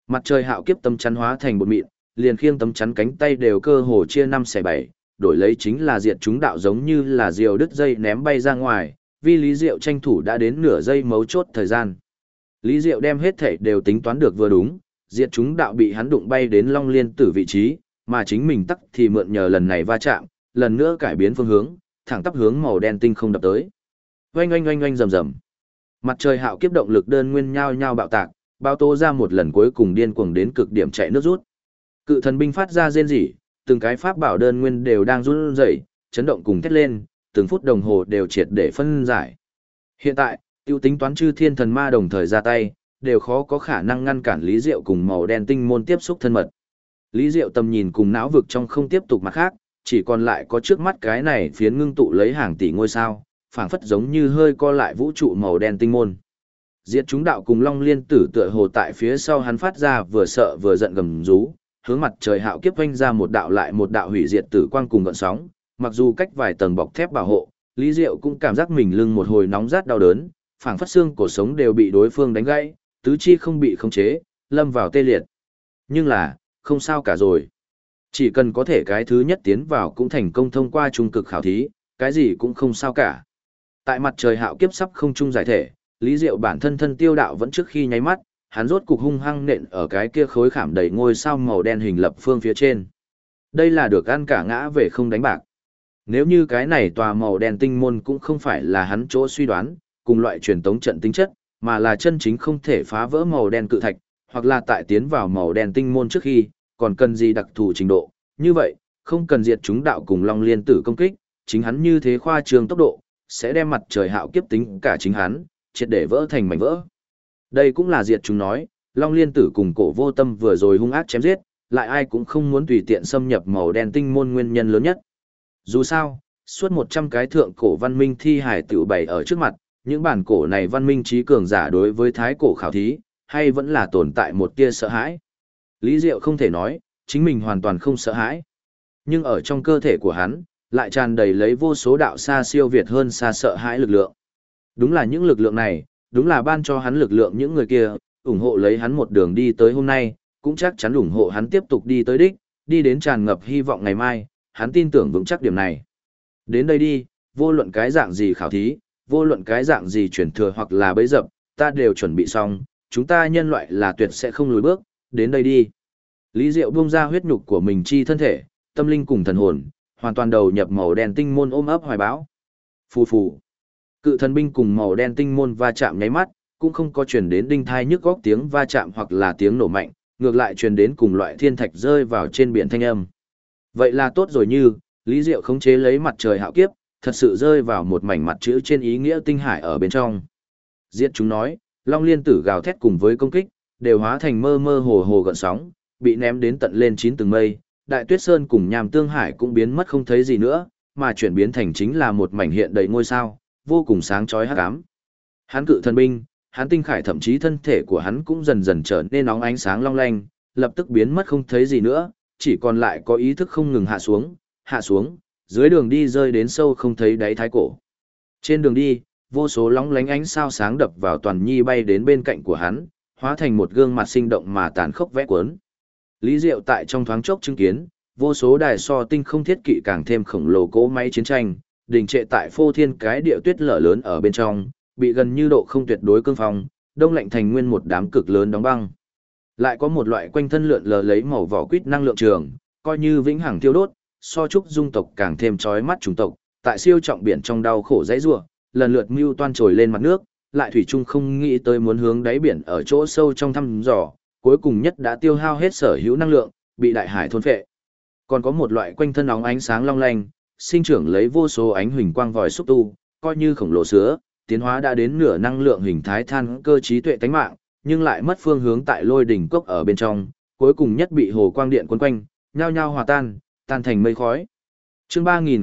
Mặt trời hạo kiếp tấm chắn hóa thành bột mịn, liền khiêng tấm chắn cánh tay đều cơ hồ chia 5/7, đổi lấy chính là diệt chúng đạo giống như là diều đứt dây ném bay ra ngoài, vì Lý Diệu tranh thủ đã đến nửa giây mấu chốt thời gian. Lý Diệu đem hết thể đều tính toán được vừa đúng, diệt chúng đạo bị hắn đụng bay đến Long Liên Tử vị trí, mà chính mình tắc thì mượn nhờ lần này va chạm, lần nữa cải biến phương hướng, thẳng tắp hướng màu đen tinh không đập tới. Oanh oanh oanh oanh rầm rầm. Mặt trời hạo kiếp động lực đơn nguyên nhao nhao bạo tạc, bao tố ra một lần cuối cùng điên cuồng đến cực điểm chạy nước rút. Cự thần binh phát ra rên rỉ, từng cái pháp bảo đơn nguyên đều đang run rẩy, chấn động cùng thét lên, từng phút đồng hồ đều triệt để phân giải. Hiện tại, tiêu tính toán chư thiên thần ma đồng thời ra tay, đều khó có khả năng ngăn cản Lý Diệu cùng màu đen tinh môn tiếp xúc thân mật. Lý Diệu tầm nhìn cùng não vực trong không tiếp tục mặt khác, chỉ còn lại có trước mắt cái này phiến ngưng tụ lấy hàng tỷ ngôi sao, phảng phất giống như hơi co lại vũ trụ màu đen tinh môn. Diệt chúng đạo cùng Long Liên Tử tựa hồ tại phía sau hắn phát ra vừa sợ vừa giận gầm rú, hướng mặt trời hạo kiếp vanh ra một đạo lại một đạo hủy diệt tử quang cùng gợn sóng, mặc dù cách vài tầng bọc thép bảo hộ, Lý Diệu cũng cảm giác mình lưng một hồi nóng rát đau đớn, phảng phất xương cổ sống đều bị đối phương đánh gãy, tứ chi không bị khống chế, lâm vào tê liệt. Nhưng là, không sao cả rồi. Chỉ cần có thể cái thứ nhất tiến vào cũng thành công thông qua trung cực khảo thí, cái gì cũng không sao cả. Tại mặt trời hạo kiếp sắp không trung giải thể, Lý Diệu bản thân thân tiêu đạo vẫn trước khi nháy mắt, hắn rốt cục hung hăng nện ở cái kia khối khảm đầy ngôi sao màu đen hình lập phương phía trên. Đây là được ăn cả ngã về không đánh bạc. Nếu như cái này tòa màu đen tinh môn cũng không phải là hắn chỗ suy đoán, cùng loại truyền tống trận tính chất, mà là chân chính không thể phá vỡ màu đen cự thạch, hoặc là tại tiến vào màu đen tinh môn trước khi, còn cần gì đặc thù trình độ. Như vậy, không cần diệt chúng đạo cùng Long Liên Tử công kích, chính hắn như thế khoa trương tốc độ, sẽ đem mặt trời hạo kiếp tính cả chính hắn, triệt để vỡ thành mảnh vỡ. Đây cũng là diệt chúng nói, Long Liên Tử cùng Cổ Vô Tâm vừa rồi hung ác chém giết, lại ai cũng không muốn tùy tiện xâm nhập màu đen tinh môn nguyên nhân lớn nhất. Dù sao, suốt 100 cái thượng cổ văn minh thi hải tiểu bày ở trước mặt, những bản cổ này văn minh trí cường giả đối với thái cổ khảo thí, hay vẫn là tồn tại một tia sợ hãi. Lý Diệu không thể nói, chính mình hoàn toàn không sợ hãi. Nhưng ở trong cơ thể của hắn, lại tràn đầy lấy vô số đạo xa siêu việt hơn xa sợ hãi lực lượng. Đúng là những lực lượng này, đúng là ban cho hắn lực lượng những người kia, ủng hộ lấy hắn một đường đi tới hôm nay, cũng chắc chắn ủng hộ hắn tiếp tục đi tới đích, đi đến tràn ngập hy vọng ngày mai, hắn tin tưởng vững chắc điểm này. Đến đây đi, vô luận cái dạng gì khảo thí, vô luận cái dạng gì chuyển thừa hoặc là bấy dập, ta đều chuẩn bị xong, chúng ta nhân loại là tuyệt sẽ không lùi bước, đến đây đi. Lý Diệu buông ra huyết nhục của mình chi thân thể, tâm linh cùng thần hồn, hoàn toàn đầu nhập màu đen tinh môn ôm ấp hoài bão. Phù phù. Cự thần binh cùng màu đen tinh môn va chạm nháy mắt, cũng không có truyền đến đinh thai nhức góc tiếng va chạm hoặc là tiếng nổ mạnh, ngược lại truyền đến cùng loại thiên thạch rơi vào trên biển thanh âm. Vậy là tốt rồi như, Lý Diệu khống chế lấy mặt trời hạo kiếp, thật sự rơi vào một mảnh mặt chữ trên ý nghĩa tinh hải ở bên trong. Diệt chúng nói, Long Liên Tử gào thét cùng với công kích, đều hóa thành mơ mơ hồ hồ gợn sóng, bị ném đến tận lên 9 tầng mây, Đại Tuyết Sơn cùng Nham Tương Hải cũng biến mất không thấy gì nữa, mà chuyển biến thành chính là một mảnh hiện đầy ngôi sao, vô cùng sáng chói hắc ám. Hắn cự thần binh, hắn tinh khải thậm chí thân thể của hắn cũng dần dần trở nên nóng ánh sáng long lanh, lập tức biến mất không thấy gì nữa, chỉ còn lại có ý thức không ngừng hạ xuống, dưới đường đi rơi đến sâu không thấy đáy thái cổ. Trên đường đi, vô số lóng lánh ánh sao sáng đập vào toàn nhi bay đến bên cạnh của hắn, hóa thành một gương mặt sinh động mà tàn khốc vẽ cuốn. Lý Diệu tại trong thoáng chốc chứng kiến, vô số đài so tinh không thiết kỵ càng thêm khổng lồ cỗ máy chiến tranh, đình trệ tại phô thiên cái địa tuyết lở lớn ở bên trong, bị gần như độ không tuyệt đối cương phong, đông lạnh thành nguyên một đám cực lớn đóng băng. Lại có một loại quanh thân lượn lờ lấy màu vỏ quýt năng lượng trường, coi như vĩnh hằng thiêu đốt, so trúc dung tộc càng thêm chói mắt chủng tộc, tại siêu trọng biển trong đau khổ dãy rủa, lần lượt mưu toan trồi lên mặt nước, lại thủy chung không nghĩ tới muốn hướng đáy biển ở chỗ sâu trong thăm dò, cuối cùng nhất đã tiêu hao hết sở hữu năng lượng, bị đại hải thôn phệ. Còn có một loại quanh thân óng ánh sáng long lanh, sinh trưởng lấy vô số ánh huỳnh quang vòi xúc tu, coi như khổng lồ sứa, tiến hóa đã đến nửa năng lượng hình thái than cơ trí tuệ tánh mạng, nhưng lại mất phương hướng tại lôi đỉnh cốc ở bên trong, cuối cùng nhất bị hồ quang điện quấn quanh, nhao nhao hòa tan thành mây khói. Chương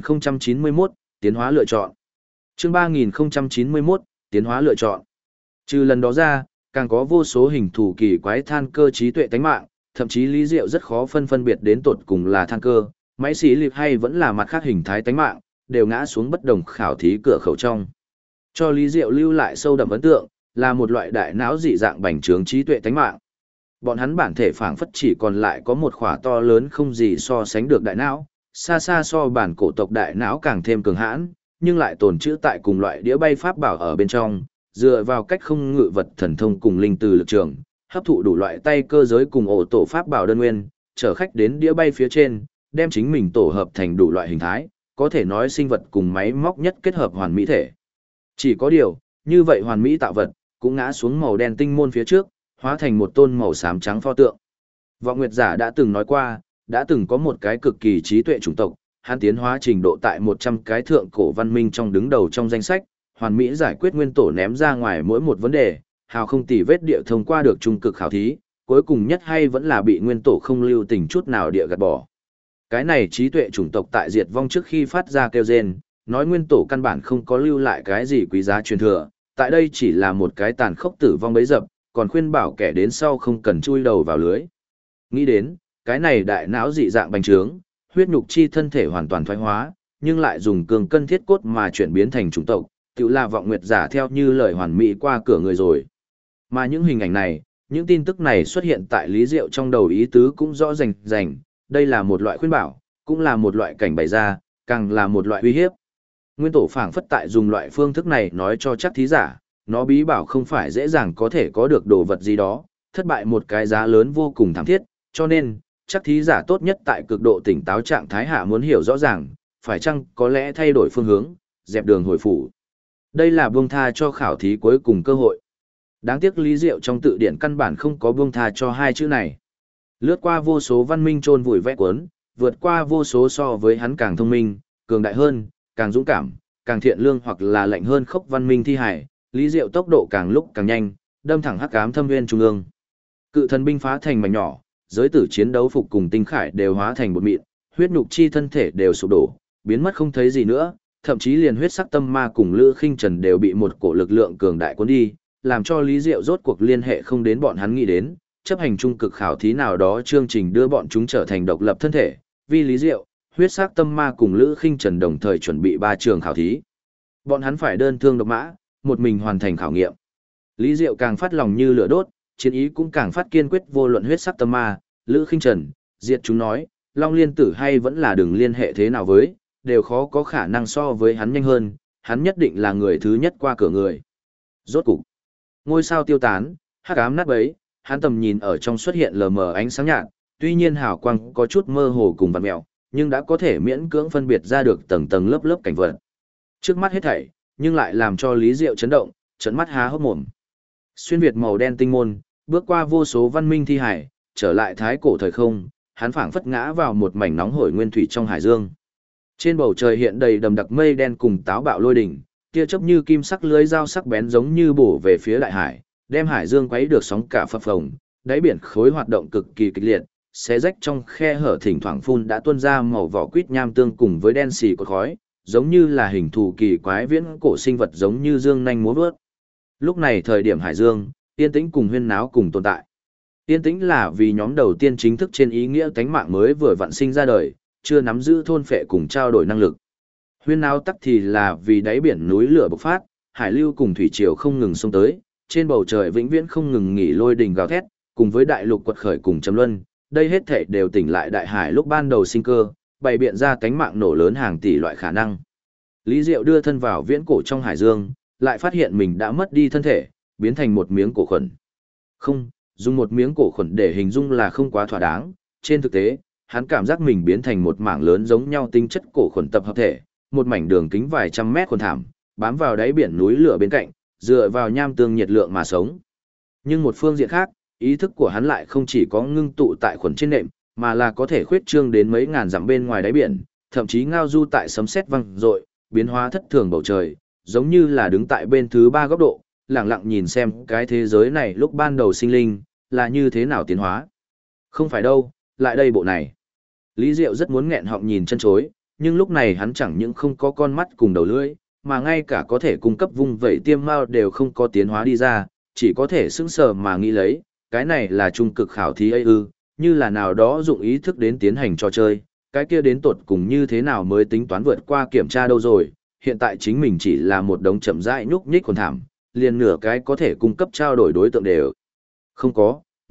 3091, tiến hóa lựa chọn. Chương 3091, tiến hóa lựa chọn. Trừ lần đó ra, càng có vô số hình thù kỳ quái than cơ trí tuệ tánh mạng, thậm chí Lý Diệu rất khó phân biệt đến tột cùng là than cơ, máy xí liệp hay vẫn là mặt khác hình thái tánh mạng, đều ngã xuống bất đồng khảo thí cửa khẩu trong. Cho Lý Diệu lưu lại sâu đậm ấn tượng, là một loại đại não dị dạng bành trướng trí tuệ tánh mạng. Bọn hắn bản thể phảng phất chỉ còn lại có một khỏa to lớn không gì so sánh được đại não, xa xa so bản cổ tộc đại não càng thêm cường hãn, nhưng lại tồn trữ tại cùng loại đĩa bay pháp bảo ở bên trong, dựa vào cách không ngự vật thần thông cùng linh từ lực trường, hấp thụ đủ loại tay cơ giới cùng ổ tổ pháp bảo đơn nguyên, chở khách đến đĩa bay phía trên, đem chính mình tổ hợp thành đủ loại hình thái, có thể nói sinh vật cùng máy móc nhất kết hợp hoàn mỹ thể. Chỉ có điều, như vậy hoàn mỹ tạo vật, cũng ngã xuống màu đen tinh môn phía trước, hóa thành một tôn màu xám trắng pho tượng. Vọng Nguyệt Giả đã từng nói qua, đã từng có một cái cực kỳ trí tuệ chủng tộc, hắn tiến hóa trình độ tại 100 cái thượng cổ văn minh trong đứng đầu trong danh sách, hoàn mỹ giải quyết nguyên tổ ném ra ngoài mỗi một vấn đề, hào không tì vết địa thông qua được trung cực khảo thí, cuối cùng nhất hay vẫn là bị nguyên tổ không lưu tình chút nào địa gạt bỏ. Cái này trí tuệ chủng tộc tại diệt vong trước khi phát ra kêu rên, nói nguyên tổ căn bản không có lưu lại cái gì quý giá truyền thừa, tại đây chỉ là một cái tàn khốc tử vong bấy dập, còn khuyên bảo kẻ đến sau không cần chui đầu vào lưới. Nghĩ đến, cái này đại não dị dạng bành trướng, huyết nhục chi thân thể hoàn toàn thoái hóa, nhưng lại dùng cường cân thiết cốt mà chuyển biến thành chủng tộc, tự là Vọng Nguyệt Giả theo như lời hoàn mỹ qua cửa người rồi. Mà những hình ảnh này, những tin tức này xuất hiện tại Lý Diệu trong đầu ý tứ cũng rõ rành rành, đây là một loại khuyên bảo, cũng là một loại cảnh bày ra, càng là một loại uy hiếp. Nguyên tổ phảng phất tại dùng loại phương thức này nói cho chắc thí giả, nó bí bảo không phải dễ dàng có thể có được đồ vật gì đó, thất bại một cái giá lớn vô cùng thảm thiết, cho nên, chắc thí giả tốt nhất tại cực độ tỉnh táo trạng thái hạ muốn hiểu rõ ràng, phải chăng có lẽ thay đổi phương hướng, dẹp đường hồi phủ. Đây là buông tha cho khảo thí cuối cùng cơ hội. Đáng tiếc Lý Diệu trong tự điển căn bản không có buông tha cho hai chữ này. Lướt qua vô số văn minh chôn vùi vẽ cuốn, vượt qua vô số so với hắn càng thông minh, cường đại hơn, càng dũng cảm, càng thiện lương hoặc là lạnh hơn khốc văn minh thi hải, Lý Diệu tốc độ càng lúc càng nhanh, đâm thẳng hắc ám thâm nguyên trung ương. Cự thần binh phá thành mảnh nhỏ, giới tử chiến đấu phục cùng tinh khải đều hóa thành bột mịn, huyết nhục chi thân thể đều sụp đổ, biến mất không thấy gì nữa, thậm chí liền huyết sắc tâm ma cùng Lữ Khinh Trần đều bị một cổ lực lượng cường đại cuốn đi, làm cho Lý Diệu rốt cuộc liên hệ không đến bọn hắn nghĩ đến, chấp hành trung cực khảo thí nào đó chương trình đưa bọn chúng trở thành độc lập thân thể, vì Lý Diệu, huyết sắc tâm ma cùng Lữ Khinh Trần đồng thời chuẩn bị 3 trường khảo thí. Bọn hắn phải đơn thương độc mã, một mình hoàn thành khảo nghiệm. Lý Diệu càng phát lòng như lửa đốt, chiến ý cũng càng phát kiên quyết vô luận huyết sắc tâm ma, Lữ Khinh Trần, diệt chúng nói, Long Liên Tử hay vẫn là đừng liên hệ thế nào với, đều khó có khả năng so với hắn nhanh hơn, hắn nhất định là người thứ nhất qua cửa người. Rốt cục, ngôi sao tiêu tán, hắc ám nát bấy, hắn tầm nhìn ở trong xuất hiện lờ mờ ánh sáng nhạt, tuy nhiên hào quang có chút mơ hồ cùng vặn mèo, nhưng đã có thể miễn cưỡng phân biệt ra được tầng tầng lớp lớp cảnh vật. Trước mắt hết thảy, nhưng lại làm cho Lý Diệu chấn động, trợn mắt há hốc mồm. Xuyên việt màu đen tinh môn, bước qua vô số văn minh thi hải, trở lại thái cổ thời không, hắn phảng phất ngã vào một mảnh nóng hổi nguyên thủy trong hải dương. Trên bầu trời hiện đầy đầm đặc mây đen cùng táo bạo lôi đỉnh, tia chớp như kim sắc lưới dao sắc bén giống như bổ về phía đại hải, đem hải dương quấy được sóng cả phập phồng, đáy biển khối hoạt động cực kỳ kịch liệt, xé rách trong khe hở thỉnh thoảng phun đã tuôn ra màu vỏ quýt nham tương cùng với đen xì cột khói, giống như là hình thù kỳ quái viễn cổ sinh vật giống như dương nhanh múa vớt. Lúc này thời điểm hải dương, yên tĩnh cùng huyên náo cùng tồn tại. Yên tĩnh là vì nhóm đầu tiên chính thức trên ý nghĩa tánh mạng mới vừa vặn sinh ra đời, chưa nắm giữ thôn phệ cùng trao đổi năng lực. Huyên náo tắc thì là vì đáy biển núi lửa bộc phát, hải lưu cùng thủy triều không ngừng xông tới, trên bầu trời vĩnh viễn không ngừng nghỉ lôi đình gào thét, cùng với đại lục quật khởi cùng chấm luân, đây hết thảy đều tỉnh lại đại hải lúc ban đầu sinh cơ, bày biện ra cánh mạng nổ lớn hàng tỷ loại khả năng. Lý Diệu đưa thân vào viễn cổ trong hải dương, lại phát hiện mình đã mất đi thân thể, biến thành một miếng cổ khuẩn. Không, dùng một miếng cổ khuẩn để hình dung là không quá thỏa đáng, trên thực tế, hắn cảm giác mình biến thành một mảng lớn giống nhau tinh chất cổ khuẩn tập hợp thể, một mảnh đường kính vài trăm mét khuẩn thảm, bám vào đáy biển núi lửa bên cạnh, dựa vào nham tương nhiệt lượng mà sống. Nhưng một phương diện khác, ý thức của hắn lại không chỉ có ngưng tụ tại khuẩn trên nệm, mà là có thể khuyết trương đến mấy ngàn dặm bên ngoài đáy biển, thậm chí ngao du tại sấm sét vang dội, biến hóa thất thường bầu trời, giống như là đứng tại bên thứ 3 góc độ, lặng lặng nhìn xem cái thế giới này lúc ban đầu sinh linh, là như thế nào tiến hóa. Không phải đâu, lại đây bộ này. Lý Diệu rất muốn nghẹn họng nhìn chân chối, nhưng lúc này hắn chẳng những không có con mắt cùng đầu lưỡi, mà ngay cả có thể cung cấp vung vẩy tiêm mao đều không có tiến hóa đi ra, chỉ có thể sững sờ mà nghĩ lấy, cái này là trung cực khảo thí ấy ư, như là nào đó dụng ý thức đến tiến hành trò chơi, cái kia đến tột cùng như thế nào mới tính toán vượt qua kiểm tra đâu rồi, hiện tại chính mình chỉ là một đống chậm rãi nhúc nhích còn thảm, liền nửa cái có thể cung cấp trao đổi đối tượng đều không có,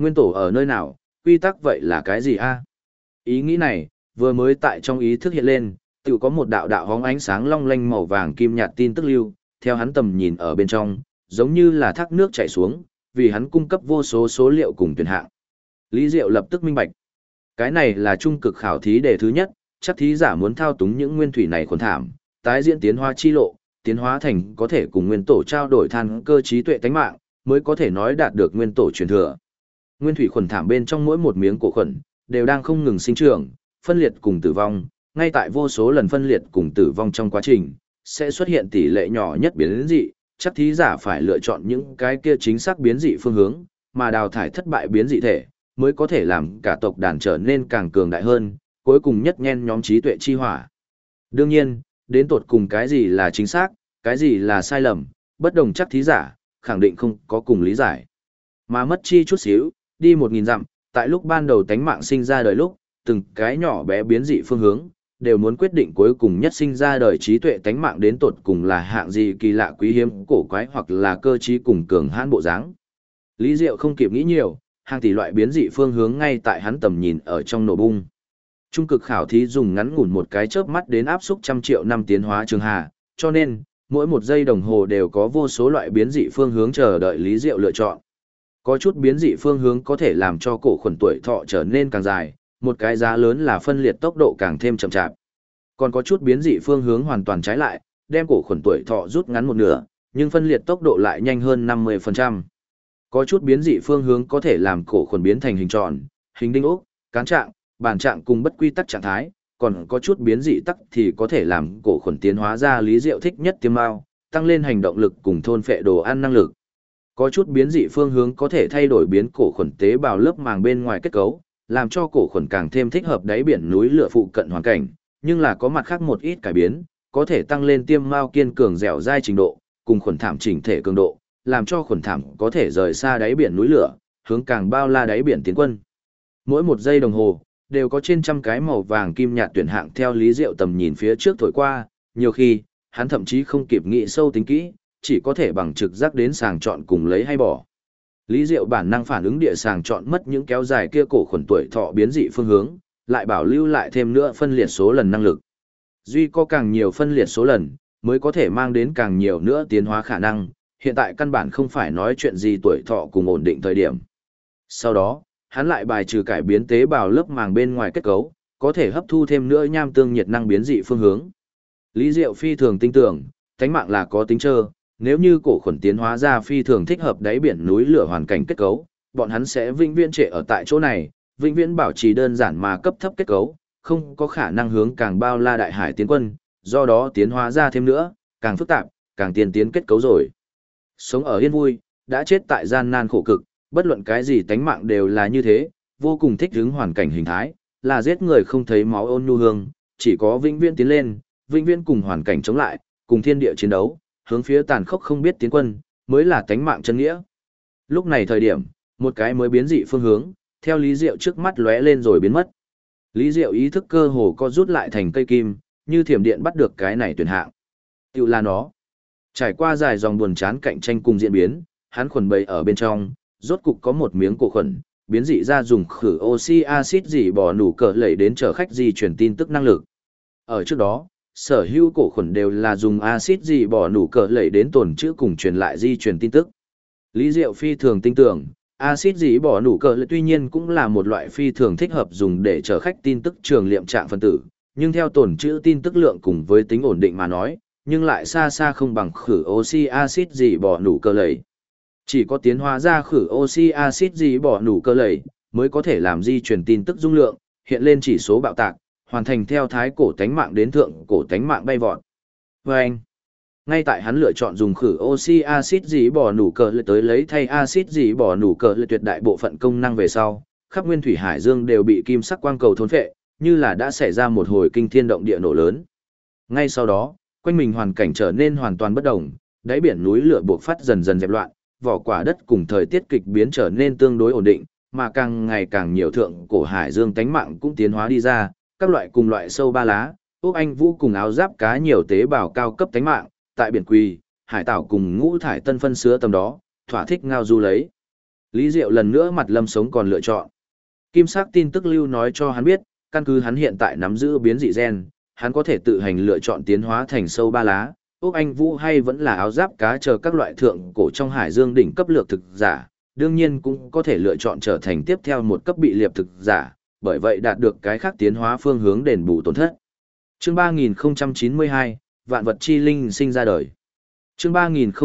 Nguyên tổ ở nơi nào, quy tắc vậy là cái gì a? Ý nghĩ này, vừa mới tại trong ý thức hiện lên, tự có một đạo đạo hóng ánh sáng long lanh màu vàng kim nhạt tin tức lưu, theo hắn tầm nhìn ở bên trong, giống như là thác nước chảy xuống, vì hắn cung cấp vô số số liệu cùng tuyển hạng. Lý Diệu lập tức minh bạch. Cái này là trung cực khảo thí đề thứ nhất, chắc thí giả muốn thao túng những nguyên thủy này khuẩn thảm, tái diễn tiến hóa chi lộ, tiến hóa thành có thể cùng nguyên tổ trao đổi than cơ trí tuệ tánh mạng, mới có thể nói đạt được nguyên tổ truyền thừa. Nguyên thủy khuẩn thảm bên trong mỗi một miếng cổ khuẩn đều đang không ngừng sinh trưởng, phân liệt cùng tử vong, ngay tại vô số lần phân liệt cùng tử vong trong quá trình, sẽ xuất hiện tỷ lệ nhỏ nhất biến dị, chắc thí giả phải lựa chọn những cái kia chính xác biến dị phương hướng, mà đào thải thất bại biến dị thể, mới có thể làm cả tộc đàn trở nên càng cường đại hơn, cuối cùng nhất nhen nhóm trí tuệ chi hỏa. Đương nhiên, đến tột cùng cái gì là chính xác, cái gì là sai lầm, bất đồng chắc thí giả, khẳng định không có cùng lý giải. Mà mất chi chút xíu, đi 1000 dặm, tại lúc ban đầu tánh mạng sinh ra đời lúc, từng cái nhỏ bé biến dị phương hướng, đều muốn quyết định cuối cùng nhất sinh ra đời trí tuệ tánh mạng đến tột cùng là hạng gì kỳ lạ quý hiếm cổ quái hoặc là cơ trí cùng cường hãn bộ dáng. Lý Diệu không kịp nghĩ nhiều, hàng tỷ loại biến dị phương hướng ngay tại hắn tầm nhìn ở trong nổ bung. Trung cực khảo thí dùng ngắn ngủn một cái chớp mắt đến áp xúc trăm triệu năm tiến hóa trường hà, cho nên, mỗi một giây đồng hồ đều có vô số loại biến dị phương hướng chờ đợi Lý Diệu lựa chọn. Có chút biến dị phương hướng có thể làm cho cổ khuẩn tuổi thọ trở nên càng dài, một cái giá lớn là phân liệt tốc độ càng thêm chậm chạp. Còn có chút biến dị phương hướng hoàn toàn trái lại, đem cổ khuẩn tuổi thọ rút ngắn một nửa, nhưng phân liệt tốc độ lại nhanh hơn 50%. Có chút biến dị phương hướng có thể làm cổ khuẩn biến thành hình tròn, hình đinh ốc, cán trạng, bàn trạng cùng bất quy tắc trạng thái, còn có chút biến dị tắc thì có thể làm cổ khuẩn tiến hóa ra Lý Diệu thích nhất tiêm mao, tăng lên hành động lực cùng thôn phệ đồ ăn năng lực. Có chút biến dị phương hướng có thể thay đổi biến cổ khuẩn tế bào lớp màng bên ngoài kết cấu, làm cho cổ khuẩn càng thêm thích hợp đáy biển núi lửa phụ cận hoàn cảnh, nhưng là có mặt khác một ít cải biến, có thể tăng lên tiêm mao kiên cường dẻo dai trình độ, cùng khuẩn thảm chỉnh thể cường độ, làm cho khuẩn thảm có thể rời xa đáy biển núi lửa, hướng càng bao la đáy biển tiến quân. Mỗi một giây đồng hồ, đều có trên trăm cái màu vàng kim nhạt tuyển hạng theo Lý Diệu tầm nhìn phía trước thổi qua, nhiều khi, hắn thậm chí không kịp nghĩ sâu tính kỹ, chỉ có thể bằng trực giác đến sàng chọn cùng lấy hay bỏ. Lý Diệu bản năng phản ứng địa sàng chọn mất những kéo dài kia cổ khuẩn tuổi thọ biến dị phương hướng, lại bảo lưu lại thêm nữa phân liệt số lần năng lực. Duy có càng nhiều phân liệt số lần, mới có thể mang đến càng nhiều nữa tiến hóa khả năng, hiện tại căn bản không phải nói chuyện gì tuổi thọ cùng ổn định thời điểm. Sau đó, hắn lại bài trừ cải biến tế bào lớp màng bên ngoài kết cấu, có thể hấp thu thêm nữa nham tương nhiệt năng biến dị phương hướng. Lý Diệu phi thường tin tưởng, tánh mạng là có tính trơ, nếu như cổ khuẩn tiến hóa ra phi thường thích hợp đáy biển núi lửa hoàn cảnh kết cấu, bọn hắn sẽ vĩnh viễn trệ ở tại chỗ này, vĩnh viễn bảo trì đơn giản mà cấp thấp kết cấu, không có khả năng hướng càng bao la đại hải tiến quân, do đó tiến hóa ra thêm nữa, càng phức tạp, càng tiên tiến kết cấu rồi. Sống ở yên vui, đã chết tại gian nan khổ cực, bất luận cái gì tánh mạng đều là như thế, vô cùng thích ứng hoàn cảnh hình thái, là giết người không thấy máu ôn nhu hương, chỉ có vĩnh viễn tiến lên, vĩnh viễn cùng hoàn cảnh chống lại, cùng thiên địa chiến đấu, hướng phía tàn khốc không biết tiến quân, mới là tánh mạng chân nghĩa. Lúc này thời điểm, một cái mới biến dị phương hướng, theo Lý Diệu trước mắt lóe lên rồi biến mất. Lý Diệu ý thức cơ hồ co rút lại thành cây kim, như thiểm điện bắt được cái này tuyển hạng. Tiểu là nó. Trải qua dài dòng buồn chán cạnh tranh cùng diễn biến, hắn khuẩn bầy ở bên trong, rốt cục có một miếng cổ khuẩn, biến dị ra dùng khử oxy axit dị bỏ nủ cờ lẩy đến chở khách di chuyển tin tức năng lực. Ở trước đó, sở hữu cổ khuẩn đều là dùng axit dị bỏ nủ cờ lẩy đến tồn trữ cùng truyền lại di chuyển tin tức. Lý Diệu phi thường tin tưởng, axit dị bỏ nủ cờ lẩy tuy nhiên cũng là một loại phi thường thích hợp dùng để chở khách tin tức trường liệm trạng phân tử, nhưng theo tồn trữ tin tức lượng cùng với tính ổn định mà nói, nhưng lại xa xa không bằng khử oxy axit dị bỏ nủ cờ lẩy. Chỉ có tiến hóa ra khử oxy axit dị bỏ nủ cờ lẩy mới có thể làm di chuyển tin tức dung lượng, hiện lên chỉ số bạo tạc, hoàn thành theo thái cổ tánh mạng đến thượng cổ tánh mạng bay vọt. Và anh, ngay tại hắn lựa chọn dùng khử oxy axit dị bỏ nủ cờ lẩy tới lấy thay axit dị bỏ nủ cờ lẩy tuyệt đại bộ phận công năng về sau, khắp nguyên thủy hải dương đều bị kim sắc quang cầu thôn phệ, như là đã xảy ra một hồi kinh thiên động địa nổ lớn. Ngay sau đó, quanh mình hoàn cảnh trở nên hoàn toàn bất động, đáy biển núi lửa buộc phát dần dần dẹp loạn, vỏ quả đất cùng thời tiết kịch biến trở nên tương đối ổn định, mà càng ngày càng nhiều thượng cổ hải dương tánh mạng cũng tiến hóa đi ra, các loại cùng loại sâu ba lá, ốc anh vũ cùng áo giáp cá nhiều tế bào cao cấp tánh mạng, tại biển quỳ, hải tảo cùng ngũ thải tân phân sứa tầm đó, thỏa thích ngao du lấy. Lý Diệu lần nữa mặt lâm sống còn lựa chọn. Kim sắc tin tức lưu nói cho hắn biết, căn cứ hắn hiện tại nắm giữ biến dị gen, hắn có thể tự hành lựa chọn tiến hóa thành sâu ba lá, ốc anh vũ hay vẫn là áo giáp cá chờ các loại thượng cổ trong hải dương đỉnh cấp lược thực giả, đương nhiên cũng có thể lựa chọn trở thành tiếp theo một cấp bị liệp thực giả, bởi vậy đạt được cái khác tiến hóa phương hướng đền bù tổn thất. Chương 3092, Vạn vật chi linh sinh ra đời. Chương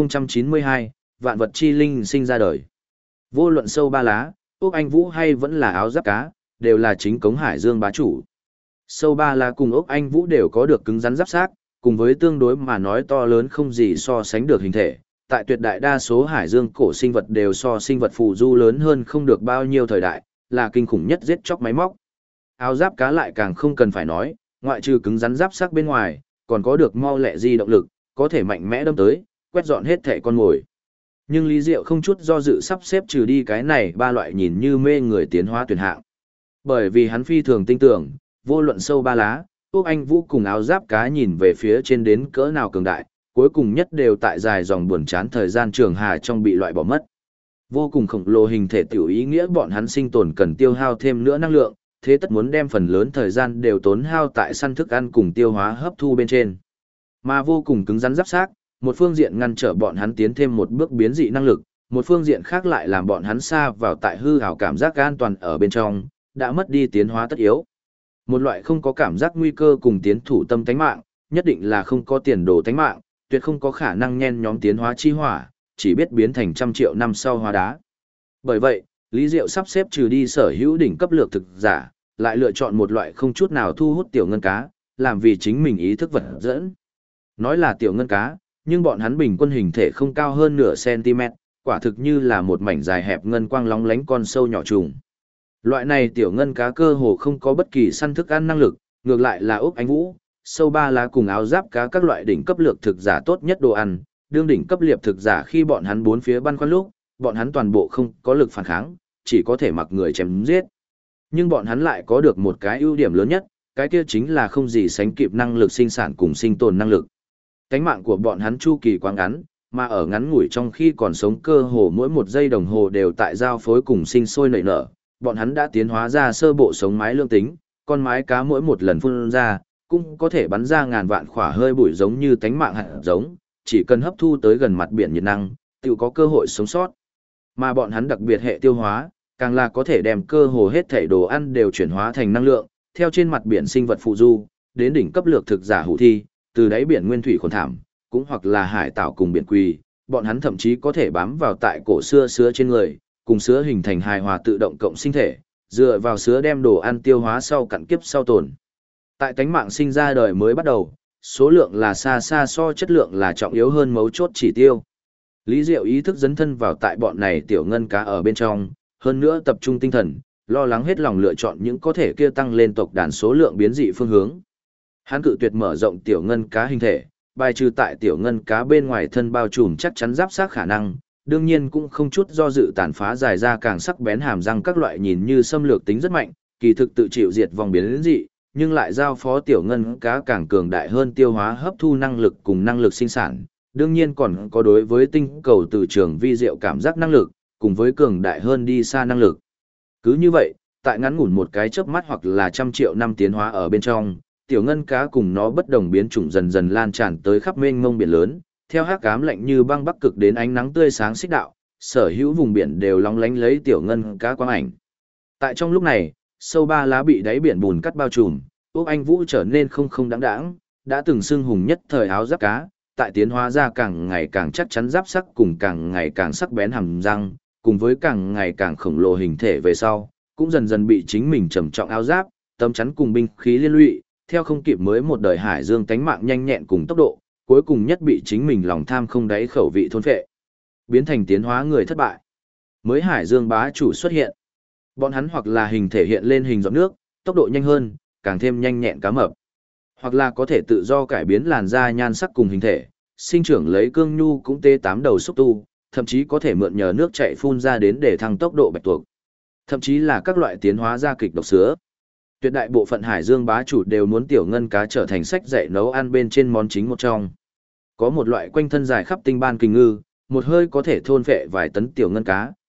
3092, Vạn vật chi linh sinh ra đời. Vô luận sâu ba lá, ốc anh vũ hay vẫn là áo giáp cá, đều là chính cống hải dương bá chủ. Sâu ba lá cùng ốc anh vũ đều có được cứng rắn giáp xác, cùng với tương đối mà nói to lớn không gì so sánh được hình thể. Tại tuyệt đại đa số hải dương cổ sinh vật đều so sinh vật phù du lớn hơn không được bao nhiêu thời đại, là kinh khủng nhất giết chóc máy móc. Áo giáp cá lại càng không cần phải nói, ngoại trừ cứng rắn giáp xác bên ngoài, còn có được mau lẹ di động lực, có thể mạnh mẽ đâm tới, quét dọn hết thể con mồi. Nhưng Lý Diệu không chút do dự sắp xếp trừ đi cái này ba loại nhìn như mê người tiến hóa tuyển hạng. Bởi vì hắn phi thường tin tưởng, vô luận sâu ba lá, ốc anh vũ cùng áo giáp cá nhìn về phía trên đến cỡ nào cường đại, cuối cùng nhất đều tại dài dòng buồn chán thời gian trường hà trong bị loại bỏ mất. Vô cùng khổng lồ hình thể tiểu ý nghĩa bọn hắn sinh tồn cần tiêu hao thêm nữa năng lượng, thế tất muốn đem phần lớn thời gian đều tốn hao tại săn thức ăn cùng tiêu hóa hấp thu bên trên. Mà vô cùng cứng rắn giáp xác, một phương diện ngăn trở bọn hắn tiến thêm một bước biến dị năng lực, một phương diện khác lại làm bọn hắn xa vào tại hư ảo cảm giác an toàn ở bên trong, đã mất đi tiến hóa tất yếu. Một loại không có cảm giác nguy cơ cùng tiến thủ tâm tánh mạng, nhất định là không có tiền đồ tánh mạng, tuyệt không có khả năng nhen nhóm tiến hóa chi hỏa, chỉ biết biến thành trăm triệu năm sau hóa đá. Bởi vậy, Lý Diệu sắp xếp trừ đi sở hữu đỉnh cấp lược thực giả, lại lựa chọn một loại không chút nào thu hút tiểu ngân cá, làm vì chính mình ý thức vật dẫn. Nói là tiểu ngân cá, nhưng bọn hắn bình quân hình thể không cao hơn nửa cm, quả thực như là một mảnh dài hẹp ngân quang lóng lánh con sâu nhỏ trùng. Loại này tiểu ngân cá cơ hồ không có bất kỳ săn thức ăn năng lực, ngược lại là ốc anh vũ, sâu ba lá cùng áo giáp cá các loại đỉnh cấp lược thực giả tốt nhất đồ ăn, đương đỉnh cấp liệp thực giả khi bọn hắn bốn phía băn khoăn lúc, bọn hắn toàn bộ không có lực phản kháng, chỉ có thể mặc người chém giết. Nhưng bọn hắn lại có được một cái ưu điểm lớn nhất, cái kia chính là không gì sánh kịp năng lực sinh sản cùng sinh tồn năng lực. Cánh mạng của bọn hắn chu kỳ quá ngắn, mà ở ngắn ngủi trong khi còn sống cơ hồ mỗi một giây đồng hồ đều tại giao phối cùng sinh sôi nảy nở, bọn hắn đã tiến hóa ra sơ bộ sống mái lương tính, con mái cá mỗi một lần phun ra, cũng có thể bắn ra ngàn vạn khỏa hơi bụi giống như tánh mạng hạt giống, chỉ cần hấp thu tới gần mặt biển nhiệt năng, tự có cơ hội sống sót. Mà bọn hắn đặc biệt hệ tiêu hóa, càng là có thể đem cơ hồ hết thảy đồ ăn đều chuyển hóa thành năng lượng, theo trên mặt biển sinh vật phụ du, đến đỉnh cấp lược thực giả hủ thi, từ đáy biển nguyên thủy khôn thảm, cũng hoặc là hải tảo cùng biển quỳ, bọn hắn thậm chí có thể bám vào tại cổ sứa trên người, cùng sứa hình thành hài hòa tự động cộng sinh thể, dựa vào sứa đem đồ ăn tiêu hóa sau cặn kiếp sau tồn. Tại tánh mạng sinh ra đời mới bắt đầu, số lượng là xa xa so chất lượng là trọng yếu hơn mấu chốt chỉ tiêu. Lý Diệu ý thức dấn thân vào tại bọn này tiểu ngân cá ở bên trong, hơn nữa tập trung tinh thần, lo lắng hết lòng lựa chọn những có thể kia tăng lên tộc đàn số lượng biến dị phương hướng. Hắn cự tuyệt mở rộng tiểu ngân cá hình thể, bài trừ tại tiểu ngân cá bên ngoài thân bao trùm chắc chắn giáp xác khả năng, đương nhiên cũng không chút do dự tàn phá dài ra càng sắc bén hàm răng các loại nhìn như xâm lược tính rất mạnh, kỳ thực tự chịu diệt vong biến dị, nhưng lại giao phó tiểu ngân cá càng cường đại hơn tiêu hóa hấp thu năng lực cùng năng lực sinh sản, đương nhiên còn có đối với tinh cầu từ trường vi diệu cảm giác năng lực, cùng với cường đại hơn đi xa năng lực. Cứ như vậy, tại ngắn ngủn một cái chớp mắt hoặc là trăm triệu năm tiến hóa ở bên trong, tiểu ngân cá cùng nó bất đồng biến chủng dần dần lan tràn tới khắp mênh mông biển lớn, theo hắc ám lạnh như băng bắc cực đến ánh nắng tươi sáng xích đạo, sở hữu vùng biển đều lóng lánh lấy tiểu ngân cá quang ảnh. Tại trong lúc này, sâu ba lá bị đáy biển bùn cắt bao trùm, ốc anh vũ trở nên không đáng đáng, đã từng xưng hùng nhất thời áo giáp cá, tại tiến hóa ra càng ngày càng chắc chắn giáp sắc cùng càng ngày càng sắc bén hàm răng, cùng với càng ngày càng khổng lồ hình thể về sau, cũng dần dần bị chính mình trầm trọng áo giáp, tấm chắn cùng binh khí liên lụy, theo không kịp mới một đời hải dương tánh mạng nhanh nhẹn cùng tốc độ, cuối cùng nhất bị chính mình lòng tham không đáy khẩu vị thôn phệ, biến thành tiến hóa người thất bại. Mới hải dương bá chủ xuất hiện. Bọn hắn hoặc là hình thể hiện lên hình giọt nước, tốc độ nhanh hơn, càng thêm nhanh nhẹn cá mập. Hoặc là có thể tự do cải biến làn da nhan sắc cùng hình thể, sinh trưởng lấy cương nhu cũng tê tám đầu xúc tu, thậm chí có thể mượn nhờ nước chảy phun ra đến để thăng tốc độ bạch tuộc. Thậm chí là các loại tiến hóa ra kịch độc sứa. Tuyệt đại bộ phận hải dương bá chủ đều muốn tiểu ngân cá trở thành sách dạy nấu ăn bên trên món chính một trong. Có một loại quanh thân dài khắp tinh ban kình ngư, một hơi có thể thôn phệ vài tấn tiểu ngân cá,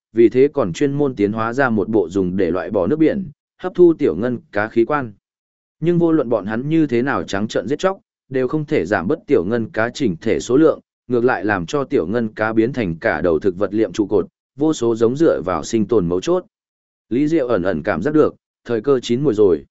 vì thế còn chuyên môn tiến hóa ra một bộ dùng để loại bỏ nước biển, hấp thu tiểu ngân cá khí quan. Nhưng vô luận bọn hắn như thế nào trắng trợn giết chóc, đều không thể giảm bớt tiểu ngân cá chỉnh thể số lượng, ngược lại làm cho tiểu ngân cá biến thành cả đầu thực vật liệm trụ cột, vô số giống dựa vào sinh tồn mấu chốt. Lý Diệu ẩn ẩn cảm giác được, thời cơ chín mùi rồi.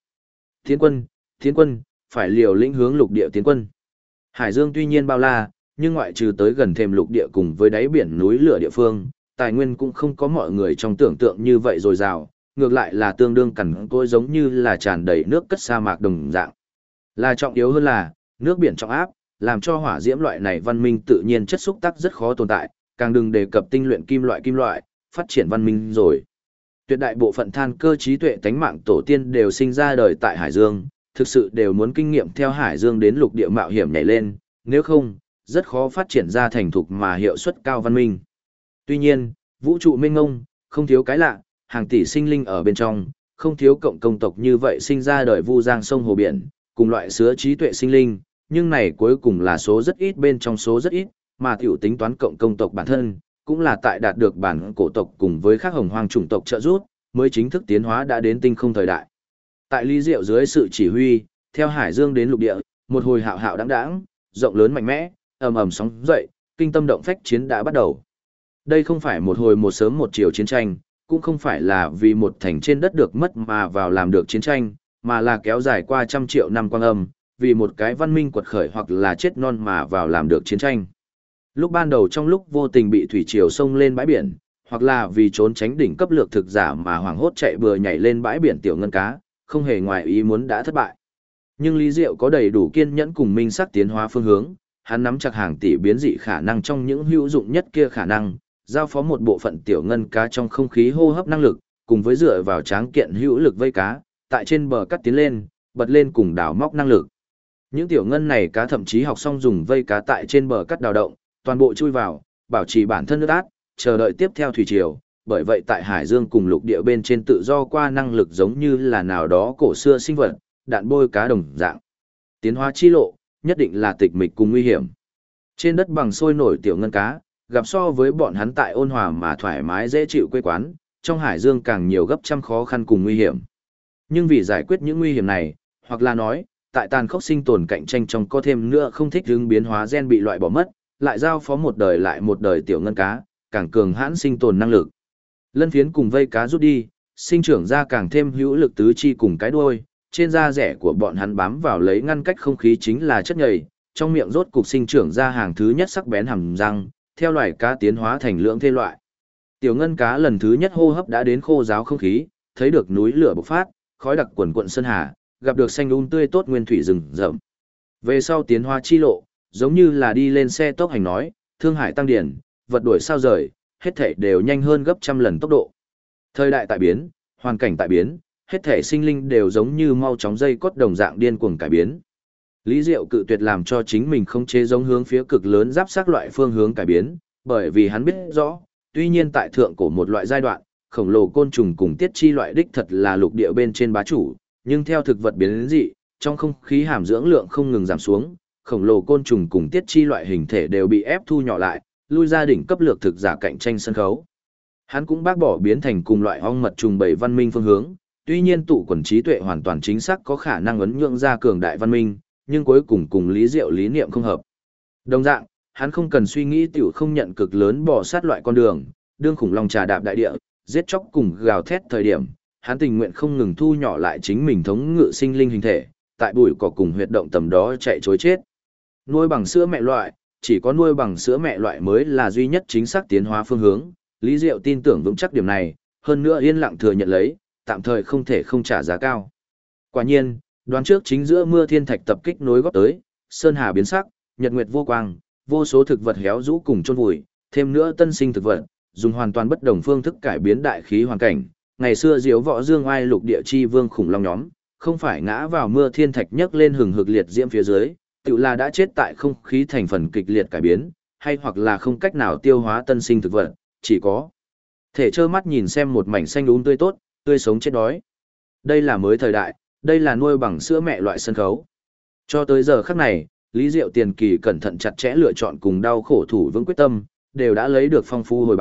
Tiến quân, phải liều lĩnh hướng lục địa tiến quân. Hải Dương tuy nhiên bao la, nhưng ngoại trừ tới gần thềm lục địa cùng với đáy biển núi lửa địa phương, tài nguyên cũng không có mọi người trong tưởng tượng như vậy dồi dào, ngược lại là tương đương cằn cỗi giống như là tràn đầy nước cất sa mạc đồng dạng. Là trọng yếu hơn là, nước biển trọng áp, làm cho hỏa diễm loại này văn minh tự nhiên chất xúc tác rất khó tồn tại, càng đừng đề cập tinh luyện kim loại, phát triển văn minh rồi. Tuyệt đại bộ phận than cơ trí tuệ tánh mạng tổ tiên đều sinh ra đời tại Hải Dương, thực sự đều muốn kinh nghiệm theo Hải Dương đến lục địa mạo hiểm nhảy lên, nếu không, rất khó phát triển ra thành thục mà hiệu suất cao văn minh. Tuy nhiên, vũ trụ mênh mông, không thiếu cái lạ, hàng tỷ sinh linh ở bên trong, không thiếu cộng công tộc như vậy sinh ra đời vu giang sông hồ biển, cùng loại sứa trí tuệ sinh linh, nhưng này cuối cùng là số rất ít bên trong số rất ít, mà tiểu tính toán cộng công tộc bản thân, cũng là tại đạt được bản cổ tộc cùng với các hồng hoang chủng tộc trợ giúp, mới chính thức tiến hóa đã đến tinh không thời đại. Tại Lý Diệu dưới sự chỉ huy, theo Hải Dương đến lục địa, một hồi hạo hạo đãng đãng, rộng lớn mạnh mẽ, ầm ầm sóng dậy, kinh tâm động phách chiến đã bắt đầu. Đây không phải một hồi một sớm một chiều chiến tranh, cũng không phải là vì một thành trên đất được mất mà vào làm được chiến tranh, mà là kéo dài qua trăm triệu năm quang âm, vì một cái văn minh quật khởi hoặc là chết non mà vào làm được chiến tranh. Lúc ban đầu trong lúc vô tình bị thủy triều xông lên bãi biển, hoặc là vì trốn tránh đỉnh cấp lược thực giả mà hoảng hốt chạy bừa nhảy lên bãi biển tiểu ngân cá, không hề ngoài ý muốn đã thất bại. Nhưng Lý Diệu có đầy đủ kiên nhẫn cùng minh sắc tiến hóa phương hướng, hắn nắm chặt hàng tỷ biến dị khả năng trong những hữu dụng nhất kia khả năng, giao phó một bộ phận tiểu ngân cá trong không khí hô hấp năng lực, cùng với dựa vào tráng kiện hữu lực vây cá, tại trên bờ cắt tiến lên, bật lên cùng đào móc năng lực. Những tiểu ngân này cá thậm chí học xong dùng vây cá tại trên bờ cắt đào động, toàn bộ chui vào, bảo trì bản thân nước át, chờ đợi tiếp theo thủy triều. Bởi vậy tại Hải Dương cùng lục địa bên trên tự do qua năng lực giống như là nào đó cổ xưa sinh vật, đạn bôi cá đồng dạng. Tiến hóa chi lộ, nhất định là tịch mịch cùng nguy hiểm. Trên đất bằng sôi nổi tiểu ngân cá, gặp so với bọn hắn tại ôn hòa mà thoải mái dễ chịu quê quán, trong Hải Dương càng nhiều gấp trăm khó khăn cùng nguy hiểm. Nhưng vì giải quyết những nguy hiểm này, hoặc là nói, tại tàn khốc sinh tồn cạnh tranh trong có thêm nữa không thích hướng biến hóa gen bị loại bỏ mất, lại giao phó một đời lại một đời tiểu ngân cá, càng cường hãn sinh tồn năng lực. Lân phiến cùng vây cá rút đi, sinh trưởng ra càng thêm hữu lực tứ chi cùng cái đuôi, trên da rẻ của bọn hắn bám vào lấy ngăn cách không khí chính là chất nhầy, trong miệng rốt cục sinh trưởng ra hàng thứ nhất sắc bén hàm răng, theo loài cá tiến hóa thành lưỡng thê loại. Tiểu ngân cá lần thứ nhất hô hấp đã đến khô ráo không khí, thấy được núi lửa bộc phát, khói đặc quần quận sơn hà, gặp được xanh tươi tốt nguyên thủy rừng rậm. Về sau tiến hóa chi lộ, giống như là đi lên xe tốc hành nói, thương hải tăng điển, vật đuổi sao rời, hết thảy đều nhanh hơn gấp trăm lần tốc độ. Thời đại tại biến, hoàn cảnh tại biến, hết thảy sinh linh đều giống như mau chóng dây cốt đồng dạng điên cuồng cải biến. Lý Diệu cự tuyệt làm cho chính mình không chế giống hướng phía cực lớn giáp xác loại phương hướng cải biến, bởi vì hắn biết rõ, tuy nhiên tại thượng cổ một loại giai đoạn, khổng lồ côn trùng cùng tiết chi loại đích thật là lục địa bên trên bá chủ, nhưng theo thực vật biến đến dị, trong không khí hàm dưỡng lượng không ngừng giảm xuống, khổng lồ côn trùng cùng tiết chi loại hình thể đều bị ép thu nhỏ lại, lui ra đỉnh cấp lược thực giả cạnh tranh sân khấu. Hắn cũng bác bỏ biến thành cùng loại ong mật trùng bảy văn minh phương hướng, tuy nhiên tụ quần trí tuệ hoàn toàn chính xác có khả năng ấn nhượng ra cường đại văn minh, nhưng cuối cùng cùng Lý Diệu lý niệm không hợp. Đồng dạng, hắn không cần suy nghĩ tiểu không nhận cực lớn bỏ sát loại con đường, đương khủng long trà đạp đại địa, giết chóc cùng gào thét thời điểm, hắn tình nguyện không ngừng thu nhỏ lại chính mình thống ngự sinh linh hình thể, tại bụi cỏ cùng huyệt động tầm đó chạy trối chết. Nuôi bằng sữa mẹ loại, chỉ có nuôi bằng sữa mẹ loại mới là duy nhất chính xác tiến hóa phương hướng, Lý Diệu tin tưởng vững chắc điểm này, hơn nữa yên lặng thừa nhận lấy, tạm thời không thể không trả giá cao. Quả nhiên, đoán trước chính giữa mưa thiên thạch tập kích nối góp tới, sơn hà biến sắc, nhật nguyệt vô quang, vô số thực vật héo rũ cùng chôn vùi, thêm nữa tân sinh thực vật, dùng hoàn toàn bất đồng phương thức cải biến đại khí hoàn cảnh. Ngày xưa diếu võ dương oai lục địa chi vương khủng long nhóm, không phải ngã vào mưa thiên thạch nhấc lên hừng hực liệt diễm phía dưới, tự là đã chết tại không khí thành phần kịch liệt cải biến, hay hoặc là không cách nào tiêu hóa tân sinh thực vật, chỉ có thể trơ mắt nhìn xem một mảnh xanh tươi tốt, tươi sống chết đói. Đây là mới thời đại, đây là nuôi bằng sữa mẹ loại sân khấu. Cho tới giờ khắc này, Lý Diệu tiền kỳ cẩn thận chặt chẽ lựa chọn cùng đau khổ thủ vững quyết tâm, đều đã lấy được phong phú hồi báo,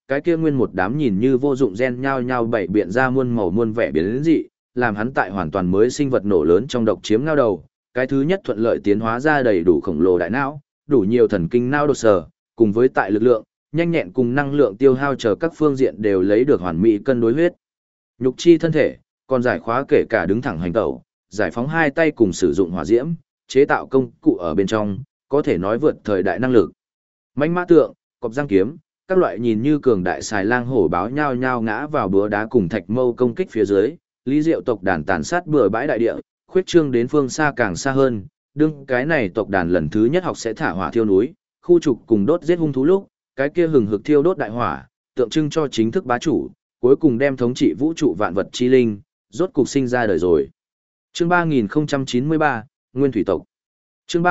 cái kia nguyên một đám nhìn như vô dụng gen nhao nhao bảy biện ra muôn màu muôn vẻ biến dị, làm hắn tại hoàn toàn mới sinh vật nổ lớn trong độc chiếm ngao đầu, cái thứ nhất thuận lợi tiến hóa ra đầy đủ khổng lồ đại não, đủ nhiều thần kinh não đột sở, cùng với tại lực lượng, nhanh nhẹn cùng năng lượng tiêu hao chờ các phương diện đều lấy được hoàn mỹ cân đối huyết. Nhục chi thân thể, còn giải khóa kể cả đứng thẳng hành tẩu, giải phóng hai tay cùng sử dụng hỏa diễm, chế tạo công cụ ở bên trong, có thể nói vượt thời đại năng lực. Mãnh mã tượng, cọp răng kiếm, các loại nhìn như cường đại xài lang hổ báo nhao nhao ngã vào búa đá cùng thạch mâu công kích phía dưới, Lý Diệu tộc đàn tàn sát bừa bãi đại địa, khuyết trương đến phương xa càng xa hơn, đương cái này tộc đàn lần thứ nhất học sẽ thả hỏa thiêu núi, khu trục cùng đốt giết hung thú lúc, cái kia hừng hực thiêu đốt đại hỏa, tượng trưng cho chính thức bá chủ, cuối cùng đem thống trị vũ trụ vạn vật chi linh, rốt cục sinh ra đời rồi. Chương 3093, Nguyên Thủy tộc. Chương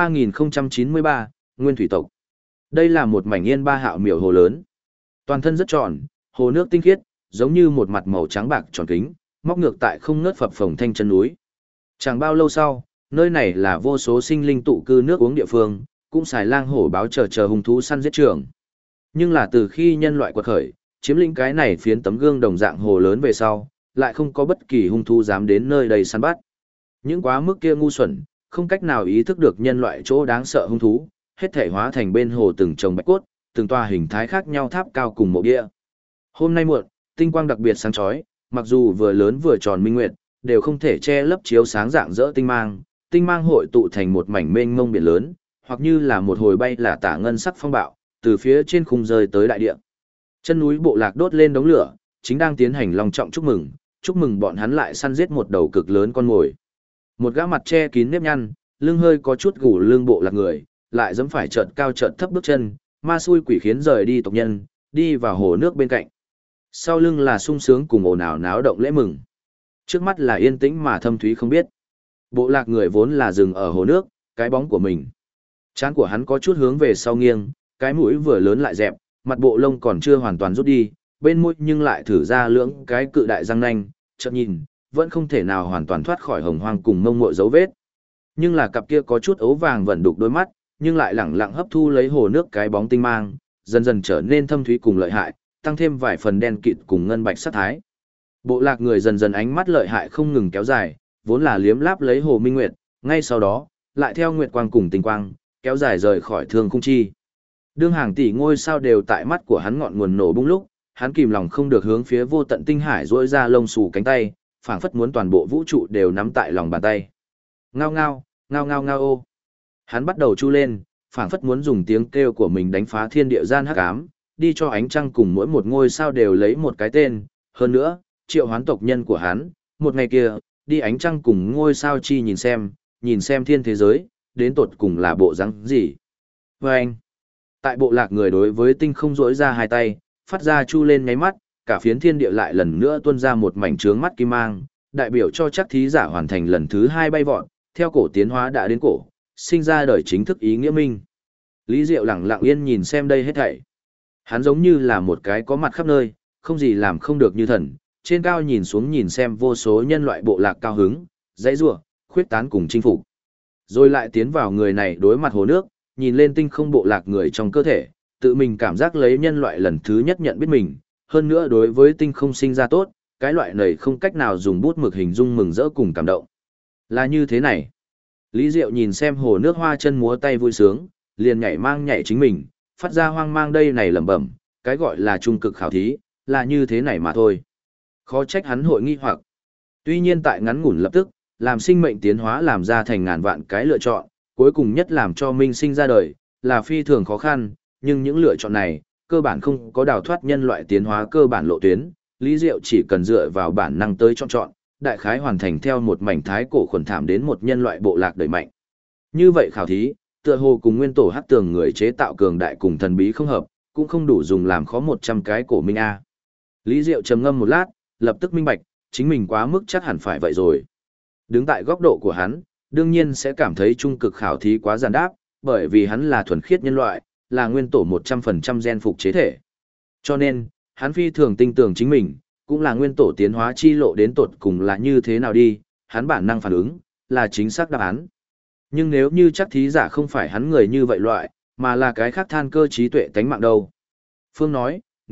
3093, Nguyên Thủy tộc. Đây là một mảnh yên ba hạo miểu hồ lớn. Toàn thân rất tròn, hồ nước tinh khiết, giống như một mặt màu trắng bạc tròn kính, móc ngược tại không ngớt phập phồng thanh chân núi. Chẳng bao lâu sau, nơi này là vô số sinh linh tụ cư nước uống địa phương, cũng xài lang hổ báo chờ hung thú săn giết trường. Nhưng là từ khi nhân loại quật khởi, chiếm lĩnh cái này phiến tấm gương đồng dạng hồ lớn về sau, lại không có bất kỳ hung thú dám đến nơi đây săn bắt. Những quá mức kia ngu xuẩn, không cách nào ý thức được nhân loại chỗ đáng sợ hung thú, hết thể hóa thành bên hồ từng chồng bạch cốt, từng tòa hình thái khác nhau tháp cao cùng mộ địa. Hôm nay muộn, tinh quang đặc biệt sáng chói, mặc dù vừa lớn vừa tròn minh nguyệt, đều không thể che lấp chiếu sáng dạng rỡ tinh mang hội tụ thành một mảnh mênh mông biển lớn, hoặc như là một hồi bay là tả ngân sắc phong bạo, từ phía trên khung rơi tới đại địa. Chân núi bộ lạc đốt lên đống lửa, chính đang tiến hành long trọng chúc mừng bọn hắn lại săn giết một đầu cực lớn con mồi. Một gã mặt che kín nếp nhăn, lưng hơi có chút gù lưng bộ lạc người, lại dẫm phải chợt cao chợt thấp bước chân, ma xui quỷ khiến rời đi tộc nhân, đi vào hồ nước bên cạnh. Sau lưng là sung sướng cùng ồn ào náo động lễ mừng. Trước mắt là yên tĩnh mà thâm thúy không biết. Bộ lạc người vốn là dừng ở hồ nước, cái bóng của mình. Trán của hắn có chút hướng về sau nghiêng, cái mũi vừa lớn lại dẹp, mặt bộ lông còn chưa hoàn toàn rút đi, bên môi nhưng lại thử ra lưỡng cái cự đại răng nanh, chợt nhìn, vẫn không thể nào hoàn toàn thoát khỏi hồng hoang cùng mông mội dấu vết. Nhưng là cặp kia có chút ấu vàng vẫn đục đôi mắt, nhưng lại lẳng lặng hấp thu lấy hồ nước cái bóng tinh mang, dần dần trở nên thâm thúy cùng lợi hại, tăng thêm vài phần đen kịt cùng ngân bạch sát thái. Bộ lạc người dần dần ánh mắt lợi hại không ngừng kéo dài, vốn là liếm láp lấy hồ minh nguyệt, ngay sau đó, lại theo nguyệt quang cùng tinh quang, kéo dài rời khỏi thương khung chi. Đương hàng tỷ ngôi sao đều tại mắt của hắn ngọn nguồn nổ bung lúc, hắn kìm lòng không được hướng phía vô tận tinh hải duỗi ra lông xù cánh tay, phảng phất muốn toàn bộ vũ trụ đều nắm tại lòng bàn tay. Ngao ngao, ngao ngao ngao ô. Hắn bắt đầu chu lên, phảng phất muốn dùng tiếng kêu của mình đánh phá thiên địa gian hắc ám, đi cho ánh trăng cùng mỗi một ngôi sao đều lấy một cái tên, hơn nữa, triệu hoán tộc nhân của hắn, một ngày kia, đi ánh trăng cùng ngôi sao chi nhìn xem thiên thế giới, đến tột cùng là bộ rắn gì. Và anh, tại bộ lạc người đối với tinh không rỗi ra hai tay, phát ra chu lên nháy mắt, cả phiến thiên địa lại lần nữa tuôn ra một mảnh trướng mắt kim mang, đại biểu cho chắc thí giả hoàn thành lần thứ 2 bay vọt, theo cổ tiến hóa đã đến cổ, sinh ra đời chính thức ý nghĩa minh. Lý Diệu lặng lặng yên nhìn xem đây hết thảy. Hắn giống như là một cái có mặt khắp nơi, không gì làm không được như thần, trên cao nhìn xuống nhìn xem vô số nhân loại bộ lạc cao hứng, dãy rủa, khuyết tán cùng chinh phục. Rồi lại tiến vào người này đối mặt hồ nước, nhìn lên tinh không bộ lạc người trong cơ thể, tự mình cảm giác lấy nhân loại lần thứ nhất nhận biết mình, hơn nữa đối với tinh không sinh ra tốt, cái loại này không cách nào dùng bút mực hình dung mừng rỡ cùng cảm động. Là như thế này. Lý Diệu nhìn xem hồ nước hoa chân múa tay vui sướng, liền nhảy chính mình, phát ra hoang mang đây này lẩm bẩm, cái gọi là trung cực khảo thí, là như thế này mà thôi. Khó trách hắn hội nghi hoặc. Tuy nhiên tại ngắn ngủn lập tức, làm sinh mệnh tiến hóa làm ra thành ngàn vạn cái lựa chọn, cuối cùng nhất làm cho minh sinh ra đời, là phi thường khó khăn, nhưng những lựa chọn này, cơ bản không có đào thoát nhân loại tiến hóa cơ bản lộ tuyến, Lý Diệu chỉ cần dựa vào bản năng tới chọn, đại khái hoàn thành theo một mảnh thái cổ khuẩn thảm đến một nhân loại bộ lạc đời mạnh. Như vậy khảo thí, tựa hồ cùng nguyên tổ hắc tường người chế tạo cường đại cùng thần bí không hợp, cũng không đủ dùng làm khó 100 cái cổ minh A. Lý Diệu trầm ngâm một lát, lập tức minh bạch, chính mình quá mức chắc hẳn phải vậy rồi. Đứng tại góc độ của hắn, đương nhiên sẽ cảm thấy trung cực khảo thí quá giản đáp, bởi vì hắn là thuần khiết nhân loại, là nguyên tổ 100% gen phục chế thể. Cho nên, hắn phi thường tin tưởng chính mình, cũng là nguyên tổ tiến hóa chi lộ đến tột cùng là như thế nào đi, hắn bản năng phản ứng, là chính xác đáp án. Nhưng nếu như chắc thí giả không phải hắn người như vậy loại, mà là cái khác than cơ trí tuệ tánh mạng đâu. Phương nói,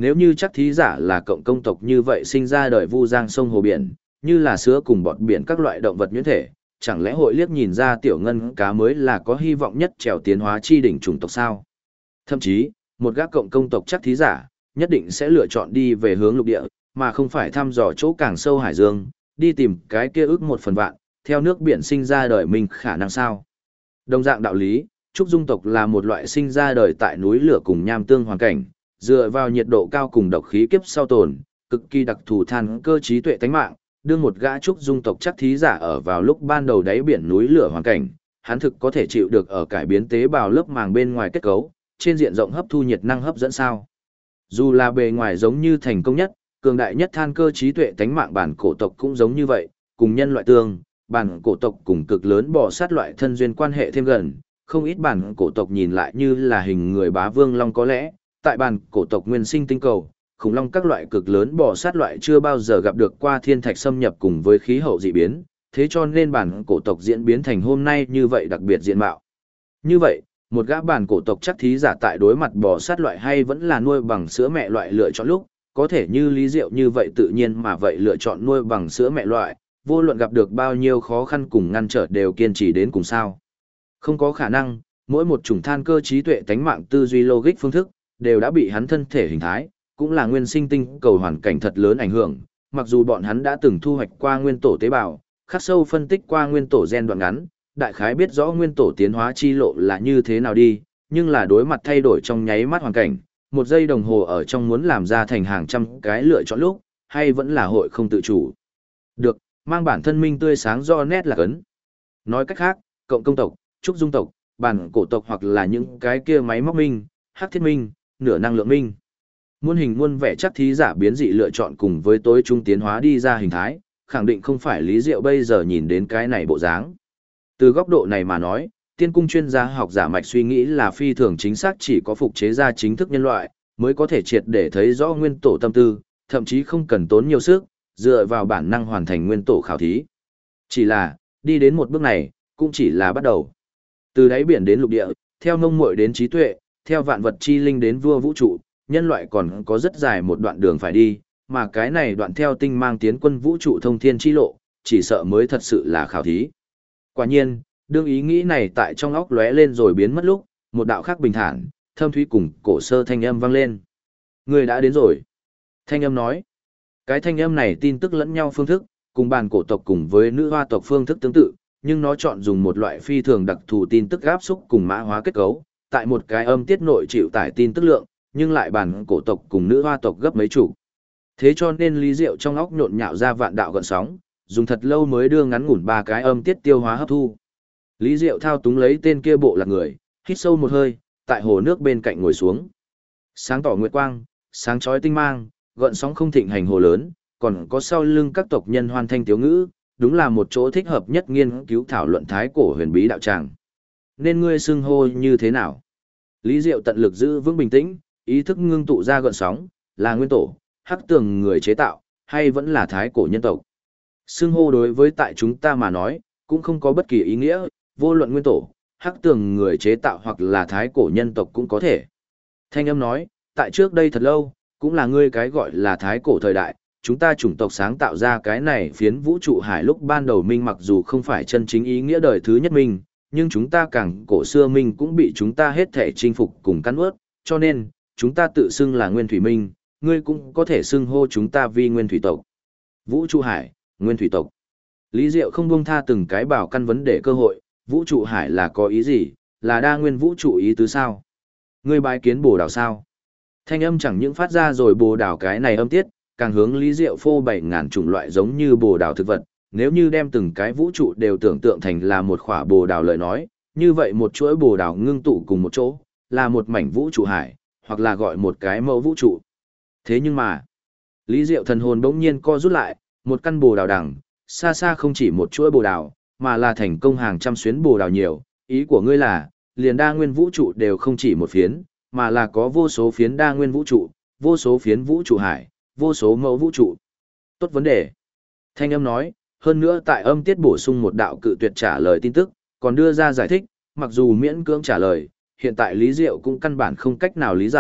Nếu như chắc thí giả là cộng công tộc như vậy sinh ra đời vu giang sông hồ biển, như là sứa cùng bọt biển các loại động vật nhuyễn thể, chẳng lẽ hội liếc nhìn ra tiểu ngân cá mới là có hy vọng nhất trèo tiến hóa chi đỉnh chủng tộc sao? Thậm chí, một gã cộng công tộc chắc thí giả, nhất định sẽ lựa chọn đi về hướng lục địa, mà không phải thăm dò chỗ càng sâu hải dương, đi tìm cái kia ước 1/1000, theo nước biển sinh ra đời mình khả năng sao? Đồng dạng đạo lý, trúc dung tộc là một loại sinh ra đời tại núi lửa cùng nham tương hoàn cảnh, dựa vào nhiệt độ cao cùng độc khí kiếp sau tồn, cực kỳ đặc thù than cơ trí tuệ tánh mạng, đương một gã trúc dung tộc chắc thí giả ở vào lúc ban đầu đáy biển núi lửa hoàn cảnh, hắn thực có thể chịu được ở cải biến tế bào lớp màng bên ngoài kết cấu, trên diện rộng hấp thu nhiệt năng hấp dẫn sao. Dù là bề ngoài giống như thành công nhất, cường đại nhất than cơ trí tuệ tánh mạng bản cổ tộc cũng giống như vậy, cùng nhân loại tương, bản cổ tộc cùng cực lớn bò sát loại thân duyên quan hệ thêm gần, không ít bản cổ tộc nhìn lại như là hình người bá vương long có lẽ, tại bản cổ tộc nguyên sinh tinh cầu, khủng long các loại cực lớn bò sát loại chưa bao giờ gặp được qua thiên thạch xâm nhập cùng với khí hậu dị biến, thế cho nên bản cổ tộc diễn biến thành hôm nay như vậy đặc biệt diện mạo. Như vậy, một gã bản cổ tộc chắc thí giả tại đối mặt bò sát loại hay vẫn là nuôi bằng sữa mẹ loại lựa chọn lúc, có thể như Lý Diệu như vậy tự nhiên mà vậy lựa chọn nuôi bằng sữa mẹ loại, vô luận gặp được bao nhiêu khó khăn cùng ngăn trở đều kiên trì đến cùng sao. Không có khả năng, mỗi một chủng than cơ trí tuệ tánh mạng tư duy logic phương thức, đều đã bị hắn thân thể hình thái, cũng là nguyên sinh tinh cầu hoàn cảnh thật lớn ảnh hưởng, mặc dù bọn hắn đã từng thu hoạch qua nguyên tổ tế bào, khắc sâu phân tích qua nguyên tổ gen đoạn ngắn, đại khái biết rõ nguyên tổ tiến hóa chi lộ là như thế nào đi, nhưng là đối mặt thay đổi trong nháy mắt hoàn cảnh, một giây đồng hồ ở trong muốn làm ra thành hàng trăm cái lựa chọn lúc, hay vẫn là hội không tự chủ. Được, mang bản thân minh tươi sáng do nét là cấn. Nói cách khác, cộng công tộc, trúc dung tộc, bản cổ tộc hoặc là những cái kia máy móc minh, hắc thiết minh, nửa năng lượng minh. Muôn hình muôn vẻ chắc thí giả biến dị lựa chọn cùng với tối trung tiến hóa đi ra hình thái, khẳng định không phải Lý Diệu bây giờ nhìn đến cái này bộ dáng. Từ góc độ này mà nói, tiên cung chuyên gia học giả mạch suy nghĩ là phi thường chính xác, chỉ có phục chế ra chính thức nhân loại, mới có thể triệt để thấy rõ nguyên tổ tâm tư, thậm chí không cần tốn nhiều sức, dựa vào bản năng hoàn thành nguyên tổ khảo thí. Chỉ là, đi đến một bước này, cũng chỉ là bắt đầu. Từ đáy biển đến lục địa, theo nông muội đến trí tuệ, theo vạn vật chi linh đến vua vũ trụ, nhân loại còn có rất dài một đoạn đường phải đi, mà cái này đoạn theo tinh mang tiến quân vũ trụ thông thiên chi lộ, chỉ sợ mới thật sự là khảo thí. Quả nhiên, đương ý nghĩ này tại trong óc lóe lên rồi biến mất lúc, một đạo khác bình thản, thâm thúy cùng cổ sơ thanh âm vang lên. Người đã đến rồi. Thanh âm nói. Cái thanh âm này tin tức lẫn nhau phương thức, cùng bản cổ tộc cùng với nữ hoa tộc phương thức tương tự, nhưng nó chọn dùng một loại phi thường đặc thù tin tức áp xúc cùng mã hóa kết cấu, tại một cái âm tiết nội chịu tải tin tức lượng, nhưng lại bản cổ tộc cùng nữ hoa tộc gấp mấy chủ. Thế cho nên Lý Diệu trong óc nhộn nhạo ra vạn đạo gợn sóng, dùng thật lâu mới đưa ngắn ngủn 3 cái âm tiết tiêu hóa hấp thu. Lý Diệu thao túng lấy tên kia bộ lạc người, hít sâu một hơi, tại hồ nước bên cạnh ngồi xuống. Sáng tỏ nguyệt quang, sáng chói tinh mang, gợn sóng không thịnh hành hồ lớn, còn có sau lưng các tộc nhân hoan thanh tiếu ngữ, đúng là một chỗ thích hợp nhất nghiên cứu thảo luận thái cổ huyền bí đạo tràng. Nên ngươi xưng hô như thế nào? Lý Diệu tận lực giữ vững bình tĩnh, ý thức ngưng tụ ra gợn sóng, là nguyên tổ, hắc tường người chế tạo, hay vẫn là thái cổ nhân tộc. Xưng hô đối với tại chúng ta mà nói, cũng không có bất kỳ ý nghĩa, vô luận nguyên tổ, hắc tường người chế tạo hoặc là thái cổ nhân tộc cũng có thể. Thanh âm nói, tại trước đây thật lâu, cũng là ngươi cái gọi là thái cổ thời đại, chúng ta chủng tộc sáng tạo ra cái này phiến vũ trụ hải lúc ban đầu minh, mặc dù không phải chân chính ý nghĩa đời thứ nhất minh, nhưng chúng ta càng cổ xưa minh cũng bị chúng ta hết thể chinh phục cùng cắn ướt, cho nên, chúng ta tự xưng là nguyên thủy minh, ngươi cũng có thể xưng hô chúng ta vì nguyên thủy tộc. Vũ trụ hải, nguyên thủy tộc. Lý Diệu không buông tha từng cái bảo căn vấn đề cơ hội, vũ trụ hải là có ý gì, là đa nguyên vũ trụ ý tứ sao? Ngươi bái kiến bồ đào sao? Thanh âm chẳng những phát ra rồi bồ đào cái này âm tiết, càng hướng Lý Diệu phô 7.000 chủng loại giống như bồ đào thực vật, nếu như đem từng cái vũ trụ đều tưởng tượng thành là một khỏa bồ đào lời nói, như vậy một chuỗi bồ đào ngưng tụ cùng một chỗ, là một mảnh vũ trụ hải, hoặc là gọi một cái mẫu vũ trụ. Thế nhưng mà, Lý Diệu thần hồn bỗng nhiên co rút lại, một căn bồ đào đằng, xa xa không chỉ một chuỗi bồ đào, mà là thành công hàng trăm xuyến bồ đào nhiều, ý của ngươi là, liền đa nguyên vũ trụ đều không chỉ một phiến, mà là có vô số phiến đa nguyên vũ trụ, vô số phiến vũ trụ hải, vô số mẫu vũ trụ. Tốt vấn đề. Thanh âm nói, hơn nữa tại âm tiết bổ sung một đạo cự tuyệt trả lời tin tức, còn đưa ra giải thích, mặc dù miễn cưỡng trả lời, hiện tại Lý Diệu cũng căn bản không cách nào lý giải,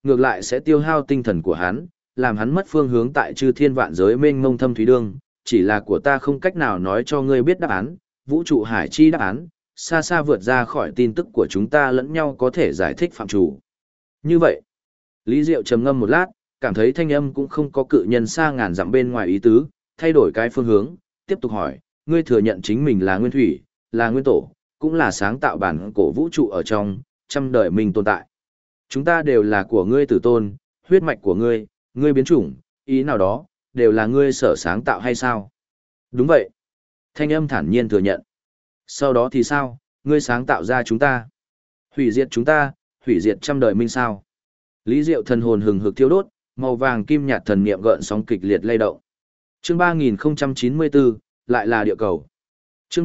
ngược lại sẽ tiêu hao tinh thần của hắn, làm hắn mất phương hướng tại chư thiên vạn giới mênh mông thâm thúy đương, chỉ là của ta không cách nào nói cho ngươi biết đáp án, vũ trụ hải chi đáp án, xa xa vượt ra khỏi tin tức của chúng ta lẫn nhau có thể giải thích phạm chủ. Như vậy, Lý Diệu trầm ngâm một lát, cảm thấy thanh âm cũng không có cự nhân xa ngàn dặm bên ngoài ý tứ, thay đổi cái phương hướng, tiếp tục hỏi, ngươi thừa nhận chính mình là nguyên thủy, là nguyên tổ, cũng là sáng tạo bản cổ vũ trụ ở trong, trăm đời mình tồn tại. Chúng ta đều là của ngươi tử tôn, huyết mạch của ngươi, ngươi biến chủng, ý nào đó, đều là ngươi sở sáng tạo hay sao? Đúng vậy. Thanh âm thản nhiên thừa nhận. Sau đó thì sao, ngươi sáng tạo ra chúng ta? Hủy diệt chúng ta, hủy diệt trăm đời minh sao? Lý Diệu thần hồn hừng hực thiêu đốt, màu vàng kim nhạt thần niệm gợn sóng kịch liệt lay động. Chương 3094, lại là địa cầu. Chương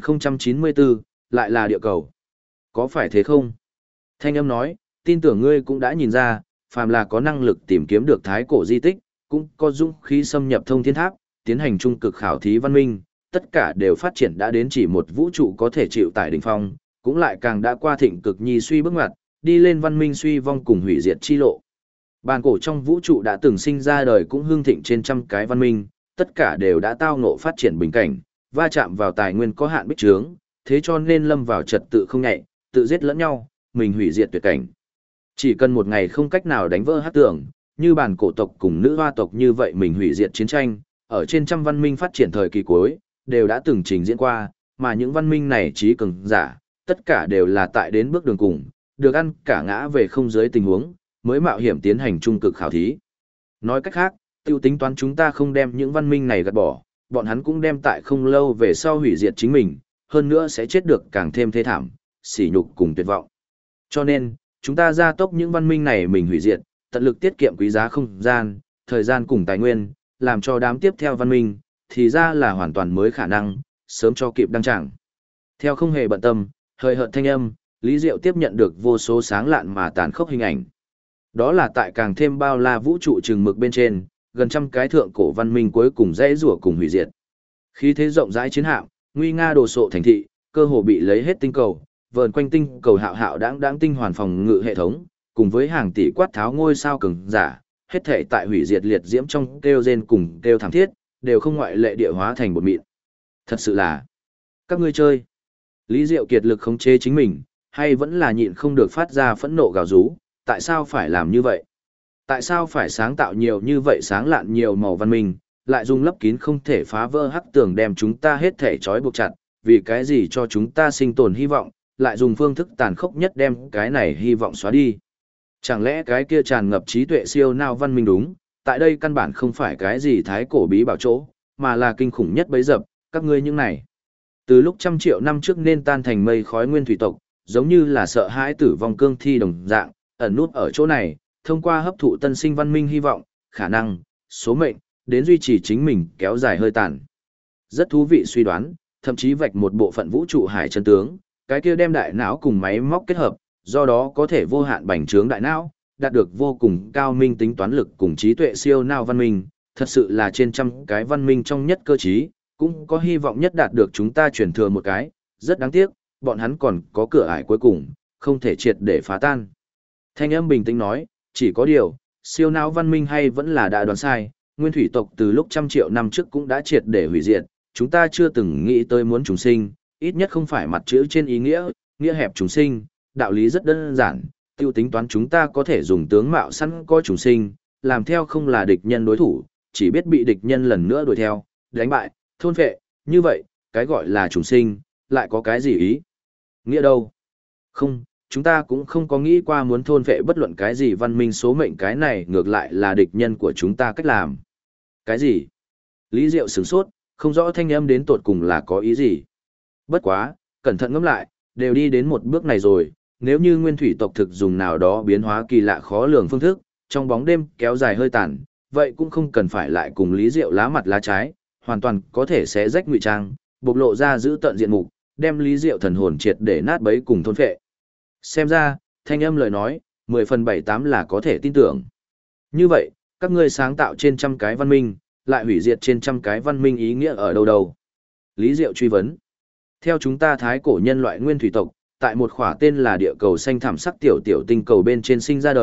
3094, lại là địa cầu. Có phải thế không? Thanh âm nói, tin tưởng ngươi cũng đã nhìn ra, phàm là có năng lực tìm kiếm được thái cổ di tích, cũng có dũng khí xâm nhập thông thiên tháp, tiến hành trung cực khảo thí văn minh, tất cả đều phát triển đã đến chỉ một vũ trụ có thể chịu tải đỉnh phong, cũng lại càng đã qua thịnh cực nhi suy bước ngoặt, đi lên văn minh suy vong cùng hủy diệt chi lộ. Bàn cổ trong vũ trụ đã từng sinh ra đời cũng hương thịnh trên trăm cái văn minh, tất cả đều đã tao ngộ phát triển bình cảnh, va chạm vào tài nguyên có hạn bích trướng, thế cho nên lâm vào trật tự không nhạy, tự giết lẫn nhau, mình hủy diệt tuyệt cảnh. Chỉ cần một ngày không cách nào đánh vỡ hát tưởng, như bàn cổ tộc cùng nữ hoa tộc như vậy mình hủy diệt chiến tranh, ở trên trăm văn minh phát triển thời kỳ cuối, đều đã từng trình diễn qua, mà những văn minh này trí cường giả, tất cả đều là tại đến bước đường cùng, được ăn cả ngã về không dưới tình huống, mới mạo hiểm tiến hành trung cực khảo thí. Nói cách khác, tiêu tính toán chúng ta không đem những văn minh này gạt bỏ, bọn hắn cũng đem tại không lâu về sau hủy diệt chính mình, hơn nữa sẽ chết được càng thêm thê thảm, sỉ nhục cùng tuyệt vọng. Cho nên, chúng ta gia tốc những văn minh này mình hủy diệt, tận lực tiết kiệm quý giá không gian, thời gian cùng tài nguyên, làm cho đám tiếp theo văn minh, thì ra là hoàn toàn mới khả năng, sớm cho kịp đăng tràng. Theo không hề bận tâm, hời hợt thanh âm, Lý Diệu tiếp nhận được vô số sáng lạn mà tàn khốc hình ảnh. Đó là tại càng thêm bao la vũ trụ chừng mực bên trên, gần trăm cái thượng cổ văn minh cuối cùng dãy rủa cùng hủy diệt. Khí thế rộng rãi chiến hạm, nguy nga đồ sộ thành thị, cơ hồ bị lấy hết tinh cầu, vờn quanh tinh cầu hạo hạo đáng tinh hoàn phòng ngự hệ thống, cùng với hàng tỷ quát tháo ngôi sao cường giả, hết thể tại hủy diệt liệt diễm trong kêu rên cùng kêu thảm thiết, đều không ngoại lệ địa hóa thành bột mịn. Thật sự là, các ngươi chơi. Lý Diệu kiệt lực khống chế chính mình, hay vẫn là nhịn không được phát ra phẫn nộ gào rú, tại sao phải làm như vậy? Tại sao phải sáng tạo nhiều như vậy sáng lạn nhiều màu văn minh, lại dùng lấp kín không thể phá vỡ hắc tường đem chúng ta hết thể trói buộc chặt, vì cái gì cho chúng ta sinh tồn hy vọng, lại dùng phương thức tàn khốc nhất đem cái này hy vọng xóa đi. Chẳng lẽ cái kia tràn ngập trí tuệ siêu nào văn minh đúng, tại đây căn bản không phải cái gì thái cổ bí bảo chỗ, mà là kinh khủng nhất bấy dập, các ngươi những này. Từ lúc trăm triệu năm trước nên tan thành mây khói nguyên thủy tộc, giống như là sợ hãi tử vong cương thi đồng dạng, ẩn nút ở chỗ này, thông qua hấp thụ tân sinh văn minh hy vọng, khả năng, số mệnh, đến duy trì chính mình kéo dài hơi tàn. Rất thú vị suy đoán, thậm chí vạch một bộ phận vũ trụ hải chân tướng, cái kia đem đại não cùng máy móc kết hợp, do đó có thể vô hạn bành trướng đại não, đạt được vô cùng cao minh tính toán lực cùng trí tuệ siêu nào văn minh, thật sự là trên trăm cái văn minh trong nhất cơ trí, cũng có hy vọng nhất đạt được chúng ta truyền thừa một cái, rất đáng tiếc, bọn hắn còn có cửa ải cuối cùng, không thể triệt để phá tan. Thanh âm bình tĩnh nói, chỉ có điều, siêu não văn minh hay vẫn là đã đoán sai, nguyên thủy tộc từ lúc trăm triệu năm trước cũng đã triệt để hủy diệt, chúng ta chưa từng nghĩ tới muốn trùng sinh, ít nhất không phải mặt chữ trên ý nghĩa, nghĩa hẹp trùng sinh, đạo lý rất đơn giản, tiêu tính toán chúng ta có thể dùng tướng mạo sẵn có trùng sinh, làm theo không là địch nhân đối thủ, chỉ biết bị địch nhân lần nữa đuổi theo, đánh bại, thôn phệ, như vậy, cái gọi là trùng sinh, lại có cái gì ý? Nghĩa đâu? Không, chúng ta cũng không có nghĩ qua muốn thôn phệ bất luận cái gì văn minh số mệnh cái này ngược lại là địch nhân của chúng ta cách làm. Cái gì? Lý Diệu sửng sốt, không rõ thanh âm đến tột cùng là có ý gì. Bất quá, cẩn thận ngẫm lại, đều đi đến một bước này rồi, nếu như nguyên thủy tộc thực dùng nào đó biến hóa kỳ lạ khó lường phương thức, trong bóng đêm kéo dài hơi tàn, vậy cũng không cần phải lại cùng Lý Diệu lá mặt lá trái, hoàn toàn có thể sẽ rách ngụy trang, bộc lộ ra giữ tận diện mục, đem Lý Diệu thần hồn triệt để nát bấy cùng thôn phệ. Xem ra, thanh âm lời nói, 10 phần 7-8 là có thể tin tưởng. Như vậy, các ngươi sáng tạo trên trăm cái văn minh, lại hủy diệt trên trăm cái văn minh ý nghĩa ở đâu đâu? Lý Diệu truy vấn. Theo chúng ta thái cổ nhân loại nguyên thủy tộc, tại một khỏa tên là địa cầu xanh thảm sắc tiểu tiểu tinh cầu bên trên sinh ra đời,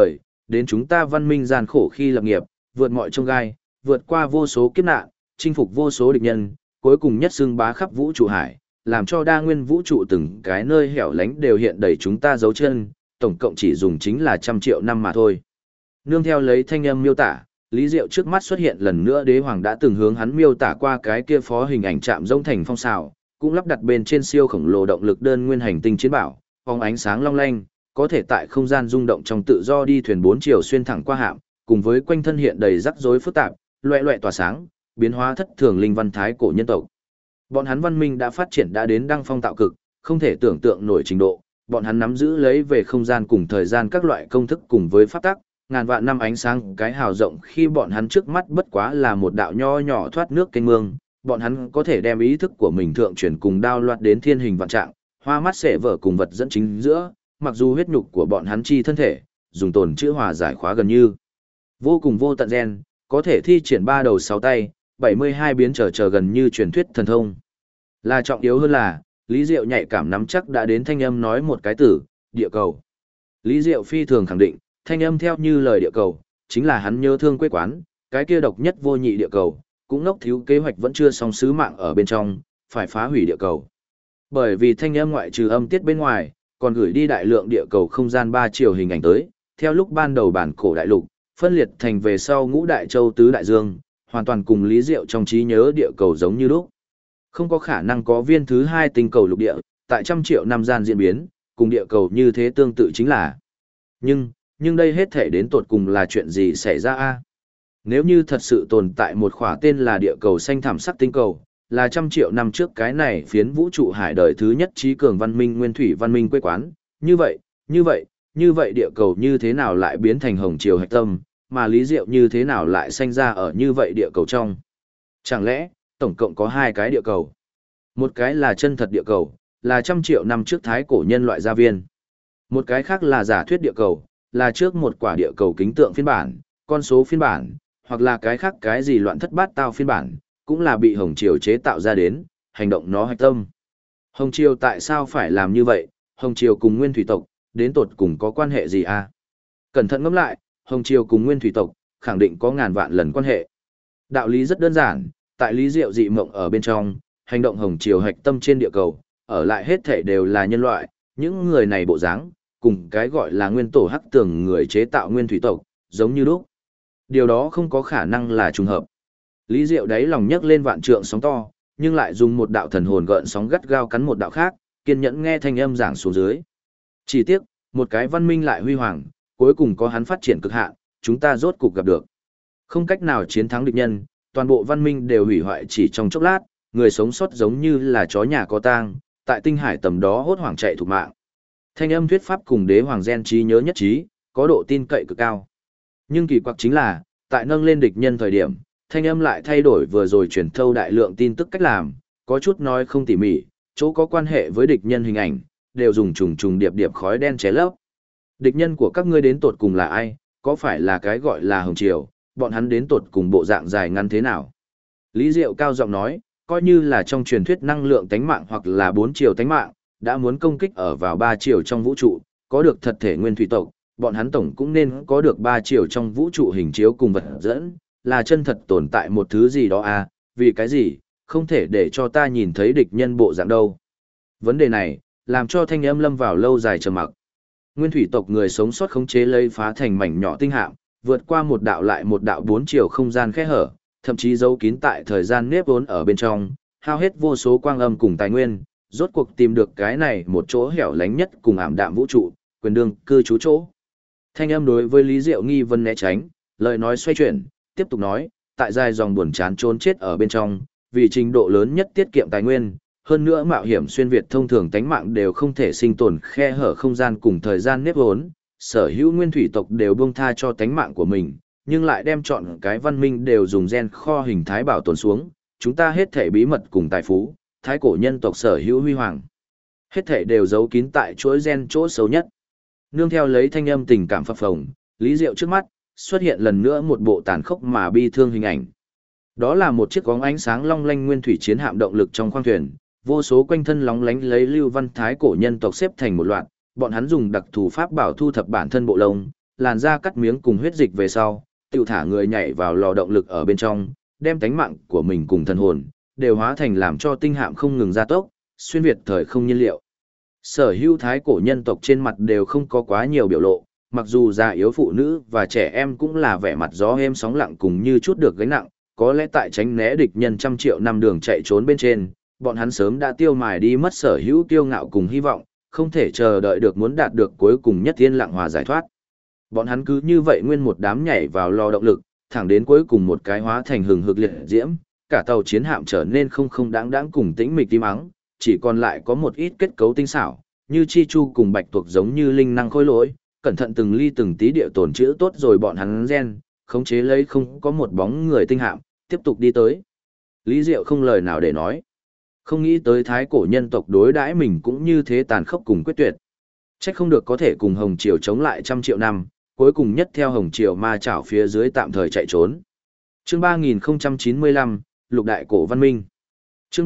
đến chúng ta văn minh gian khổ khi lập nghiệp, vượt mọi chông gai, vượt qua vô số kiếp nạn, chinh phục vô số địch nhân, cuối cùng nhất xưng bá khắp vũ trụ hải, làm cho đa nguyên vũ trụ từng cái nơi hẻo lánh đều hiện đầy chúng ta dấu chân, tổng cộng chỉ dùng chính là 100 triệu năm mà thôi. Nương theo lấy thanh âm miêu tả, Lý Diệu trước mắt xuất hiện lần nữa đế hoàng đã từng hướng hắn miêu tả qua cái kia phó hình ảnh chạm rông thành phong xào, cũng lắp đặt bên trên siêu khổng lồ động lực đơn nguyên hành tinh chiến bảo, phóng ánh sáng long lanh, có thể tại không gian rung động trong tự do đi thuyền 4 chiều xuyên thẳng qua hạm, cùng với quanh thân hiện đầy rắc rối phức tạp, loẻ loẻ tỏa sáng, biến hóa thất thường linh văn thái cổ nhân tộc. Bọn hắn văn minh đã phát triển đã đến đăng phong tạo cực, không thể tưởng tượng nổi trình độ, bọn hắn nắm giữ lấy về không gian cùng thời gian các loại công thức cùng với pháp tắc, ngàn vạn năm ánh sáng cái hào rộng khi bọn hắn trước mắt bất quá là một đạo nho nhỏ thoát nước kênh mương, bọn hắn có thể đem ý thức của mình thượng chuyển cùng đao loạt đến thiên hình vạn trạng, hoa mắt sẽ vở cùng vật dẫn chính giữa, mặc dù huyết nhục của bọn hắn chi thân thể, dùng tồn chữa hòa giải khóa gần như vô cùng vô tận gen, có thể thi triển 3 đầu 6 tay, 72 biến trở gần như truyền thuyết thần thông. Là trọng yếu hơn là, Lý Diệu nhạy cảm nắm chắc đã đến thanh âm nói một cái từ, địa cầu. Lý Diệu phi thường khẳng định, thanh âm theo như lời địa cầu, chính là hắn nhớ thương quê quán, cái kia độc nhất vô nhị địa cầu, cũng ngốc thiếu kế hoạch vẫn chưa xong sứ mạng ở bên trong, phải phá hủy địa cầu. Bởi vì thanh âm ngoại trừ âm tiết bên ngoài, còn gửi đi đại lượng địa cầu không gian 3 chiều hình ảnh tới, theo lúc ban đầu bản cổ đại lục, phân liệt thành về sau ngũ đại châu tứ đại dương, hoàn toàn cùng Lý Diệu trong trí nhớ địa cầu giống như lúc. Không có khả năng có viên thứ 2 tinh cầu lục địa, tại 100 triệu năm gian diễn biến, cùng địa cầu như thế tương tự chính là. Nhưng đây hết thể đến tột cùng là chuyện gì xảy ra a? Nếu như thật sự tồn tại một khỏa tên là địa cầu xanh thảm sắc tinh cầu, là 100 triệu năm trước cái này phiến vũ trụ hải đời thứ nhất trí cường văn minh nguyên thủy văn minh quê quán, như vậy địa cầu như thế nào lại biến thành hồng triều hạch tâm, mà Lý Diệu như thế nào lại sanh ra ở như vậy địa cầu trong? Chẳng lẽ, tổng cộng có 2 cái địa cầu? Một cái là chân thật địa cầu, là 100 triệu năm trước thái cổ nhân loại gia viên. Một cái khác là giả thuyết địa cầu, là trước một quả địa cầu kính tượng phiên bản, con số phiên bản, hoặc là cái khác cái gì loạn thất bát tao phiên bản, cũng là bị Hồng Triều chế tạo ra đến, hành động nó hạch tâm. Hồng Triều tại sao phải làm như vậy? Hồng Triều cùng Nguyên Thủy tộc, đến tột cùng có quan hệ gì à? Cẩn thận ngẫm lại, Hồng Triều cùng Nguyên Thủy tộc, khẳng định có ngàn vạn lần quan hệ. Đạo lý rất đơn giản, tại Lý Diệu dị mộng ở bên trong, hành động Hồng Triều hạch tâm trên địa cầu, ở lại hết thể đều là nhân loại, những người này bộ dáng, cùng cái gọi là nguyên tổ hắc tường người chế tạo Nguyên Thủy tộc, giống như lúc. Điều đó không có khả năng là trùng hợp. Lý Diệu đáy lòng nhấc lên vạn trượng sóng to, nhưng lại dùng một đạo thần hồn gợn sóng gắt gao cắn một đạo khác, kiên nhẫn nghe thanh âm giảng xuống dưới. Chỉ tiếc, một cái văn minh lại huy hoàng, cuối cùng có hắn phát triển cực hạn, chúng ta rốt cục gặp được. Không cách nào chiến thắng địch nhân, toàn bộ văn minh đều hủy hoại chỉ trong chốc lát, người sống sót giống như là chó nhà có tang, tại tinh hải tầm đó hốt hoảng chạy thục mạng. Thanh âm thuyết pháp cùng đế hoàng gen trí nhớ nhất trí, có độ tin cậy cực cao. Nhưng kỳ quặc chính là, tại nâng lên địch nhân thời điểm, thanh âm lại thay đổi vừa rồi truyền thâu đại lượng tin tức cách làm, có chút nói không tỉ mỉ, chỗ có quan hệ với địch nhân hình ảnh, đều dùng trùng trùng điệp điệp khói đen ché lấp. Địch nhân của các ngươi đến tột cùng là ai, có phải là cái gọi là Hồng Triều, bọn hắn đến tột cùng bộ dạng dài ngắn thế nào? Lý Diệu cao giọng nói, coi như là trong truyền thuyết năng lượng tánh mạng hoặc là 4 chiều tánh mạng, đã muốn công kích ở vào 3 chiều trong vũ trụ, có được thật thể nguyên thủy tộc, bọn hắn tổng cũng nên có được 3 chiều trong vũ trụ hình chiếu cùng vật dẫn, là chân thật tồn tại một thứ gì đó à, vì cái gì, không thể để cho ta nhìn thấy địch nhân bộ dạng đâu. Vấn đề này, làm cho thanh âm lâm vào lâu dài trầm mặc. Nguyên thủy tộc người sống sót khống chế lấy phá thành mảnh nhỏ tinh hạm, vượt qua một đạo lại một đạo 4 chiều không gian khe hở, thậm chí giấu kín tại thời gian nếp vốn ở bên trong, hao hết vô số quang âm cùng tài nguyên, rốt cuộc tìm được cái này một chỗ hẻo lánh nhất cùng ảm đạm vũ trụ, quyền đương cư trú chỗ. Thanh âm đối với Lý Diệu nghi vấn né tránh, lời nói xoay chuyển, tiếp tục nói, tại dài dòng buồn chán trốn chết ở bên trong, vì trình độ lớn nhất tiết kiệm tài nguyên, hơn nữa mạo hiểm xuyên việt thông thường tánh mạng đều không thể sinh tồn khe hở không gian cùng thời gian nếp vốn, sở hữu nguyên thủy tộc đều buông tha cho tánh mạng của mình, nhưng lại đem chọn cái văn minh đều dùng gen kho hình thái bảo tồn xuống, chúng ta hết thể bí mật cùng tài phú, thái cổ nhân tộc sở hữu huy hoàng. Hết thể đều giấu kín tại chuỗi gen chỗ xấu nhất. Nương theo lấy thanh âm tình cảm phập phồng, Lý Diệu trước mắt, xuất hiện lần nữa một bộ tàn khốc mà bi thương hình ảnh. Đó là một chiếc có ánh sáng long lanh nguyên thủy chiến hạm động lực trong khoang thuyền, vô số quanh thân lóng lánh lấy lưu văn thái cổ nhân tộc xếp thành một loạt, bọn hắn dùng đặc thù pháp bảo thu thập bản thân bộ lông, làn da cắt miếng cùng huyết dịch về sau, tự thả người nhảy vào lò động lực ở bên trong, đem tánh mạng của mình cùng thần hồn, đều hóa thành làm cho tinh hạm không ngừng gia tốc, xuyên việt thời không nhiên liệu. Sở hữu thái cổ nhân tộc trên mặt đều không có quá nhiều biểu lộ, mặc dù già yếu phụ nữ và trẻ em cũng là vẻ mặt gió êm sóng lặng cùng như chút được gánh nặng, có lẽ tại tránh né địch nhân trăm triệu năm đường chạy trốn bên trên, bọn hắn sớm đã tiêu mài đi mất sở hữu kiêu ngạo cùng hy vọng, không thể chờ đợi được muốn đạt được cuối cùng nhất yên lặng hòa giải thoát. Bọn hắn cứ như vậy nguyên một đám nhảy vào lò động lực, thẳng đến cuối cùng một cái hóa thành hừng hực liệt diễm, cả tàu chiến hạm trở nên không đáng đáng cùng tĩnh mịch im ắng, chỉ còn lại có một ít kết cấu tinh xảo, như chi chu cùng bạch tuộc giống như linh năng khôi lỗi, cẩn thận từng ly từng tí địa tồn trữ tốt rồi bọn hắn gen, khống chế lấy không có một bóng người tinh hạm, tiếp tục đi tới. Lý Diệu không lời nào để nói. Không nghĩ tới thái cổ nhân tộc đối đãi mình cũng như thế tàn khốc cùng quyết tuyệt. Trách không được có thể cùng Hồng Triều chống lại trăm triệu năm, cuối cùng nhất theo Hồng Triều ma chảo phía dưới tạm thời chạy trốn. Chương 3095, Lục Đại Cổ Văn Minh. Chương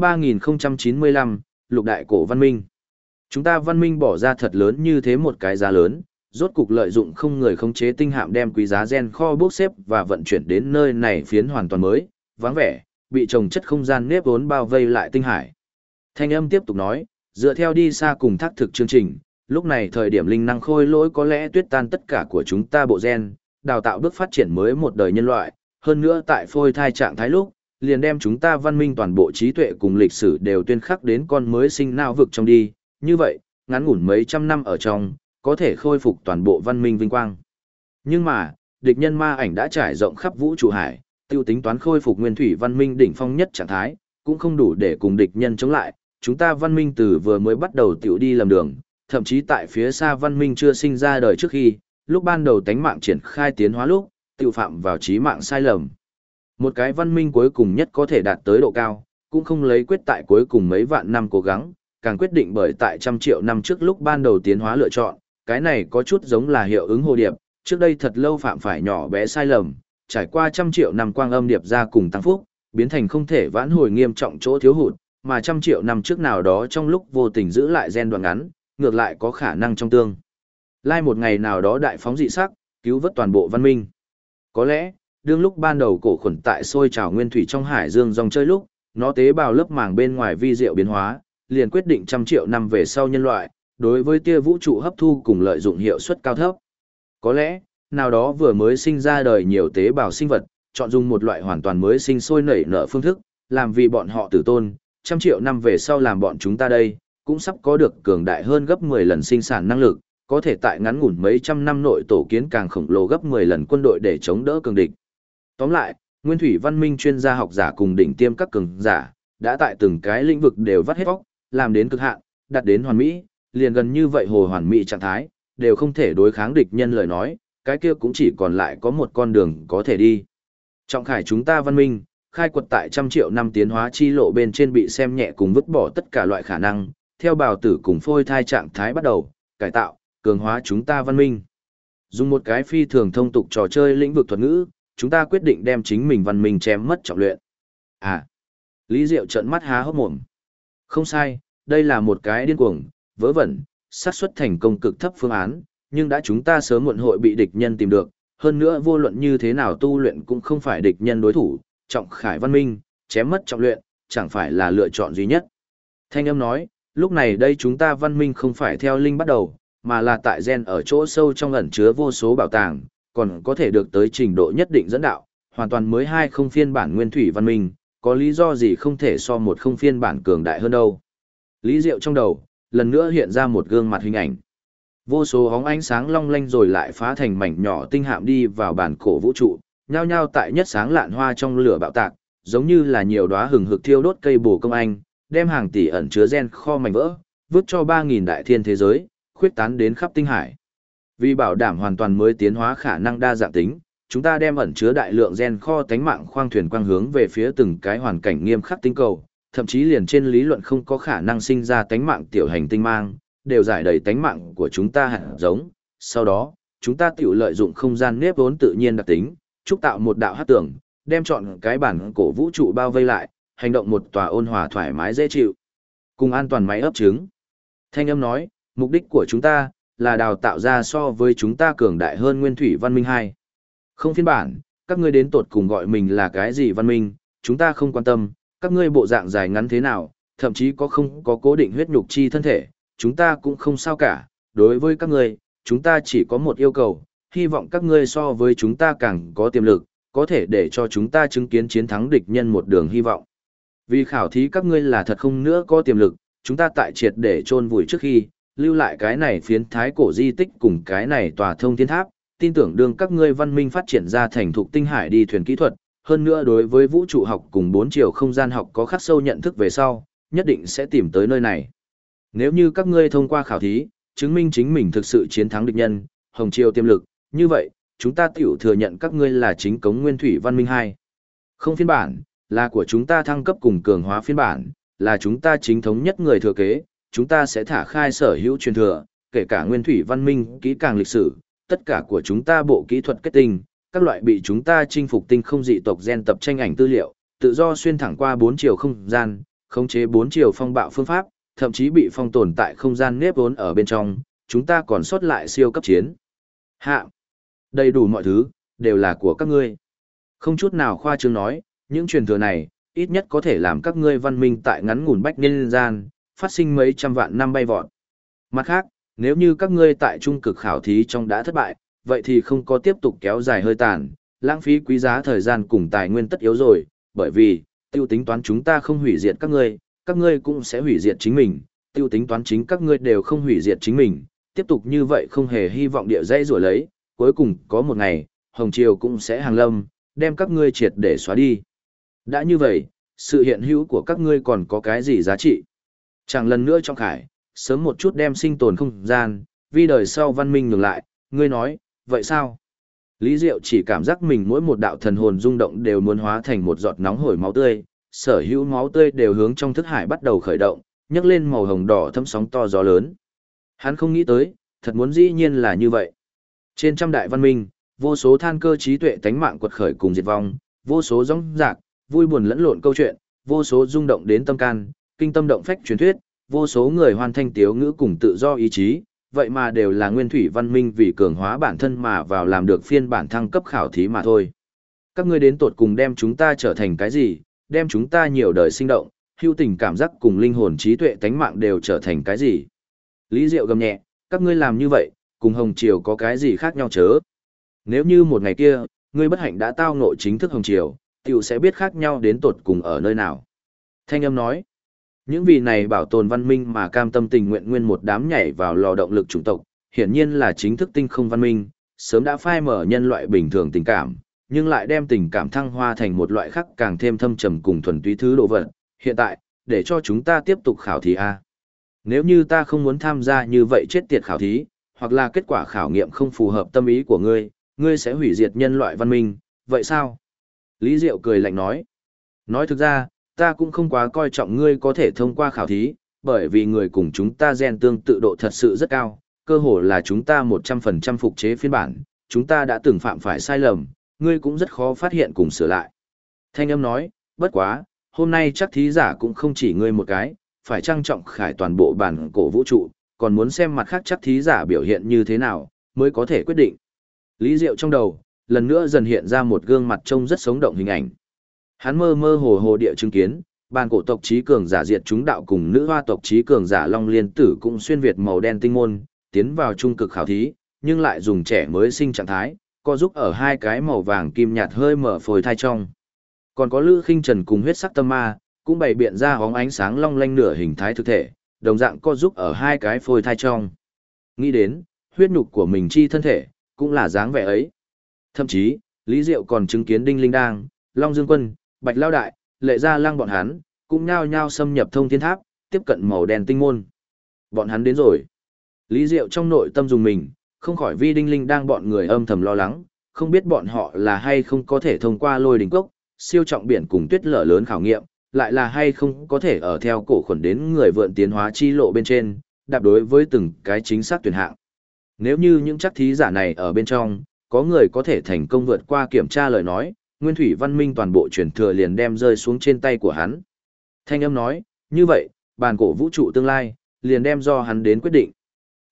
3095, Lục Đại Cổ Văn Minh. Chúng ta văn minh bỏ ra thật lớn như thế một cái giá lớn, rốt cục lợi dụng không người khống chế tinh hạm đem quý giá gen kho bốc xếp và vận chuyển đến nơi này phiến hoàn toàn mới, vắng vẻ, bị trồng chất không gian nếp vốn bao vây lại tinh hải. Thanh âm tiếp tục nói, dựa theo đi xa cùng thác thực chương trình, lúc này thời điểm linh năng khôi lỗi có lẽ tuyết tan tất cả của chúng ta bộ gen, đào tạo bước phát triển mới một đời nhân loại, hơn nữa tại phôi thai trạng thái lúc, liền đem chúng ta văn minh toàn bộ trí tuệ cùng lịch sử đều tuyên khắc đến con mới sinh nào vực trong đi, như vậy, ngắn ngủn mấy trăm năm ở trong, có thể khôi phục toàn bộ văn minh vinh quang. Nhưng mà, địch nhân ma ảnh đã trải rộng khắp vũ trụ hải, tiêu tính toán khôi phục nguyên thủy văn minh đỉnh phong nhất trạng thái, cũng không đủ để cùng địch nhân chống lại, chúng ta văn minh từ vừa mới bắt đầu tiểu đi lầm đường, thậm chí tại phía xa văn minh chưa sinh ra đời trước khi, lúc ban đầu tánh mạng triển khai tiến hóa lúc, tiểu phạm vào chí mạng sai lầm. Một cái văn minh cuối cùng nhất có thể đạt tới độ cao, cũng không lấy quyết tại cuối cùng mấy vạn năm cố gắng, càng quyết định bởi tại trăm triệu năm trước lúc ban đầu tiến hóa lựa chọn, cái này có chút giống là hiệu ứng hồ điệp, trước đây thật lâu phạm phải nhỏ bé sai lầm, trải qua trăm triệu năm quang âm điệp ra cùng tăng phúc, biến thành không thể vãn hồi nghiêm trọng chỗ thiếu hụt, mà trăm triệu năm trước nào đó trong lúc vô tình giữ lại gen đoạn ngắn, ngược lại có khả năng trong tương lai một ngày nào đó đại phóng dị sắc, cứu vớt toàn bộ văn minh. Có lẽ, đương lúc ban đầu cổ khuẩn tại sôi trào nguyên thủy trong hải dương dòng chơi lúc, nó tế bào lớp màng bên ngoài vi diệu biến hóa, liền quyết định trăm triệu năm về sau nhân loại, đối với tia vũ trụ hấp thu cùng lợi dụng hiệu suất cao thấp. Có lẽ, nào đó vừa mới sinh ra đời nhiều tế bào sinh vật, chọn dùng một loại hoàn toàn mới sinh sôi nảy nở phương thức, làm vì bọn họ tử tôn, trăm triệu năm về sau làm bọn chúng ta đây, cũng sắp có được cường đại hơn gấp 10 lần sinh sản năng lực, có thể tại ngắn ngủn mấy trăm năm nội tổ kiến càng khổng lồ gấp 10 lần quân đội để chống đỡ cường địch. Tóm lại, nguyên thủy văn minh chuyên gia học giả cùng đỉnh tiêm các cường giả, đã tại từng cái lĩnh vực đều vắt hết vóc, làm đến cực hạn, đạt đến hoàn mỹ, liền gần như vậy hồ hoàn mỹ trạng thái, đều không thể đối kháng địch nhân lời nói, cái kia cũng chỉ còn lại có một con đường có thể đi. Trọng khải chúng ta văn minh, khai quật tại trăm triệu năm tiến hóa chi lộ bên trên bị xem nhẹ cùng vứt bỏ tất cả loại khả năng, theo bào tử cùng phôi thai trạng thái bắt đầu, cải tạo, cường hóa chúng ta văn minh. Dùng một cái phi thường thông tục trò chơi lĩnh vực thuật ngữ, chúng ta quyết định đem chính mình văn minh chém mất trọng luyện. À, Lý Diệu trợn mắt há hốc mồm. Không sai, đây là một cái điên cuồng, vớ vẩn, xác suất thành công cực thấp phương án, nhưng đã chúng ta sớm muộn hội bị địch nhân tìm được, hơn nữa vô luận như thế nào tu luyện cũng không phải địch nhân đối thủ, trọng khải văn minh, chém mất trọng luyện, chẳng phải là lựa chọn duy nhất. Thanh âm nói, lúc này đây chúng ta văn minh không phải theo linh bắt đầu, mà là tại gen ở chỗ sâu trong ẩn chứa vô số bảo tàng, còn có thể được tới trình độ nhất định dẫn đạo, hoàn toàn mới hai không phiên bản nguyên thủy văn minh, có lý do gì không thể so một không phiên bản cường đại hơn đâu. Lý Diệu trong đầu, lần nữa hiện ra một gương mặt hình ảnh. Vô số hóng ánh sáng long lanh rồi lại phá thành mảnh nhỏ tinh hạm đi vào bản cổ vũ trụ, nhao nhao tại nhất sáng lạn hoa trong lửa bạo tạc, giống như là nhiều đóa hừng hực thiêu đốt cây bồ công anh, đem hàng tỷ ẩn chứa gen kho mảnh vỡ, vứt cho 3000 đại thiên thế giới, khuyết tán đến khắp tinh hải. Vì bảo đảm hoàn toàn mới tiến hóa khả năng đa dạng tính, chúng ta đem ẩn chứa đại lượng gen kho tánh mạng khoang thuyền quang hướng về phía từng cái hoàn cảnh nghiêm khắc tinh cầu, thậm chí liền trên lý luận không có khả năng sinh ra tánh mạng tiểu hành tinh mang, đều giải đầy tánh mạng của chúng ta hạt giống. Sau đó, chúng ta tiểu lợi dụng không gian nếp vốn tự nhiên đặc tính, trúc tạo một đạo hát tường, đem chọn cái bản cổ vũ trụ bao vây lại, hành động một tòa ôn hòa thoải mái dễ chịu, cùng an toàn máy ấp trứng. Thanh âm nói, mục đích của chúng ta là đào tạo ra so với chúng ta cường đại hơn nguyên thủy văn minh 2. Không phiên bản, các ngươi đến tột cùng gọi mình là cái gì văn minh, chúng ta không quan tâm, các ngươi bộ dạng dài ngắn thế nào, thậm chí có không có cố định huyết nhục chi thân thể, chúng ta cũng không sao cả, đối với các ngươi, chúng ta chỉ có một yêu cầu, hy vọng các ngươi so với chúng ta càng có tiềm lực, có thể để cho chúng ta chứng kiến chiến thắng địch nhân một đường hy vọng. Vì khảo thí các ngươi là thật không nữa có tiềm lực, chúng ta tại triệt để chôn vùi trước khi, lưu lại cái này phiến thái cổ di tích cùng cái này tòa thông thiên tháp, tin tưởng đương các ngươi văn minh phát triển ra thành thục tinh hải đi thuyền kỹ thuật, hơn nữa đối với vũ trụ học cùng 4 chiều không gian học có khắc sâu nhận thức về sau, nhất định sẽ tìm tới nơi này. Nếu như các ngươi thông qua khảo thí, chứng minh chính mình thực sự chiến thắng địch nhân, hồng triều tiềm lực, như vậy, chúng ta tiểu thừa nhận các ngươi là chính cống nguyên thủy văn minh 2. Không phiên bản, là của chúng ta thăng cấp cùng cường hóa phiên bản, là chúng ta chính thống nhất người thừa kế, chúng ta sẽ thả khai sở hữu truyền thừa, kể cả nguyên thủy văn minh, kỹ càng lịch sử, tất cả của chúng ta bộ kỹ thuật kết tinh, các loại bị chúng ta chinh phục tinh không dị tộc gen tập tranh ảnh tư liệu, tự do xuyên thẳng qua 4 chiều không gian, khống chế 4 chiều phong bạo phương pháp, thậm chí bị phong tồn tại không gian nếp vốn ở bên trong, chúng ta còn sót lại siêu cấp chiến. Hạ, đầy đủ mọi thứ, đều là của các ngươi. Không chút nào khoa trương nói, những truyền thừa này, ít nhất có thể làm các ngươi văn minh tại ngắn ngủn bách niên gian, phát sinh mấy trăm vạn năm bay vọt. Mặt khác, nếu như các ngươi tại trung cực khảo thí trong đã thất bại, vậy thì không có tiếp tục kéo dài hơi tàn, lãng phí quý giá thời gian cùng tài nguyên tất yếu rồi, bởi vì, tiêu tính toán chúng ta không hủy diệt các ngươi cũng sẽ hủy diệt chính mình, tiêu tính toán chính các ngươi đều không hủy diệt chính mình, tiếp tục như vậy không hề hy vọng địa dây rủa lấy, cuối cùng có một ngày, Hồng Triều cũng sẽ hàng lâm, đem các ngươi triệt để xóa đi. Đã như vậy, sự hiện hữu của các ngươi còn có cái gì giá trị? Chẳng lần nữa trong khải, sớm một chút đem sinh tồn không gian, vì đời sau văn minh nhường lại, ngươi nói, vậy sao? Lý Diệu chỉ cảm giác mình mỗi một đạo thần hồn rung động đều muốn hóa thành một giọt nóng hổi máu tươi, sở hữu máu tươi đều hướng trong thức hải bắt đầu khởi động, nhấc lên màu hồng đỏ thấm sóng to gió lớn. Hắn không nghĩ tới, thật muốn dĩ nhiên là như vậy. Trên trăm đại văn minh, vô số than cơ trí tuệ tánh mạng quật khởi cùng diệt vong, vô số rong rạc, vui buồn lẫn lộn câu chuyện, vô số rung động đến tâm can, kinh tâm động phách truyền thuyết, vô số người hoàn thành tiếu ngữ cùng tự do ý chí, vậy mà đều là nguyên thủy văn minh vì cường hóa bản thân mà vào làm được phiên bản thăng cấp khảo thí mà thôi. Các ngươi đến tột cùng đem chúng ta trở thành cái gì, đem chúng ta nhiều đời sinh động, hữu tình cảm giác cùng linh hồn trí tuệ tánh mạng đều trở thành cái gì? Lý Diệu gầm nhẹ, các ngươi làm như vậy, cùng Hồng Triều có cái gì khác nhau chớ? Nếu như một ngày kia, ngươi bất hạnh đã tao ngộ chính thức Hồng Triều, tiểu sẽ biết khác nhau đến tột cùng ở nơi nào. Thanh âm nói, những vị này bảo tồn văn minh mà cam tâm tình nguyện nguyên một đám nhảy vào lò động lực chủng tộc, hiển nhiên là chính thức tinh không văn minh, sớm đã phai mở nhân loại bình thường tình cảm, nhưng lại đem tình cảm thăng hoa thành một loại khác càng thêm thâm trầm cùng thuần túy thứ độ vật. Hiện tại, để cho chúng ta tiếp tục khảo thí a. Nếu như ta không muốn tham gia như vậy chết tiệt khảo thí, hoặc là kết quả khảo nghiệm không phù hợp tâm ý của ngươi sẽ hủy diệt nhân loại văn minh, vậy sao? Lý Diệu cười lạnh nói. Nói thực ra, ta cũng không quá coi trọng ngươi có thể thông qua khảo thí, bởi vì người cùng chúng ta gen tương tự độ thật sự rất cao, cơ hồ là chúng ta 100% phục chế phiên bản, chúng ta đã từng phạm phải sai lầm, ngươi cũng rất khó phát hiện cùng sửa lại. Thanh âm nói, bất quá, hôm nay chắc thí giả cũng không chỉ ngươi một cái, phải trang trọng khải toàn bộ bản cổ vũ trụ, còn muốn xem mặt khác chắc thí giả biểu hiện như thế nào, mới có thể quyết định. Lý Diệu trong đầu, lần nữa dần hiện ra một gương mặt trông rất sống động hình ảnh. Hắn mơ mơ hồ hồ địa chứng kiến, bàn cổ tộc trí cường giả diệt chúng đạo cùng nữ hoa tộc trí cường giả Long Liên Tử cũng xuyên việt màu đen tinh môn, tiến vào trung cực khảo thí, nhưng lại dùng trẻ mới sinh trạng thái, co giúp ở hai cái màu vàng kim nhạt hơi mở phôi thai trong. Còn có Lữ Khinh Trần cùng huyết sắc tâm ma, cũng bày biện ra hóng ánh sáng long lanh nửa hình thái thực thể, đồng dạng co giúp ở hai cái phôi thai trong. Nghĩ đến, huyết nhục của mình chi thân thể, cũng là dáng vẻ ấy. Thậm chí, Lý Diệu còn chứng kiến Đinh Linh Đang, Long Dương Quân, Bạch Lao Đại, Lệ Gia Lang bọn hắn, cũng nhao nhao xâm nhập thông thiên tháp, tiếp cận màu đen tinh môn. Bọn hắn đến rồi. Lý Diệu trong nội tâm dùng mình, không khỏi vì Đinh Linh Đang bọn người âm thầm lo lắng, không biết bọn họ là hay không có thể thông qua lôi đỉnh cốc, siêu trọng biển cùng tuyết lở lớn khảo nghiệm, lại là hay không có thể ở theo cổ khuẩn đến người vượn tiến hóa chi lộ bên trên, đạp đối với từng cái chính xác tuyển hạng. Nếu như những chắc thí giả này ở bên trong, có người có thể thành công vượt qua kiểm tra lời nói, nguyên thủy văn minh toàn bộ truyền thừa liền đem rơi xuống trên tay của hắn. Thanh âm nói, như vậy, bàn cổ vũ trụ tương lai, liền đem do hắn đến quyết định.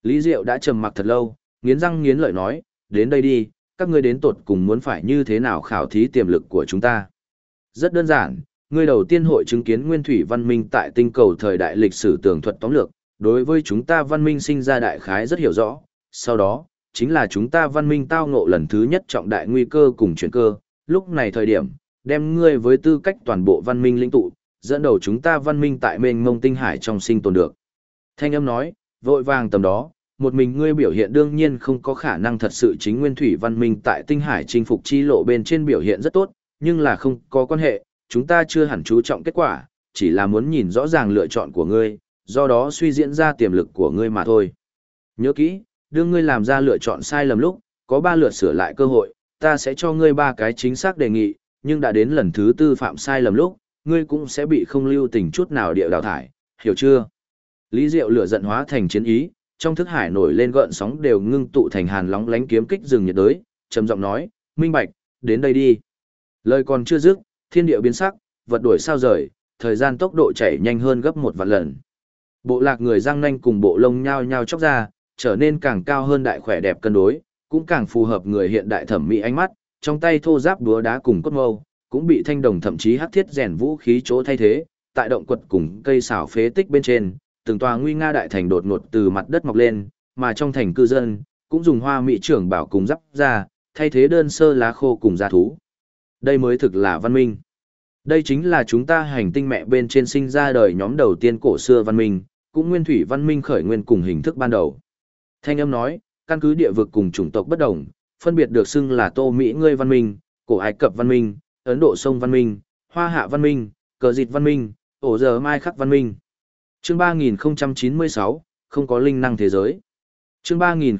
Lý Diệu đã trầm mặc thật lâu, nghiến răng nghiến lợi nói, đến đây đi, các ngươi đến tột cùng muốn phải như thế nào khảo thí tiềm lực của chúng ta. Rất đơn giản, ngươi đầu tiên hội chứng kiến nguyên thủy văn minh tại tinh cầu thời đại lịch sử tường thuật tóm lược, đối với chúng ta văn minh sinh ra đại khái rất hiểu rõ, sau đó, chính là chúng ta văn minh tao ngộ lần thứ nhất trọng đại nguy cơ cùng chuyển cơ, lúc này thời điểm, đem ngươi với tư cách toàn bộ văn minh lĩnh tụ, dẫn đầu chúng ta văn minh tại mênh mông tinh hải trong sinh tồn được. Thanh âm nói, vội vàng tầm đó, một mình ngươi biểu hiện đương nhiên không có khả năng thật sự chính nguyên thủy văn minh tại tinh hải chinh phục chi lộ bên trên biểu hiện rất tốt, nhưng là không có quan hệ, chúng ta chưa hẳn chú trọng kết quả, chỉ là muốn nhìn rõ ràng lựa chọn của ngươi, do đó suy diễn ra tiềm lực của ngươi mà thôi. Nhớ kỹ, đưa ngươi làm ra lựa chọn sai lầm lúc, có 3 lượt sửa lại cơ hội, ta sẽ cho ngươi 3 cái chính xác đề nghị, nhưng đã đến lần thứ 4 phạm sai lầm lúc, ngươi cũng sẽ bị không lưu tình chút nào địa đào thải, hiểu chưa? Lý Diệu lửa giận hóa thành chiến ý, trong thức hải nổi lên gợn sóng đều ngưng tụ thành hàn lóng lánh kiếm kích rừng nhiệt đới, trầm giọng nói, minh bạch, đến đây đi. Lời còn chưa dứt, thiên địa biến sắc, vật đổi sao rời, thời gian tốc độ chảy nhanh hơn gấp 1 vạn lần. Bộ lạc người răng nanh cùng bộ lông nhao nhao chóc ra, trở nên càng cao hơn đại khỏe đẹp cân đối, cũng càng phù hợp người hiện đại thẩm mỹ ánh mắt, trong tay thô giáp búa đá cùng cốt mâu, cũng bị thanh đồng thậm chí hắc thiết rèn vũ khí chỗ thay thế, tại động quật cùng cây xảo phế tích bên trên, từng tòa nguy nga đại thành đột ngột từ mặt đất mọc lên, mà trong thành cư dân cũng dùng hoa mỹ trưởng bảo cùng giáp ra, thay thế đơn sơ lá khô cùng gia thú. Đây mới thực là văn minh. Đây chính là chúng ta hành tinh mẹ bên trên sinh ra đời nhóm đầu tiên cổ xưa văn minh, cũng nguyên thủy văn minh khởi nguyên cùng hình thức ban đầu. Thanh âm nói, căn cứ địa vực cùng chủng tộc bất đồng, phân biệt được xưng là Tô Mỹ ngươi văn minh, cổ Ai Cập văn minh, Ấn Độ sông văn minh, Hoa Hạ văn minh, Cờ Dịt văn minh, Ổ Giờ Mai Khắc văn minh. Chương 3096, không có linh năng thế giới. Chương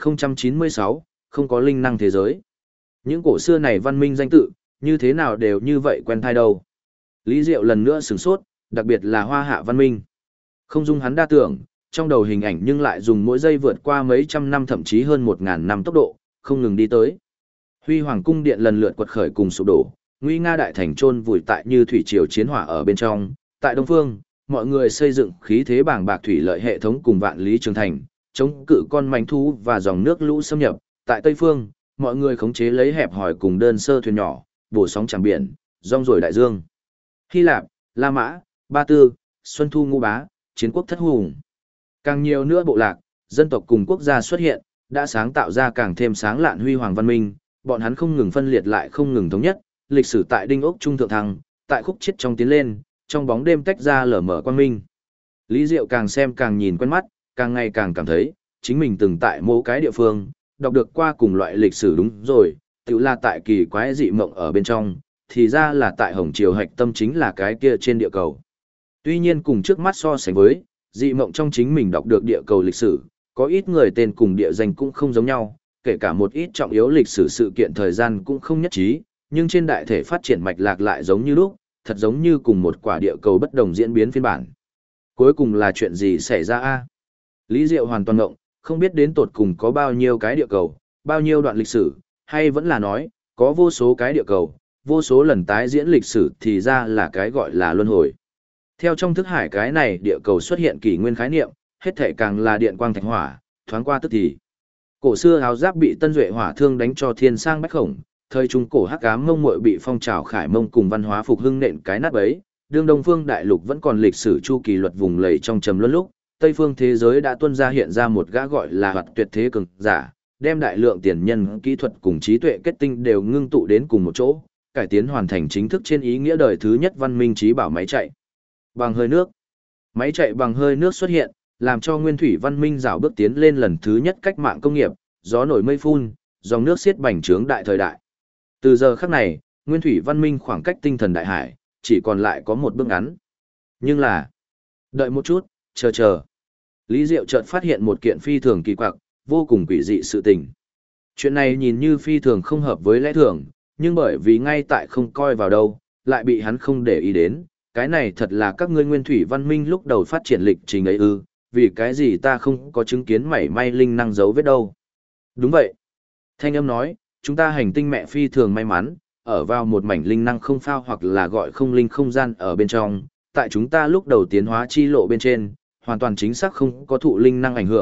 3096, không có linh năng thế giới. Những cổ xưa này văn minh danh tự, như thế nào đều như vậy quen thai đâu. Lý Diệu lần nữa sửng sốt, đặc biệt là Hoa Hạ văn minh. Không dung hắn đa tưởng, trong đầu hình ảnh nhưng lại dùng mỗi giây vượt qua mấy trăm năm thậm chí hơn 1000 năm tốc độ, không ngừng đi tới. Huy Hoàng cung điện lần lượt quật khởi cùng sụp đổ, nguy nga đại thành chôn vùi tại như thủy triều chiến hỏa ở bên trong. Tại Đông Phương, mọi người xây dựng khí thế bàng bạc thủy lợi hệ thống cùng vạn lý trường thành, chống cự con manh thú và dòng nước lũ xâm nhập. Tại Tây Phương, mọi người khống chế lấy hẹp hòi cùng đơn sơ thuyền nhỏ, bổ sóng tràng biển, rong ruổi đại dương. Hy Lạp, La Mã, Ba Tư, Xuân Thu Ngũ Bá, chiến quốc thất hùng. Càng nhiều nữa bộ lạc, dân tộc cùng quốc gia xuất hiện, đã sáng tạo ra càng thêm sáng lạn huy hoàng văn minh, bọn hắn không ngừng phân liệt lại không ngừng thống nhất, lịch sử tại đinh ốc trung thượng thăng, tại khúc chết trong tiến lên, trong bóng đêm tách ra lở mở quang minh. Lý Diệu càng xem càng nhìn quen mắt, càng ngày càng cảm thấy, chính mình từng tại mỗi cái địa phương, đọc được qua cùng loại lịch sử đúng rồi, tự là tại kỳ quái dị mộng ở bên trong, thì ra là tại Hồng Triều hạch tâm chính là cái kia trên địa cầu. Tuy nhiên cùng trước mắt so sánh với, dị mộng trong chính mình đọc được địa cầu lịch sử, có ít người tên cùng địa danh cũng không giống nhau, kể cả một ít trọng yếu lịch sử sự kiện thời gian cũng không nhất trí, nhưng trên đại thể phát triển mạch lạc lại giống như lúc, thật giống như cùng một quả địa cầu bất đồng diễn biến phiên bản. Cuối cùng là chuyện gì xảy ra a? Lý Diệu hoàn toàn ngộng, không biết đến tột cùng có bao nhiêu cái địa cầu, bao nhiêu đoạn lịch sử, hay vẫn là nói, có vô số cái địa cầu, vô số lần tái diễn lịch sử thì ra là cái gọi là luân hồi. Theo trong thức hải cái này địa cầu xuất hiện kỷ nguyên khái niệm, hết thể càng là điện quang thạch hỏa, thoáng qua tức thì. Cổ xưa áo giáp bị tân duệ hỏa thương đánh cho thiên sang bách khổng, thời trung cổ hắc ám mông muội bị phong trào khải mông cùng văn hóa phục hưng nện cái nát bấy, đương Đông Phương đại lục vẫn còn lịch sử chu kỳ luật vùng lầy trong trầm luân lúc, Tây phương thế giới đã tuôn ra hiện ra một gã gọi là hoạt tuyệt thế cường giả, đem đại lượng tiền nhân, kỹ thuật cùng trí tuệ kết tinh đều ngưng tụ đến cùng một chỗ, cải tiến hoàn thành chính thức trên ý nghĩa đời thứ nhất văn minh trí bảo máy chạy bằng hơi nước. Máy chạy bằng hơi nước xuất hiện, làm cho nguyên thủy văn minh rảo bước tiến lên lần thứ nhất cách mạng công nghiệp, gió nổi mây phun, dòng nước xiết bành trướng đại thời đại. Từ giờ khắc này, nguyên thủy văn minh khoảng cách tinh thần đại hải, chỉ còn lại có một bước ngắn. Nhưng là, đợi một chút, chờ. Lý Diệu chợt phát hiện một kiện phi thường kỳ quặc, vô cùng quỷ dị sự tình. Chuyện này nhìn như phi thường không hợp với lẽ thường, nhưng bởi vì ngay tại không coi vào đâu, lại bị hắn không để ý đến. Cái này thật là các ngươi nguyên thủy văn minh lúc đầu phát triển lịch trình ấy ư, vì cái gì ta không có chứng kiến mảy may linh năng dấu vết đâu. Đúng vậy. Thanh âm nói, chúng ta hành tinh mẹ phi thường may mắn, ở vào một mảnh linh năng không phao hoặc là gọi không linh không gian ở bên trong, tại chúng ta lúc đầu tiến hóa chi lộ bên trên, hoàn toàn chính xác không có thụ linh năng ảnh hưởng,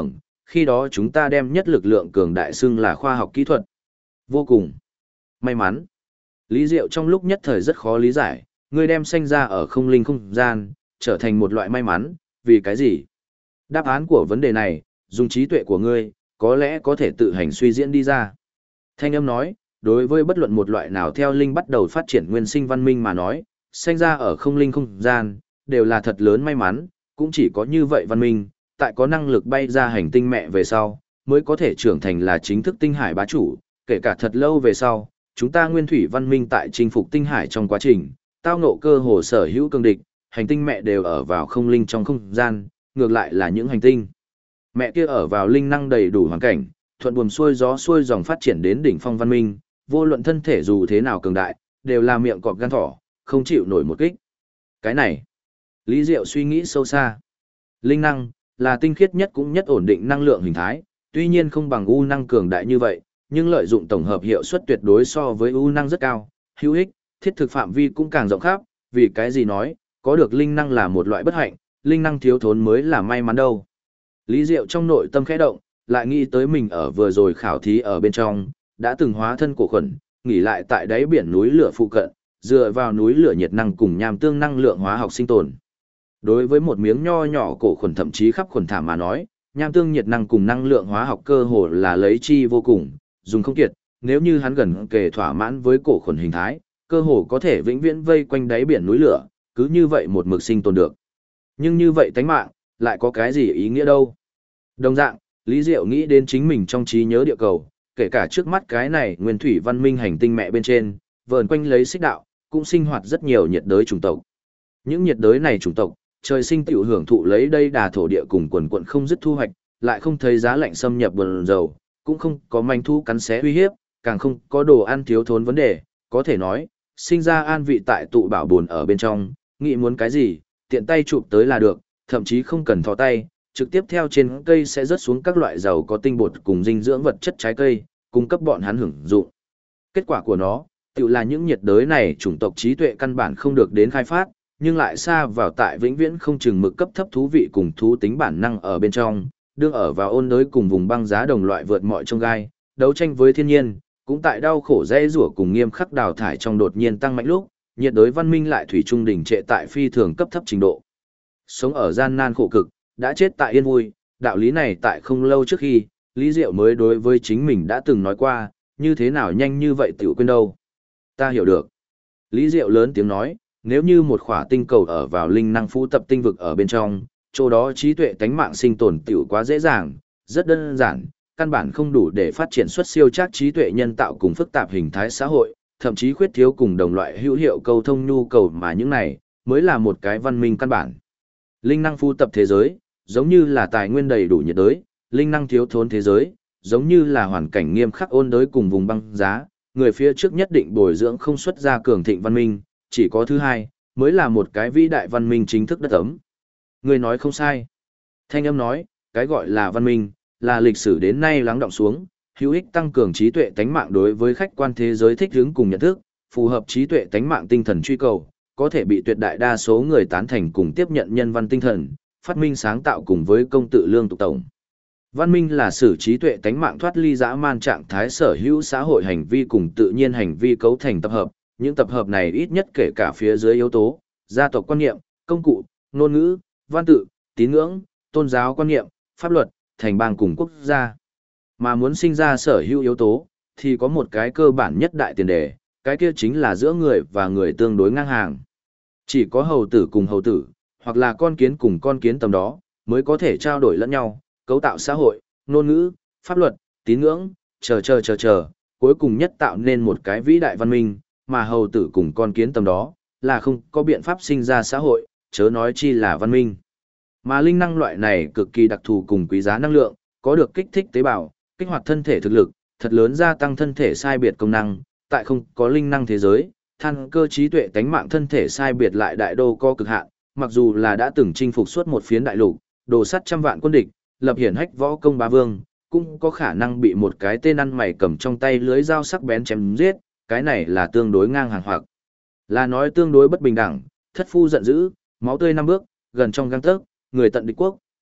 khi đó chúng ta đem nhất lực lượng cường đại xưng là khoa học kỹ thuật. Vô cùng may mắn. Lý Diệu trong lúc nhất thời rất khó lý giải, ngươi đem sanh ra ở không linh không gian, trở thành một loại may mắn, vì cái gì? Đáp án của vấn đề này, dùng trí tuệ của ngươi, có lẽ có thể tự hành suy diễn đi ra. Thanh âm nói, đối với bất luận một loại nào theo linh bắt đầu phát triển nguyên sinh văn minh mà nói, sanh ra ở không linh không gian, đều là thật lớn may mắn, cũng chỉ có như vậy văn minh, tại có năng lực bay ra hành tinh mẹ về sau, mới có thể trưởng thành là chính thức tinh hải bá chủ, kể cả thật lâu về sau, chúng ta nguyên thủy văn minh tại chinh phục tinh hải trong quá trình, tao ngộ cơ hồ sở hữu cường địch, hành tinh mẹ đều ở vào không linh trong không gian, ngược lại là những hành tinh mẹ kia ở vào linh năng đầy đủ hoàn cảnh, thuận buồm xuôi gió xuôi dòng phát triển đến đỉnh phong văn minh, vô luận thân thể dù thế nào cường đại, đều là miệng cọp gan thỏ, không chịu nổi một kích. Cái này, Lý Diệu suy nghĩ sâu xa. Linh năng là tinh khiết nhất cũng nhất ổn định năng lượng hình thái, tuy nhiên không bằng u năng cường đại như vậy, nhưng lợi dụng tổng hợp hiệu suất tuyệt đối so với u năng rất cao, hữu ích, thiết thực phạm vi cũng càng rộng khắp, vì cái gì nói, có được linh năng là một loại bất hạnh, linh năng thiếu thốn mới là may mắn đâu. Lý Diệu trong nội tâm khẽ động, lại nghĩ tới mình ở vừa rồi khảo thí ở bên trong, đã từng hóa thân cổ khuẩn, nghỉ lại tại đáy biển núi lửa phụ cận, dựa vào núi lửa nhiệt năng cùng nham tương năng lượng hóa học sinh tồn. Đối với một miếng nho nhỏ cổ khuẩn thậm chí khắp khuẩn thảm mà nói, nham tương nhiệt năng cùng năng lượng hóa học cơ hồ là lấy chi vô cùng, dùng không kiệt, nếu như hắn gần kề thỏa mãn với cổ khuẩn hình thái, cơ hồ có thể vĩnh viễn vây quanh đáy biển núi lửa, cứ như vậy một mực sinh tồn được. Nhưng như vậy tánh mạng, lại có cái gì ý nghĩa đâu? Đồng dạng, Lý Diệu nghĩ đến chính mình trong trí nhớ địa cầu, kể cả trước mắt cái này nguyên thủy văn minh hành tinh mẹ bên trên, vờn quanh lấy xích đạo, cũng sinh hoạt rất nhiều nhiệt đới chủng tộc. Những nhiệt đới này chủng tộc, trời sinh tiểu hưởng thụ lấy đây đà thổ địa cùng quần quận không dứt thu hoạch, lại không thấy giá lạnh xâm nhập bần dầu, cũng không có manh thu cắn xé uy hiếp, càng không có đồ ăn thiếu thốn vấn đề, có thể nói, sinh ra an vị tại tụ bảo buồn ở bên trong, nghĩ muốn cái gì, tiện tay chụp tới là được, thậm chí không cần thò tay, trực tiếp theo trên cây sẽ rớt xuống các loại dầu có tinh bột cùng dinh dưỡng vật chất trái cây, cung cấp bọn hắn hưởng dụng. Kết quả của nó, tự là những nhiệt đới này chủng tộc trí tuệ căn bản không được đến khai phát, nhưng lại xa vào tại vĩnh viễn không chừng mực cấp thấp thú vị cùng thú tính bản năng ở bên trong, đương ở vào ôn đới cùng vùng băng giá đồng loại vượt mọi chông gai, đấu tranh với thiên nhiên, cũng tại đau khổ dễ rủa cùng nghiêm khắc đào thải trong đột nhiên tăng mạnh lúc, nhiệt đới văn minh lại thủy trung đỉnh trệ tại phi thường cấp thấp trình độ. Sống ở gian nan khổ cực, đã chết tại yên vui, đạo lý này tại không lâu trước khi, Lý Diệu mới đối với chính mình đã từng nói qua, như thế nào nhanh như vậy tiểu quên đâu. Ta hiểu được. Lý Diệu lớn tiếng nói, nếu như một khỏa tinh cầu ở vào linh năng phú tập tinh vực ở bên trong, chỗ đó trí tuệ tánh mạng sinh tồn tiểu quá dễ dàng, rất đơn giản, căn bản không đủ để phát triển xuất siêu chắc trí tuệ nhân tạo cùng phức tạp hình thái xã hội, thậm chí khuyết thiếu cùng đồng loại hữu hiệu câu thông nhu cầu mà những này, mới là một cái văn minh căn bản. Linh năng phú tập thế giới, giống như là tài nguyên đầy đủ nhiệt đới, linh năng thiếu thốn thế giới, giống như là hoàn cảnh nghiêm khắc ôn đới cùng vùng băng giá, người phía trước nhất định bồi dưỡng không xuất ra cường thịnh văn minh, chỉ có thứ hai, mới là một cái vĩ đại văn minh chính thức đất ấm. Người nói không sai. Thanh âm nói, cái gọi là văn minh, là lịch sử đến nay lắng đọng xuống, hữu ích tăng cường trí tuệ tánh mạng đối với khách quan thế giới thích ứng cùng nhận thức, phù hợp trí tuệ tánh mạng tinh thần truy cầu, có thể bị tuyệt đại đa số người tán thành cùng tiếp nhận nhân văn tinh thần, phát minh sáng tạo cùng với công tự lương tục tổng. Văn minh là sử trí tuệ tánh mạng thoát ly dã man trạng thái sở hữu xã hội hành vi cùng tự nhiên hành vi cấu thành tập hợp, những tập hợp này ít nhất kể cả phía dưới yếu tố, gia tộc quan niệm, công cụ, ngôn ngữ, văn tự, tín ngưỡng, tôn giáo quan niệm, pháp luật, thành bang cùng quốc gia. Mà muốn sinh ra sở hữu yếu tố, thì có một cái cơ bản nhất đại tiền đề, cái kia chính là giữa người và người tương đối ngang hàng. Chỉ có hầu tử cùng hầu tử, hoặc là con kiến cùng con kiến tầm đó, mới có thể trao đổi lẫn nhau, cấu tạo xã hội, ngôn ngữ, pháp luật, tín ngưỡng, chờ, cuối cùng nhất tạo nên một cái vĩ đại văn minh, mà hầu tử cùng con kiến tầm đó, là không có biện pháp sinh ra xã hội, chớ nói chi là văn minh. Mà linh năng loại này cực kỳ đặc thù cùng quý giá năng lượng, có được kích thích tế bào, kích hoạt thân thể thực lực, thật lớn gia tăng thân thể sai biệt công năng, tại không có linh năng thế giới, than cơ trí tuệ tánh mạng thân thể sai biệt lại đại đô có cực hạn, mặc dù là đã từng chinh phục suốt một phiến đại lục, đồ sắt trăm vạn quân địch, lập hiển hách võ công bá vương, cũng có khả năng bị một cái tên ăn mày cầm trong tay lưới dao sắc bén chém giết, cái này là tương đối ngang hàng hoặc là nói tương đối bất bình đẳng, thất phu giận dữ, máu tươi năm bước, gần trong gang tấc, người tận địch quốc,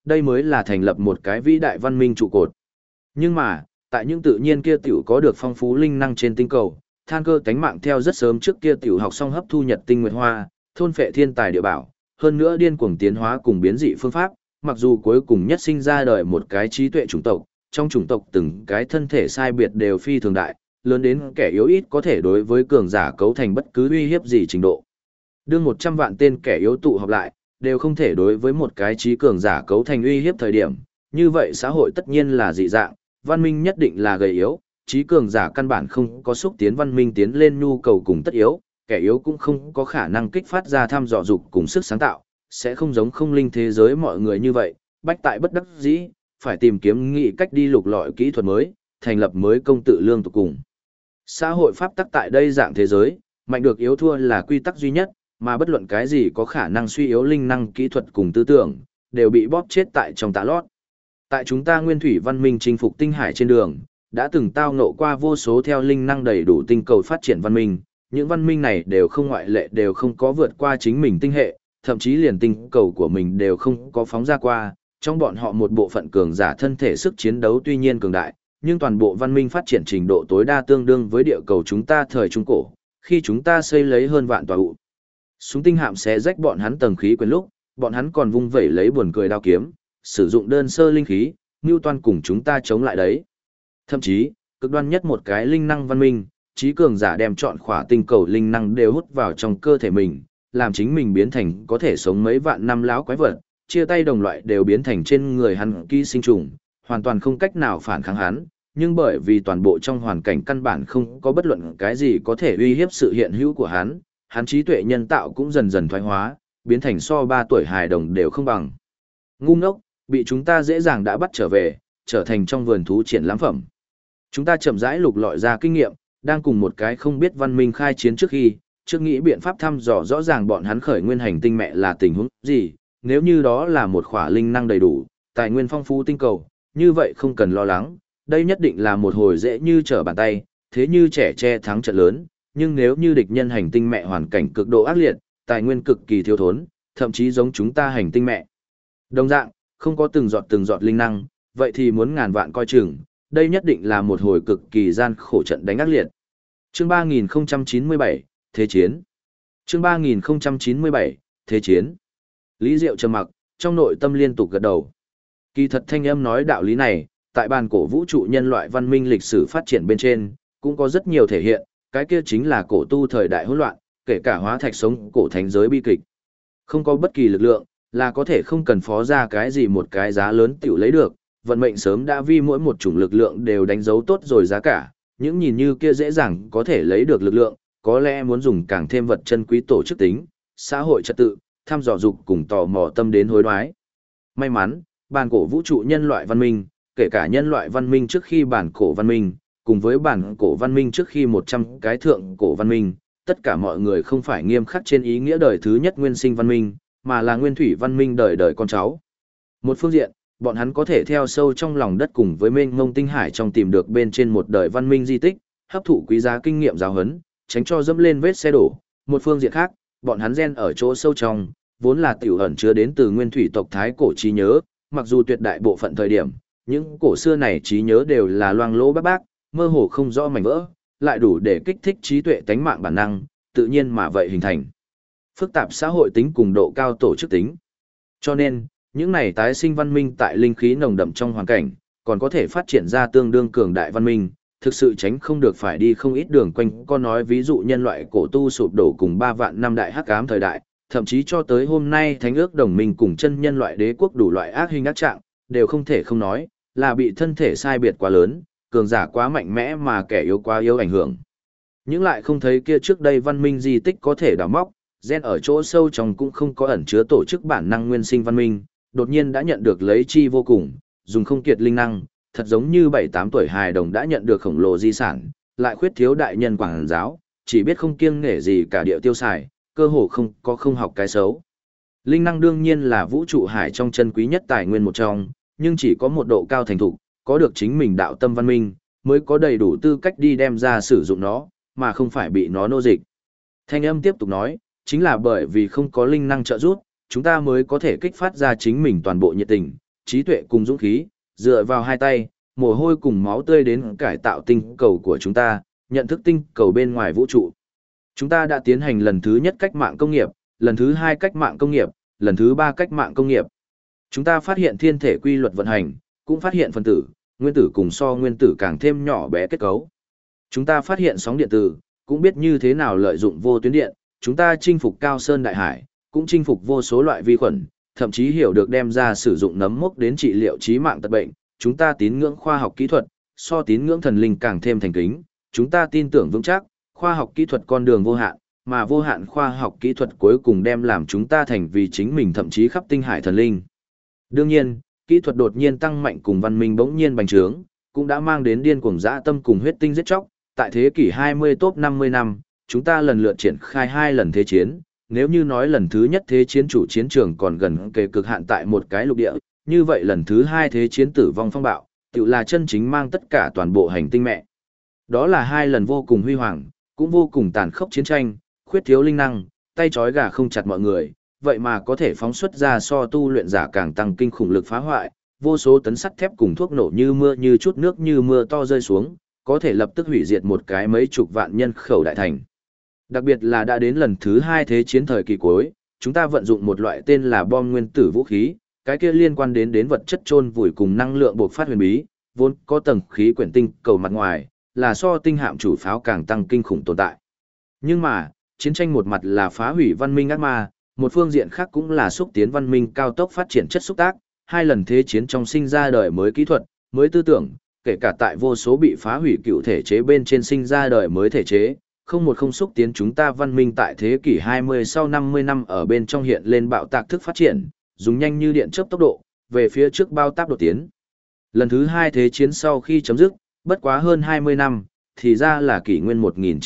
đây mới là thành lập một cái vĩ đại văn minh trụ cột. Nhưng mà, tại những tự nhiên kia tiểu có được phong phú linh năng trên tinh cầu, than cơ tánh mạng theo rất sớm trước kia tiểu học xong hấp thu nhật tinh nguyệt hoa, thôn phệ thiên tài địa bảo, hơn nữa điên cuồng tiến hóa cùng biến dị phương pháp, mặc dù cuối cùng nhất sinh ra đời một cái trí tuệ chủng tộc, trong chủng tộc từng cái thân thể sai biệt đều phi thường đại, lớn đến kẻ yếu ít có thể đối với cường giả cấu thành bất cứ uy hiếp gì trình độ. Đương 100 vạn tên kẻ yếu tụ họp lại, đều không thể đối với một cái trí cường giả cấu thành uy hiếp thời điểm, như vậy xã hội tất nhiên là dị dạng, văn minh nhất định là gầy yếu, trí cường giả căn bản không có xúc tiến văn minh tiến lên nhu cầu cùng tất yếu, kẻ yếu cũng không có khả năng kích phát ra tham dò dục cùng sức sáng tạo, sẽ không giống không linh thế giới mọi người như vậy, bách tại bất đắc dĩ, phải tìm kiếm nghị cách đi lục lọi kỹ thuật mới, thành lập mới công tự lương tục cùng. Xã hội pháp tắc tại đây dạng thế giới, mạnh được yếu thua là quy tắc duy nhất, mà bất luận cái gì có khả năng suy yếu linh năng kỹ thuật cùng tư tưởng, đều bị bóp chết tại trong tạ lót. Tại chúng ta nguyên thủy văn minh chinh phục tinh hải trên đường, đã từng tao ngộ qua vô số theo linh năng đầy đủ tinh cầu phát triển văn minh, những văn minh này đều không ngoại lệ đều không có vượt qua chính mình tinh hệ, thậm chí liền tinh cầu của mình đều không có phóng ra qua, trong bọn họ một bộ phận cường giả thân thể sức chiến đấu tuy nhiên cường đại, nhưng toàn bộ văn minh phát triển trình độ tối đa tương đương với địa cầu chúng ta thời Trung Cổ, khi chúng ta xây lấy hơn vạn tòa ụ. Súng tinh hạm xé rách bọn hắn tầng khí quyến lúc, bọn hắn còn vung vẩy lấy buồn cười đao kiếm, sử dụng đơn sơ linh khí, Newton cùng chúng ta chống lại đấy. Thậm chí, cực đoan nhất một cái linh năng văn minh, trí cường giả đem chọn khỏa tinh cầu linh năng đều hút vào trong cơ thể mình, làm chính mình biến thành có thể sống mấy vạn năm láo quái vật, chia tay đồng loại đều biến thành trên người hắn ký sinh trùng, hoàn toàn không cách nào phản kháng hắn, nhưng bởi vì toàn bộ trong hoàn cảnh căn bản không có bất luận cái gì có thể uy hiếp sự hiện hữu của hắn, hắn trí tuệ nhân tạo cũng dần dần thoái hóa, biến thành so 3 tuổi hài đồng đều không bằng. Ngu ngốc, bị chúng ta dễ dàng đã bắt trở về, trở thành trong vườn thú triển lãm phẩm. Chúng ta chậm rãi lục lọi ra kinh nghiệm, đang cùng một cái không biết văn minh khai chiến trước khi, trước nghĩ biện pháp thăm dò rõ ràng bọn hắn khởi nguyên hành tinh mẹ là tình huống gì, nếu như đó là một khỏa linh năng đầy đủ, tài nguyên phong phú tinh cầu, như vậy không cần lo lắng, đây nhất định là một hồi dễ như trở bàn tay, thế như trẻ che thắng trận lớn, nhưng nếu như địch nhân hành tinh mẹ hoàn cảnh cực độ ác liệt, tài nguyên cực kỳ thiếu thốn, thậm chí giống chúng ta hành tinh mẹ. Đồng dạng, không có từng giọt linh năng, vậy thì muốn ngàn vạn coi chừng, đây nhất định là một hồi cực kỳ gian khổ trận đánh ác liệt. Chương 3097, Thế chiến. Chương 3097, Thế chiến. Lý Diệu trầm mặc, trong nội tâm liên tục gật đầu. Kỳ thật thanh âm nói đạo lý này, tại bàn cổ vũ trụ nhân loại văn minh lịch sử phát triển bên trên, cũng có rất nhiều thể hiện, cái kia chính là cổ tu thời đại hỗn loạn, kể cả hóa thạch sống cổ thánh giới bi kịch. Không có bất kỳ lực lượng, là có thể không cần phó ra cái gì một cái giá lớn tiểu lấy được, vận mệnh sớm đã vi mỗi một chủng lực lượng đều đánh dấu tốt rồi giá cả, những nhìn như kia dễ dàng có thể lấy được lực lượng, có lẽ muốn dùng càng thêm vật chân quý tổ chức tính, xã hội trật tự, tham dò dục cùng tò mò tâm đến hối đoái. May mắn, bản cổ vũ trụ nhân loại văn minh, kể cả nhân loại văn minh trước khi bản cổ văn minh, cùng với bản cổ văn minh trước khi 100 cái thượng cổ văn minh, tất cả mọi người không phải nghiêm khắc trên ý nghĩa đời thứ nhất nguyên sinh văn minh, mà là nguyên thủy văn minh đời đời con cháu. Một phương diện, bọn hắn có thể theo sâu trong lòng đất cùng với mênh mông tinh hải trong tìm được bên trên một đời văn minh di tích, hấp thụ quý giá kinh nghiệm giáo huấn, tránh cho dẫm lên vết xe đổ. Một phương diện khác, bọn hắn gen ở chỗ sâu trong, vốn là tiểu ẩn chứa đến từ nguyên thủy tộc thái cổ trí nhớ, mặc dù tuyệt đại bộ phận thời điểm, những cổ xưa này trí nhớ đều là loang lỗ bác bác, mơ hồ không rõ mảnh vỡ, lại đủ để kích thích trí tuệ tánh mạng bản năng, tự nhiên mà vậy hình thành phức tạp xã hội tính cùng độ cao tổ chức tính. Cho nên, những này tái sinh văn minh tại linh khí nồng đậm trong hoàn cảnh, còn có thể phát triển ra tương đương cường đại văn minh, thực sự tránh không được phải đi không ít đường quanh. Có nói ví dụ nhân loại cổ tu sụp đổ cùng 3 vạn năm đại hắc ám thời đại, thậm chí cho tới hôm nay thánh ước đồng minh cùng chân nhân loại đế quốc đủ loại ác hình ác trạng, đều không thể không nói, là bị thân thể sai biệt quá lớn, cường giả quá mạnh mẽ mà kẻ yếu quá yếu ảnh hưởng. Những lại không thấy kia trước đây văn minh di tích có thể đào móc, gen ở chỗ sâu trong cũng không có ẩn chứa tổ chức bản năng nguyên sinh văn minh, đột nhiên đã nhận được lấy chi vô cùng, dùng không kiệt linh năng, thật giống như 7-8 tuổi hài đồng đã nhận được khổng lồ di sản, lại khuyết thiếu đại nhân quảng giáo, chỉ biết không kiêng nể gì cả điệu tiêu xài, cơ hồ không học cái xấu. Linh năng đương nhiên là vũ trụ hải trong chân quý nhất tài nguyên một trong, nhưng chỉ có một độ cao thành thục, có được chính mình đạo tâm văn minh, mới có đầy đủ tư cách đi đem ra sử dụng nó, mà không phải bị nó nô dịch. Thanh âm tiếp tục nói, chính là bởi vì không có linh năng trợ giúp, chúng ta mới có thể kích phát ra chính mình toàn bộ nhiệt tình, trí tuệ cùng dũng khí, dựa vào hai tay, mồ hôi cùng máu tươi đến cải tạo tinh cầu của chúng ta, nhận thức tinh cầu bên ngoài vũ trụ. Chúng ta đã tiến hành lần thứ nhất cách mạng công nghiệp, lần thứ hai cách mạng công nghiệp, lần thứ ba cách mạng công nghiệp. Chúng ta phát hiện thiên thể quy luật vận hành, cũng phát hiện phân tử, nguyên tử cùng so nguyên tử càng thêm nhỏ bé kết cấu. Chúng ta phát hiện sóng điện tử, cũng biết như thế nào lợi dụng vô tuyến điện, chúng ta chinh phục cao sơn đại hải, cũng chinh phục vô số loại vi khuẩn, thậm chí hiểu được đem ra sử dụng nấm mốc đến trị liệu chí mạng tật bệnh. Chúng ta tín ngưỡng khoa học kỹ thuật, so tín ngưỡng thần linh càng thêm thành kính. Chúng ta tin tưởng vững chắc, khoa học kỹ thuật con đường vô hạn, mà vô hạn khoa học kỹ thuật cuối cùng đem làm chúng ta thành vì chính mình thậm chí khắp tinh hải thần linh. Đương nhiên, kỹ thuật đột nhiên tăng mạnh cùng văn minh bỗng nhiên bành trướng, cũng đã mang đến điên cuồng dã tâm cùng huyết tinh giết chóc. Tại thế kỷ 20 top 50 năm, chúng ta lần lượt triển khai 2 lần thế chiến. Nếu như nói lần thứ nhất thế chiến chủ chiến trường còn gần kề cực hạn tại một cái lục địa, như vậy lần thứ hai thế chiến tử vong phong bạo, tự là chân chính mang tất cả toàn bộ hành tinh mẹ. Đó là 2 lần vô cùng huy hoàng, cũng vô cùng tàn khốc chiến tranh, khuyết thiếu linh năng, tay trói gà không chặt mọi người, vậy mà có thể phóng xuất ra so tu luyện giả càng tăng kinh khủng lực phá hoại, vô số tấn sắt thép cùng thuốc nổ như mưa như chút nước như mưa to rơi xuống, có thể lập tức hủy diệt một cái mấy chục vạn nhân khẩu đại thành. Đặc biệt là đã đến lần thứ hai thế chiến thời kỳ cuối, chúng ta vận dụng một loại tên là bom nguyên tử vũ khí, cái kia liên quan đến vật chất chôn vùi cùng năng lượng bộc phát huyền bí, vốn có tầng khí quyển tinh cầu mặt ngoài, là so tinh hạm chủ pháo càng tăng kinh khủng tồn tại. Nhưng mà, chiến tranh một mặt là phá hủy văn minh ác ma, một phương diện khác cũng là xúc tiến văn minh cao tốc phát triển chất xúc tác, 2 lần thế chiến trong sinh ra đời mới kỹ thuật, mới tư tưởng, kể cả tại vô số bị phá hủy cựu thể chế bên trên sinh ra đời mới thể chế, không xúc tiến chúng ta văn minh tại thế kỷ 20 sau 50 năm ở bên trong hiện lên bạo tạc thức phát triển, dùng nhanh như điện chớp tốc độ, về phía trước bao táp đột tiến. Lần thứ hai thế chiến sau khi chấm dứt, bất quá hơn 20 năm, thì ra là kỷ nguyên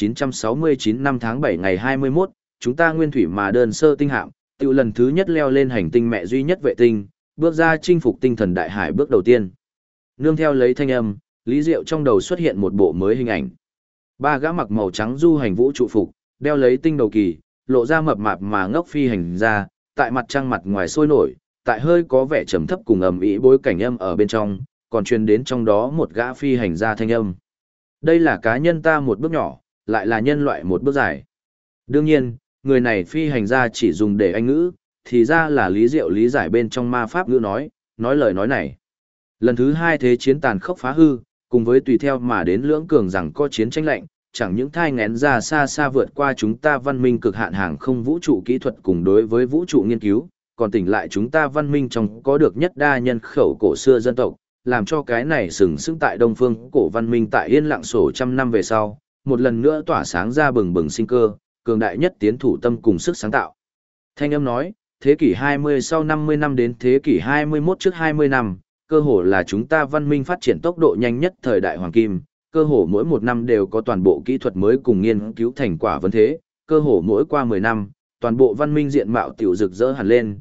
1969 năm tháng 7 ngày 21, chúng ta nguyên thủy mà đơn sơ tinh hạm, tự lần thứ nhất leo lên hành tinh mẹ duy nhất vệ tinh, bước ra chinh phục tinh thần đại hải bước đầu tiên. Nương theo lấy thanh âm, Lý Diệu trong đầu xuất hiện một bộ mới hình ảnh. 3 gã mặc màu trắng du hành vũ trụ phục, đeo lấy tinh đầu kỳ, lộ ra mập mạp mà ngốc phi hành ra, tại mặt trăng mặt ngoài sôi nổi, tại hơi có vẻ trầm thấp cùng ầm ĩ bối cảnh âm ở bên trong, còn truyền đến trong đó một gã phi hành ra thanh âm. Đây là cá nhân ta một bước nhỏ, lại là nhân loại một bước dài. Đương nhiên, người này phi hành ra chỉ dùng để anh ngữ, thì ra là Lý Diệu lý giải bên trong ma pháp ngữ nói lời nói này. Lần thứ hai thế chiến tàn khốc phá hư, cùng với tùy theo mà đến lưỡng cường rằng có chiến tranh lạnh, chẳng những thai ngén ra xa xa vượt qua chúng ta văn minh cực hạn hàng không vũ trụ kỹ thuật cùng đối với vũ trụ nghiên cứu, còn tỉnh lại chúng ta văn minh trong có được nhất đa nhân khẩu cổ xưa dân tộc, làm cho cái này sừng sững tại Đông Phương cổ văn minh tại yên lặng sổ trăm năm về sau, một lần nữa tỏa sáng ra bừng bừng sinh cơ, cường đại nhất tiến thủ tâm cùng sức sáng tạo. Thanh âm nói, thế kỷ 20 sau 50 năm đến thế kỷ 21 trước 20 năm, cơ hồ là chúng ta văn minh phát triển tốc độ nhanh nhất thời đại hoàng kim, cơ hồ mỗi một năm đều có toàn bộ kỹ thuật mới cùng nghiên cứu thành quả vấn thế, cơ hồ mỗi qua 10 năm, toàn bộ văn minh diện mạo tiểu rực rỡ hẳn lên,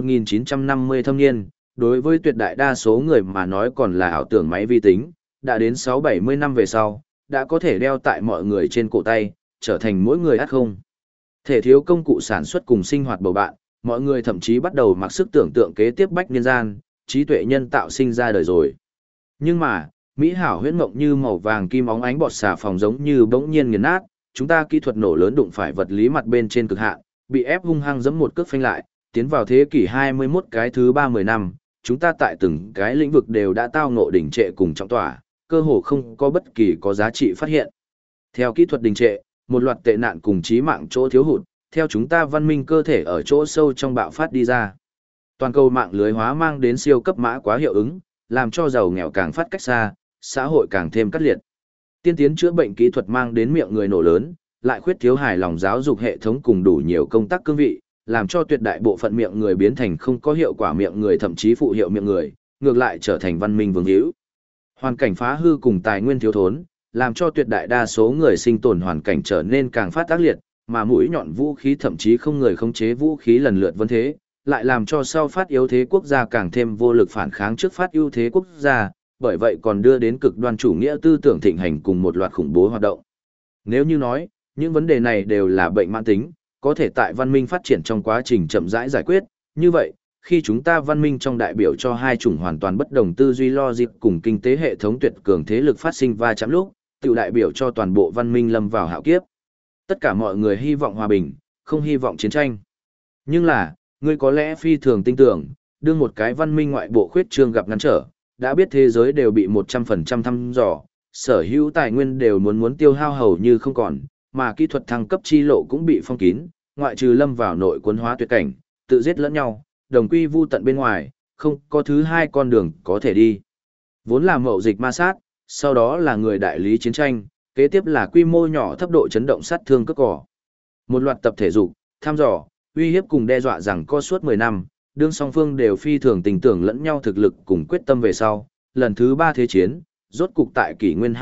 1950 thâm niên, đối với tuyệt đại đa số người mà nói còn là ảo tưởng máy vi tính, đã đến 6-70 năm về sau, đã có thể đeo tại mọi người trên cổ tay, trở thành mỗi người ắt không thể thiếu công cụ sản xuất cùng sinh hoạt bầu bạn, mọi người thậm chí bắt đầu mặc sức tưởng tượng kế tiếp bách niên gian, trí tuệ nhân tạo sinh ra đời rồi. Nhưng mà, Mỹ hảo huyễn mộng như màu vàng kim óng ánh bọt xà phòng giống như bỗng nhiên nghiền nát, chúng ta kỹ thuật nổ lớn đụng phải vật lý mặt bên trên cực hạn, bị ép hung hăng giẫm một cước phanh lại, tiến vào thế kỷ 21 cái thứ 30 năm, chúng ta tại từng cái lĩnh vực đều đã tao ngộ đỉnh trệ cùng trọng tỏa, cơ hồ không có bất kỳ có giá trị phát hiện. Theo kỹ thuật đình trệ, một loạt tệ nạn cùng chí mạng chỗ thiếu hụt, theo chúng ta văn minh cơ thể ở chỗ sâu trong bạo phát đi ra. Toàn cầu mạng lưới hóa mang đến siêu cấp mã quá hiệu ứng, làm cho giàu nghèo càng phát cách xa, xã hội càng thêm cắt liệt. Tiên tiến chữa bệnh kỹ thuật mang đến miệng người nổ lớn, lại khuyết thiếu hài lòng giáo dục hệ thống cùng đủ nhiều công tác cương vị, làm cho tuyệt đại bộ phận miệng người biến thành không có hiệu quả miệng người thậm chí phụ hiệu miệng người, ngược lại trở thành văn minh vương hữu. Hoàn cảnh phá hư cùng tài nguyên thiếu thốn, làm cho tuyệt đại đa số người sinh tồn hoàn cảnh trở nên càng phát tác liệt, mà mũi nhọn vũ khí thậm chí không người khống chế vũ khí lần lượt vấn thế, lại làm cho sau phát yếu thế quốc gia càng thêm vô lực phản kháng trước phát ưu thế quốc gia, bởi vậy còn đưa đến cực đoan chủ nghĩa tư tưởng thịnh hành cùng một loạt khủng bố hoạt động. Nếu như nói, những vấn đề này đều là bệnh mãn tính, có thể tại văn minh phát triển trong quá trình chậm rãi giải quyết, như vậy, khi chúng ta văn minh trong đại biểu cho hai chủng hoàn toàn bất đồng tư duy logic cùng kinh tế hệ thống tuyệt cường thế lực phát sinh va chạm lúc, tự đại biểu cho toàn bộ văn minh lâm vào hạo kiếp. Tất cả mọi người hy vọng hòa bình, không hy vọng chiến tranh. Nhưng là, ngươi có lẽ phi thường tin tưởng, đương một cái văn minh ngoại bộ khuyết trương gặp ngăn trở, đã biết thế giới đều bị 100% thăm dò, sở hữu tài nguyên đều muốn tiêu hao hầu như không còn, mà kỹ thuật thăng cấp chi lộ cũng bị phong kín, ngoại trừ lâm vào nội quân hóa tuyệt cảnh, tự giết lẫn nhau, đồng quy vu tận bên ngoài, không có thứ hai con đường có thể đi. Vốn là mậu dịch ma sát, sau đó là người đại lý chiến tranh, kế tiếp là quy mô nhỏ thấp độ chấn động sát thương cướp cỏ. Một loạt tập thể dục, thăm dò, uy hiếp cùng đe dọa rằng có suốt 10 năm, đương song phương đều phi thường tình tưởng lẫn nhau thực lực cùng quyết tâm về sau, lần thứ 3 thế chiến, rốt cục tại kỷ nguyên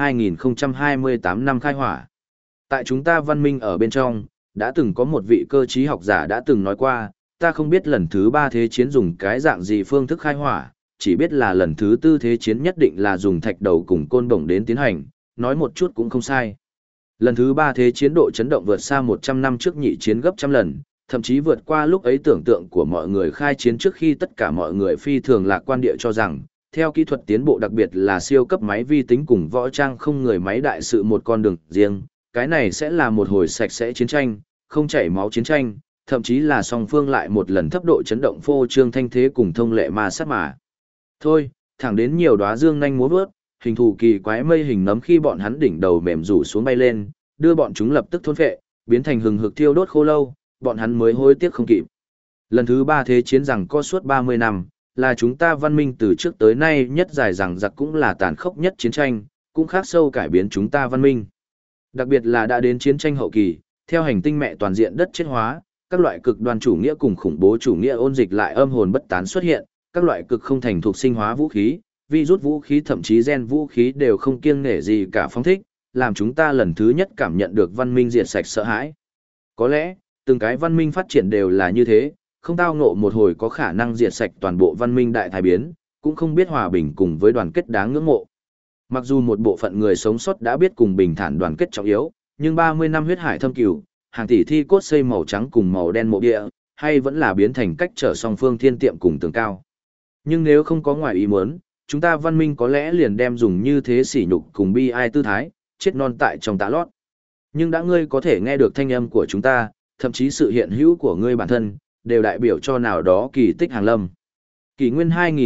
2028 năm khai hỏa. Tại chúng ta văn minh ở bên trong, đã từng có một vị cơ trí học giả đã từng nói qua, ta không biết lần thứ 3 thế chiến dùng cái dạng gì phương thức khai hỏa, chỉ biết là lần thứ 4 thế chiến nhất định là dùng thạch đầu cùng côn đồng đến tiến hành, nói một chút cũng không sai. Lần thứ 3 thế chiến độ chấn động vượt xa 100 năm trước nhị chiến gấp trăm lần, thậm chí vượt qua lúc ấy tưởng tượng của mọi người khai chiến trước khi tất cả mọi người phi thường lạc quan địa cho rằng, theo kỹ thuật tiến bộ đặc biệt là siêu cấp máy vi tính cùng võ trang không người máy đại sự một con đường riêng, cái này sẽ là một hồi sạch sẽ chiến tranh, không chảy máu chiến tranh, thậm chí là song phương lại một lần thấp độ chấn động phô trương thanh thế cùng thông lệ ma sát mà. Thôi, thẳng đến nhiều đóa dương nhanh múa vớt, hình thù kỳ quái mây hình nấm khi bọn hắn đỉnh đầu mềm rủ xuống bay lên, đưa bọn chúng lập tức thôn phệ, biến thành hừng hực thiêu đốt khô lâu, bọn hắn mới hối tiếc không kịp. Lần thứ 3 thế chiến rằng có suốt 30 năm, là chúng ta văn minh từ trước tới nay nhất dài rằng giặc cũng là tàn khốc nhất chiến tranh, cũng khác sâu cải biến chúng ta văn minh. Đặc biệt là đã đến chiến tranh hậu kỳ, theo hành tinh mẹ toàn diện đất chết hóa, các loại cực đoan chủ nghĩa cùng khủng bố chủ nghĩa ôn dịch lại âm hồn bất tán xuất hiện, các loại cực không thành thuộc sinh hóa vũ khí, virus vũ khí thậm chí gen vũ khí đều không kiêng nể gì cả phóng thích, làm chúng ta lần thứ nhất cảm nhận được văn minh diệt sạch sợ hãi. Có lẽ, từng cái văn minh phát triển đều là như thế, không tao ngộ một hồi có khả năng diệt sạch toàn bộ văn minh đại thái biến, cũng không biết hòa bình cùng với đoàn kết đáng ngưỡng mộ. Mặc dù một bộ phận người sống sót đã biết cùng bình thản đoàn kết trọng yếu, nhưng 30 năm huyết hải thâm cửu, hàng tỷ thi cốt xây màu trắng cùng màu đen mộ địa, hay vẫn là biến thành cách trở song phương thiên tiệm cùng tường cao. Nhưng nếu không có ngoài ý muốn, chúng ta văn minh có lẽ liền đem dùng như thế sỉ nhục cùng bi ai tư thái, chết non tại trong tạ lót. Nhưng đã ngươi có thể nghe được thanh âm của chúng ta, thậm chí sự hiện hữu của ngươi bản thân, đều đại biểu cho nào đó kỳ tích hàng lâm. Kỷ nguyên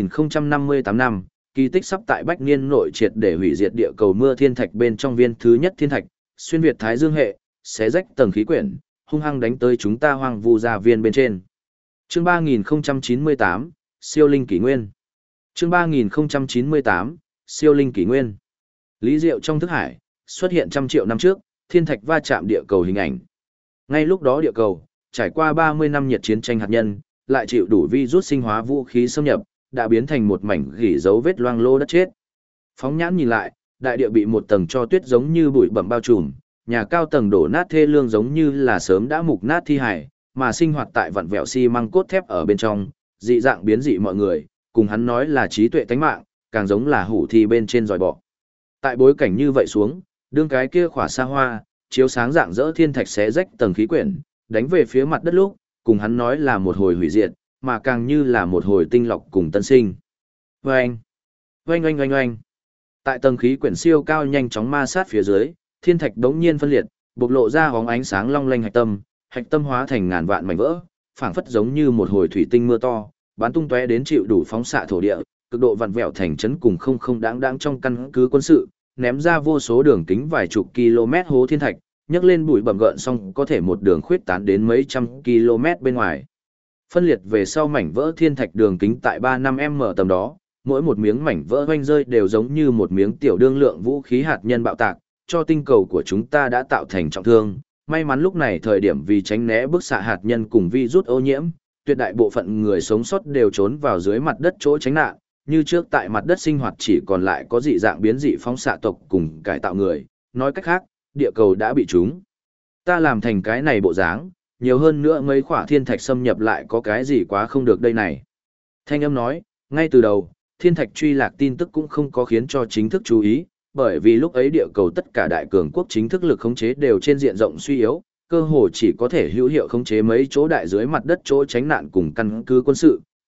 2058 năm, kỳ tích sắp tại Bách Niên nội triệt để hủy diệt địa cầu mưa thiên thạch bên trong viên thứ nhất thiên thạch, xuyên việt Thái Dương hệ, xé rách tầng khí quyển, hung hăng đánh tới chúng ta hoang vu gia viên bên trên. Chương 3098, siêu linh kỷ nguyên. Chương 3098, siêu linh kỷ nguyên. Lý Diệu trong thức hải, xuất hiện trăm triệu năm trước, thiên thạch va chạm địa cầu hình ảnh. Ngay lúc đó địa cầu, trải qua 30 năm nhiệt chiến tranh hạt nhân, lại chịu đủ virus sinh hóa vũ khí xâm nhập, đã biến thành một mảnh gỉ dấu vết loang lô đất chết. Phóng nhãn nhìn lại, đại địa bị một tầng cho tuyết giống như bụi bặm bao trùm, nhà cao tầng đổ nát thê lương giống như là sớm đã mục nát thi hải, mà sinh hoạt tại vặn vẹo xi măng cốt thép ở bên trong, dị dạng biến dị mọi người, cùng hắn nói là trí tuệ tánh mạng, càng giống là hủ thi bên trên dòi bọ. Tại bối cảnh như vậy xuống, đương cái kia khỏa xa hoa, chiếu sáng dạng dỡ thiên thạch xé rách tầng khí quyển, đánh về phía mặt đất lúc, cùng hắn nói là một hồi hủy diệt, mà càng như là một hồi tinh lọc cùng tân sinh. Oanh! Oanh oanh oanh oanh! Tại tầng khí quyển siêu cao nhanh chóng ma sát phía dưới, thiên thạch đống nhiên phân liệt, bộc lộ ra hóng ánh sáng long lanh hạch tâm hóa thành ngàn vạn mảnh vỡ, phảng phất giống như một hồi thủy tinh mưa to, bắn tung tóe đến chịu đủ phóng xạ thổ địa, cực độ vặn vẹo thành trấn cùng không đáng trong căn cứ quân sự, ném ra vô số đường kính vài chục km hố thiên thạch, nhấc lên bụi bặm gợn xong có thể một đường khuyết tán đến mấy trăm km bên ngoài. Phân liệt về sau mảnh vỡ thiên thạch đường kính tại 3-5m tầm đó, mỗi một miếng mảnh vỡ hoanh rơi đều giống như một miếng tiểu đương lượng vũ khí hạt nhân bạo tạc, cho tinh cầu của chúng ta đã tạo thành trọng thương. May mắn lúc này thời điểm vì tránh né bức xạ hạt nhân cùng virus ô nhiễm, tuyệt đại bộ phận người sống sót đều trốn vào dưới mặt đất chỗ tránh nạn, như trước tại mặt đất sinh hoạt chỉ còn lại có dị dạng biến dị phóng xạ tộc cùng cải tạo người, nói cách khác, địa cầu đã bị chúng ta làm thành cái này bộ dáng, nhiều hơn nữa mấy khỏa thiên thạch xâm nhập lại có cái gì quá không được đây này. Thanh âm nói, ngay từ đầu, thiên thạch truy lạc tin tức cũng không có khiến cho chính thức chú ý, bởi vì lúc ấy địa cầu tất cả đại cường quốc chính thức lực khống chế đều trên diện rộng suy yếu, cơ hồ chỉ có thể hữu hiệu khống chế mấy chỗ đại dưới mặt đất chỗ tránh nạn cùng căn cứ quân sự,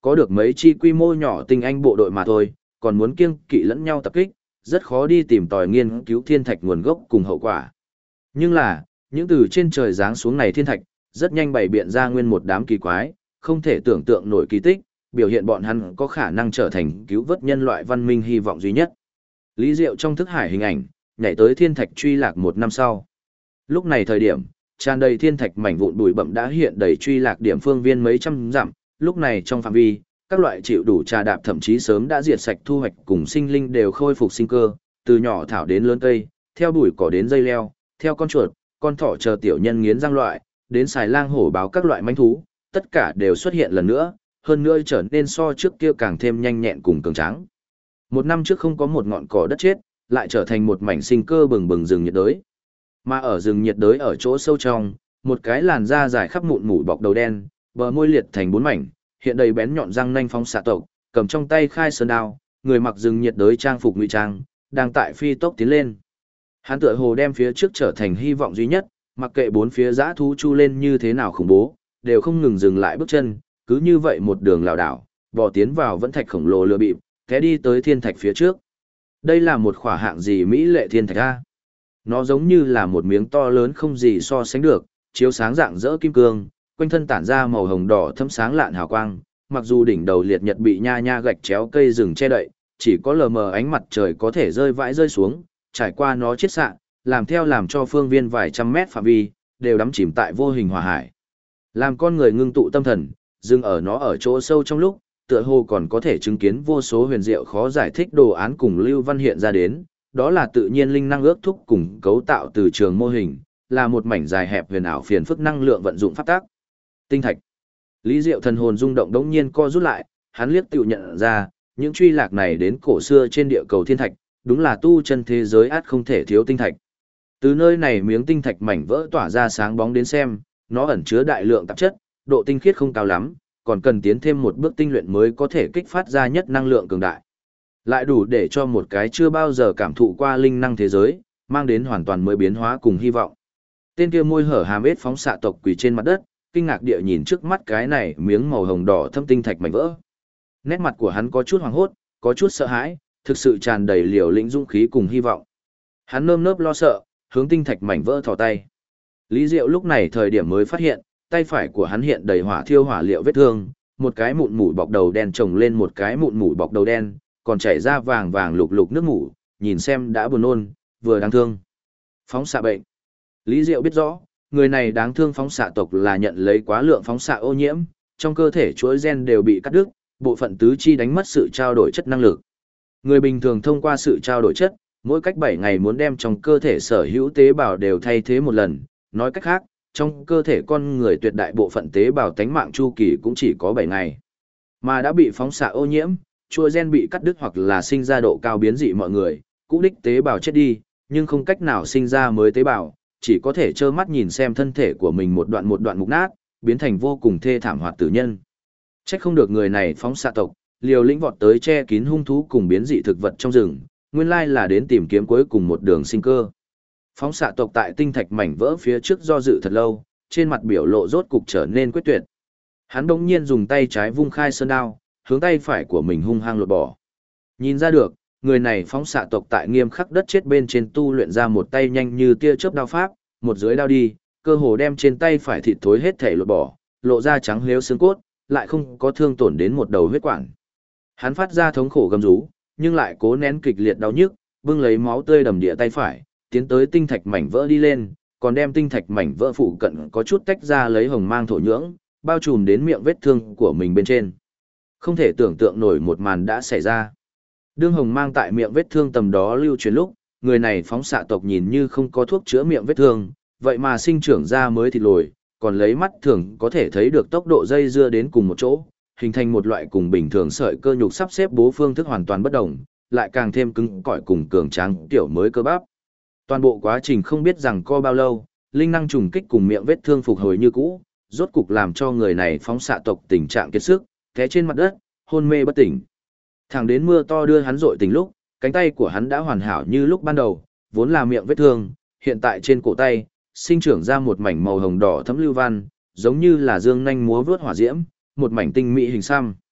có được mấy chi quy mô nhỏ tinh anh bộ đội mà thôi, còn muốn kiêng kỵ lẫn nhau tập kích, rất khó đi tìm tòi nghiên cứu thiên thạch nguồn gốc cùng hậu quả. Nhưng là, những từ trên trời giáng xuống này thiên thạch, rất nhanh bày biện ra nguyên một đám kỳ quái, không thể tưởng tượng nổi kỳ tích, biểu hiện bọn hắn có khả năng trở thành cứu vớt nhân loại văn minh hy vọng duy nhất. Lý Diệu trong thức hải hình ảnh, nhảy tới thiên thạch truy lạc một năm sau. Lúc này thời điểm, tràn đầy thiên thạch mảnh vụn bụi bặm đã hiện đầy truy lạc điểm phương viên mấy trăm dặm, lúc này trong phạm vi, các loại chịu đủ trà đạp thậm chí sớm đã diệt sạch thu hoạch cùng sinh linh đều khôi phục sinh cơ, từ nhỏ thảo đến lớn cây, theo bụi cỏ đến dây leo, theo con chuột, con thỏ chờ tiểu nhân nghiến răng loại, đến xài lang hổ báo các loại manh thú, tất cả đều xuất hiện lần nữa, hơn nữa trở nên so trước kia càng thêm nhanh nhẹn cùng cường tráng. Một năm trước không có một ngọn cỏ đất chết, lại trở thành một mảnh sinh cơ bừng bừng rừng nhiệt đới. Mà ở rừng nhiệt đới ở chỗ sâu trong, một cái làn da dài khắp mụn mủ bọc đầu đen, bờ môi liệt thành bốn mảnh, hiện đầy bén nhọn răng nanh phóng xạ tộc, cầm trong tay khai sơn đao, người mặc rừng nhiệt đới trang phục ngụy trang, đang tại phi tốc tiến lên. Hắn tựa hồ đem phía trước trở thành hy vọng duy nhất, mặc kệ bốn phía dã thú chu lên như thế nào khủng bố, đều không ngừng dừng lại bước chân, cứ như vậy một đường lảo đảo, bò tiến vào vẫn thạch khổng lồ lừa bịp, té đi tới thiên thạch phía trước. Đây là một khỏa hạng gì mỹ lệ thiên thạch a? Nó giống như là một miếng to lớn không gì so sánh được, chiếu sáng rạng rỡ kim cương, quanh thân tản ra màu hồng đỏ thấm sáng lạn hào quang, mặc dù đỉnh đầu liệt nhật bị nha nha gạch chéo cây rừng che đậy, chỉ có lờ mờ ánh mặt trời có thể rơi vãi rơi xuống, trải qua nó chiết xạ, làm cho phương viên vài trăm mét phạm vi đều đắm chìm tại vô hình hỏa hải. Làm con người ngưng tụ tâm thần, dừng ở nó ở chỗ sâu trong lúc, tựa hồ còn có thể chứng kiến vô số huyền diệu khó giải thích đồ án cùng lưu văn hiện ra đến, đó là tự nhiên linh năng ước thúc cùng cấu tạo từ trường mô hình, là một mảnh dài hẹp huyền ảo phiền phức năng lượng vận dụng pháp tác. Tinh thạch. Lý Diệu thần hồn rung động đống nhiên co rút lại, hắn liếc tự nhận ra, những truy lạc này đến cổ xưa trên địa cầu thiên thạch, đúng là tu chân thế giới át không thể thiếu tinh thạch. Từ nơi này miếng tinh thạch mảnh vỡ tỏa ra sáng bóng đến xem, nó ẩn chứa đại lượng tạp chất, độ tinh khiết không cao lắm, còn cần tiến thêm một bước tinh luyện mới có thể kích phát ra nhất năng lượng cường đại. Lại đủ để cho một cái chưa bao giờ cảm thụ qua linh năng thế giới, mang đến hoàn toàn mới biến hóa cùng hy vọng. Tên kia môi hở hàm ết phóng xạ tộc quỳ trên mặt đất, kinh ngạc địa nhìn trước mắt cái này miếng màu hồng đỏ thâm tinh thạch mảnh vỡ. Nét mặt của hắn có chút hoảng hốt, có chút sợ hãi, thực sự tràn đầy liều lĩnh dũng khí cùng hy vọng. Hắn nơm nớp lo sợ, hướng tinh thạch mảnh vỡ thò tay. Lý Diệu lúc này thời điểm mới phát hiện, tay phải của hắn hiện đầy hỏa thiêu hỏa liệu vết thương, một cái mụn mủ bọc đầu đen chồng lên một cái mụn mủ bọc đầu đen, còn chảy ra vàng vàng lục lục nước mủ, nhìn xem đã buồn nôn, vừa đáng thương. Phóng xạ bệnh. Lý Diệu biết rõ, người này đáng thương phóng xạ tộc là nhận lấy quá lượng phóng xạ ô nhiễm, trong cơ thể chuỗi gen đều bị cắt đứt, bộ phận tứ chi đánh mất sự trao đổi chất năng lực. Người bình thường thông qua sự trao đổi chất, mỗi cách 7 ngày muốn đem trong cơ thể sở hữu tế bào đều thay thế một lần, nói cách khác, trong cơ thể con người tuyệt đại bộ phận tế bào tánh mạng chu kỳ cũng chỉ có 7 ngày. Mà đã bị phóng xạ ô nhiễm, chuỗi gen bị cắt đứt hoặc là sinh ra độ cao biến dị mọi người, cũ đích tế bào chết đi, nhưng không cách nào sinh ra mới tế bào, chỉ có thể trơ mắt nhìn xem thân thể của mình một đoạn mục nát, biến thành vô cùng thê thảm hoạt tử nhân. Trách không được người này phóng xạ tộc, liều lĩnh vọt tới che kín hung thú cùng biến dị thực vật trong rừng, nguyên lai là đến tìm kiếm cuối cùng một đường sinh cơ. Phóng xạ tộc tại tinh thạch mảnh vỡ phía trước do dự thật lâu, trên mặt biểu lộ rốt cục trở nên quyết tuyệt. Hắn đột nhiên dùng tay trái vung khai sơn đao, hướng tay phải của mình hung hăng lột bỏ. Nhìn ra được, người này phóng xạ tộc tại nghiêm khắc đất chết bên trên tu luyện ra một tay nhanh như tia chớp đao pháp, một dưới đao đi, cơ hồ đem trên tay phải thịt thối hết thể lột bỏ, lộ ra trắng lếu xương cốt, lại không có thương tổn đến một đầu huyết quản. Hắn phát ra thống khổ gầm rú, nhưng lại cố nén kịch liệt đau nhức, bưng lấy máu tươi đầm địa tay phải, tiến tới tinh thạch mảnh vỡ đi lên, còn đem tinh thạch mảnh vỡ phụ cận có chút tách ra lấy hồng mang thổ nhưỡng, bao trùm đến miệng vết thương của mình bên trên. Không thể tưởng tượng nổi một màn đã xảy ra. Đương hồng mang tại miệng vết thương tầm đó lưu truyền lúc, người này phóng xạ tộc nhìn như không có thuốc chữa miệng vết thương, vậy mà sinh trưởng ra mới thịt lồi, còn lấy mắt thường có thể thấy được tốc độ dây dưa đến cùng một chỗ, hình thành một loại cùng bình thường sợi cơ nhục sắp xếp bố phương thức hoàn toàn bất đồng, lại càng thêm cứng cỏi cùng cường tráng kiểu mới cơ bắp. Toàn bộ quá trình không biết rằng co bao lâu, linh năng trùng kích cùng miệng vết thương phục hồi như cũ, rốt cục làm cho người này phóng xạ tộc tình trạng kiệt sức, té trên mặt đất, hôn mê bất tỉnh. Thẳng đến mưa to đưa hắn dội tỉnh lúc, cánh tay của hắn đã hoàn hảo như lúc ban đầu, vốn là miệng vết thương, hiện tại trên cổ tay, sinh trưởng ra một mảnh màu hồng đỏ thấm lưu văn, giống như là dương nhanh múa vớt hỏa diễm, một mảnh tinh mỹ hình xăm.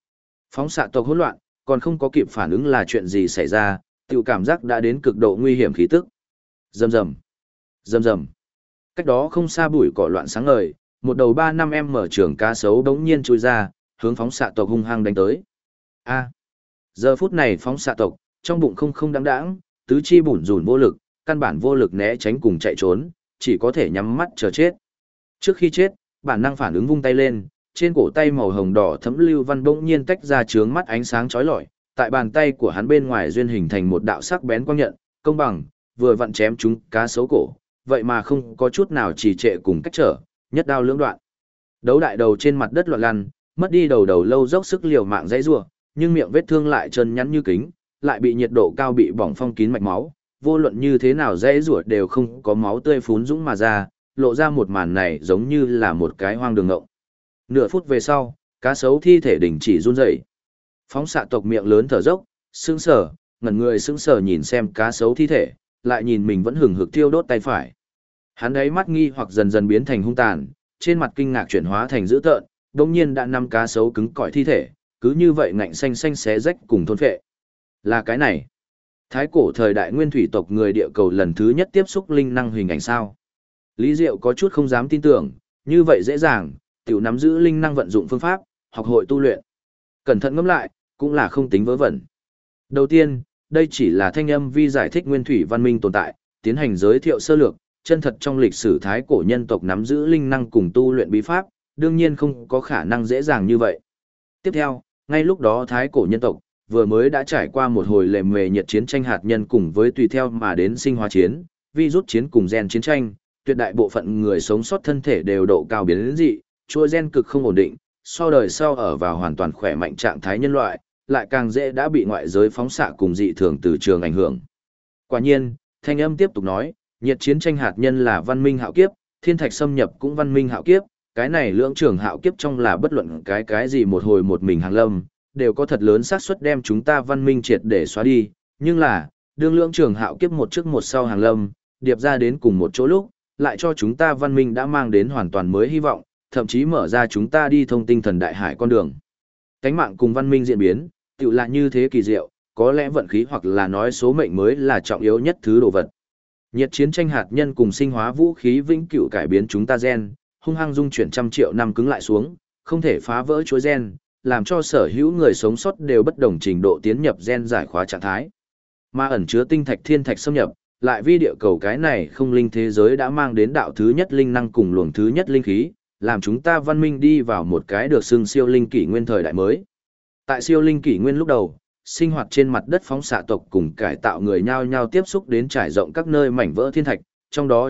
Phóng xạ tộc hỗn loạn, còn không có kịp phản ứng là chuyện gì xảy ra, tiểu cảm giác đã đến cực độ nguy hiểm khí tức. Rầm rầm, rầm rầm. Cách đó không xa bụi cỏ loạn sáng ngời, một đầu 3-5 mở trường cá sấu đống nhiên chui ra, hướng phóng xạ tộc hung hăng đánh tới. A. Giờ phút này phóng xạ tộc, trong bụng không đáng đáng, tứ chi bủn rủn vô lực, căn bản vô lực né tránh cùng chạy trốn, chỉ có thể nhắm mắt chờ chết. Trước khi chết, bản năng phản ứng vung tay lên, trên cổ tay màu hồng đỏ thấm lưu văn bỗng nhiên tách ra chướng mắt ánh sáng chói lọi, tại bàn tay của hắn bên ngoài duyên hình thành một đạo sắc bén quang nhận, công bằng, vừa vặn chém chúng cá sấu cổ, vậy mà không có chút nào trì trệ cùng cách trở, nhất đao lưỡng đoạn. Đấu đại đầu trên mặt đất loạn lăn, mất đi đầu lâu dốc sức liều mạng dãy rủa, nhưng miệng vết thương lại trơn nhẵn như kính, lại bị nhiệt độ cao bị bỏng phong kín mạch máu, vô luận như thế nào dãy rủa đều không có máu tươi phún dũng mà ra, lộ ra một màn này giống như là một cái hoang đường ngộng. Nửa phút về sau, cá sấu thi thể đình chỉ run rẩy. Phóng xạ tộc miệng lớn thở dốc, sững sờ, ngẩn người sững sờ nhìn xem cá sấu thi thể, lại nhìn mình vẫn hừng hực thiêu đốt tay phải. Hắn ấy mắt nghi hoặc dần dần biến thành hung tàn, trên mặt kinh ngạc chuyển hóa thành dữ tợn, đột nhiên đã năm cá sấu cứng cỏi thi thể, cứ như vậy ngạnh xanh xanh xé rách cùng thôn phệ. Là cái này. Thái cổ thời đại nguyên thủy tộc người địa cầu lần thứ nhất tiếp xúc linh năng hình ảnh sao? Lý Diệu có chút không dám tin tưởng, như vậy dễ dàng, tiểu nắm giữ linh năng vận dụng phương pháp, học hội tu luyện. Cẩn thận ngẫm lại, cũng là không tính vớ vẩn. Đầu tiên, đây chỉ là thanh âm vi giải thích nguyên thủy văn minh tồn tại, tiến hành giới thiệu sơ lược, chân thật trong lịch sử thái cổ nhân tộc nắm giữ linh năng cùng tu luyện bí pháp, đương nhiên không có khả năng dễ dàng như vậy. Tiếp theo, ngay lúc đó thái cổ nhân tộc vừa mới đã trải qua một hồi lề mề nhiệt chiến tranh hạt nhân cùng với tùy theo mà đến sinh hóa chiến, virus chiến cùng gen chiến tranh, tuyệt đại bộ phận người sống sót thân thể đều độ cao biến dị, chuỗi gen cực không ổn định, so đời sau ở vào hoàn toàn khỏe mạnh trạng thái nhân loại, lại càng dễ đã bị ngoại giới phóng xạ cùng dị thường từ trường ảnh hưởng. Quả nhiên, thanh âm tiếp tục nói, nhiệt chiến tranh hạt nhân là văn minh hạo kiếp, thiên thạch xâm nhập cũng văn minh hạo kiếp, cái này lưỡng trường hạo kiếp trong là bất luận cái gì một hồi một mình hàng lâm, đều có thật lớn xác suất đem chúng ta văn minh triệt để xóa đi, nhưng là, đương lưỡng trường hạo kiếp một trước một sau hàng lâm, điệp ra đến cùng một chỗ lúc, lại cho chúng ta văn minh đã mang đến hoàn toàn mới hy vọng, thậm chí mở ra chúng ta đi thông tinh thần đại hải con đường. Cánh mạng cùng văn minh diễn biến, tự là như thế kỳ diệu, có lẽ vận khí hoặc là nói số mệnh mới là trọng yếu nhất thứ đồ vật. Nhiệt chiến tranh hạt nhân cùng sinh hóa vũ khí vĩnh cửu cải biến chúng ta gen, hung hăng dung chuyển trăm triệu năm cứng lại xuống, không thể phá vỡ chuỗi gen, làm cho sở hữu người sống sót đều bất đồng trình độ tiến nhập gen giải khóa trạng thái. Mà ẩn chứa tinh thạch thiên thạch xâm nhập, lại vi địa cầu cái này không linh thế giới đã mang đến đạo thứ nhất linh năng cùng luồng thứ nhất linh khí, làm chúng ta văn minh đi vào một cái được xưng siêu linh kỷ nguyên thời đại mới. Tại siêu linh kỷ nguyên lúc đầu, sinh hoạt trên mặt đất phóng xạ tộc cùng cải tạo người nhao nhao tiếp xúc đến trải rộng các nơi mảnh vỡ thiên thạch, trong đó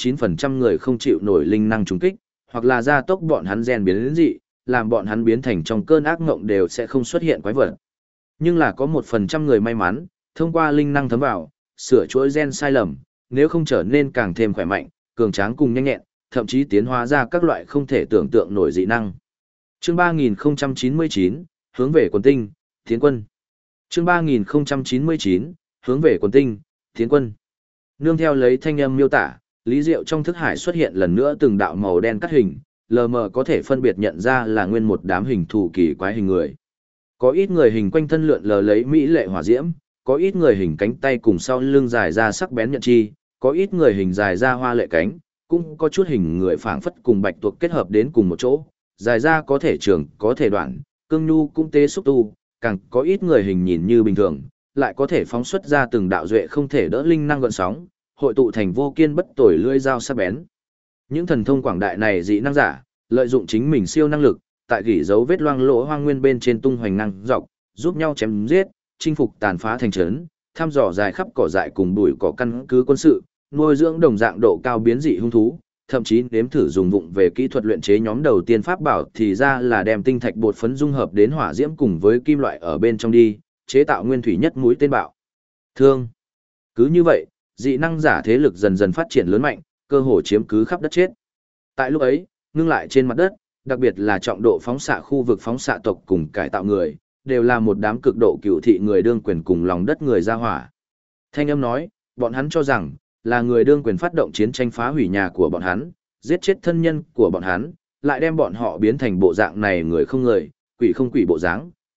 99% người không chịu nổi linh năng trùng kích, hoặc là gia tốc bọn hắn gen biến đến dị, làm bọn hắn biến thành trong cơn ác ngộng đều sẽ không xuất hiện quái vật. Nhưng là có 1% người may mắn, thông qua linh năng thấm vào, sửa chuỗi gen sai lầm, nếu không trở nên càng thêm khỏe mạnh, cường tráng cùng nhanh nhẹn, thậm chí tiến hóa ra các loại không thể tưởng tượng nổi dị năng. Chương 3099, hướng về quần tinh, tiến quân. Chương 3099, hướng về quần tinh, tiến quân. Nương theo lấy thanh âm miêu tả, Lý Diệu trong thức hải xuất hiện lần nữa từng đạo màu đen cắt hình, lờ mờ có thể phân biệt nhận ra là nguyên một đám hình thù kỳ quái hình người. Có ít người hình quanh thân lượn lờ lấy mỹ lệ hỏa diễm, có ít người hình cánh tay cùng sau lưng dài ra sắc bén nhận chi, có ít người hình dài ra hoa lệ cánh, cũng có chút hình người phảng phất cùng bạch tuộc kết hợp đến cùng một chỗ, dài ra có thể trường, có thể đoạn, cương nhu cũng tế xúc tu, càng có ít người hình nhìn như bình thường, lại có thể phóng xuất ra từng đạo duệ không thể đỡ linh năng gợn sóng, hội tụ thành vô kiên bất tồi lưỡi dao sắc bén. Những thần thông quảng đại này dị năng giả, lợi dụng chính mình siêu năng lực, tại gỉ dấu vết loang lỗ hoang nguyên bên trên tung hoành năng dọc, giúp nhau chém giết, chinh phục tàn phá thành trấn, thăm dò dài khắp cỏ dại cùng bụi cỏ căn cứ quân sự, nuôi dưỡng đồng dạng độ cao biến dị hung thú, thậm chí nếm thử dùng vụng về kỹ thuật luyện chế nhóm đầu tiên pháp bảo thì ra là đem tinh thạch bột phấn dung hợp đến hỏa diễm cùng với kim loại ở bên trong đi, chế tạo nguyên thủy nhất mũi tên bạo. Thương. Cứ như vậy, dị năng giả thế lực dần dần phát triển lớn mạnh, cơ hồ chiếm cứ khắp đất chết. Tại lúc ấy, ngưng lại trên mặt đất, đặc biệt là trọng độ phóng xạ khu vực phóng xạ tộc cùng cải tạo người, đều là một đám cực độ cựu thị người đương quyền cùng lòng đất người ra hỏa. Thanh âm nói, bọn hắn cho rằng, là người đương quyền phát động chiến tranh phá hủy nhà của bọn hắn, giết chết thân nhân của bọn hắn, lại đem bọn họ biến thành bộ dạng này người không người, quỷ không quỷ bộ dáng,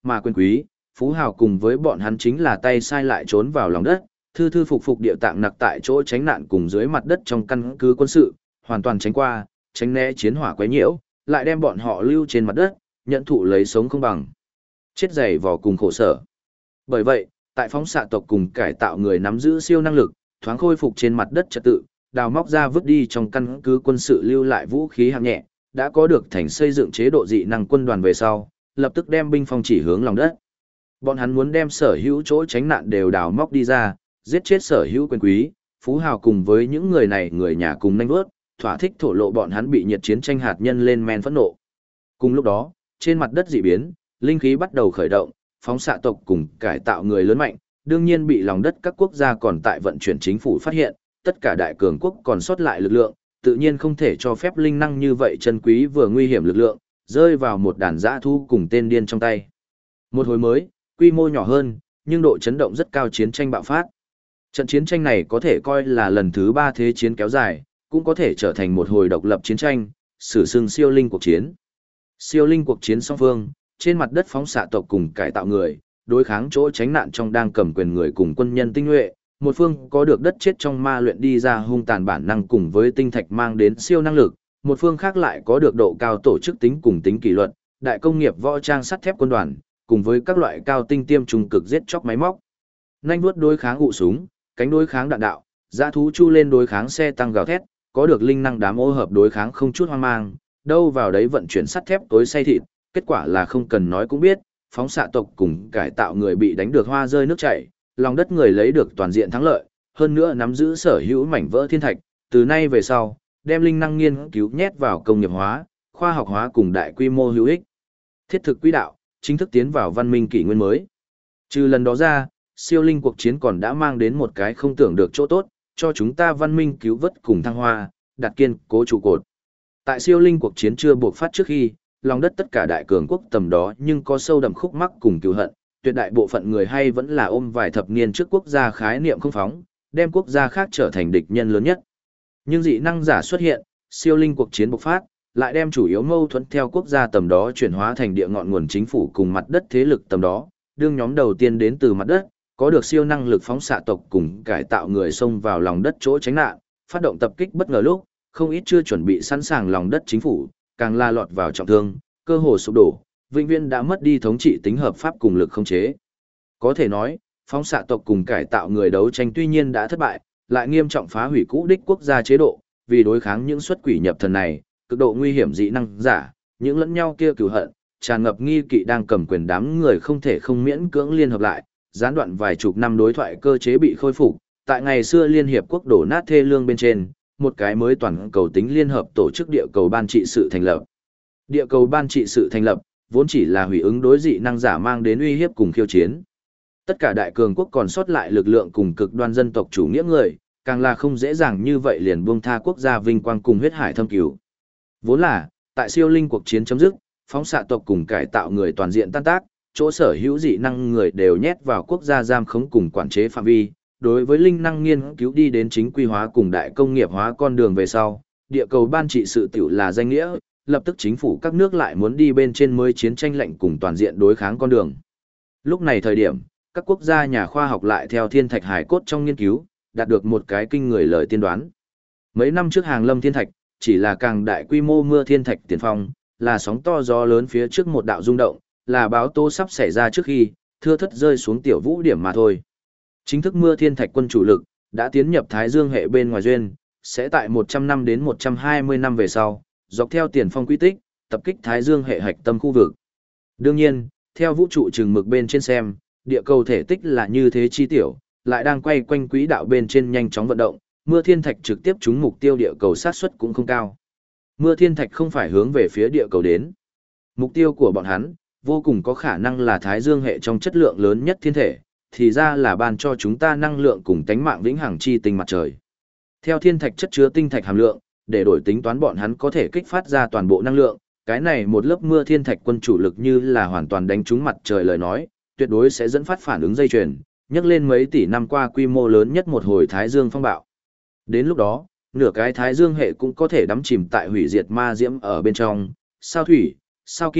mà quyền quý, phú hào cùng với bọn hắn chính là tay sai lại trốn vào lòng đất, thư thư phục phục địa tạng nặc tại chỗ tránh nạn cùng dưới mặt đất trong căn cứ quân sự, hoàn toàn tránh qua, tránh né chiến hỏa quấy nhiễu, lại đem bọn họ lưu trên mặt đất, nhận thụ lấy sống không bằng. Chết dày vò cùng khổ sở. Bởi vậy, tại phóng xạ tộc cùng cải tạo người nắm giữ siêu năng lực, thoáng khôi phục trên mặt đất trật tự, đào móc ra vứt đi trong căn cứ quân sự lưu lại vũ khí hạng nhẹ, đã có được thành xây dựng chế độ dị năng quân đoàn về sau, lập tức đem binh phong chỉ hướng lòng đất. Bọn hắn muốn đem sở hữu chỗ tránh nạn đều đào móc đi ra, giết chết sở hữu quyền quý, phú hào cùng với những người này người nhà cùng nanh vớt, thỏa thích thổ lộ bọn hắn bị nhiệt chiến tranh hạt nhân lên men phẫn nộ. Cùng lúc đó, trên mặt đất dị biến, linh khí bắt đầu khởi động, phóng xạ tộc cùng cải tạo người lớn mạnh, đương nhiên bị lòng đất các quốc gia còn tại vận chuyển chính phủ phát hiện, tất cả đại cường quốc còn sót lại lực lượng, tự nhiên không thể cho phép linh năng như vậy chân quý vừa nguy hiểm lực lượng, rơi vào một đàn dã thu cùng tên điên trong tay. Một hồi mới, quy mô nhỏ hơn, nhưng độ chấn động rất cao chiến tranh bạo phát. Trận chiến tranh này có thể coi là lần thứ 3 thế chiến kéo dài, cũng có thể trở thành một hồi độc lập chiến tranh, sử xưng siêu linh cuộc chiến. Siêu linh cuộc chiến song phương, trên mặt đất phóng xạ tộc cùng cải tạo người, đối kháng chỗ tránh nạn trong đang cầm quyền người cùng quân nhân tinh nhuệ, một phương có được đất chết trong ma luyện đi ra hung tàn bản năng cùng với tinh thạch mang đến siêu năng lực, một phương khác lại có được độ cao tổ chức tính cùng tính kỷ luật, đại công nghiệp võ trang sắt thép quân đoàn, cùng với các loại cao tinh tiêm trùng cực giết chóc máy móc. Nhanh vuốt đối kháng ụ súng, cánh đối kháng đạn đạo, dã thú chu lên đối kháng xe tăng gào thét, có được linh năng đám ô hợp đối kháng không chút hoang mang, đâu vào đấy vận chuyển sắt thép tối say thịt, kết quả là không cần nói cũng biết, phóng xạ tộc cùng cải tạo người bị đánh được hoa rơi nước chảy, lòng đất người lấy được toàn diện thắng lợi, hơn nữa nắm giữ sở hữu mảnh vỡ thiên thạch, từ nay về sau, đem linh năng nghiên cứu nhét vào công nghiệp hóa, khoa học hóa cùng đại quy mô hữu ích. Thiết thực quỹ đạo, chính thức tiến vào văn minh kỷ nguyên mới. Trừ lần đó ra, siêu linh cuộc chiến còn đã mang đến một cái không tưởng được chỗ tốt, cho chúng ta văn minh cứu vớt cùng thăng hoa, đặt kiên cố trụ cột. Tại siêu linh cuộc chiến chưa buộc phát trước khi, lòng đất tất cả đại cường quốc tầm đó nhưng có sâu đậm khúc mắc cùng cứu hận, tuyệt đại bộ phận người hay vẫn là ôm vài thập niên trước quốc gia khái niệm không phóng, đem quốc gia khác trở thành địch nhân lớn nhất. Nhưng dị năng giả xuất hiện, siêu linh cuộc chiến bộc phát, lại đem chủ yếu mâu thuẫn theo quốc gia tầm đó chuyển hóa thành địa ngọn nguồn chính phủ cùng mặt đất thế lực tầm đó, đương nhóm đầu tiên đến từ mặt đất, có được siêu năng lực phóng xạ tộc cùng cải tạo người xông vào lòng đất chỗ tránh nạn, phát động tập kích bất ngờ lúc, không ít chưa chuẩn bị sẵn sàng lòng đất chính phủ, càng la lọt vào trọng thương, cơ hồ sụp đổ, vĩnh viễn đã mất đi thống trị tính hợp pháp cùng lực khống chế. Có thể nói, phóng xạ tộc cùng cải tạo người đấu tranh tuy nhiên đã thất bại, lại nghiêm trọng phá hủy cũ đích quốc gia chế độ, vì đối kháng những xuất quỷ nhập thần này, cực độ nguy hiểm dị năng giả, những lẫn nhau kia cừu hận, tràn ngập nghi kỵ đang cầm quyền đám người không thể không miễn cưỡng liên hợp lại, gián đoạn vài chục năm đối thoại cơ chế bị khôi phục, tại ngày xưa Liên Hiệp Quốc đổ nát thê lương bên trên, một cái mới toàn cầu tính liên hợp tổ chức địa cầu ban trị sự thành lập. Địa cầu ban trị sự thành lập, vốn chỉ là hủy ứng đối dị năng giả mang đến uy hiếp cùng khiêu chiến. Tất cả đại cường quốc còn sót lại lực lượng cùng cực đoan dân tộc chủ nghĩa người, càng là không dễ dàng như vậy liền buông tha quốc gia vinh quang cùng huyết hải thâm cứu. Vốn là, tại siêu linh cuộc chiến chấm dứt, phóng xạ tộc cùng cải tạo người toàn diện tan tác, chỗ sở hữu dị năng người đều nhét vào quốc gia giam khống cùng quản chế phạm vi. Đối với linh năng nghiên cứu đi đến chính quy hóa cùng đại công nghiệp hóa con đường về sau, địa cầu ban trị sự tiểu là danh nghĩa, lập tức chính phủ các nước lại muốn đi bên trên mới chiến tranh lạnh cùng toàn diện đối kháng con đường. Lúc này thời điểm, các quốc gia nhà khoa học lại theo thiên thạch hải cốt trong nghiên cứu, đạt được một cái kinh người lời tiên đoán. Mấy năm trước hàng lâm thiên thạch, chỉ là càng đại quy mô mưa thiên thạch tiền phong, là sóng to gió lớn phía trước một đạo rung động, là báo tố sắp xảy ra trước khi, thưa thất rơi xuống tiểu vũ điểm mà thôi. Chính thức mưa thiên thạch quân chủ lực, đã tiến nhập Thái Dương hệ bên ngoài duyên, sẽ tại 100 năm đến 120 năm về sau, dọc theo tiền phong quy tích, tập kích Thái Dương hệ hạch tâm khu vực. Đương nhiên, theo vũ trụ chừng mực bên trên xem, địa cầu thể tích là như thế chi tiểu, lại đang quay quanh quỹ đạo bên trên nhanh chóng vận động, mưa thiên thạch trực tiếp trúng mục tiêu địa cầu sát suất cũng không cao. Mưa thiên thạch không phải hướng về phía địa cầu đến. Mục tiêu của bọn hắn, vô cùng có khả năng là Thái Dương hệ trong chất lượng lớn nhất thiên thể, thì ra là ban cho chúng ta năng lượng cùng tánh mạng vĩnh hằng chi tinh mặt trời. Theo thiên thạch chất chứa tinh thạch hàm lượng, để đổi tính toán bọn hắn có thể kích phát ra toàn bộ năng lượng, cái này một lớp mưa thiên thạch quân chủ lực như là hoàn toàn đánh trúng mặt trời lời nói, tuyệt đối sẽ dẫn phát phản ứng dây chuyền, nhấc lên mấy tỷ năm qua quy mô lớn nhất một hồi Thái Dương phong bạo. Đến lúc đó, nửa cái Thái Dương hệ cũng có thể đắm chìm tại hủy diệt ma diễm ở bên trong, sao thủy, sao kim,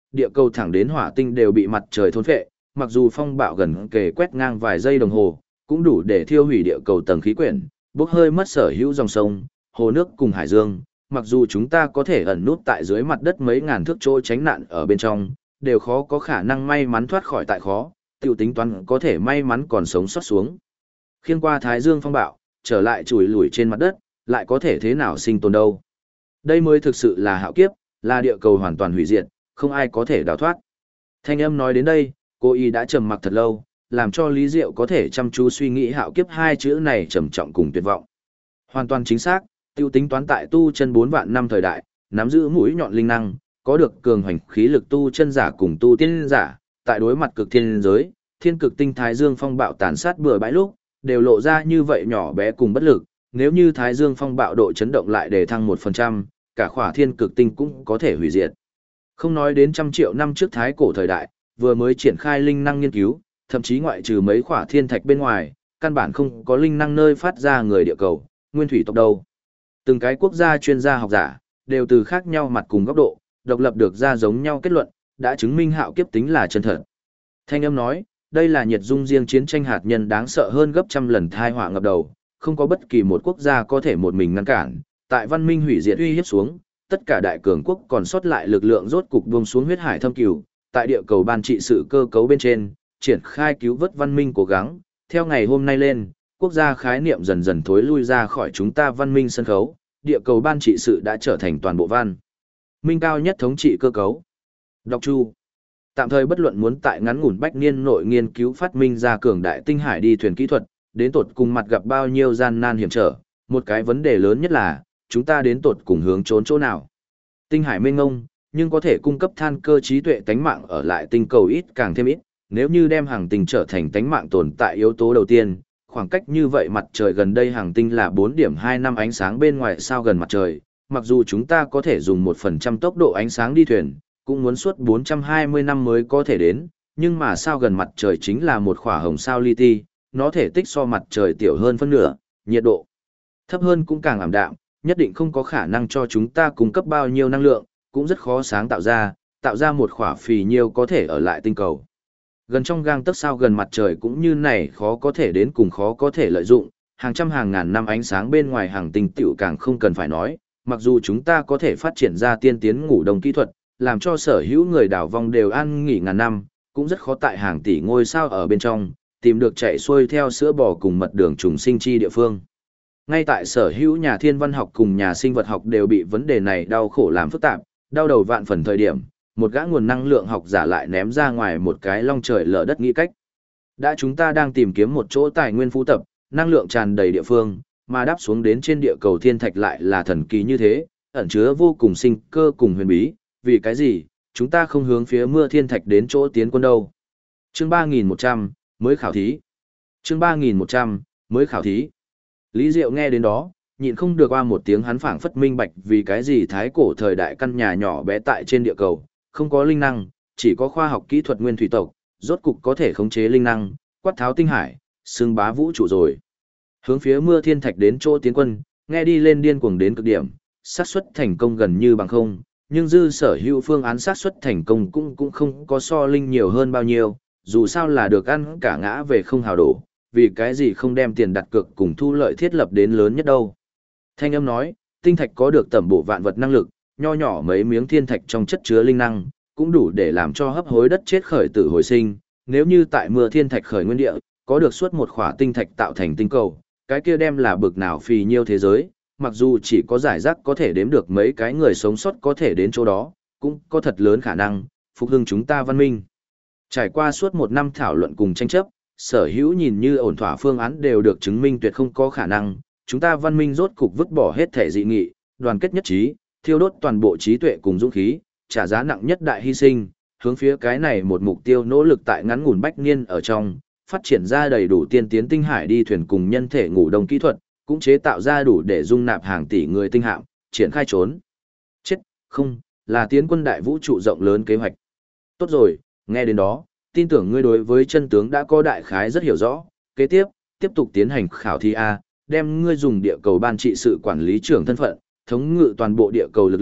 địa cầu thẳng đến hỏa tinh đều bị mặt trời thôn phệ, mặc dù phong bạo gần kề quét ngang vài giây đồng hồ, cũng đủ để thiêu hủy địa cầu tầng khí quyển, bốc hơi mất sở hữu dòng sông, hồ nước cùng hải dương. Mặc dù chúng ta có thể ẩn nút tại dưới mặt đất mấy ngàn thước chỗ tránh nạn ở bên trong, đều khó có khả năng may mắn thoát khỏi tại khó, tiểu tính toán có thể may mắn còn sống sót xuống. Khiêng qua Thái Dương phong bạo, trở lại chùi lủi trên mặt đất, lại có thể thế nào sinh tồn đâu. Đây mới thực sự là hạo kiếp, là địa cầu hoàn toàn hủy diệt, không ai có thể đào thoát. Thanh âm nói đến đây, cô y đã trầm mặc thật lâu, làm cho Lý Diệu có thể chăm chú suy nghĩ hạo kiếp hai chữ này trầm trọng cùng tuyệt vọng. Hoàn toàn chính xác, tiêu tính toán tại tu chân 4 vạn năm thời đại, nắm giữ mũi nhọn linh năng, có được cường hoành khí lực tu chân giả cùng tu tiên giả, tại đối mặt cực thiên giới, thiên cực tinh Thái Dương phong bạo tàn sát bừa bãi lúc, đều lộ ra như vậy nhỏ bé cùng bất lực, nếu như Thái Dương phong bạo độ chấn động lại để thăng 1%, cả khỏa thiên cực tinh cũng có thể hủy diệt. Không nói đến trăm triệu năm trước Thái cổ thời đại, vừa mới triển khai linh năng nghiên cứu, thậm chí ngoại trừ mấy khỏa thiên thạch bên ngoài, căn bản không có linh năng nơi phát ra người địa cầu, nguyên thủy tộc đâu. Từng cái quốc gia chuyên gia học giả, đều từ khác nhau mặt cùng góc độ, độc lập được ra giống nhau kết luận, đã chứng minh hạo kiếp tính là chân thật. Thanh âm nói, đây là nhiệt dung riêng chiến tranh hạt nhân đáng sợ hơn gấp trăm lần thai họa ngập đầu, không có bất kỳ một quốc gia có thể một mình ngăn cản, tại văn minh hủy diệt uy hiếp xuống, tất cả đại cường quốc còn sót lại lực lượng rốt cục buông xuống huyết hải thâm cửu, tại địa cầu ban trị sự cơ cấu bên trên, triển khai cứu vớt văn minh cố gắng, theo ngày hôm nay lên, quốc gia khái niệm dần dần thối lui ra khỏi chúng ta văn minh sân khấu, địa cầu ban trị sự đã trở thành toàn bộ văn minh cao nhất thống trị cơ cấu. Đọc chu. Tạm thời bất luận muốn tại ngắn ngủn bách niên nội nghiên cứu phát minh ra cường đại tinh hải đi thuyền kỹ thuật, đến tột cùng mặt gặp bao nhiêu gian nan hiểm trở, một cái vấn đề lớn nhất là, chúng ta đến tột cùng hướng trốn chỗ nào. Tinh hải mênh ngông, nhưng có thể cung cấp than cơ trí tuệ tánh mạng ở lại tinh cầu ít càng thêm ít, nếu như đem hàng tinh trở thành tánh mạng tồn tại yếu tố đầu tiên, khoảng cách như vậy mặt trời gần đây hàng tinh là 4.2 năm ánh sáng bên ngoài sao gần mặt trời, mặc dù chúng ta có thể dùng 1% tốc độ ánh sáng đi thuyền, cũng muốn suốt 420 năm mới có thể đến, nhưng mà sao gần mặt trời chính là một khỏa hồng sao li ti, nó thể tích so mặt trời tiểu hơn phân nửa, nhiệt độ thấp hơn cũng càng ảm đạm, nhất định không có khả năng cho chúng ta cung cấp bao nhiêu năng lượng, cũng rất khó sáng tạo ra một khỏa phì nhiêu có thể ở lại tinh cầu. Gần trong gang tấc sao gần mặt trời cũng như này khó có thể đến cùng khó có thể lợi dụng, hàng trăm hàng ngàn năm ánh sáng bên ngoài hàng tinh tiểu càng không cần phải nói, mặc dù chúng ta có thể phát triển ra tiên tiến ngủ đông kỹ thuật, làm cho sở hữu người đảo vong đều an nghỉ ngàn năm, cũng rất khó tại hàng tỷ ngôi sao ở bên trong, tìm được chạy xuôi theo sữa bò cùng mật đường trùng sinh chi địa phương. Ngay tại sở hữu nhà thiên văn học cùng nhà sinh vật học đều bị vấn đề này đau khổ làm phức tạp, đau đầu vạn phần thời điểm, một gã nguồn năng lượng học giả lại ném ra ngoài một cái long trời lở đất nghĩ cách. Đã chúng ta đang tìm kiếm một chỗ tài nguyên phú tập, năng lượng tràn đầy địa phương, mà đáp xuống đến trên địa cầu thiên thạch lại là thần kỳ như thế, ẩn chứa vô cùng sinh cơ cùng huyền bí, vì cái gì, chúng ta không hướng phía mưa thiên thạch đến chỗ tiến quân đâu. Chương 3100, mới khảo thí. Chương 3100, mới khảo thí. Lý Diệu nghe đến đó, nhịn không được qua một tiếng hắn phảng phất minh bạch vì cái gì thái cổ thời đại căn nhà nhỏ bé tại trên địa cầu, không có linh năng, chỉ có khoa học kỹ thuật nguyên thủy tộc, rốt cục có thể khống chế linh năng, quát tháo tinh hải, xưng bá vũ trụ rồi. Hướng phía mưa thiên thạch đến chỗ tiến quân, nghe đi lên điên cuồng đến cực điểm, xác suất thành công gần như bằng không, nhưng dư sở hữu phương án xác suất thành công cũng không có so linh nhiều hơn bao nhiêu, dù sao là được ăn cả ngã về không hào đổ, vì cái gì không đem tiền đặt cược cùng thu lợi thiết lập đến lớn nhất đâu. Thanh âm nói, tinh thạch có được tẩm bổ vạn vật năng lực, nho nhỏ mấy miếng thiên thạch trong chất chứa linh năng, cũng đủ để làm cho hấp hối đất chết khởi tử hồi sinh, nếu như tại mưa thiên thạch khởi nguyên địa, có được suốt một khỏa tinh thạch tạo thành tinh cầu, cái kia đem là bực nào phì nhiêu thế giới, mặc dù chỉ có giải rác có thể đếm được mấy cái người sống sót có thể đến chỗ đó, cũng có thật lớn khả năng, phục hưng chúng ta văn minh. Trải qua suốt một năm thảo luận cùng tranh chấp, sở hữu nhìn như ổn thỏa phương án đều được chứng minh tuyệt không có khả năng, chúng ta văn minh rốt cục vứt bỏ hết thể dị nghị, đoàn kết nhất trí, thiêu đốt toàn bộ trí tuệ cùng dũng khí, trả giá nặng nhất đại hy sinh, hướng phía cái này một mục tiêu nỗ lực tại ngắn ngủn bách niên ở trong, phát triển ra đầy đủ tiên tiến tinh hải đi thuyền cùng nhân thể ngủ đông kỹ thuật, cũng chế tạo ra đủ để dung nạp hàng tỷ người tinh hạm, triển khai trốn. Chết, không, là tiến quân đại vũ trụ rộng lớn kế hoạch. Tốt rồi, nghe đến đó, tin tưởng ngươi đối với chân tướng đã có đại khái rất hiểu rõ, kế tiếp, tiếp tục tiến hành khảo thí A, đem ngươi dùng địa cầu ban trị sự quản lý trưởng thân phận, thống ngự toàn bộ địa cầu lực lượng,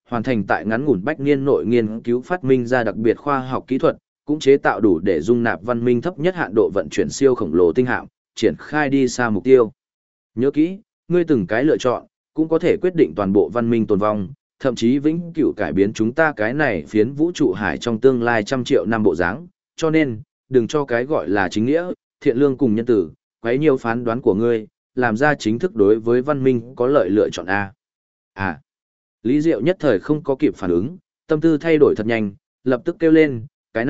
hoàn thành tại ngắn ngủn bách niên nội nghiên cứu phát minh ra đặc biệt khoa học kỹ thuật, cũng chế tạo đủ để dung nạp văn minh thấp nhất hạn độ vận chuyển siêu khổng lồ tinh hạm, triển khai đi xa mục tiêu. Nhớ kỹ, ngươi từng cái lựa chọn, cũng có thể quyết định toàn bộ văn minh tồn vong, thậm chí vĩnh cửu cải biến chúng ta cái này phiến vũ trụ hải trong tương lai trăm triệu năm bộ dáng, cho nên, đừng cho cái gọi là chính nghĩa, thiện lương cùng nhân tử, quấy nhiều phán đoán của ngươi, làm ra chính thức đối với văn minh có lợi lựa chọn A. À, Lý Diệu nhất thời không có kịp phản ứng, tâm tư thay đổi thật nhanh, lập tức kêu lên,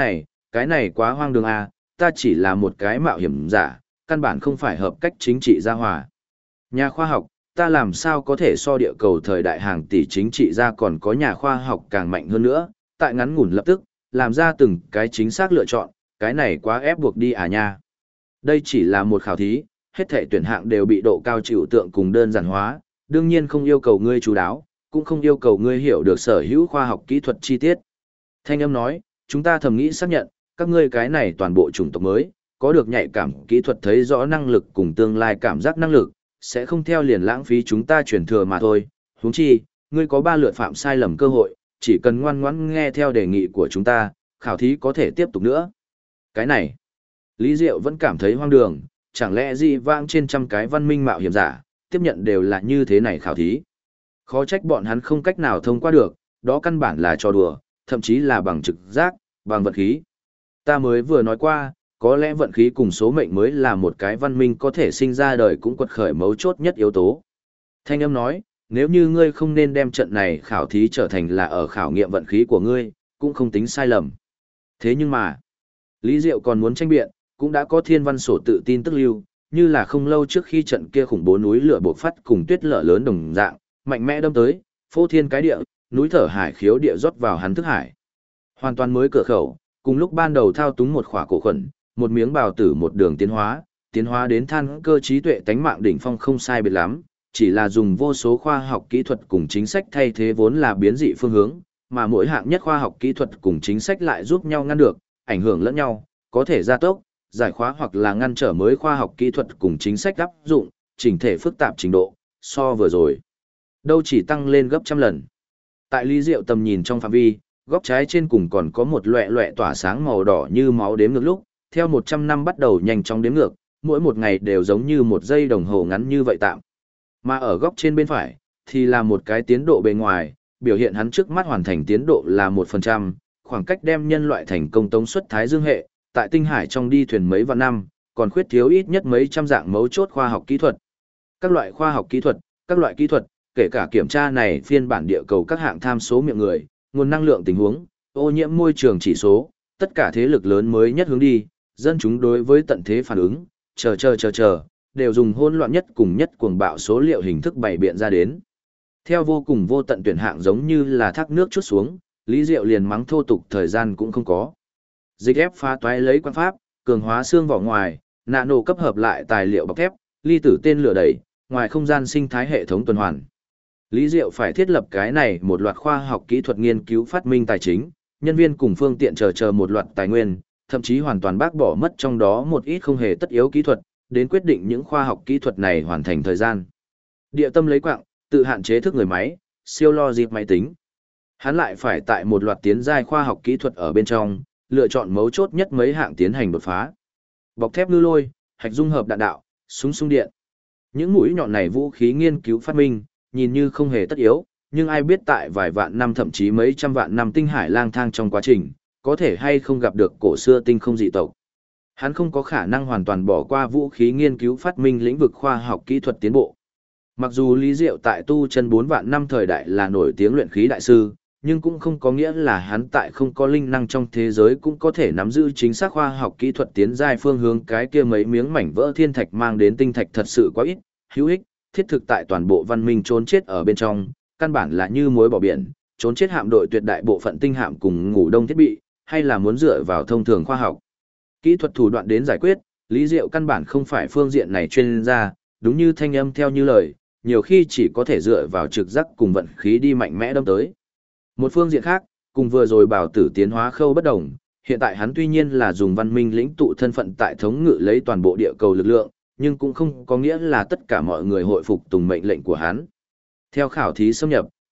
cái này quá hoang đường A, ta chỉ là một cái mạo hiểm giả, căn bản không phải hợp cách chính trị gia hòa. Nhà khoa học, ta làm sao có thể so địa cầu thời đại hàng tỷ chính trị gia còn có nhà khoa học càng mạnh hơn nữa, tại ngắn ngủn lập tức, làm ra từng cái chính xác lựa chọn, cái này quá ép buộc đi à nha. Đây chỉ là một khảo thí, hết thể tuyển hạng đều bị độ cao chịu tượng cùng đơn giản hóa, đương nhiên không yêu cầu ngươi chú đáo, cũng không yêu cầu ngươi hiểu được sở hữu khoa học kỹ thuật chi tiết. Thanh âm nói, chúng ta thầm nghĩ xác nhận, các ngươi cái này toàn bộ chủng tộc mới, có được nhạy cảm kỹ thuật thấy rõ năng lực cùng tương lai cảm giác năng lực, sẽ không theo liền lãng phí chúng ta truyền thừa mà thôi. Huống chi, ngươi có 3 lượt phạm sai lầm cơ hội, chỉ cần ngoan ngoãn nghe theo đề nghị của chúng ta, khảo thí có thể tiếp tục nữa. Cái này, Lý Diệu vẫn cảm thấy hoang đường, chẳng lẽ dị vãng trên trăm cái văn minh mạo hiểm giả, tiếp nhận đều là như thế này khảo thí. Khó trách bọn hắn không cách nào thông qua được, đó căn bản là trò đùa, thậm chí là bằng trực giác, bằng vận khí. Ta mới vừa nói qua, có lẽ vận khí cùng số mệnh mới là một cái văn minh có thể sinh ra đời cũng quật khởi mấu chốt nhất yếu tố. Thanh âm nói, nếu như ngươi không nên đem trận này khảo thí trở thành là ở khảo nghiệm vận khí của ngươi, cũng không tính sai lầm. Thế nhưng mà, Lý Diệu còn muốn tranh biện, cũng đã có thiên văn sổ tự tin tức lưu, như là không lâu trước khi trận kia khủng bố núi lửa bộc phát cùng tuyết lở lớn đồng dạng, mạnh mẽ đâm tới, phô thiên cái địa, núi thở hải khiếu địa rót vào hắn thức hải. Hoàn toàn mới cửa khẩu, cùng lúc ban đầu thao túng một khỏa cổ khuẩn, một miếng bào tử một đường tiến hóa đến than cơ trí tuệ tánh mạng đỉnh phong không sai biệt lắm, chỉ là dùng vô số khoa học kỹ thuật cùng chính sách thay thế vốn là biến dị phương hướng, mà mỗi hạng nhất khoa học kỹ thuật cùng chính sách lại giúp nhau ngăn được, ảnh hưởng lẫn nhau, có thể gia tốc, giải khóa hoặc là ngăn trở mới khoa học kỹ thuật cùng chính sách áp dụng, chỉnh thể phức tạp trình độ, so vừa rồi. Đâu chỉ tăng lên gấp trăm lần. Tại Lý Diệu tầm nhìn trong phạm vi, góc trái trên cùng còn có một loẹ loẹ tỏa sáng màu đỏ như máu đếm ngược lúc, theo 100 năm bắt đầu nhanh chóng đếm ngược, mỗi một ngày đều giống như một giây đồng hồ ngắn như vậy tạm. Mà ở góc trên bên phải, thì là một cái tiến độ bề ngoài, biểu hiện hắn trước mắt hoàn thành tiến độ là 1%, khoảng cách đem nhân loại thành công tống xuất Thái Dương hệ, tại tinh hải trong đi thuyền mấy vạn năm, còn khuyết thiếu ít nhất mấy trăm dạng mấu chốt khoa học kỹ thuật. Các loại khoa học kỹ thuật, các loại kỹ thuật, kể cả kiểm tra này phiên bản địa cầu các hạng tham số miệng người, nguồn năng lượng tình huống, ô nhiễm môi trường chỉ số, tất cả thế lực lớn mới nhất hướng đi, dân chúng đối với tận thế phản ứng, chờ, đều dùng hỗn loạn nhất cùng nhất cuồng bạo số liệu hình thức bày biện ra đến. Theo vô cùng vô tận tuyển hạng giống như là thác nước chút xuống, Lý Diệu liền mắng thô tục thời gian cũng không có. Dịch ép phá toái lấy quan pháp, cường hóa xương vỏ ngoài, nano cấp hợp lại tài liệu bọc thép, ly tử tên lửa đẩy, ngoài không gian sinh thái hệ thống tuần hoàn. Lý Diệu phải thiết lập cái này một loạt khoa học kỹ thuật nghiên cứu phát minh tài chính, nhân viên cùng phương tiện chờ một loạt tài nguyên, thậm chí hoàn toàn bác bỏ mất trong đó một ít không hề tất yếu kỹ thuật, đến quyết định những khoa học kỹ thuật này hoàn thành thời gian. Địa tâm lấy quạng, tự hạn chế thức người máy, siêu logic máy tính. Hắn lại phải tại một loạt tiến giai khoa học kỹ thuật ở bên trong, lựa chọn mấu chốt nhất mấy hạng tiến hành đột phá. Bọc thép ngư lôi, hạch dung hợp đạn đạo, súng xung điện. Những mũi nhọn này vũ khí nghiên cứu phát minh, nhìn như không hề tất yếu, nhưng ai biết tại vài vạn năm thậm chí mấy trăm vạn năm tinh hải lang thang trong quá trình, có thể hay không gặp được cổ xưa tinh không dị tộc. Hắn không có khả năng hoàn toàn bỏ qua vũ khí nghiên cứu phát minh lĩnh vực khoa học kỹ thuật tiến bộ. Mặc dù Lý Diệu tại tu chân 4 vạn năm thời đại là nổi tiếng luyện khí đại sư, nhưng cũng không có nghĩa là hắn tại không có linh năng trong thế giới cũng có thể nắm giữ chính xác khoa học kỹ thuật tiến giai phương hướng cái kia mấy miếng mảnh vỡ thiên thạch mang đến tinh thạch thật sự quá ít, hữu ích, thiết thực tại toàn bộ văn minh trốn chết ở bên trong, căn bản là như muối bỏ biển, trốn chết hạm đội tuyệt đại bộ phận tinh hạm cùng ngủ đông thiết bị, hay là muốn dựa vào thông thường khoa học kỹ thuật thủ đoạn đến giải quyết, Lý Diệu căn bản không phải phương diện này chuyên gia, đúng như thanh âm theo như lời, nhiều khi chỉ có thể dựa vào trực giác cùng vận khí đi mạnh mẽ đâm tới. Một phương diện khác, cùng vừa rồi bảo tử tiến hóa khâu bất đồng, hiện tại hắn tuy nhiên là dùng văn minh lĩnh tụ thân phận tại thống ngự lấy toàn bộ địa cầu lực lượng, nhưng cũng không có nghĩa là tất cả mọi người hội phục tùng mệnh lệnh của hắn. Theo khảo thí xâm nhập,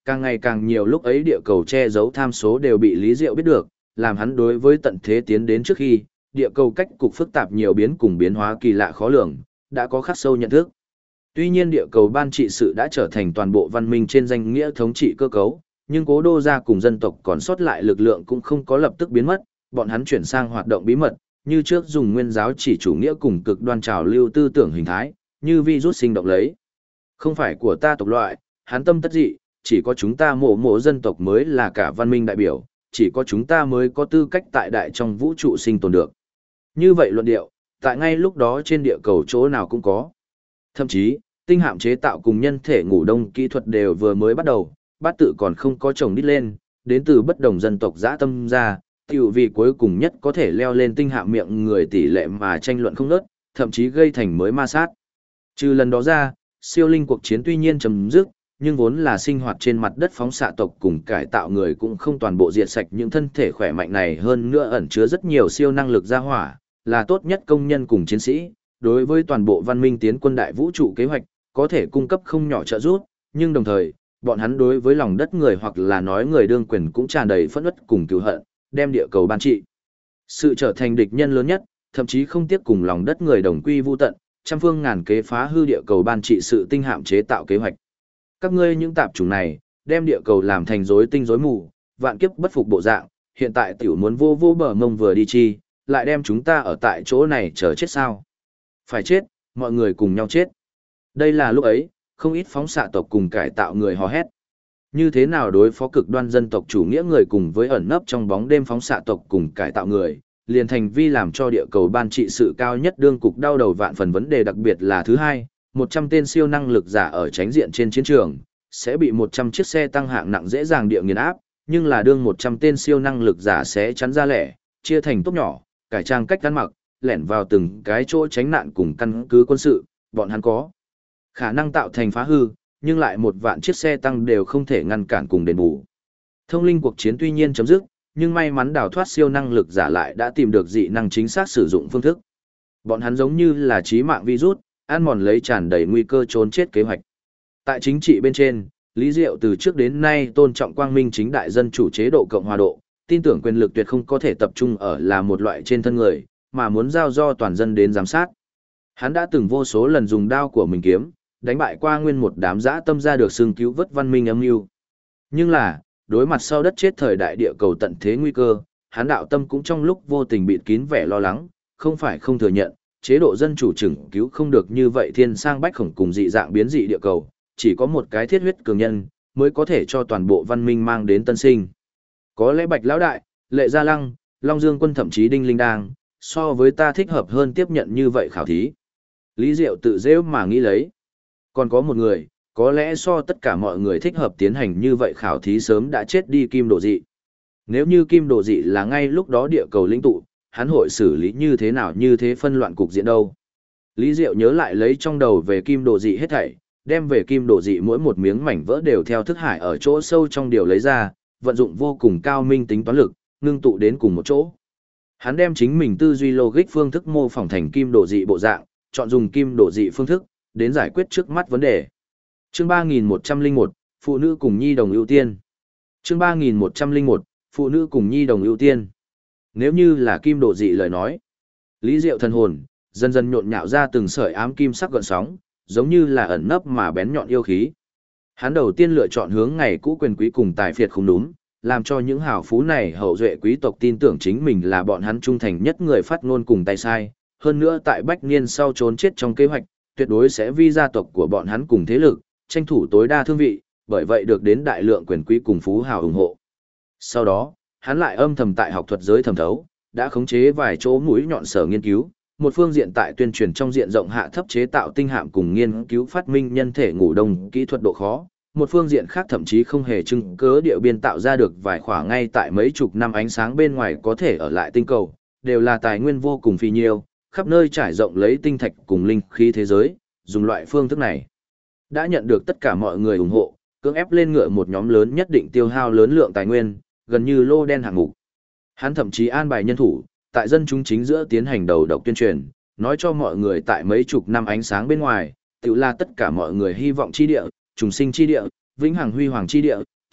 càng ngày càng nhiều lúc ấy địa cầu che giấu tham số đều bị Lý Diệu biết được, làm hắn đối với tận thế tiến đến trước khi, địa cầu cách cục phức tạp nhiều biến cùng biến hóa kỳ lạ khó lường, đã có khắc sâu nhận thức. Tuy nhiên địa cầu ban trị sự đã trở thành toàn bộ văn minh trên danh nghĩa thống trị cơ cấu, nhưng cố đô gia cùng dân tộc còn sót lại lực lượng cũng không có lập tức biến mất, bọn hắn chuyển sang hoạt động bí mật, như trước dùng nguyên giáo chỉ chủ nghĩa cùng cực đoan trào lưu tư tưởng hình thái, như virus sinh động lấy. Không phải của ta tộc loại, hắn tâm tất dị, chỉ có chúng ta mộ dân tộc mới là cả văn minh đại biểu, chỉ có chúng ta mới có tư cách tại đại trong vũ trụ sinh tồn được. Như vậy luận điệu, tại ngay lúc đó trên địa cầu chỗ nào cũng có. Thậm chí, tinh hạm chế tạo cùng nhân thể ngủ đông kỹ thuật đều vừa mới bắt đầu, bát tự còn không có chồng đít lên, đến từ bất đồng dân tộc dã tâm ra, tiểu vì cuối cùng nhất có thể leo lên tinh hạm miệng người tỷ lệ mà tranh luận không ngớt, thậm chí gây thành mới ma sát. Trừ lần đó ra, siêu linh cuộc chiến tuy nhiên chấm dứt, nhưng vốn là sinh hoạt trên mặt đất phóng xạ tộc cùng cải tạo người cũng không toàn bộ diệt sạch những thân thể khỏe mạnh này, hơn nữa ẩn chứa rất nhiều siêu năng lực gia hỏa, là tốt nhất công nhân cùng chiến sĩ, đối với toàn bộ văn minh tiến quân đại vũ trụ kế hoạch, có thể cung cấp không nhỏ trợ giúp, nhưng đồng thời, bọn hắn đối với lòng đất người hoặc là nói người đương quyền cũng tràn đầy phẫn uất cùng cứu hận, đem địa cầu ban trị sự trở thành địch nhân lớn nhất, thậm chí không tiếc cùng lòng đất người đồng quy vu tận, trăm phương ngàn kế phá hư địa cầu ban trị sự tinh hạm chế tạo kế hoạch. Các ngươi những tạp chủng này, đem địa cầu làm thành rối tinh rối mù, vạn kiếp bất phục bộ dạng, hiện tại tiểu muốn vô bờ mông vừa đi chi, lại đem chúng ta ở tại chỗ này chờ chết sao? Phải chết, mọi người cùng nhau chết. Đây là lúc ấy, không ít phóng xạ tộc cùng cải tạo người hò hét. Như thế nào đối phó cực đoan dân tộc chủ nghĩa người cùng với ẩn nấp trong bóng đêm phóng xạ tộc cùng cải tạo người, liền thành vi làm cho địa cầu ban trị sự cao nhất đương cục đau đầu vạn phần vấn đề, đặc biệt là thứ hai, 100 tên siêu năng lực giả ở tránh diện trên chiến trường, sẽ bị 100 chiếc xe tăng hạng nặng dễ dàng địa nghiền áp, nhưng là đương 100 tên siêu năng lực giả sẽ chắn ra lẻ, chia thành tốp nhỏ, cải trang cách ăn mặc, lẻn vào từng cái chỗ tránh nạn cùng căn cứ quân sự, bọn hắn có khả năng tạo thành phá hư, nhưng lại 1 vạn chiếc xe tăng đều không thể ngăn cản cùng đền bù. Thông linh cuộc chiến tuy nhiên chấm dứt, nhưng may mắn đào thoát siêu năng lực giả lại đã tìm được dị năng chính xác sử dụng phương thức. Bọn hắn giống như là chí mạng virus, ăn mòn lấy tràn đầy nguy cơ trốn chết kế hoạch. Tại chính trị bên trên, Lý Diệu từ trước đến nay tôn trọng quang minh chính đại dân chủ chế độ cộng hòa độ, tin tưởng quyền lực tuyệt không có thể tập trung ở là một loại trên thân người, mà muốn giao do toàn dân đến giám sát. Hắn đã từng vô số lần dùng đao của mình kiếm, đánh bại qua nguyên một đám dã tâm ra được xưng cứu vớt văn minh âm mưu. Nhưng là, đối mặt sau đất chết thời đại địa cầu tận thế nguy cơ, hắn đạo tâm cũng trong lúc vô tình bịt kín vẻ lo lắng, không phải không thừa nhận, chế độ dân chủ chừng cứu không được như vậy thiên sang bách khổng cùng dị dạng biến dị địa cầu, chỉ có một cái thiết huyết cường nhân, mới có thể cho toàn bộ văn minh mang đến tân sinh. Có lẽ Bạch Lão Đại, Lệ Gia Lăng, Long Dương Quân thậm chí Đinh Linh Đang, so với ta thích hợp hơn tiếp nhận như vậy khảo thí. Lý Diệu tự dễ mà nghĩ lấy. Còn có một người, có lẽ so tất cả mọi người thích hợp tiến hành như vậy khảo thí sớm đã chết đi Kim Độ Dị. Nếu như Kim Độ Dị là ngay lúc đó địa cầu lĩnh tụ, hắn hội xử lý như thế nào như thế phân loạn cục diện đâu. Lý Diệu nhớ lại lấy trong đầu về Kim Độ Dị hết thảy, đem về Kim Độ Dị mỗi một miếng mảnh vỡ đều theo thức hải ở chỗ sâu trong điều lấy ra, vận dụng vô cùng cao minh tính toán lực, ngưng tụ đến cùng một chỗ. Hắn đem chính mình tư duy logic phương thức mô phỏng thành Kim Độ Dị bộ dạng, chọn dùng Kim Độ Dị phương thức đến giải quyết trước mắt vấn đề. Chương 3101, phụ nữ cùng nhi đồng ưu tiên. Chương 3101, phụ nữ cùng nhi đồng ưu tiên. Nếu như là Kim Độ Dị lời nói, Lý Diệu thần hồn dần dần nhộn nhạo ra từng sợi ám kim sắc gợn sóng, giống như là ẩn nấp mà bén nhọn yêu khí. Hắn đầu tiên lựa chọn hướng ngày cũ quyền quý cùng tài phiệt không đúng, làm cho những hào phú này hậu duệ quý tộc tin tưởng chính mình là bọn hắn trung thành nhất người phát ngôn cùng tay sai, hơn nữa tại bách niên sau trốn chết trong kế hoạch, tuyệt đối sẽ vi gia tộc của bọn hắn cùng thế lực, tranh thủ tối đa thương vị, bởi vậy được đến đại lượng quyền quý cùng phú hào ủng hộ. Sau đó, hắn lại âm thầm tại học thuật giới thẩm thấu, đã khống chế vài chỗ mũi nhọn sở nghiên cứu, một phương diện tại tuyên truyền trong diện rộng hạ thấp chế tạo tinh hạm cùng nghiên cứu phát minh nhân thể ngủ đông kỹ thuật độ khó, một phương diện khác thậm chí không hề chứng cớ địa biên tạo ra được vài khỏa ngay tại mấy chục năm ánh sáng bên ngoài có thể ở lại tinh cầu, đều là tài nguyên vô cùng phi nhiêu, khắp nơi trải rộng lấy tinh thạch cùng linh khí thế giới, dùng loại phương thức này đã nhận được tất cả mọi người ủng hộ, cưỡng ép lên ngựa một nhóm lớn nhất định tiêu hao lớn lượng tài nguyên, gần như lô đen hạng mục. Hắn thậm chí an bài nhân thủ, tại dân chúng chính giữa tiến hành đầu độc tuyên truyền, nói cho mọi người tại mấy chục năm ánh sáng bên ngoài, tự là tất cả mọi người hy vọng chi địa, trùng sinh chi địa, vĩnh hằng huy hoàng chi địa,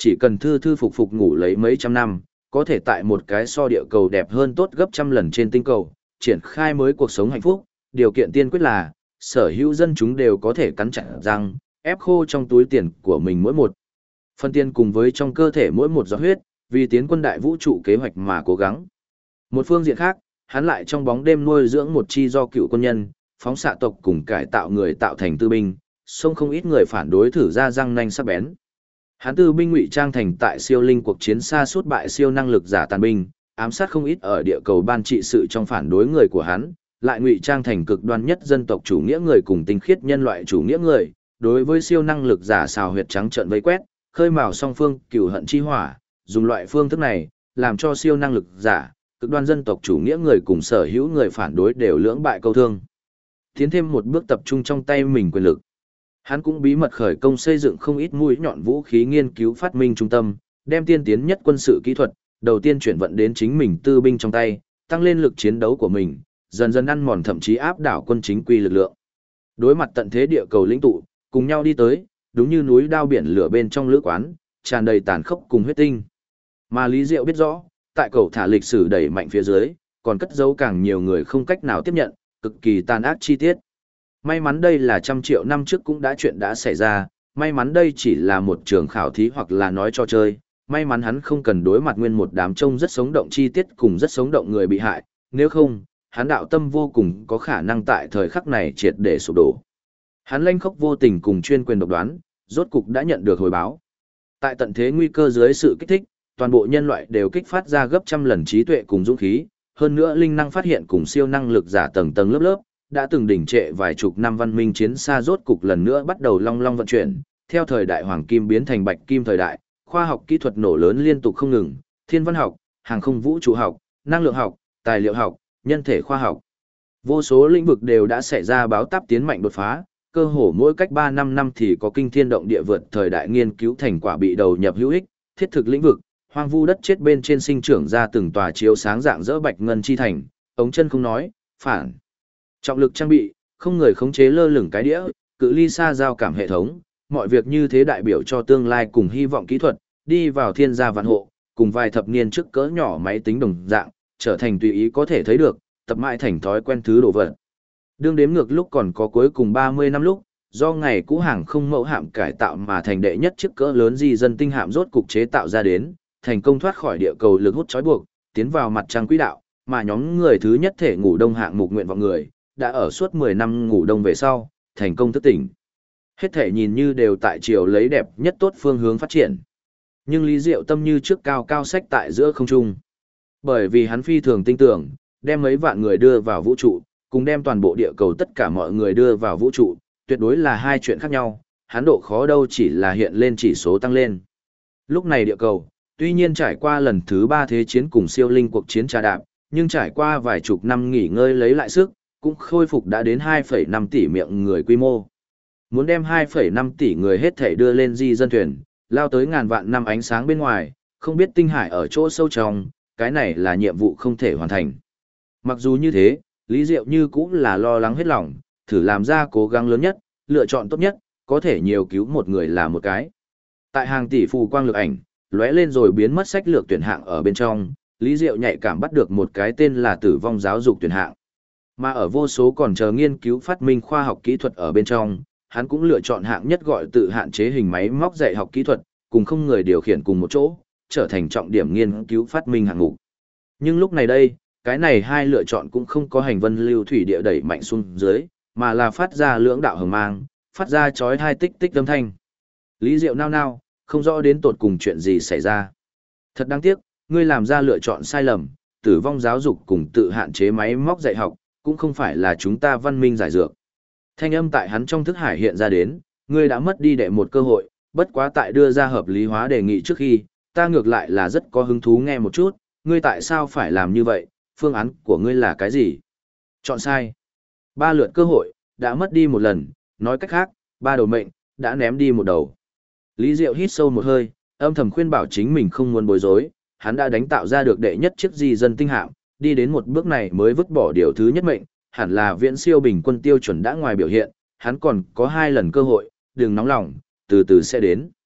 chỉ cần thư thư phục phục ngủ lấy mấy trăm năm, có thể tại một cái so địa cầu đẹp hơn tốt gấp trăm lần trên tinh cầu, triển khai mới cuộc sống hạnh phúc, điều kiện tiên quyết là, sở hữu dân chúng đều có thể cắn chặt răng, ép khô trong túi tiền của mình mỗi một phần tiền cùng với trong cơ thể mỗi một giọt huyết, vì tiến quân đại vũ trụ kế hoạch mà cố gắng. Một phương diện khác, hắn lại trong bóng đêm nuôi dưỡng một chi do cựu quân nhân, phóng xạ tộc cùng cải tạo người tạo thành tư binh, xông không ít người phản đối thử ra răng nanh sắc bén. Hắn tư binh ngụy trang thành tại siêu linh cuộc chiến xa suốt bại siêu năng lực giả tàn binh, ám sát không ít ở địa cầu ban trị sự trong phản đối người của hắn, lại ngụy trang thành cực đoan nhất dân tộc chủ nghĩa người cùng tinh khiết nhân loại chủ nghĩa người, đối với siêu năng lực giả xào huyệt trắng trợn vây quét, khơi mào song phương cừu hận chi hỏa, dùng loại phương thức này làm cho siêu năng lực giả, cực đoan dân tộc chủ nghĩa người cùng sở hữu người phản đối đều lưỡng bại câu thương. Tiến thêm một bước tập trung trong tay mình quyền lực. Hắn cũng bí mật khởi công xây dựng không ít mũi nhọn vũ khí nghiên cứu phát minh trung tâm, đem tiên tiến nhất quân sự kỹ thuật, đầu tiên chuyển vận đến chính mình tư binh trong tay, tăng lên lực chiến đấu của mình, dần dần ăn mòn thậm chí áp đảo quân chính quy lực lượng. Đối mặt tận thế địa cầu lĩnh tụ, cùng nhau đi tới, đúng như núi đao biển lửa bên trong lữ quán, tràn đầy tàn khốc cùng huyết tinh. Mà Lý Diệu biết rõ, tại cầu thả lịch sử đẩy mạnh phía dưới, còn cất giấu càng nhiều người không cách nào tiếp nhận, cực kỳ tàn ác chi tiết. May mắn đây là 100 triệu năm trước cũng đã chuyện đã xảy ra, may mắn đây chỉ là một trường khảo thí hoặc là nói cho chơi, may mắn hắn không cần đối mặt nguyên một đám trông rất sống động chi tiết cùng rất sống động người bị hại, nếu không, hắn đạo tâm vô cùng có khả năng tại thời khắc này triệt để sụp đổ. Hắn lanh khốc vô tình cùng chuyên quyền độc đoán, rốt cục đã nhận được hồi báo. Tại tận thế nguy cơ dưới sự kích thích, toàn bộ nhân loại đều kích phát ra gấp trăm lần trí tuệ cùng dũng khí, hơn nữa linh năng phát hiện cùng siêu năng lực giả tầng tầng lớp lớp, đã từng đỉnh trệ vài chục năm văn minh chiến xa rốt cục lần nữa bắt đầu long long vận chuyển, theo thời đại hoàng kim biến thành bạch kim thời đại, khoa học kỹ thuật nổ lớn liên tục không ngừng, thiên văn học, hàng không vũ trụ học, năng lượng học, tài liệu học, nhân thể khoa học. Vô số lĩnh vực đều đã xảy ra báo táp tiến mạnh đột phá, cơ hồ mỗi cách 3-5 năm thì có kinh thiên động địa vượt thời đại nghiên cứu thành quả bị đầu nhập hữu ích, thiết thực lĩnh vực, hoang vu đất chết bên trên sinh trưởng ra từng tòa chiếu sáng dạng dỡ bạch ngân chi thành, ống chân không nói, phản. Trọng lực trang bị, không người khống chế lơ lửng cái đĩa, cự ly xa giao cảm hệ thống, mọi việc như thế đại biểu cho tương lai cùng hy vọng kỹ thuật, đi vào thiên gia vạn hộ, cùng vài thập niên trước cỡ nhỏ máy tính đồng dạng, trở thành tùy ý có thể thấy được, tập mãi thành thói quen thứ đồ vật. Đương đếm ngược lúc còn có cuối cùng 30 năm lúc, do ngày cũ hàng không mẫu hạm cải tạo mà thành đệ nhất chiếc cỡ lớn di dân tinh hạm rốt cục chế tạo ra đến, thành công thoát khỏi địa cầu lực hút trói buộc, tiến vào mặt trăng quỹ đạo, mà nhóm người thứ nhất thể ngủ đông hạng mục nguyện vọng người, đã ở suốt 10 năm ngủ đông về sau, thành công thức tỉnh. Hết thể nhìn như đều tại chiều lấy đẹp nhất tốt phương hướng phát triển. Nhưng Lý Diệu tâm như trước cao cao sách tại giữa không trung. Bởi vì hắn phi thường tin tưởng, đem mấy vạn người đưa vào vũ trụ, cùng đem toàn bộ địa cầu tất cả mọi người đưa vào vũ trụ, tuyệt đối là hai chuyện khác nhau, hắn độ khó đâu chỉ là hiện lên chỉ số tăng lên. Lúc này địa cầu, tuy nhiên trải qua lần thứ 3 thế chiến cùng siêu linh cuộc chiến trà đạp, nhưng trải qua vài chục năm nghỉ ngơi lấy lại sức, cũng khôi phục đã đến 2,5 tỷ miệng người quy mô. Muốn đem 2,5 tỷ người hết thể đưa lên di dân thuyền, lao tới ngàn vạn năm ánh sáng bên ngoài, không biết tinh hải ở chỗ sâu trong, cái này là nhiệm vụ không thể hoàn thành. Mặc dù như thế, Lý Diệu như cũng là lo lắng hết lòng, thử làm ra cố gắng lớn nhất, lựa chọn tốt nhất, có thể nhiều cứu một người là một cái. Tại hàng tỷ phù quang lực ảnh, lóe lên rồi biến mất sách lược tuyển hạng ở bên trong, Lý Diệu nhạy cảm bắt được một cái tên là tử vong giáo dục tuyển hạng. Mà ở vô số còn chờ nghiên cứu phát minh khoa học kỹ thuật ở bên trong, hắn cũng lựa chọn hạng nhất gọi tự hạn chế hình máy móc dạy học kỹ thuật, cùng không người điều khiển cùng một chỗ, trở thành trọng điểm nghiên cứu phát minh hạng mục. Nhưng lúc này đây, cái này hai lựa chọn cũng không có hành vân lưu thủy địa đẩy mạnh xuống dưới, mà là phát ra lưỡng đạo hồng mang, phát ra chói hai tích tích âm thanh. Lý Diệu nao nao, không rõ đến tột cùng chuyện gì xảy ra. Thật đáng tiếc, ngươi làm ra lựa chọn sai lầm, tử vong giáo dục cùng tự hạn chế máy móc dạy học, cũng không phải là chúng ta văn minh giải dược. Thanh âm tại hắn trong thức hải hiện ra đến, ngươi đã mất đi đệ một cơ hội, bất quá tại đưa ra hợp lý hóa đề nghị trước khi, ta ngược lại là rất có hứng thú nghe một chút, ngươi tại sao phải làm như vậy, phương án của ngươi là cái gì? Chọn sai. 3 lượt cơ hội, đã mất đi một lần, nói cách khác, 3 đầu mệnh, đã ném đi một đầu. Lý Diệu hít sâu một hơi, âm thầm khuyên bảo chính mình không muốn bối rối, hắn đã đánh tạo ra được đệ nhất chiếc di dân tinh hạm, đi đến một bước này mới vứt bỏ điều thứ nhất mệnh, hẳn là viễn siêu bình quân tiêu chuẩn đã ngoài biểu hiện, hắn còn có 2 lần cơ hội, đừng nóng lòng, từ từ sẽ đến.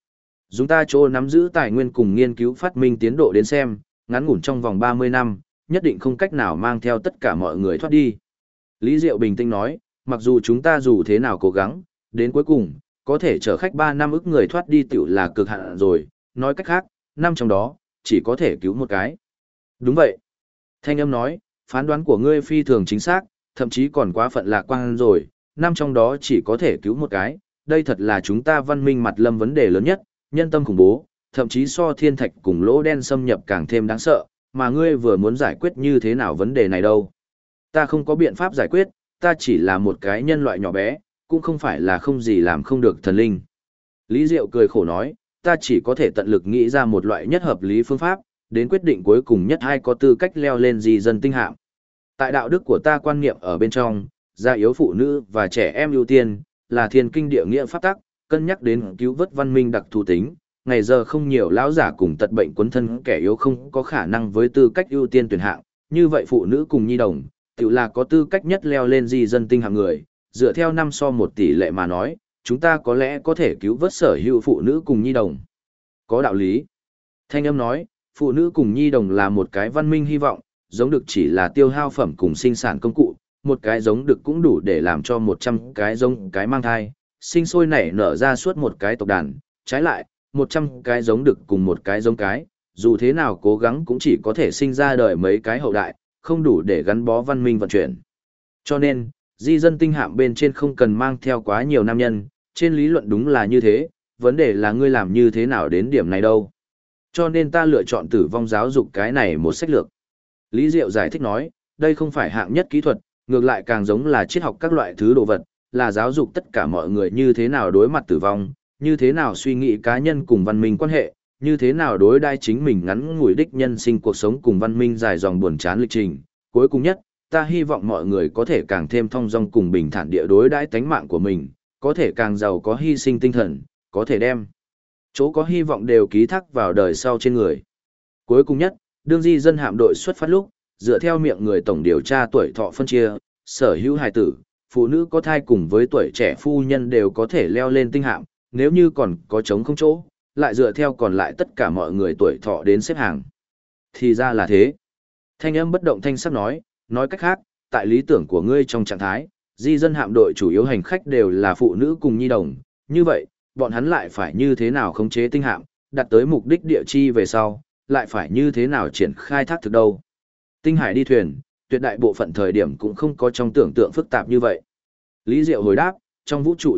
Dùng ta chỗ nắm giữ tài nguyên cùng nghiên cứu phát minh tiến độ đến xem, ngắn ngủn trong vòng 30 năm, nhất định không cách nào mang theo tất cả mọi người thoát đi. Lý Diệu bình tĩnh nói, mặc dù chúng ta dù thế nào cố gắng, đến cuối cùng, có thể chở khách 3 năm ức người thoát đi tiểu là cực hạn rồi, nói cách khác, năm trong đó, chỉ có thể cứu một cái. Đúng vậy. Thanh âm nói, phán đoán của ngươi phi thường chính xác, thậm chí còn quá phận lạc quan rồi, năm trong đó chỉ có thể cứu một cái, đây thật là chúng ta văn minh mặt lâm vấn đề lớn nhất, nhân tâm khủng bố, thậm chí so thiên thạch cùng lỗ đen xâm nhập càng thêm đáng sợ, mà ngươi vừa muốn giải quyết như thế nào vấn đề này đâu. Ta không có biện pháp giải quyết, ta chỉ là một cái nhân loại nhỏ bé, cũng không phải là không gì làm không được thần linh. Lý Diệu cười khổ nói, ta chỉ có thể tận lực nghĩ ra một loại nhất hợp lý phương pháp, đến quyết định cuối cùng nhất ai có tư cách leo lên di dân tinh hạm. Tại đạo đức của ta quan niệm ở bên trong, gia yếu phụ nữ và trẻ em ưu tiên, là thiên kinh địa nghĩa pháp tắc, cân nhắc đến cứu vớt văn minh đặc thù tính, ngày giờ không nhiều lão giả cùng tật bệnh quấn thân kẻ yếu không có khả năng với tư cách ưu tiên tuyển hạng, như vậy phụ nữ cùng nhi đồng, tự là có tư cách nhất leo lên di dân tinh hạng người, dựa theo 5:1 tỷ lệ mà nói, chúng ta có lẽ có thể cứu vớt sở hữu phụ nữ cùng nhi đồng. Có đạo lý. Thanh âm nói, phụ nữ cùng nhi đồng là một cái văn minh hy vọng, giống được chỉ là tiêu hao phẩm cùng sinh sản công cụ, một cái giống được cũng đủ để làm cho 100 cái giống cái mang thai, sinh sôi nảy nở ra suốt một cái tộc đàn, trái lại, 100 cái giống được cùng một cái giống cái, dù thế nào cố gắng cũng chỉ có thể sinh ra đời mấy cái hậu đại, không đủ để gắn bó văn minh vận chuyển. Cho nên, di dân tinh hạm bên trên không cần mang theo quá nhiều nam nhân, trên lý luận đúng là như thế, vấn đề là ngươi làm như thế nào đến điểm này đâu. Cho nên ta lựa chọn tử vong giáo dục cái này một sách lược. Lý Diệu giải thích nói, đây không phải hạng nhất kỹ thuật, ngược lại càng giống là triết học các loại thứ đồ vật, là giáo dục tất cả mọi người như thế nào đối mặt tử vong, như thế nào suy nghĩ cá nhân cùng văn minh quan hệ, như thế nào đối đai chính mình ngắn ngủi đích nhân sinh cuộc sống cùng văn minh dài dòng buồn chán lịch trình. Cuối cùng nhất, ta hy vọng mọi người có thể càng thêm thong dong cùng bình thản địa đối đãi tánh mạng của mình, có thể càng giàu có hy sinh tinh thần, có thể đem chỗ có hy vọng đều ký thác vào đời sau trên người. Cuối cùng nhất, đương di dân hạm đội xuất phát lúc, dựa theo miệng người tổng điều tra tuổi thọ phân chia, sở hữu hài tử, phụ nữ có thai cùng với tuổi trẻ phu nhân đều có thể leo lên tinh hạm, nếu như còn có trống không chỗ, lại dựa theo còn lại tất cả mọi người tuổi thọ đến xếp hàng. Thì ra là thế. Thanh âm bất động thanh sắc nói cách khác, tại lý tưởng của ngươi trong trạng thái, di dân hạm đội chủ yếu hành khách đều là phụ nữ cùng nhi đồng, như vậy, bọn hắn lại phải như thế nào khống chế tinh hạm, đặt tới mục đích địa chi về sau, lại phải như thế nào triển khai thác thực đâu. Tinh hải đi thuyền, tuyệt đại bộ phận thời điểm cũng không có trong tưởng tượng phức tạp như vậy. Lý Diệu hồi đáp, trong vũ trụ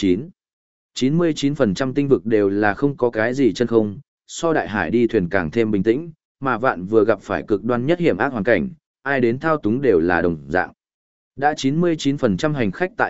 99% tinh vực đều là không có cái gì chân không, so đại hải đi thuyền càng thêm bình tĩnh, mà vạn vừa gặp phải cực đoan nhất hiểm ác hoàn cảnh, ai đến thao túng đều là đồng dạng. Đã 99% hành khách tại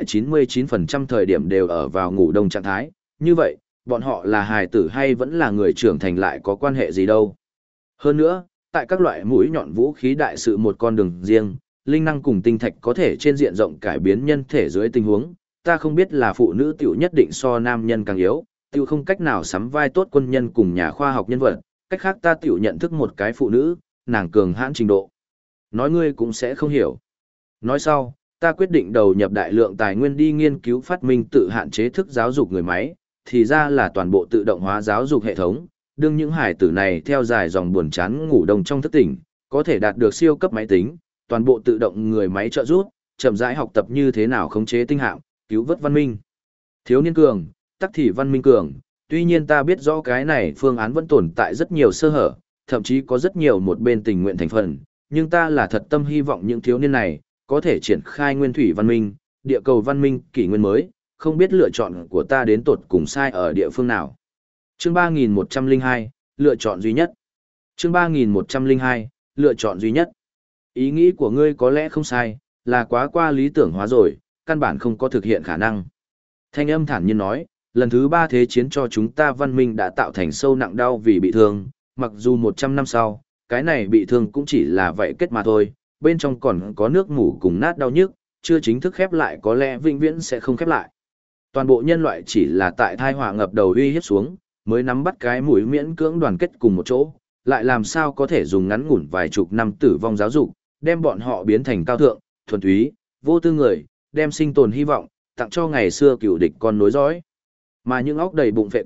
99% thời điểm đều ở vào ngủ đông trạng thái, như vậy, bọn họ là hài tử hay vẫn là người trưởng thành lại có quan hệ gì đâu. Hơn nữa, tại các loại mũi nhọn vũ khí đại sự một con đường riêng, linh năng cùng tinh thạch có thể trên diện rộng cải biến nhân thể dưới tình huống, ta không biết là phụ nữ tiểu nhất định so nam nhân càng yếu, tiểu không cách nào sắm vai tốt quân nhân cùng nhà khoa học nhân vật, cách khác ta tiểu nhận thức một cái phụ nữ, nàng cường hãn trình độ. Nói ngươi cũng sẽ không hiểu. Nói sau, ta quyết định đầu nhập đại lượng tài nguyên đi nghiên cứu phát minh tự hạn chế thức giáo dục người máy, thì ra là toàn bộ tự động hóa giáo dục hệ thống, đương những hải tử này theo dài dòng buồn chán ngủ đông trong thức tỉnh, có thể đạt được siêu cấp máy tính, toàn bộ tự động người máy trợ giúp, chậm rãi học tập như thế nào khống chế tinh hạm, cứu vớt văn minh. Thiếu niên cường, tắc thì văn minh cường, tuy nhiên ta biết rõ cái này phương án vẫn tồn tại rất nhiều sơ hở, thậm chí có rất nhiều một bên tình nguyện thành phần, nhưng ta là thật tâm hy vọng những thiếu niên này có thể triển khai nguyên thủy văn minh, địa cầu văn minh, kỷ nguyên mới, không biết lựa chọn của ta đến tột cùng sai ở địa phương nào. Chương 3102, lựa chọn duy nhất. Chương 3102, lựa chọn duy nhất. Ý nghĩ của ngươi có lẽ không sai, là quá qua lý tưởng hóa rồi, căn bản không có thực hiện khả năng. Thanh âm thản nhiên nói, lần thứ 3 thế chiến cho chúng ta văn minh đã tạo thành sâu nặng đau vì bị thương, mặc dù 100 năm sau, cái này bị thương cũng chỉ là vậy kết mà thôi, bên trong còn có nước mủ cùng nát đau nhức, chưa chính thức khép lại có lẽ vĩnh viễn sẽ không khép lại. Toàn bộ nhân loại chỉ là tại thai họa ngập đầu uy hiếp xuống, mới nắm bắt cái mũi miễn cưỡng đoàn kết cùng một chỗ, lại làm sao có thể dùng ngắn ngủn vài chục năm tử vong giáo dục, đem bọn họ biến thành cao thượng, thuần túy, vô tư người, đem sinh tồn hy vọng, tặng cho ngày xưa cựu địch con nối dõi. Mà những óc đầy bụng phệ kia,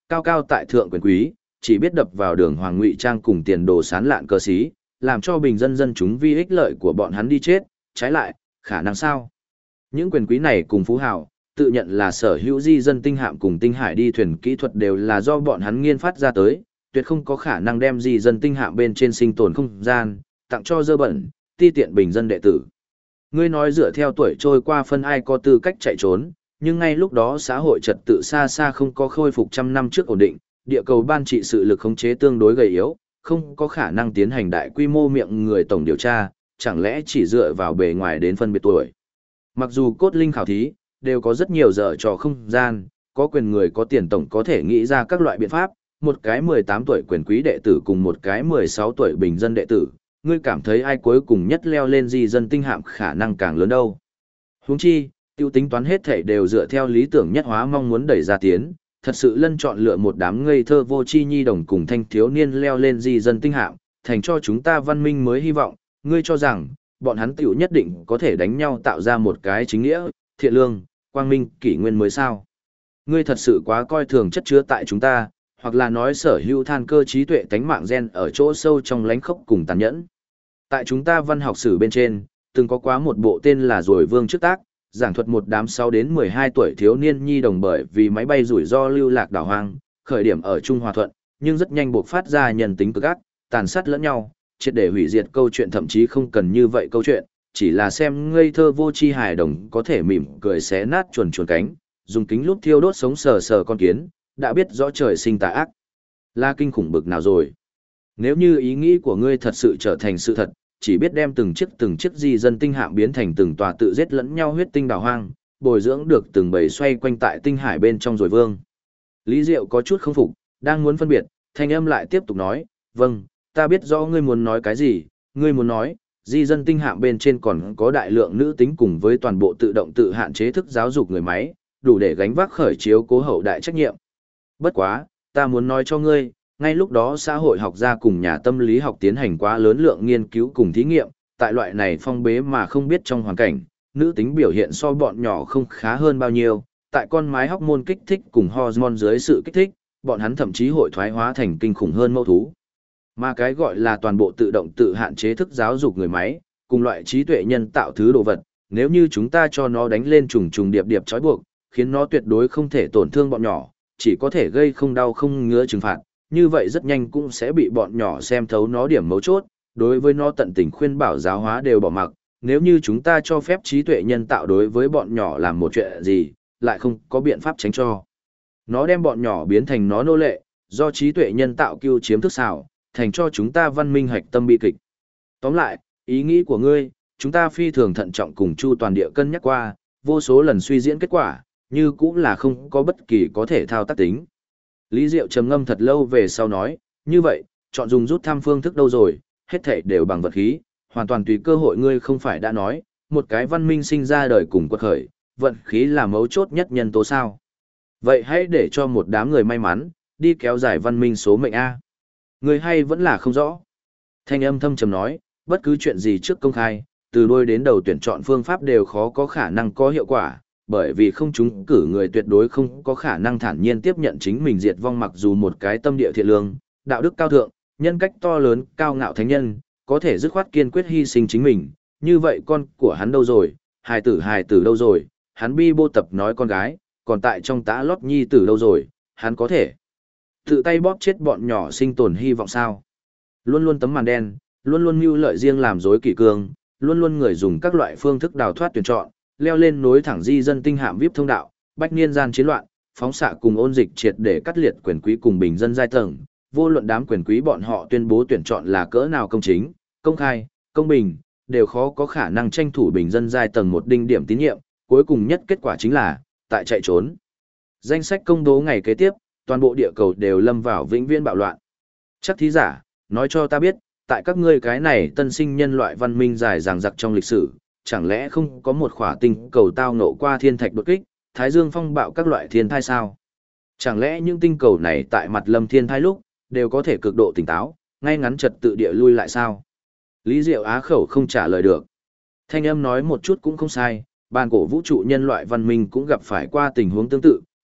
cao cao tại thượng quyền quý, chỉ biết đập vào đường hoàng ngụy trang cùng tiền đồ sán lạn cơ sĩ, làm cho bình dân dân chúng vi ích lợi của bọn hắn đi chết, trái lại, khả năng sao? Những quyền quý này cùng phú hào, tự nhận là sở hữu di dân tinh hạm cùng tinh hải đi thuyền kỹ thuật đều là do bọn hắn nghiên phát ra tới, tuyệt không có khả năng đem di dân tinh hạm bên trên sinh tồn không gian, tặng cho dơ bẩn, ti tiện bình dân đệ tử. Ngươi nói dựa theo tuổi trôi qua phân ai có tư cách chạy trốn, nhưng ngay lúc đó xã hội trật tự xa xa không có khôi phục trăm năm trước ổn định, địa cầu ban trị sự lực khống chế tương đối gầy yếu, không có khả năng tiến hành đại quy mô miệng người tổng điều tra, chẳng lẽ chỉ dựa vào bề ngoài đến phân biệt tuổi. Mặc dù cốt linh khảo thí, đều có rất nhiều dở trò không gian, có quyền người có tiền tổng có thể nghĩ ra các loại biện pháp, một cái 18 tuổi quyền quý đệ tử cùng một cái 16 tuổi bình dân đệ tử, ngươi cảm thấy ai cuối cùng nhất leo lên di dân tinh hạm khả năng càng lớn đâu. Huống chi, tiêu tính toán hết thể đều dựa theo lý tưởng nhất hóa mong muốn đẩy ra tiến, thật sự lân chọn lựa một đám ngây thơ vô tri nhi đồng cùng thanh thiếu niên leo lên di dân tinh hạm, thành cho chúng ta văn minh mới hy vọng, ngươi cho rằng, bọn hắn tiểu nhất định có thể đánh nhau tạo ra một cái chính nghĩa, thiện lương, quang minh, kỷ nguyên mới sao. Ngươi thật sự quá coi thường chất chứa tại chúng ta, hoặc là nói sở hữu than cơ trí tuệ tánh mạng gen ở chỗ sâu trong lánh khốc cùng tàn nhẫn. Tại chúng ta văn học sử bên trên, từng có quá một bộ tên là Rồi Vương trước tác, giảng thuật một đám 6 đến 12 tuổi thiếu niên nhi đồng bởi vì máy bay rủi ro lưu lạc đảo hoang, khởi điểm ở Trung Hòa Thuận, nhưng rất nhanh buộc phát ra nhân tính cực ác, tàn sát lẫn nhau, triệt để hủy diệt câu chuyện, thậm chí không cần như vậy câu chuyện, chỉ là xem ngây thơ vô tri hài đồng có thể mỉm cười xé nát chuồn chuồn cánh, dùng kính lúc thiêu đốt sống sờ sờ con kiến, đã biết rõ trời sinh tà ác. Là kinh khủng bực nào rồi. Nếu như ý nghĩ của ngươi thật sự trở thành sự thật, chỉ biết đem từng chiếc di dân tinh hạm biến thành từng tòa tự giết lẫn nhau huyết tinh đảo hoang, bồi dưỡng được từng bầy xoay quanh tại tinh hải bên trong rồi vương. Lý Diệu có chút không phục, đang muốn phân biệt, thanh âm lại tiếp tục nói, vâng, ta biết rõ ngươi muốn nói cái gì, ngươi muốn nói, di dân tinh hạm bên trên còn có đại lượng nữ tính cùng với toàn bộ tự động tự hạn chế thức giáo dục người máy, đủ để gánh vác khởi chiếu cố hậu đại trách nhiệm. Bất quá, ta muốn nói cho ngươi, ngay lúc đó xã hội học gia cùng nhà tâm lý học tiến hành quá lớn lượng nghiên cứu cùng thí nghiệm, tại loại này phong bế mà không biết trong hoàn cảnh, nữ tính biểu hiện so bọn nhỏ không khá hơn bao nhiêu, tại con mái hormone kích thích cùng hormone dưới sự kích thích, bọn hắn thậm chí hội thoái hóa thành kinh khủng hơn mẫu thú. Mà cái gọi là toàn bộ tự động tự hạn chế thức giáo dục người máy, cùng loại trí tuệ nhân tạo thứ đồ vật, nếu như chúng ta cho nó đánh lên trùng trùng điệp điệp trói buộc, khiến nó tuyệt đối không thể tổn thương bọn nhỏ, chỉ có thể gây không đau không ngứa trừng phạt, như vậy rất nhanh cũng sẽ bị bọn nhỏ xem thấu nó điểm mấu chốt, đối với nó tận tình khuyên bảo giáo hóa đều bỏ mặc, nếu như chúng ta cho phép trí tuệ nhân tạo đối với bọn nhỏ làm một chuyện gì, lại không có biện pháp tránh cho. Nó đem bọn nhỏ biến thành nó nô lệ, do trí tuệ nhân tạo cưu chiếm thức xảo, thành cho chúng ta văn minh hạch tâm bi kịch. Tóm lại, ý nghĩ của ngươi, chúng ta phi thường thận trọng cùng chu toàn địa cân nhắc qua, vô số lần suy diễn kết quả, như cũng là không có bất kỳ có thể thao tác tính. Lý Diệu trầm ngâm thật lâu về sau nói, như vậy, chọn dùng rút thăm phương thức đâu rồi, hết thảy đều bằng vật khí, hoàn toàn tùy cơ hội. Ngươi không phải đã nói, một cái văn minh sinh ra đời cùng quật khởi, vận khí là mấu chốt nhất nhân tố sao. Vậy hãy để cho một đám người may mắn, đi kéo dài văn minh số mệnh A. Người hay vẫn là không rõ. Thanh âm thâm trầm nói, bất cứ chuyện gì trước công khai, từ đuôi đến đầu tuyển chọn phương pháp đều khó có khả năng có hiệu quả, bởi vì không chúng cử người tuyệt đối không có khả năng thản nhiên tiếp nhận chính mình diệt vong, mặc dù một cái tâm địa thiện lương, đạo đức cao thượng, nhân cách to lớn, cao ngạo thánh nhân, có thể dứt khoát kiên quyết hy sinh chính mình, như vậy con của hắn đâu rồi, hài tử đâu rồi, hắn bi bô tập nói con gái, còn tại trong tã lót nhi tử đâu rồi, hắn có thể tự tay bóp chết bọn nhỏ sinh tồn hy vọng sao. Luôn luôn tấm màn đen, luôn luôn mưu lợi riêng làm dối kỷ cương, luôn luôn người dùng các loại phương thức đào thoát tuyển chọn, leo lên nối thẳng di dân tinh hạm VIP thông đạo, bách niên gian chiến loạn, phóng xạ cùng ôn dịch triệt để cắt liệt quyền quý cùng bình dân giai tầng, vô luận đám quyền quý bọn họ tuyên bố tuyển chọn là cỡ nào công chính, công khai, công bình, đều khó có khả năng tranh thủ bình dân giai tầng một đinh điểm tín nhiệm, cuối cùng nhất kết quả chính là tại chạy trốn. Danh sách công bố ngày kế tiếp, toàn bộ địa cầu đều lâm vào vĩnh viễn bạo loạn. Chắc thí giả, nói cho ta biết, tại các ngươi cái này tân sinh nhân loại văn minh dài dằng dặc trong lịch sử, chẳng lẽ không có một khỏa tinh cầu tao ngộ qua thiên thạch đột kích, thái dương phong bạo các loại thiên thai sao? Chẳng lẽ những tinh cầu này tại mặt lâm thiên thai lúc, đều có thể cực độ tỉnh táo, ngay ngắn trật tự địa lui lại sao? Lý Diệu á khẩu không trả lời được. Thanh âm nói một chút cũng không sai, bàn cổ vũ trụ nhân loại văn minh cũng gặp phải qua tình huống tương tự,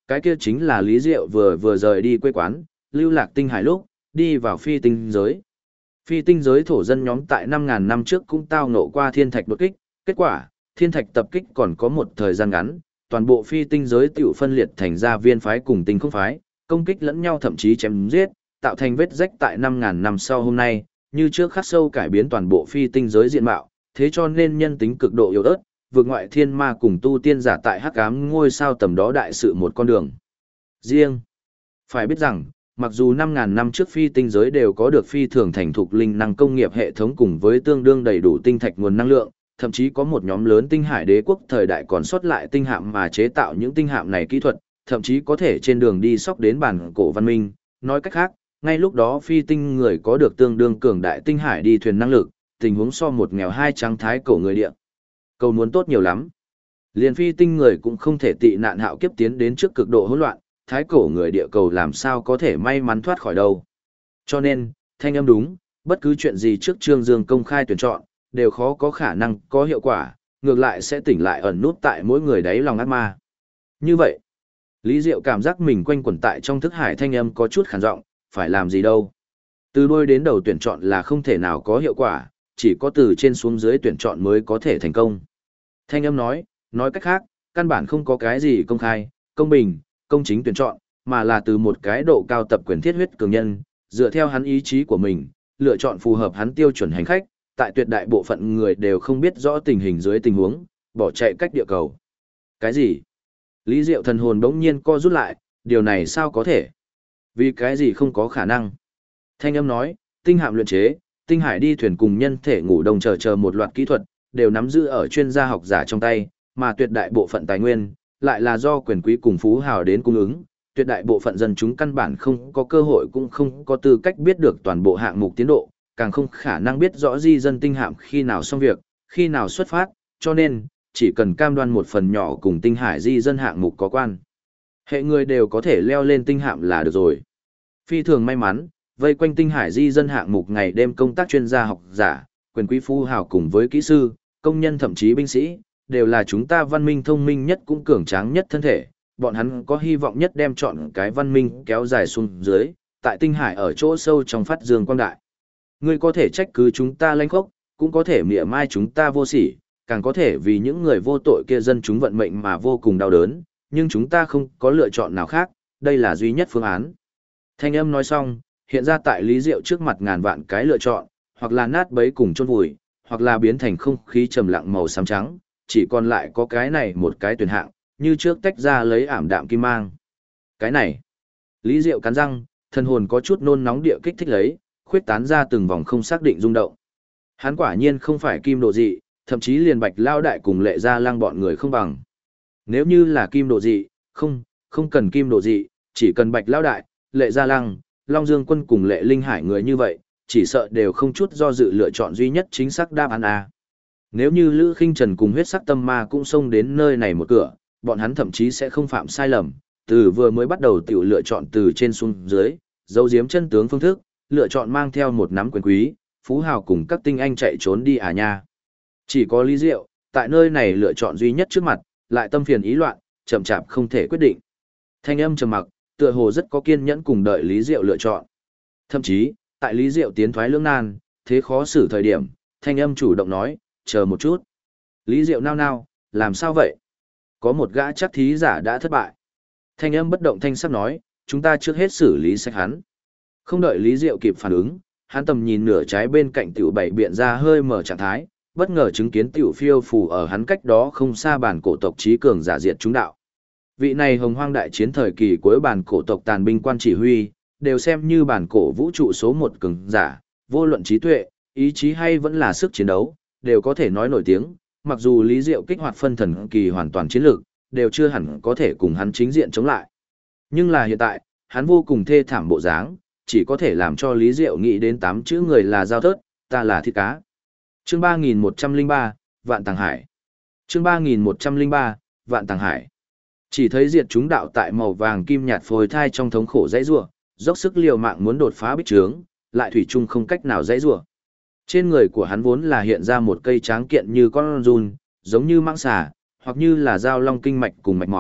Cái kia chính là Lý Diệu vừa vừa rời đi quê quán, lưu lạc tinh hải lúc, đi vào phi tinh giới. Phi tinh giới thổ dân nhóm tại 5.000 năm trước cũng tao ngộ qua thiên thạch đột kích, kết quả, thiên thạch tập kích còn có một thời gian ngắn, toàn bộ phi tinh giới tiểu phân liệt thành ra viên phái cùng tinh không phái, công kích lẫn nhau thậm chí chém giết, tạo thành vết rách tại 5.000 năm sau hôm nay, như trước khắc sâu cải biến toàn bộ phi tinh giới diện mạo, thế cho nên nhân tính cực độ yếu ớt, vượt ngoại thiên ma cùng tu tiên giả tại hắc ám ngôi sao tầm đó đại sự một con đường riêng. Phải biết rằng, mặc dù 5.000 năm trước phi tinh giới đều có được phi thường thành thục linh năng công nghiệp hệ thống cùng với tương đương đầy đủ tinh thạch nguồn năng lượng, thậm chí có một nhóm lớn tinh hải đế quốc thời đại còn sót lại tinh hạm mà chế tạo những tinh hạm này kỹ thuật, thậm chí có thể trên đường đi sóc đến bản cổ văn minh. Nói cách khác, ngay lúc đó phi tinh người có được tương đương cường đại tinh hải đi thuyền năng lực, tình huống so một nghèo hai trắng thái cổ người địa cầu muốn tốt nhiều lắm. Liền phi tinh người cũng không thể tị nạn hạo kiếp tiến đến trước cực độ hỗn loạn, thái cổ người địa cầu làm sao có thể may mắn thoát khỏi đâu. Cho nên, thanh âm đúng, bất cứ chuyện gì trước Trương Dương công khai tuyển chọn, đều khó có khả năng có hiệu quả, ngược lại sẽ tỉnh lại ẩn nút tại mỗi người đáy lòng ác ma. Như vậy, Lý Diệu cảm giác mình quanh quẩn tại trong thức hải thanh âm có chút khàn giọng, phải làm gì đâu. Từ đuôi đến đầu tuyển chọn là không thể nào có hiệu quả, chỉ có từ trên xuống dưới tuyển chọn mới có thể thành công. Thanh âm nói cách khác, căn bản không có cái gì công khai, công bình, công chính tuyển chọn, mà là từ một cái độ cao tập quyền thiết huyết cường nhân, dựa theo hắn ý chí của mình, lựa chọn phù hợp hắn tiêu chuẩn hành khách, tại tuyệt đại bộ phận người đều không biết rõ tình hình dưới tình huống, bỏ chạy cách địa cầu. Cái gì? Lý Diệu thần hồn bỗng nhiên co rút lại, điều này sao có thể? Vì cái gì không có khả năng? Thanh âm nói, tinh hạm luyện chế, tinh hải đi thuyền cùng nhân thể ngủ đông chờ một loạt kỹ thuật, đều nắm giữ ở chuyên gia học giả trong tay, mà tuyệt đại bộ phận tài nguyên, lại là do quyền quý cùng phú hào đến cung ứng. Tuyệt đại bộ phận dân chúng căn bản không có cơ hội cũng không có tư cách biết được toàn bộ hạng mục tiến độ, càng không khả năng biết rõ di dân tinh hạm khi nào xong việc, khi nào xuất phát, cho nên, chỉ cần cam đoan một phần nhỏ cùng tinh hải di dân hạng mục có quan. Hệ người đều có thể leo lên tinh hạm là được rồi. Phi thường may mắn, vây quanh tinh hải di dân hạng mục ngày đêm công tác chuyên gia học giả, quyền quý phú hào cùng với kỹ sư, công nhân thậm chí binh sĩ, đều là chúng ta văn minh thông minh nhất cũng cường tráng nhất thân thể, bọn hắn có hy vọng nhất đem chọn cái văn minh kéo dài xuống dưới, tại tinh hải ở chỗ sâu trong phát dương quang đại. Ngươi có thể trách cứ chúng ta lanh khốc, cũng có thể mỉa mai chúng ta vô sỉ, càng có thể vì những người vô tội kia dân chúng vận mệnh mà vô cùng đau đớn, nhưng chúng ta không có lựa chọn nào khác, đây là duy nhất phương án. Thanh âm nói xong, hiện ra tại Lý Diệu trước mặt ngàn vạn cái lựa chọn, hoặc là nát bấy cùng chôn vùi, hoặc là biến thành không khí trầm lặng màu xám trắng, chỉ còn lại có cái này một cái tuyển hạng, như trước tách ra lấy ảm đạm kim mang. Cái này, Lý Diệu cắn răng, thân hồn có chút nôn nóng địa kích thích lấy, khuyết tán ra từng vòng không xác định rung động. Hắn quả nhiên không phải kim độ dị, thậm chí liền Bạch Lao đại cùng Lệ Gia Lăng bọn người không bằng. Nếu như là kim độ dị, không cần kim độ dị, chỉ cần Bạch Lao đại, Lệ Gia Lăng, Long Dương Quân cùng Lệ Linh Hải người như vậy, chỉ sợ đều không chút do dự lựa chọn duy nhất chính xác đáp án A. Nếu như Lữ Khinh Trần cùng huyết sắc tâm ma cũng xông đến nơi này một cửa, bọn hắn thậm chí sẽ không phạm sai lầm, từ vừa mới bắt đầu tiểu lựa chọn từ trên xuống dưới, giấu giếm chân tướng phương thức, lựa chọn mang theo một nắm quyền quý, phú hào cùng các tinh anh chạy trốn đi à nha. Chỉ có Lý Diệu, tại nơi này lựa chọn duy nhất trước mặt, lại tâm phiền ý loạn, chậm chạp không thể quyết định. Thanh âm trầm mặc, tựa hồ rất có kiên nhẫn cùng đợi Lý Diệu lựa chọn. Thậm chí, tại Lý Diệu tiến thoái lưỡng nan, thế khó xử thời điểm, thanh âm chủ động nói, chờ một chút. Lý Diệu nao nao, làm sao vậy? Có một gã chắc thí giả đã thất bại. Thanh âm bất động thanh sắc nói, chúng ta trước hết xử lý sạch hắn. Không đợi Lý Diệu kịp phản ứng, hắn tầm nhìn nửa trái bên cạnh tiểu bảy biện ra hơi mở trạng thái, bất ngờ chứng kiến tiểu phiêu phù ở hắn cách đó không xa bản cổ tộc trí cường giả diệt chúng đạo. Vị này hồng hoang đại chiến thời kỳ cuối bản cổ tộc tàn binh quan chỉ huy, đều xem như bản cổ vũ trụ số một cường giả, vô luận trí tuệ, ý chí hay vẫn là sức chiến đấu, đều có thể nói nổi tiếng, mặc dù Lý Diệu kích hoạt phân thần kỳ hoàn toàn chiến lược, đều chưa hẳn có thể cùng hắn chính diện chống lại. Nhưng là hiện tại, hắn vô cùng thê thảm bộ dáng, chỉ có thể làm cho Lý Diệu nghĩ đến 8 chữ người là giao thớt, ta là thịt cá. Chương 3103, Vạn Tàng Hải. Chương 3103, Vạn Tàng Hải. Chỉ thấy diệt chúng đạo tại màu vàng kim nhạt phôi thai trong thống khổ dãy rủa, dốc sức liều mạng muốn đột phá bích trướng, lại thủy chung không cách nào dãy rủa. Trên người của hắn vốn là hiện ra một cây tráng kiện như con giun, giống như mãng xà, hoặc như là dao long kinh mạch cùng mạch máu,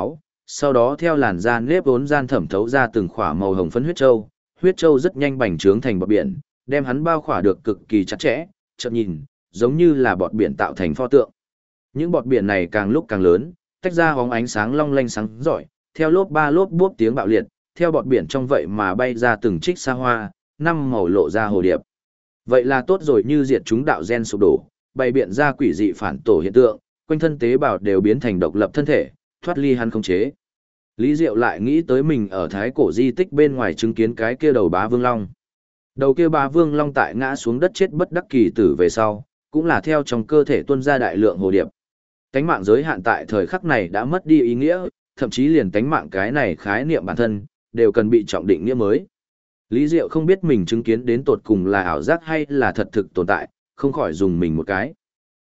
sau đó theo làn da nếp vốn gian thẩm thấu ra từng khỏa màu hồng phấn huyết châu rất nhanh bành trướng thành bọt biển, đem hắn bao khỏa được cực kỳ chặt chẽ, chợt nhìn, giống như là bọt biển tạo thành pho tượng. Những bọt biển này càng lúc càng lớn, tách ra hóng ánh sáng long lanh sáng rọi, theo lốp ba lốp bốp tiếng bạo liệt, theo bọt biển trong vậy mà bay ra từng trích xa hoa, năm màu lộ ra hồ điệp. Vậy là tốt rồi, như diệt chúng đạo gen sụp đổ, bày biện ra quỷ dị phản tổ hiện tượng, quanh thân tế bào đều biến thành độc lập thân thể, thoát ly hắn khống chế. Lý Diệu lại nghĩ tới mình ở thái cổ di tích bên ngoài chứng kiến cái kia đầu bá vương long. Đầu kia bá vương long tại ngã xuống đất chết bất đắc kỳ tử về sau, cũng là theo trong cơ thể tuôn ra đại lượng hồ điệp. Tánh mạng giới hạn tại thời khắc này đã mất đi ý nghĩa, thậm chí liền tánh mạng cái này khái niệm bản thân, đều cần bị trọng định nghĩa mới. Lý Diệu không biết mình chứng kiến đến tột cùng là ảo giác hay là thật thực tồn tại, không khỏi dùng mình một cái.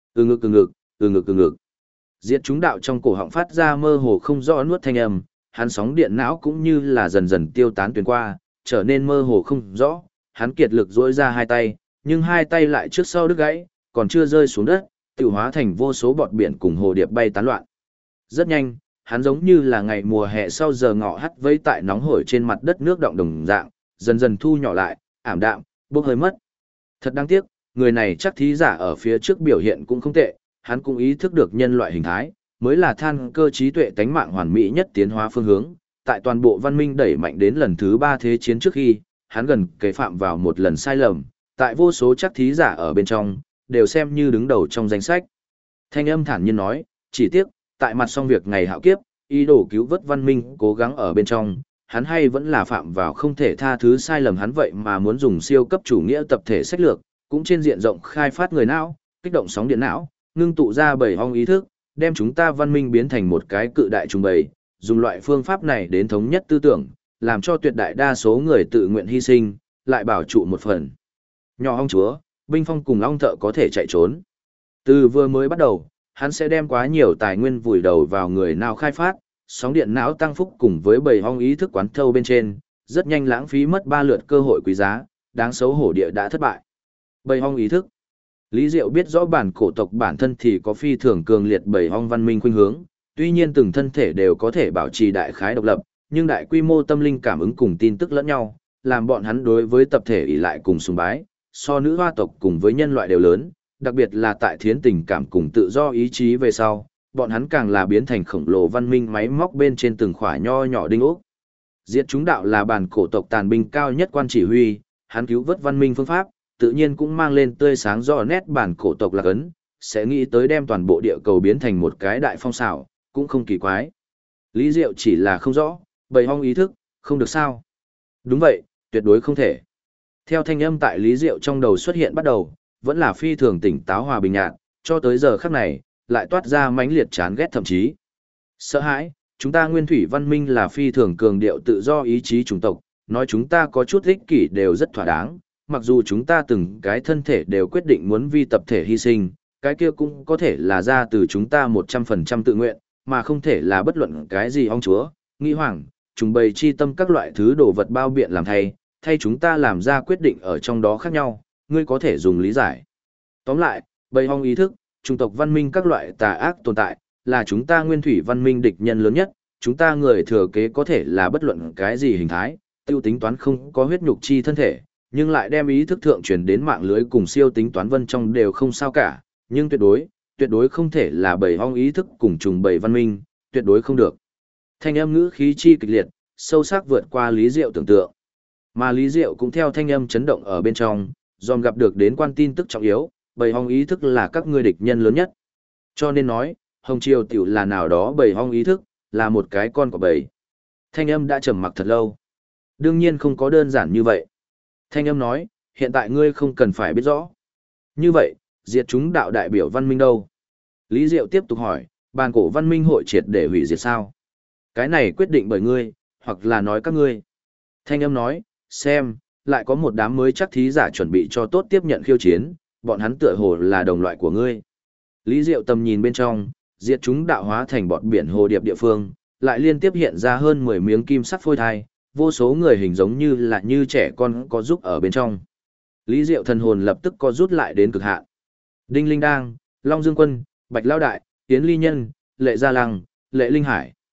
Ngực. Diệt chúng đạo trong cổ họng phát ra mơ hồ không rõ nuốt thanh âm, hắn sóng điện não cũng như là dần dần tiêu tán tuyến qua, trở nên mơ hồ không rõ, hắn kiệt lực duỗi ra hai tay, nhưng hai tay lại trước sau đứt gãy, còn chưa rơi xuống đất, tự hóa thành vô số bọt biển cùng hồ điệp bay tán loạn. Rất nhanh, hắn giống như là ngày mùa hè sau giờ ngọ hắt vây tại nóng hổi trên mặt đất nước động đồng dạng, dần dần thu nhỏ lại, ảm đạm, bốc hơi mất. Thật đáng tiếc, người này chắc thí giả ở phía trước biểu hiện cũng không tệ, hắn cũng ý thức được nhân loại hình thái, mới là than cơ trí tuệ tánh mạng hoàn mỹ nhất tiến hóa phương hướng, tại toàn bộ văn minh đẩy mạnh đến lần thứ 3 thế chiến trước khi, hắn gần kề phạm vào một lần sai lầm, tại vô số chắc thí giả ở bên trong, đều xem như đứng đầu trong danh sách. Thanh âm thản nhiên nói, chỉ tiếc, tại mặt xong việc ngày hạo kiếp, ý đồ cứu vớt văn minh cố gắng ở bên trong, hắn hay vẫn là phạm vào không thể tha thứ sai lầm, hắn vậy mà muốn dùng siêu cấp chủ nghĩa tập thể sách lược, cũng trên diện rộng khai phát người não, kích động sóng điện não, ngưng tụ ra bầy ong ý thức, đem chúng ta văn minh biến thành một cái cự đại trùng bầy, dùng loại phương pháp này đến thống nhất tư tưởng, làm cho tuyệt đại đa số người tự nguyện hy sinh, lại bảo trụ một phần. Nhỏ ong chúa, binh phong cùng ong thợ có thể chạy trốn. Từ vừa mới bắt đầu, hắn sẽ đem quá nhiều tài nguyên vùi đầu vào người nào khai phát, sóng điện não tăng phúc cùng với bầy ong ý thức quán thâu bên trên, rất nhanh lãng phí mất 3 lượt cơ hội quý giá, đáng xấu hổ địa đã thất bại. Bầy ong ý thức. Lý Diệu biết rõ bản cổ tộc bản thân thì có phi thường cường liệt bầy ong văn minh khuynh hướng, tuy nhiên từng thân thể đều có thể bảo trì đại khái độc lập, nhưng đại quy mô tâm linh cảm ứng cùng tin tức lẫn nhau, làm bọn hắn đối với tập thể ỷ lại cùng sùng bái, so nữ hoa tộc cùng với nhân loại đều lớn, đặc biệt là tại thiến tình cảm cùng tự do ý chí về sau, bọn hắn càng là biến thành khổng lồ văn minh máy móc bên trên từng khỏa nho nhỏ đinh ốc. Diệt chúng đạo là bản cổ tộc tàn binh cao nhất quan chỉ huy, hắn cứu vớt văn minh phương pháp, tự nhiên cũng mang lên tươi sáng rõ nét bản cổ tộc lạc ấn, sẽ nghĩ tới đem toàn bộ địa cầu biến thành một cái đại phong xảo, cũng không kỳ quái. Lý Diệu chỉ là không rõ, bầy ong ý thức, không được sao. Đúng vậy, tuyệt đối không thể. Theo thanh âm tại Lý Diệu trong đầu xuất hiện bắt đầu, vẫn là phi thường tỉnh táo hòa bình nhạt, cho tới giờ khắc này, lại toát ra mãnh liệt chán ghét thậm chí sợ hãi. Chúng ta nguyên thủy văn minh là phi thường cường điệu tự do ý chí chủng tộc, nói chúng ta có chút ích kỷ đều rất thỏa đáng, mặc dù chúng ta từng cái thân thể đều quyết định muốn vi tập thể hy sinh, cái kia cũng có thể là ra từ chúng ta 100% tự nguyện, mà không thể là bất luận cái gì ong chúa, nghĩ hoàng, trùng bầy chi tâm các loại thứ đồ vật bao biện làm thay chúng ta làm ra quyết định ở trong đó khác nhau, ngươi có thể dùng lý giải. Tóm lại, bầy ong ý thức, chủng tộc văn minh các loại tà ác tồn tại, là chúng ta nguyên thủy văn minh địch nhân lớn nhất, chúng ta người thừa kế có thể là bất luận cái gì hình thái, tiêu tính toán không có huyết nhục chi thân thể, nhưng lại đem ý thức thượng truyền đến mạng lưới cùng siêu tính toán vân trong đều không sao cả, nhưng tuyệt đối không thể là bầy ong ý thức cùng trùng bầy văn minh, tuyệt đối không được. Thanh âm ngữ khí chi kịch liệt, sâu sắc vượt qua Lý Diệu tưởng tượng. Mà Lý Diệu cũng theo thanh âm chấn động ở bên trong, dòm gặp được đến quan tin tức trọng yếu, bầy ong ý thức là các ngươi địch nhân lớn nhất. Cho nên nói, Hồng Triều tiểu là nào đó bầy ong ý thức, là một cái con của bầy. Thanh âm đã trầm mặc thật lâu. Đương nhiên không có đơn giản như vậy. Thanh âm nói, hiện tại ngươi không cần phải biết rõ. Như vậy, diệt chúng đạo đại biểu văn minh đâu? Lý Diệu tiếp tục hỏi, bàn cổ văn minh hội triệt để hủy diệt sao? Cái này quyết định bởi ngươi, hoặc là nói các ngươi. Thanh âm nói, xem, lại có một đám mới chắc thí giả chuẩn bị cho tốt tiếp nhận khiêu chiến, bọn hắn tựa hồ là đồng loại của ngươi. Lý Diệu tầm nhìn bên trong, diệt chúng đạo hóa thành bọt biển hồ điệp địa phương, lại liên tiếp hiện ra hơn 10 miếng kim sắc phôi thai, vô số người hình giống như là như trẻ con có giúp ở bên trong. Lý Diệu thần hồn lập tức có rút lại đến cực hạn. Đinh Linh Đang, Long Dương Quân, Bạch Lao Đại, Tiến Ly Nhân, Lệ Gia Lăng, Lệ Linh Hải.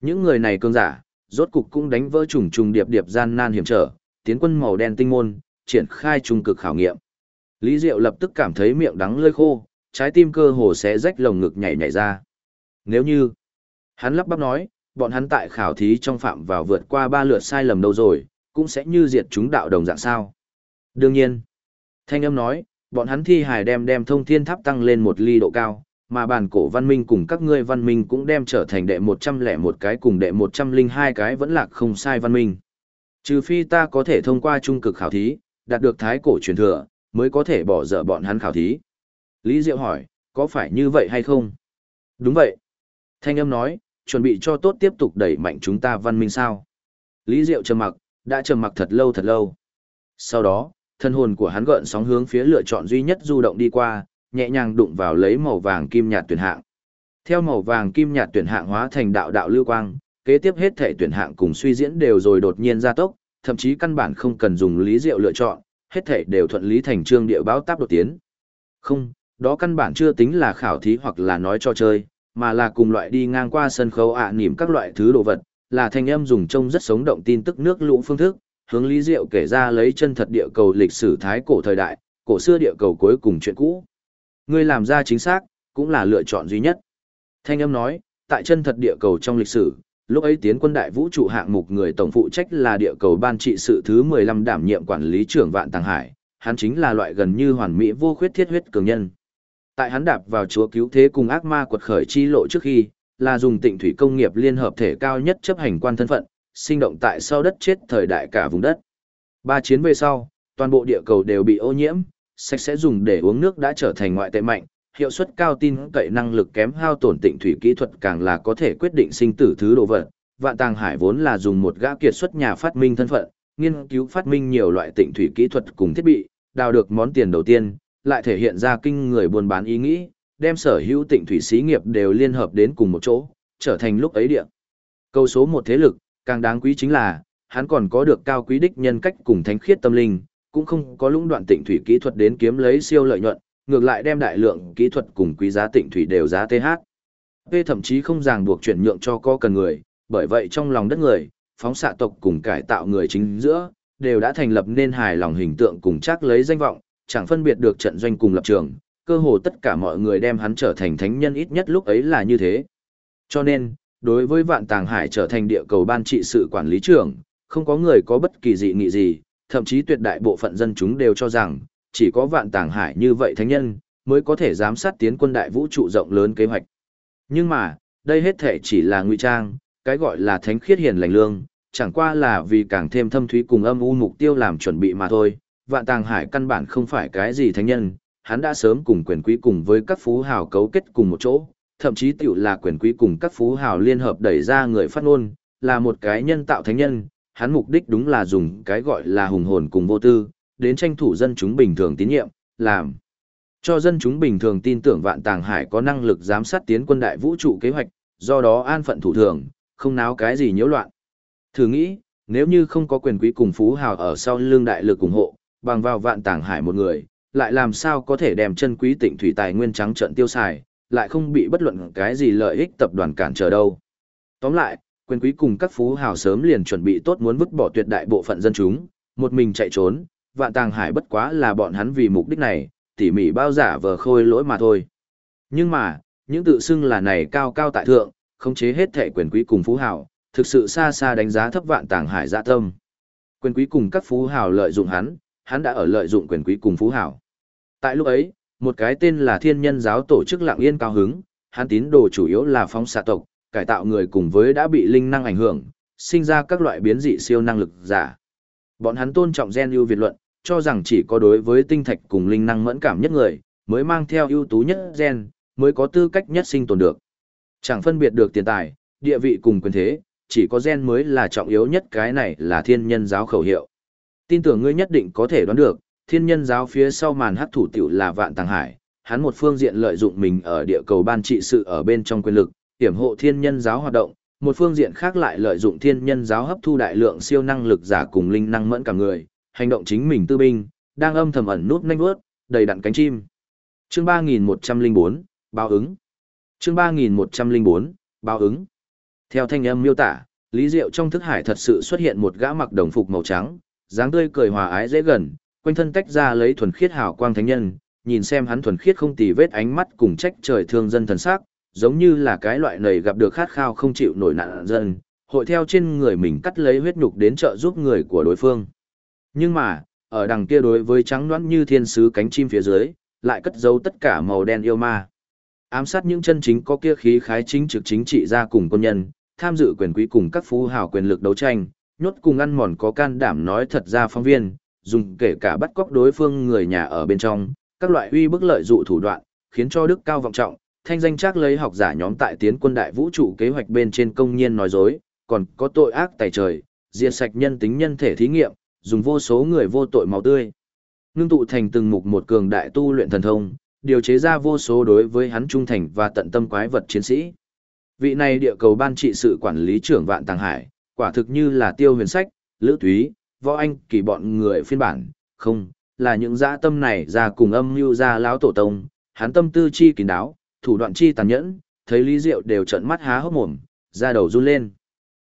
Những người này cường giả, rốt cục cũng đánh vỡ trùng trùng điệp điệp gian nan hiểm trở, tiến quân màu đen tinh môn, triển khai trung cực khảo nghiệm. Lý Diệu lập tức cảm thấy miệng đắng lưỡi khô, trái tim cơ hồ sẽ rách lồng ngực nhảy nhảy ra. Nếu như, hắn lắp bắp nói, bọn hắn tại khảo thí trong phạm vào vượt qua 3 lượt sai lầm đâu rồi, cũng sẽ như diệt chúng đạo đồng dạng sao. Đương nhiên, thanh âm nói, bọn hắn thi hài đem thông thiên tháp tăng lên một ly độ cao, mà bản cổ văn minh cùng các ngươi văn minh cũng đem trở thành đệ 101 cái cùng đệ 102 cái vẫn lạc không sai văn minh. Trừ phi ta có thể thông qua trung cực khảo thí, đạt được thái cổ truyền thừa, mới có thể bỏ dở bọn hắn khảo thí. Lý Diệu hỏi, có phải như vậy hay không? Đúng vậy. Thanh âm nói, chuẩn bị cho tốt tiếp tục đẩy mạnh chúng ta văn minh sao? Lý Diệu trầm mặc, đã trầm mặc thật lâu. Sau đó, thân hồn của hắn gợn sóng hướng phía lựa chọn duy nhất du động đi qua, nhẹ nhàng đụng vào lấy màu vàng kim nhạt tuyển hạng. Theo màu vàng kim nhạt tuyển hạng hóa thành đạo đạo lưu quang, kế tiếp hết thể tuyển hạng cùng suy diễn đều rồi đột nhiên gia tốc, thậm chí căn bản không cần dùng Lý Diệu lựa chọn, hết thể đều thuận lý thành chương địa báo táp đột tiến. Không, đó căn bản chưa tính là khảo thí hoặc là nói cho chơi, mà là cùng loại đi ngang qua sân khấu nỉm các loại thứ đồ vật, là thanh âm dùng trông rất sống động tin tức nước lũ phương thức, hướng Lý Diệu kể ra lấy chân thật địa cầu lịch sử thái cổ thời đại, cổ xưa địa cầu cuối cùng chuyện cũ. Ngươi làm ra chính xác, cũng là lựa chọn duy nhất. Thanh âm nói, tại chân thật địa cầu trong lịch sử, lúc ấy tiến quân đại vũ trụ hạng mục người tổng phụ trách là địa cầu ban trị sự thứ 15 đảm nhiệm quản lý trưởng Vạn Tàng Hải, hắn chính là loại gần như hoàn mỹ vô khuyết thiết huyết cường nhân. Tại hắn đạp vào chúa cứu thế cùng ác ma quật khởi chi lộ trước khi, là dùng Tịnh thủy công nghiệp liên hợp thể cao nhất chấp hành quan thân phận, sinh động tại sau đất chết thời đại cả vùng đất. 3 chiến về sau, toàn bộ địa cầu đều bị ô nhiễm, sạch sẽ dùng để uống nước đã trở thành ngoại tệ mạnh, hiệu suất cao tin cậy năng lực kém hao tổn Tịnh thủy kỹ thuật càng là có thể quyết định sinh tử thứ đồ vật. Vạn Tàng Hải vốn là dùng một gã kiệt xuất nhà phát minh thân phận, nghiên cứu phát minh nhiều loại Tịnh thủy kỹ thuật cùng thiết bị, đào được món tiền đầu tiên, lại thể hiện ra kinh người buôn bán ý nghĩ, đem sở hữu Tịnh thủy xí nghiệp đều liên hợp đến cùng một chỗ, trở thành lúc ấy địa cầu số 1 thế lực. Càng đáng quý chính là, hắn còn có được cao quý đích nhân cách cùng thánh khiết tâm linh, cũng không có lũng đoạn Tịnh thủy kỹ thuật đến kiếm lấy siêu lợi nhuận, ngược lại đem đại lượng kỹ thuật cùng quý giá Tịnh thủy đều giá TH. Thậm chí không ràng buộc chuyển nhượng cho có cần người, bởi vậy trong lòng đất người, phóng xạ tộc cùng cải tạo người chính giữa, đều đã thành lập nên hài lòng hình tượng cùng chắc lấy danh vọng, chẳng phân biệt được trận doanh cùng lập trường, cơ hồ tất cả mọi người đem hắn trở thành thánh nhân ít nhất lúc ấy là như thế. Cho nên, đối với Vạn Tàng Hải trở thành địa cầu ban trị sự quản lý trưởng, không có người có bất kỳ dị nghị gì, thậm chí tuyệt đại bộ phận dân chúng đều cho rằng, chỉ có Vạn Tàng Hải như vậy thánh nhân, mới có thể giám sát tiến quân đại vũ trụ rộng lớn kế hoạch. Nhưng mà, đây hết thể chỉ là ngụy trang, cái gọi là thánh khiết hiền lành lương, chẳng qua là vì càng thêm thâm thúy cùng âm u mục tiêu làm chuẩn bị mà thôi. Vạn Tàng Hải căn bản không phải cái gì thánh nhân, hắn đã sớm cùng quyền quý cùng với các phú hào cấu kết cùng một chỗ, thậm chí tiểu là quyền quý cùng các phú hào liên hợp đẩy ra người phát ngôn, là một cái nhân tạo thánh nhân, hắn mục đích đúng là dùng cái gọi là hùng hồn cùng vô tư, đến tranh thủ dân chúng bình thường tín nhiệm, làm cho dân chúng bình thường tin tưởng Vạn Tàng Hải có năng lực giám sát tiến quân đại vũ trụ kế hoạch, do đó an phận thủ thường, không náo cái gì nhiễu loạn. Thử nghĩ, nếu như không có quyền quý cùng phú hào ở sau lưng đại lực ủng hộ, bằng vào Vạn Tàng Hải một người, lại làm sao có thể đem chân quý Tịnh thủy tài nguyên trắng trợn tiêu xài, lại không bị bất luận cái gì lợi ích tập đoàn cản trở đâu. Tóm lại, quyền quý cùng các phú hào sớm liền chuẩn bị tốt muốn vứt bỏ tuyệt đại bộ phận dân chúng, một mình chạy trốn, Vạn Tàng Hải bất quá là bọn hắn vì mục đích này, tỉ mỉ bao giả vờ khôi lỗi mà thôi. Nhưng mà, những tự xưng là này cao cao tại thượng, khống chế hết thệ quyền quý cùng phú hào, thực sự xa xa đánh giá thấp Vạn Tàng Hải dạ tâm. Quyền quý cùng các phú hào lợi dụng hắn đã ở lợi dụng quyền quý cùng phú hào. Tại lúc ấy, một cái tên là Thiên Nhân giáo tổ chức lặng yên cao hứng, hắn tín đồ chủ yếu là phóng xạ tộc, cải tạo người cùng với đã bị linh năng ảnh hưởng, sinh ra các loại biến dị siêu năng lực giả. Bọn hắn tôn trọng gen ưu việt luận, cho rằng chỉ có đối với tinh thạch cùng linh năng mẫn cảm nhất người, mới mang theo ưu tú nhất gen, mới có tư cách nhất sinh tồn được. Chẳng phân biệt được tiền tài, địa vị cùng quyền thế, chỉ có gen mới là trọng yếu nhất, cái này là Thiên Nhân giáo khẩu hiệu. Tin tưởng ngươi nhất định có thể đoán được, Thiên Nhân giáo phía sau màn hắc thủ tiểu là Vạn Tàng Hải, hắn một phương diện lợi dụng mình ở địa cầu ban trị sự ở bên trong quyền lực, hiểm hộ Thiên Nhân giáo hoạt động, một phương diện khác lại lợi dụng Thiên Nhân giáo hấp thu đại lượng siêu năng lực giả cùng linh năng mẫn cảm người, hành động chính mình tư binh, đang âm thầm ẩn nút nanh vớt, đầy đặn cánh chim. Chương 3104, báo ứng. Chương 3104, báo ứng. Theo thanh âm miêu tả, Lý Diệu trong thức hải thật sự xuất hiện một gã mặc đồng phục màu trắng, dáng tươi cười hòa ái dễ gần, quanh thân tách ra lấy thuần khiết hào quang thánh nhân, nhìn xem hắn thuần khiết không tì vết ánh mắt cùng trách trời thương dân thần sắc, giống như là cái loại này gặp được khát khao không chịu nổi nạn dân, hội theo trên người mình cắt lấy huyết nhục đến trợ giúp người của đối phương. Nhưng mà, ở đằng kia đối với trắng đoán như thiên sứ cánh chim phía dưới, lại cất giấu tất cả màu đen yêu ma. Ám sát những chân chính có kia khí khái chính trực chính trị gia cùng quân nhân, tham dự quyền quý cùng các phú hào quyền lực đấu tranh, nhốt cùng ăn mòn có can đảm nói thật ra phóng viên, dùng kể cả bắt cóc đối phương người nhà ở bên trong, các loại uy bức lợi dụ thủ đoạn, khiến cho đức cao vọng trọng, thanh danh chắc lấy học giả nhóm tại tiến quân đại vũ trụ kế hoạch bên trên công nhiên nói dối, còn có tội ác tày trời, diệt sạch nhân tính nhân thể thí nghiệm, dùng vô số người vô tội máu tươi. Ngưng tụ thành từng mục một cường đại tu luyện thần thông, điều chế ra vô số đối với hắn trung thành và tận tâm quái vật chiến sĩ. Vị này địa cầu ban trị sự quản lý trưởng Vạn Tàng Hải, quả thực như là Tiêu Huyền Sách, Lữ Túy, Võ Anh Kỳ bọn người phiên bản, không, là những dã tâm này ra cùng âm mưu ra lão tổ tông, hắn tâm tư chi kín đáo, thủ đoạn chi tàn nhẫn, thấy Lý Diệu đều trợn mắt há hốc mồm, da đầu run lên.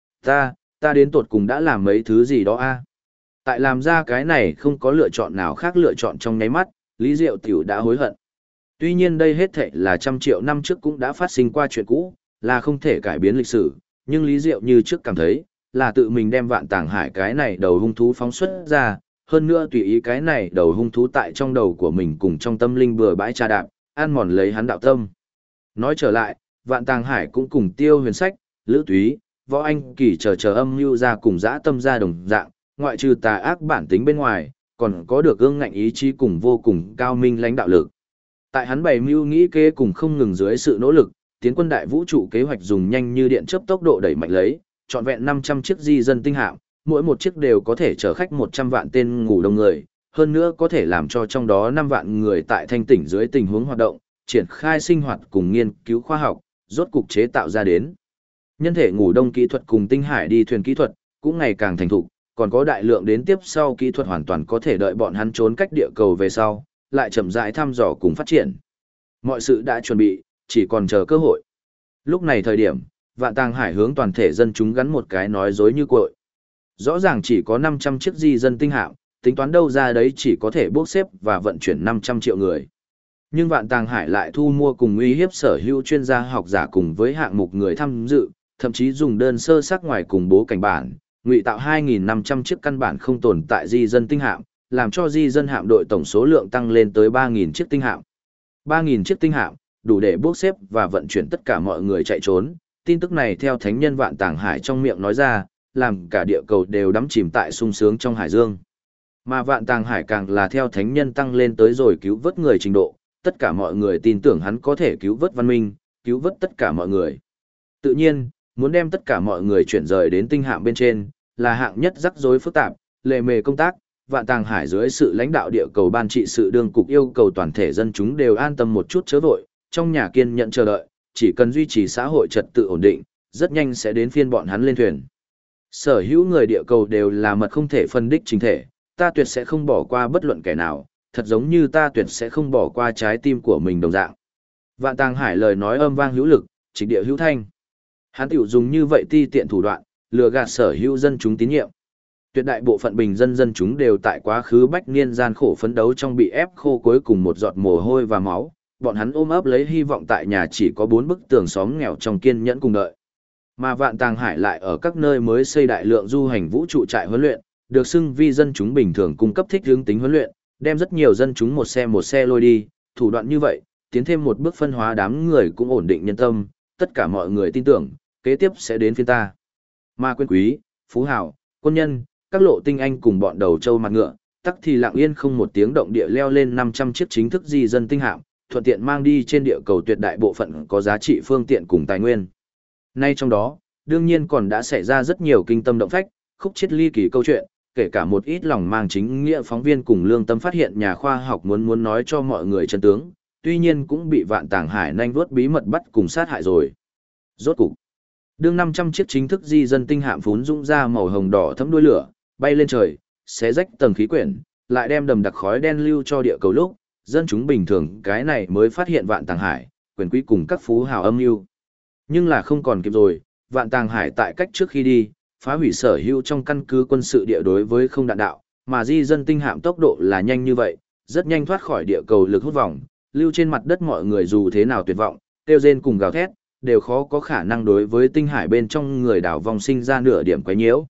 Ta đến tột cùng đã làm mấy thứ gì đó a? Tại làm ra cái này không có lựa chọn nào khác lựa chọn trong nháy mắt, Lý Diệu tiểu đã hối hận. Tuy nhiên đây hết thảy là trăm triệu năm trước cũng đã phát sinh qua chuyện cũ, là không thể cải biến lịch sử, nhưng Lý Diệu như trước cảm thấy, là tự mình đem Vạn Tàng Hải cái này đầu hung thú phóng xuất ra, hơn nữa tùy ý cái này đầu hung thú tại trong đầu của mình cùng trong tâm linh bừa bãi trà đạp, ăn mòn lấy hắn đạo tâm. Nói trở lại, Vạn Tàng Hải cũng cùng Tiêu Huyền Sách, Lữ Túy, Võ Anh Kỳ chờ âm mưu ra cùng dã tâm ra đồng dạng, ngoại trừ tà ác bản tính bên ngoài, còn có được ương ngạnh ý chí cùng vô cùng cao minh lãnh đạo lực. Tại hắn bày mưu nghĩ kế cùng không ngừng dưới sự nỗ lực, tiến quân đại vũ trụ kế hoạch dùng nhanh như điện chớp tốc độ đẩy mạnh lấy, trọn vẹn 500 chiếc di dân tinh hạm, mỗi một chiếc đều có thể chở khách 100 vạn tên ngủ đông người, hơn nữa có thể làm cho trong đó 5 vạn người tại thanh tỉnh dưới tình huống hoạt động, triển khai sinh hoạt cùng nghiên cứu khoa học, rốt cục chế tạo ra đến. Nhân thể ngủ đông kỹ thuật cùng tinh hải đi thuyền kỹ thuật cũng ngày càng thành thục, còn có đại lượng đến tiếp sau kỹ thuật hoàn toàn có thể đợi bọn hắn trốn cách địa cầu về sau, lại chậm rãi thăm dò cùng phát triển. Mọi sự đã chuẩn bị, chỉ còn chờ cơ hội. Lúc này thời điểm, Vạn Tàng Hải hướng toàn thể dân chúng gắn một cái nói dối như cội. Rõ ràng chỉ có 500 chiếc di dân tinh hạm, tính toán đâu ra đấy chỉ có thể bốc xếp và vận chuyển 500 triệu người. Nhưng Vạn Tàng Hải lại thu mua cùng uy hiếp sở hữu chuyên gia học giả cùng với hạng mục người tham dự, thậm chí dùng đơn sơ xác ngoài cùng bố cảnh bản, ngụy tạo 2.500 chiếc căn bản không tồn tại di dân tinh hạm, làm cho di dân hạm đội tổng số lượng tăng lên tới 3.000 chiếc tinh hạm. 3.000 chiếc tinh hạm, đủ để bốc xếp và vận chuyển tất cả mọi người chạy trốn. Tin tức này theo thánh nhân Vạn Tàng Hải trong miệng nói ra, làm cả địa cầu đều đắm chìm tại sung sướng trong hải dương. Mà Vạn Tàng Hải càng là theo thánh nhân tăng lên tới rồi cứu vớt người trình độ, tất cả mọi người tin tưởng hắn có thể cứu vớt văn minh, cứu vớt tất cả mọi người. Tự nhiên, muốn đem tất cả mọi người chuyển rời đến tinh hạm bên trên, là hạng nhất rắc rối phức tạp, lề mề công tác. Vạn Tàng Hải dưới sự lãnh đạo địa cầu ban trị sự đương cục yêu cầu toàn thể dân chúng đều an tâm một chút chớ vội, trong nhà kiên nhẫn chờ đợi, chỉ cần duy trì xã hội trật tự ổn định, rất nhanh sẽ đến phiên bọn hắn lên thuyền. Sở hữu người địa cầu đều là mật không thể phân đích chính thể, ta tuyệt sẽ không bỏ qua bất luận kẻ nào, thật giống như ta tuyệt sẽ không bỏ qua trái tim của mình đồng dạng. Vạn Tàng Hải lời nói âm vang hữu lực, trịch địa hữu thanh. Hắn tiểu dùng như vậy ti tiện thủ đoạn, lừa gạt sở hữu dân chúng tín nhiệm. Tuyệt đại bộ phận bình dân dân chúng đều tại quá khứ bách niên gian khổ phấn đấu trong bị ép khô cuối cùng một giọt mồ hôi và máu, bọn hắn ôm ấp lấy hy vọng tại nhà chỉ có 4 bức tường xóm nghèo trong kiên nhẫn cùng đợi. Mà Vạn Tàng Hải lại ở các nơi mới xây đại lượng du hành vũ trụ trại huấn luyện, được xưng vi dân chúng bình thường cung cấp thích hướng tính huấn luyện, đem rất nhiều dân chúng một xe lôi đi, thủ đoạn như vậy, tiến thêm một bước phân hóa đám người cũng ổn định nhân tâm, tất cả mọi người tin tưởng, kế tiếp sẽ đến phiên ta. Mà quyền quý, phú hào, quân nhân, các lộ tinh anh cùng bọn đầu trâu mặt ngựa, tắc thì lặng yên không một tiếng động địa leo lên 500 chiếc chính thức di dân tinh hạm, thuận tiện mang đi trên địa cầu tuyệt đại bộ phận có giá trị phương tiện cùng tài nguyên. Nay trong đó, đương nhiên còn đã xảy ra rất nhiều kinh tâm động phách, khúc chiết ly kỳ câu chuyện, kể cả một ít lòng mang chính nghĩa phóng viên cùng lương tâm phát hiện nhà khoa học muốn nói cho mọi người chân tướng, tuy nhiên cũng bị Vạn Tàng Hải nhanh vuốt bí mật bắt cùng sát hại rồi. Rốt cục, đương 500 chiếc chính thức di dân tinh hạm phún dũng ra màu hồng đỏ thấm đuôi lửa, bay lên trời, xé rách tầng khí quyển, lại đem đầm đặc khói đen lưu cho địa cầu lúc, dân chúng bình thường cái này mới phát hiện Vạn Tàng Hải, quyền quý cùng các phú hào âm mưu. Nhưng là không còn kịp rồi, Vạn Tàng Hải tại cách trước khi đi, phá hủy sở hữu trong căn cứ quân sự địa đối với không đạn đạo, mà di dân tinh hạm tốc độ là nhanh như vậy, rất nhanh thoát khỏi địa cầu lực hút vòng, lưu trên mặt đất mọi người dù thế nào tuyệt vọng, kêu rên cùng gào thét, đều khó có khả năng đối với tinh hải bên trong người đảo vong sinh ra nửa điểm quấy nhiễu.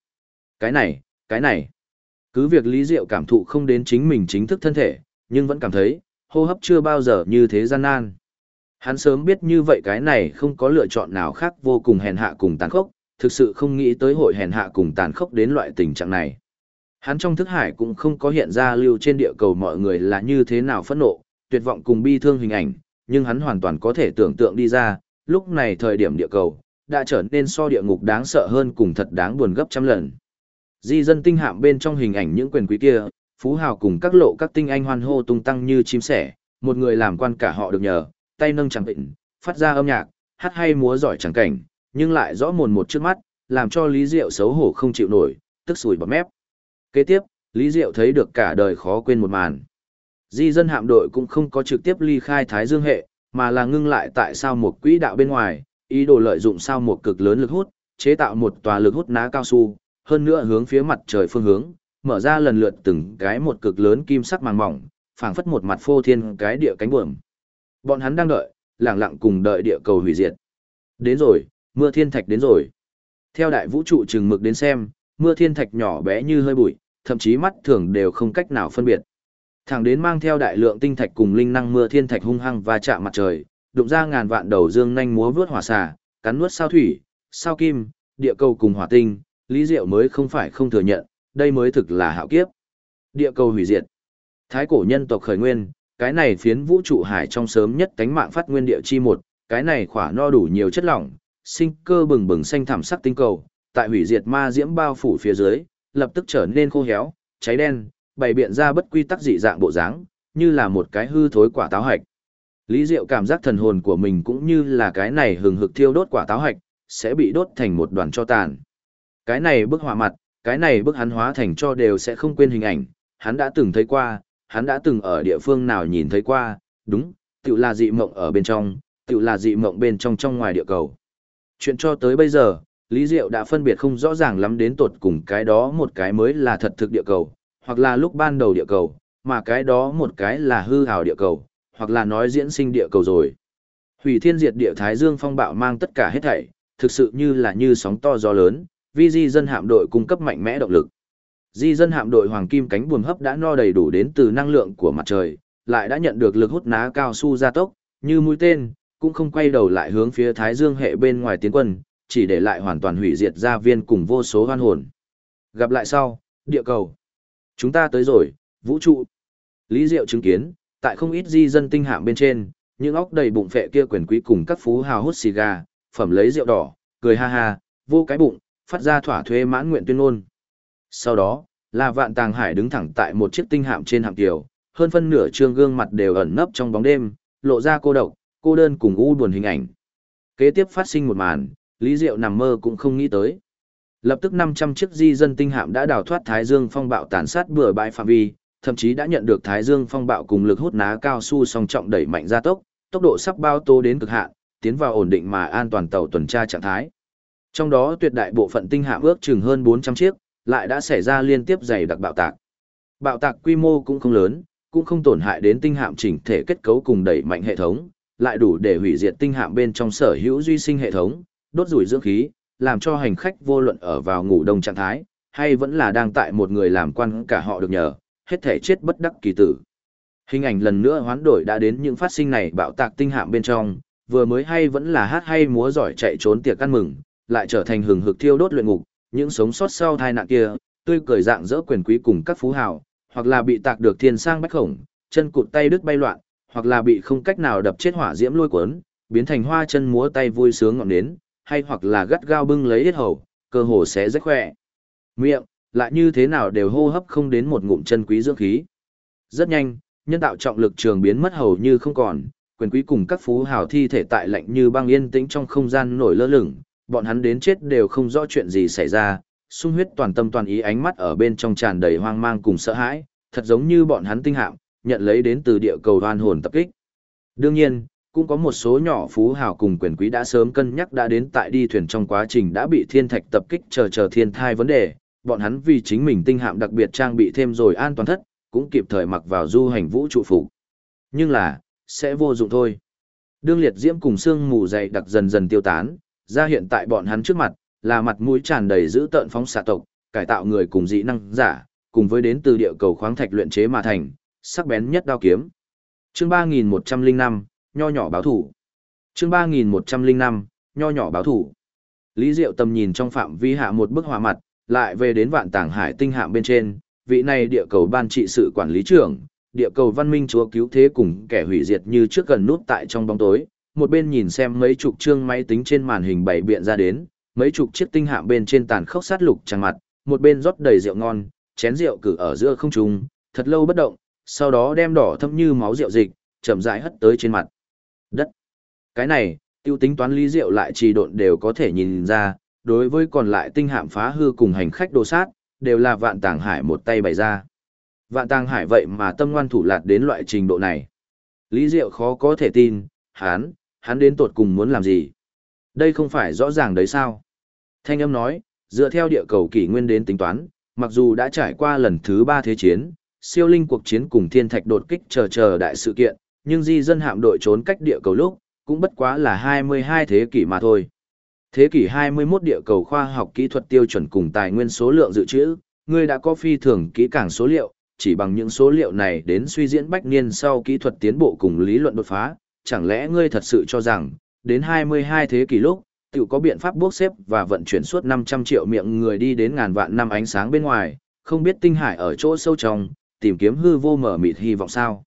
Cái này, cứ việc Lý Diệu cảm thụ không đến chính mình chính thức thân thể, nhưng vẫn cảm thấy, hô hấp chưa bao giờ như thế gian nan. Hắn sớm biết như vậy cái này không có lựa chọn nào khác vô cùng hèn hạ cùng tàn khốc, thực sự không nghĩ tới hội hèn hạ cùng tàn khốc đến loại tình trạng này. Hắn trong thức hải cũng không có hiện ra lưu trên địa cầu mọi người là như thế nào phẫn nộ, tuyệt vọng cùng bi thương hình ảnh, nhưng hắn hoàn toàn có thể tưởng tượng đi ra, lúc này thời điểm địa cầu, đã trở nên so địa ngục đáng sợ hơn cùng thật đáng buồn gấp trăm lần. Di dân tinh hạm bên trong hình ảnh những quyền quý kia, phú hào cùng các lộ các tinh anh hoan hô tung tăng như chim sẻ, một người làm quan cả họ được nhờ, tay nâng chẳng bệnh, phát ra âm nhạc, hát hay múa giỏi chẳng cảnh, nhưng lại rõ mồn một trước mắt, làm cho Lý Diệu xấu hổ không chịu nổi, tức sùi bọt mép. Kế tiếp, Lý Diệu thấy được cả đời khó quên một màn. Di dân hạm đội cũng không có trực tiếp ly khai Thái Dương hệ, mà là ngưng lại tại sao một quỹ đạo bên ngoài, ý đồ lợi dụng sao một cực lớn lực hút, chế tạo một tòa lực hút ná cao su, hơn nữa hướng phía mặt trời phương hướng, mở ra lần lượt từng cái một cực lớn kim sắc màng mỏng, phảng phất một mặt phô thiên cái địa cánh buồm. Bọn hắn đang đợi, lặng lặng cùng đợi địa cầu hủy diệt. Đến rồi, mưa thiên thạch đến rồi. Theo đại vũ trụ chừng mực đến xem, mưa thiên thạch nhỏ bé như hơi bụi, thậm chí mắt thường đều không cách nào phân biệt. Thẳng đến mang theo đại lượng tinh thạch cùng linh năng mưa thiên thạch hung hăng và chạm mặt trời, đụng ra ngàn vạn đầu dương nhanh múa vướt hỏa xà, cắn nuốt sao thủy, sao kim, địa cầu cùng hỏa tinh, Lý Diệu mới không phải không thừa nhận, đây mới thực là hạo kiếp. Địa cầu hủy diệt. Thái cổ nhân tộc khởi nguyên, cái này phiến vũ trụ hải trong sớm nhất cánh mạng phát nguyên địa chi một, cái này khỏa no đủ nhiều chất lỏng, sinh cơ bừng bừng xanh thảm sắc tinh cầu, tại hủy diệt ma diễm bao phủ phía dưới, lập tức trở nên khô héo, cháy đen, bày biện ra bất quy tắc dị dạng bộ dáng, như là một cái hư thối quả táo hạch. Lý Diệu cảm giác thần hồn của mình cũng như là cái này hừng hực thiêu đốt quả táo hạch, sẽ bị đốt thành một đoàn tro tàn. Cái này bức họa mặt, cái này bức hắn hóa thành cho đều sẽ không quên hình ảnh, hắn đã từng thấy qua, hắn đã từng ở địa phương nào nhìn thấy qua, đúng, tựu là dị mộng ở bên trong, tựu là dị mộng bên trong trong ngoài địa cầu. Chuyện cho tới bây giờ, Lý Diệu đã phân biệt không rõ ràng lắm đến tột cùng cái đó một cái mới là thật thực địa cầu, hoặc là lúc ban đầu địa cầu, mà cái đó một cái là hư hào địa cầu, hoặc là nói diễn sinh địa cầu rồi. Hủy thiên diệt địa Thái Dương phong bạo mang tất cả hết thảy, thực sự như là như sóng to gió lớn, vì di dân hạm đội cung cấp mạnh mẽ động lực. Di dân hạm đội hoàng kim cánh buồm hấp đã no đầy đủ đến từ năng lượng của mặt trời, lại đã nhận được lực hút ná cao su gia tốc, như mũi tên, cũng không quay đầu lại hướng phía Thái Dương hệ bên ngoài tiến quân, chỉ để lại hoàn toàn hủy diệt gia viên cùng vô số hoan hồn. Gặp lại sau, địa cầu. Chúng ta tới rồi, vũ trụ. Lý Diệu chứng kiến, tại không ít di dân tinh hạm bên trên, những óc đầy bụng phệ kia quyền quý cùng các phú hào hút xì gà, phẩm lấy rượu đỏ, cười ha ha, vô cái bụng, phát ra thỏa thuê mãn nguyện tuyên ngôn. Sau đó, là Vạn Tàng Hải đứng thẳng tại một chiếc tinh hạm trên hạm kiều, hơn phân nửa trương gương mặt đều ẩn nấp trong bóng đêm, lộ ra cô độc, cô đơn cùng u buồn hình ảnh. Kế tiếp phát sinh một màn, Lý Diệu nằm mơ cũng không nghĩ tới. Lập tức 500 chiếc di dân tinh hạm đã đào thoát Thái Dương phong bạo tàn sát bừa bãi phạm vi, thậm chí đã nhận được Thái Dương phong bạo cùng lực hút ná cao su song trọng đẩy mạnh gia tốc, tốc độ sắp bao tô đến cực hạn, tiến vào ổn định mà an toàn tàu tuần tra trạng thái. Trong đó tuyệt đại bộ phận tinh hạm ước chừng hơn 400 chiếc, lại đã xảy ra liên tiếp dày đặc bạo tạc. Bạo tạc quy mô cũng không lớn, cũng không tổn hại đến tinh hạm chỉnh thể kết cấu cùng đẩy mạnh hệ thống, lại đủ để hủy diệt tinh hạm bên trong sở hữu duy sinh hệ thống, đốt rủi dưỡng khí, làm cho hành khách vô luận ở vào ngủ đông trạng thái, hay vẫn là đang tại một người làm quan cả họ được nhờ, hết thể chết bất đắc kỳ tử. Hình ảnh lần nữa hoán đổi đã đến những phát sinh này bạo tạc tinh hạm bên trong, vừa mới hay vẫn là hát hay múa giỏi chạy trốn tiệc ăn mừng, lại trở thành hừng hực thiêu đốt luyện ngục, những sống sót sau tai nạn kia, tươi cười dạng dỡ quyền quý cùng các phú hào, hoặc là bị tạc được thiên sang bách khổng, chân cụt tay đứt bay loạn, hoặc là bị không cách nào đập chết hỏa diễm lôi cuốn, biến thành hoa chân múa tay vui sướng ngọn nến, hay hoặc là gắt gao bưng lấy hết hầu, cơ hồ sẽ rách khỏe. Miệng, lại như thế nào đều hô hấp không đến một ngụm chân quý dưỡng khí. Rất nhanh, nhân tạo trọng lực trường biến mất hầu như không còn, quyền quý cùng các phú hào thi thể tại lạnh như băng yên tĩnh trong không gian nổi lơ lửng, bọn hắn đến chết đều không rõ chuyện gì xảy ra, sung huyết toàn tâm toàn ý ánh mắt ở bên trong tràn đầy hoang mang cùng sợ hãi, thật giống như bọn hắn tinh hạm, nhận lấy đến từ địa cầu oan hồn tập kích. Đương nhiên, cũng có một số nhỏ phú hào cùng quyền quý đã sớm cân nhắc đã đến tại đi thuyền trong quá trình đã bị thiên thạch tập kích chờ thiên thai vấn đề, bọn hắn vì chính mình tinh hạm đặc biệt trang bị thêm rồi an toàn thất, cũng kịp thời mặc vào du hành vũ trụ phục. Nhưng là, sẽ vô dụng thôi. Đương liệt diễm cùng sương mù dày đặc dần dần tiêu tán, ra hiện tại bọn hắn trước mặt, là mặt mũi tràn đầy dữ tợn phóng xạ tộc, cải tạo người cùng dị năng giả, cùng với đến từ địa cầu khoáng thạch luyện chế mà thành, sắc bén nhất đao kiếm. Chương 3105, nho nhỏ báo thủ. Chương 3105, nho nhỏ báo thủ. Lý Diệu tầm nhìn trong phạm vi hạ một bức họa mặt, lại về đến Vạn Tàng Hải tinh hạm bên trên, vị này địa cầu ban trị sự quản lý trưởng, địa cầu văn minh chúa cứu thế cùng kẻ hủy diệt như trước gần nút tại trong bóng tối, một bên nhìn xem mấy chục chương máy tính trên màn hình bày biện ra đến, mấy chục chiếc tinh hạm bên trên tàn khốc sát lục trăng mặt, một bên rót đầy rượu ngon, chén rượu cử ở giữa không trung, thật lâu bất động, sau đó đem đỏ thâm như máu rượu dịch, chậm rãi hất tới trên mặt đất. Cái này, tiêu tính toán Lý Diệu lại trì độn đều có thể nhìn ra, đối với còn lại tinh hạm phá hư cùng hành khách đồ sát, đều là Vạn Tàng Hải một tay bày ra. Vạn Tàng Hải vậy mà tâm ngoan thủ lạt đến loại trình độ này. Lý Diệu khó có thể tin, hắn đến tột cùng muốn làm gì? Đây không phải rõ ràng đấy sao? Thanh âm nói, dựa theo địa cầu kỷ nguyên đến tính toán, mặc dù đã trải qua lần thứ 3 thế chiến, siêu linh cuộc chiến cùng thiên thạch đột kích chờ đại sự kiện, nhưng di dân hạm đội trốn cách địa cầu lúc, cũng bất quá là 22 thế kỷ mà thôi. Thế kỷ 21 địa cầu khoa học kỹ thuật tiêu chuẩn cùng tài nguyên số lượng dự trữ, ngươi đã có phi thường kỹ càng số liệu, chỉ bằng những số liệu này đến suy diễn bách niên sau kỹ thuật tiến bộ cùng lý luận đột phá, chẳng lẽ ngươi thật sự cho rằng, đến 22 thế kỷ lúc, tự có biện pháp bốc xếp và vận chuyển suốt 500 triệu miệng người đi đến ngàn vạn năm ánh sáng bên ngoài, không biết tinh hải ở chỗ sâu trong, tìm kiếm hư vô mở mịt hy vọng sao?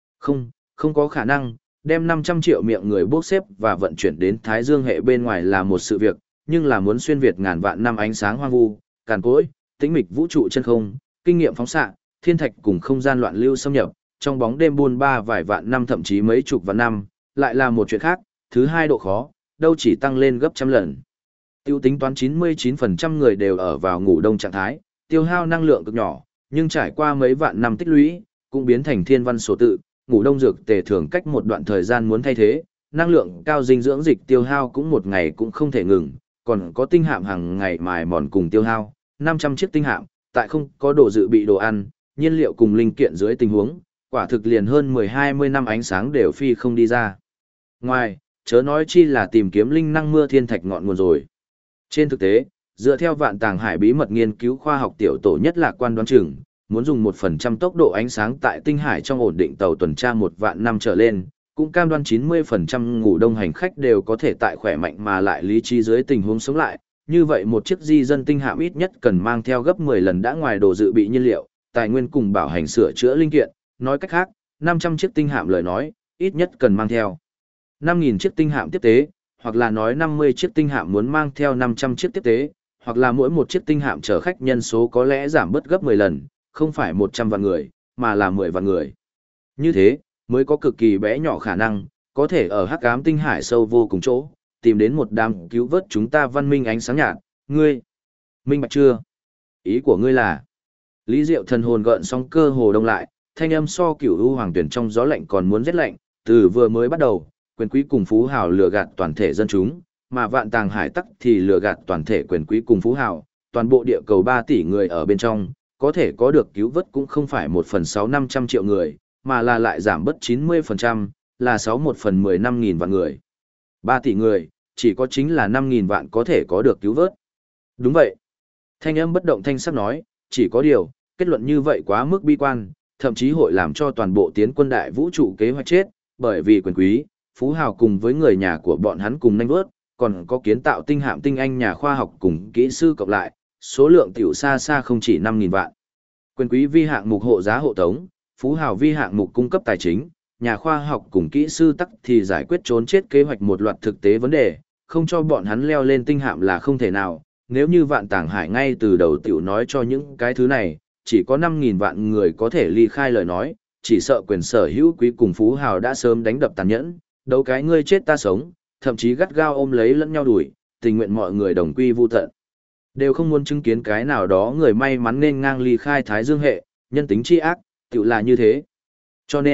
Không có khả năng, đem 500 triệu miệng người bốc xếp và vận chuyển đến Thái Dương hệ bên ngoài là một sự việc, nhưng là muốn xuyên việt ngàn vạn năm ánh sáng hoang vu, càn cỗi, tĩnh mịch vũ trụ chân không, kinh nghiệm phóng xạ, thiên thạch cùng không gian loạn lưu xâm nhập, trong bóng đêm buôn ba vài vạn năm thậm chí mấy chục vạn năm, lại là một chuyện khác. Thứ hai, độ khó, đâu chỉ tăng lên gấp trăm lần. Tiêu tính toán 99% người đều ở vào ngủ đông trạng thái, tiêu hao năng lượng cực nhỏ, nhưng trải qua mấy vạn năm tích lũy, cũng biến thành thiên văn số tự, ngủ đông dược tề thường cách một đoạn thời gian muốn thay thế, năng lượng cao dinh dưỡng dịch tiêu hao cũng một ngày cũng không thể ngừng, còn có tinh hạm hàng ngày mài mòn cùng tiêu hao, 500 chiếc tinh hạm, tại không có đồ dự bị đồ ăn, nhiên liệu cùng linh kiện dưới tình huống, quả thực liền hơn 10-20 năm ánh sáng đều phi không đi ra. Ngoài, chớ nói chi là tìm kiếm linh năng mưa thiên thạch ngọn nguồn rồi. Trên thực tế, dựa theo Vạn Tàng Hải bí mật nghiên cứu khoa học tiểu tổ nhất lạc quan đoán chừng, muốn dùng 1% tốc độ ánh sáng tại tinh hải trong ổn định tàu tuần tra 1 vạn năm trở lên, cũng cam đoan 90% ngủ đông hành khách đều có thể tại khỏe mạnh mà lại lý trí dưới tình huống sống lại. Như vậy một chiếc di dân tinh hạm ít nhất cần mang theo gấp 10 lần đã ngoài đồ dự bị nhiên liệu, tài nguyên cùng bảo hành sửa chữa linh kiện, nói cách khác, 500 chiếc tinh hạm lời nói, ít nhất cần mang theo 5.000 chiếc tinh hạm tiếp tế, hoặc là nói 50 chiếc tinh hạm muốn mang theo 500 chiếc tiếp tế, hoặc là mỗi một chiếc tinh hạm chở khách nhân số có lẽ giảm bớt gấp 10 lần, không phải 100 vạn người, mà là 10 vạn người. Như thế, mới có cực kỳ bé nhỏ khả năng, có thể ở hắc ám tinh hải sâu vô cùng chỗ, tìm đến một đám cứu vớt chúng ta văn minh ánh sáng nhạt, ngươi. Minh bạch chưa? Ý của ngươi là, Lý Diệu thần hồn gợn sóng cơ hồ đông lại, thanh âm so cửu u hoàng tuyển trong gió lạnh còn muốn rét lạnh, từ vừa mới bắt đầu, quyền quý cùng phú hào lừa gạt toàn thể dân chúng, mà Vạn Tàng Hải tắc thì lừa gạt toàn thể quyền quý cùng phú hào, toàn bộ địa cầu 3 tỷ người ở bên trong, có thể có được cứu vớt cũng không phải 1/6 triệu người, mà là lại giảm bớt 90%, là 1/15.000 vạn người. 3 tỷ người, chỉ có chính là 5.000 vạn có thể có được cứu vớt. Đúng vậy. Thanh âm bất động thanh sắc nói, chỉ có điều, kết luận như vậy quá mức bi quan, thậm chí hội làm cho toàn bộ tiến quân đại vũ trụ kế hoạch chết, bởi vì quyền quý, phú hào cùng với người nhà của bọn hắn cùng nanh vớt, còn có kiến tạo tinh hạm tinh anh nhà khoa học cùng kỹ sư cộng lại, số lượng tiểu xa xa không chỉ 5.000 vạn. Quyền quý vi hạng mục hộ giá hộ tống, phú hào vi hạng mục cung cấp tài chính, nhà khoa học cùng kỹ sư tắc thì giải quyết trốn chết kế hoạch một loạt thực tế vấn đề, không cho bọn hắn leo lên tinh hạm là không thể nào. Nếu như Vạn Tàng Hải ngay từ đầu tiểu nói cho những cái thứ này, chỉ có 5.000 vạn người có thể ly khai lời nói, chỉ sợ quyền sở hữu quý cùng phú hào đã sớm đánh đập tàn nhẫn, đấu cái ngươi chết ta sống, thậm chí gắt gao ôm lấy lẫn nhau đuổi, tình nguyện mọi người đồng quy vu tận. Đều không muốn chứng kiến cái nào đó người may mắn nên ngang ly khai Thái Dương hệ, nhân tính chi ác, tiểu là như thế. Cho nên,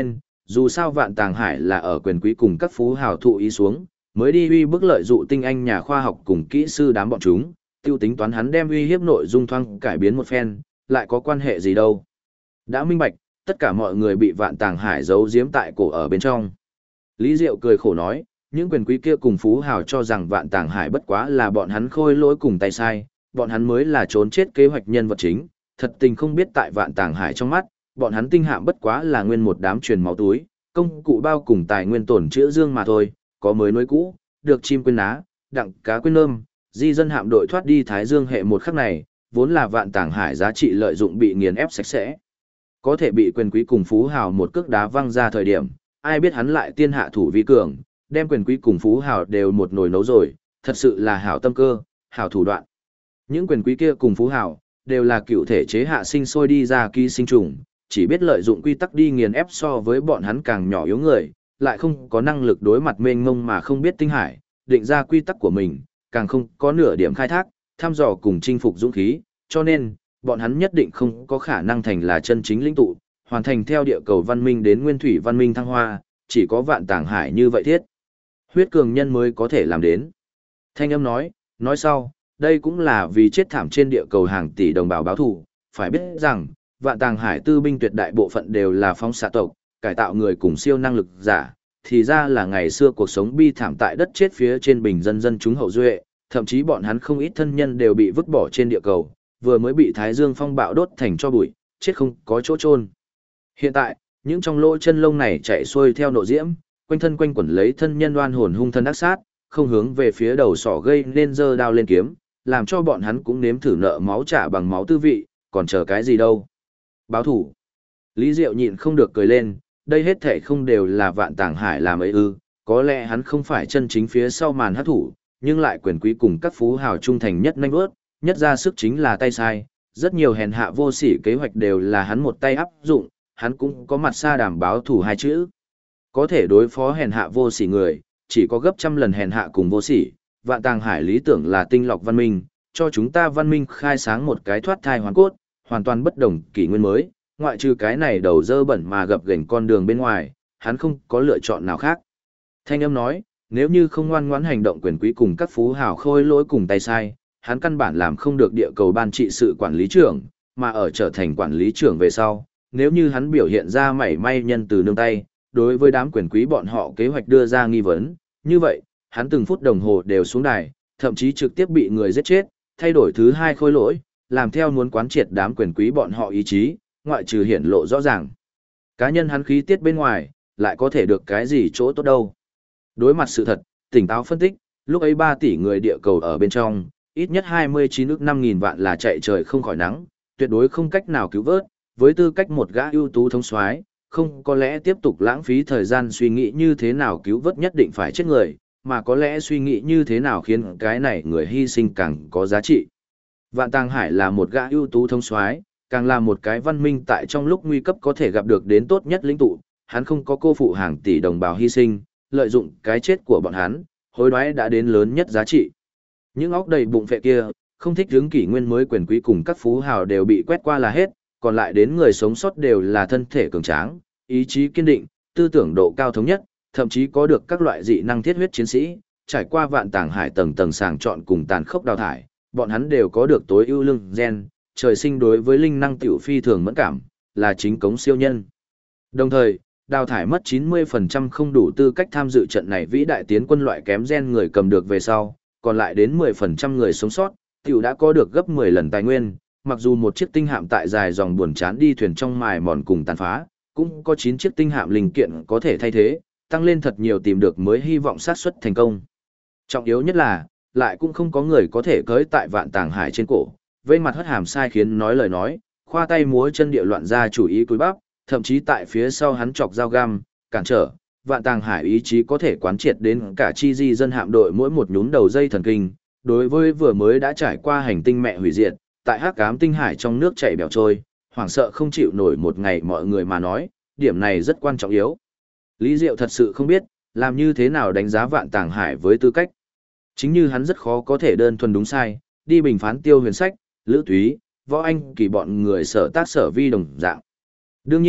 Dù sao Vạn Tàng Hải là ở quyền quý cùng các phú hào thụ ý xuống, mới đi uy bức lợi dụ tinh anh nhà khoa học cùng kỹ sư đám bọn chúng, tiêu tính toán hắn đem uy hiếp nội dung thoang cải biến một phen, lại có quan hệ gì đâu. Đã minh bạch, tất cả mọi người bị Vạn Tàng Hải giấu giếm tại cổ ở bên trong. Lý Diệu cười khổ nói, những quyền quý kia cùng phú hào cho rằng Vạn Tàng Hải bất quá là bọn hắn khôi lỗi cùng tay sai, bọn hắn mới là trốn chết kế hoạch nhân vật chính, thật tình không biết tại Vạn Tàng Hải trong mắt, bọn hắn tinh hạm bất quá là nguyên một đám truyền máu túi, công cụ bao cùng tài nguyên tổn chữa dương mà thôi, có mới nối cũ, được chim quên ná, đặng cá quên nơm, di dân hạm đội thoát đi Thái Dương hệ một khắc này, vốn là Vạn Tàng Hải giá trị lợi dụng bị nghiền ép sạch sẽ. Có thể bị quyền quý cùng phú hào một cước đá văng ra thời điểm, ai biết hắn lại tiên hạ thủ vi cường, đem quyền quý cùng phú hào đều một nồi nấu rồi, thật sự là hảo tâm cơ, hảo thủ đoạn. Những quyền quý kia cùng phú hào, đều là cựu thể chế hạ sinh sôi đi ra ký sinh trùng, chỉ biết lợi dụng quy tắc đi nghiền ép so với bọn hắn càng nhỏ yếu người, lại không có năng lực đối mặt mênh mông mà không biết tinh hải, định ra quy tắc của mình, càng không có nửa điểm khai thác, thăm dò cùng chinh phục dũng khí, cho nên, bọn hắn nhất định không có khả năng thành là chân chính lĩnh tụ, hoàn thành theo địa cầu văn minh đến nguyên thủy văn minh thăng hoa, chỉ có Vạn Tàng Hải như vậy thiết. Huyết cường nhân mới có thể làm đến. Thanh âm nói sau, đây cũng là vì chết thảm trên địa cầu hàng tỷ đồng bào báo thù, phải biết rằng, Vạn Tàng Hải tư binh tuyệt đại bộ phận đều là phóng xạ tộc, cải tạo người cùng siêu năng lực giả, thì ra là ngày xưa cuộc sống bi thảm tại đất chết phía trên bình dân dân chúng hậu duệ, thậm chí bọn hắn không ít thân nhân đều bị vứt bỏ trên địa cầu, vừa mới bị Thái Dương phong bạo đốt thành tro bụi, chết không có chỗ chôn. Hiện tại, những trong lỗ chân lông này chạy xuôi theo nộ diễm, quanh thân quanh quẩn lấy thân nhân oan hồn hung thân ác sát, không hướng về phía đầu sỏ gây nên giơ đao lên kiếm, làm cho bọn hắn cũng nếm thử nợ máu trả bằng máu tư vị, còn chờ cái gì đâu. Báo thủ. Lý Diệu nhịn không được cười lên, đây hết thảy không đều là Vạn Tàng Hải làm ấy ư, có lẽ hắn không phải chân chính phía sau màn hát thủ, nhưng lại quyền quý cùng các phú hào trung thành nhất nhanh bước, nhất ra sức chính là tay sai, rất nhiều hèn hạ vô sỉ kế hoạch đều là hắn một tay áp dụng, hắn cũng có mặt xa đảm báo thủ hai chữ. Có thể đối phó hèn hạ vô sỉ người, chỉ có gấp trăm lần hèn hạ cùng vô sỉ, Vạn Tàng Hải lý tưởng là tinh lọc văn minh, cho chúng ta văn minh khai sáng một cái thoát thai hoàn cốt, hoàn toàn bất đồng kỷ nguyên mới, ngoại trừ cái này đầu dơ bẩn mà gập ghềnh con đường bên ngoài, hắn không có lựa chọn nào khác. Thanh âm nói, nếu như không ngoan ngoãn hành động quyền quý cùng các phú hào khôi lỗi cùng tay sai, hắn căn bản làm không được địa cầu ban trị sự quản lý trưởng, mà ở trở thành quản lý trưởng về sau, nếu như hắn biểu hiện ra mảy may nhân từ nương tay, đối với đám quyền quý bọn họ kế hoạch đưa ra nghi vấn, như vậy, hắn từng phút đồng hồ đều xuống đài, thậm chí trực tiếp bị người giết chết, thay đổi thứ hai khôi lỗi, làm theo muốn quán triệt đám quyền quý bọn họ ý chí, ngoại trừ hiển lộ rõ ràng. Cá nhân hắn khí tiết bên ngoài, lại có thể được cái gì chỗ tốt đâu. Đối mặt sự thật, tỉnh táo phân tích, lúc ấy 3 tỷ người địa cầu ở bên trong, ít nhất 29 ức 5.000 vạn là chạy trời không khỏi nắng, tuyệt đối không cách nào cứu vớt, với tư cách một gã ưu tú thống soái, không có lẽ tiếp tục lãng phí thời gian suy nghĩ như thế nào cứu vớt nhất định phải chết người, mà có lẽ suy nghĩ như thế nào khiến cái này người hy sinh càng có giá trị. Vạn Tàng Hải là một gã ưu tú thống soái, càng là một cái văn minh tại trong lúc nguy cấp có thể gặp được đến tốt nhất lĩnh tụ, hắn không có cô phụ hàng tỷ đồng bào hy sinh, lợi dụng cái chết của bọn hắn, hối đoái đã đến lớn nhất giá trị. Những óc đầy bụng phệ kia, không thích hướng kỷ nguyên mới quyền quý cùng các phú hào đều bị quét qua là hết, còn lại đến người sống sót đều là thân thể cường tráng, ý chí kiên định, tư tưởng độ cao thống nhất, thậm chí có được các loại dị năng thiết huyết chiến sĩ, trải qua Vạn Tàng Hải tầng tầng sàng chọn cùng tàn khốc đào thải, bọn hắn đều có được tối ưu lương gen, trời sinh đối với linh năng tiểu phi thường mẫn cảm, là chính cống siêu nhân. Đồng thời, đào thải mất 90% không đủ tư cách tham dự trận này vĩ đại tiến quân loại kém gen người cầm được về sau, còn lại đến 10% người sống sót, tiểu đã có được gấp 10 lần tài nguyên, mặc dù một chiếc tinh hạm tại dài dòng buồn chán đi thuyền trong mài mòn cùng tàn phá, cũng có 9 chiếc tinh hạm linh kiện có thể thay thế, tăng lên thật nhiều tìm được mới hy vọng xác suất thành công. Trọng yếu nhất là, lại cũng không có người có thể cưỡi tại Vạn Tàng Hải trên cổ, vây mặt hất hàm sai khiến nói lời nói, khoa tay múa chân địa loạn ra chủ ý cúi bắp, thậm chí tại phía sau hắn chọc dao găm, cản trở, Vạn Tàng Hải ý chí có thể quán triệt đến cả chi di dân hạm đội mỗi một nhún đầu dây thần kinh, đối với vừa mới đã trải qua hành tinh mẹ hủy diệt, tại hắc ám tinh hải trong nước chảy bèo trôi, hoảng sợ không chịu nổi một ngày mọi người mà nói, điểm này rất quan trọng yếu. Lý Diệu thật sự không biết, làm như thế nào đánh giá Vạn Tàng Hải với tư cách. Chính như hắn rất khó có thể đơn thuần đúng sai, đi bình phán Tiêu Huyền Sách, Lữ Túy, Võ Anh Kỳ bọn người sở tác sở vi đồng dạng. Đương nhiên,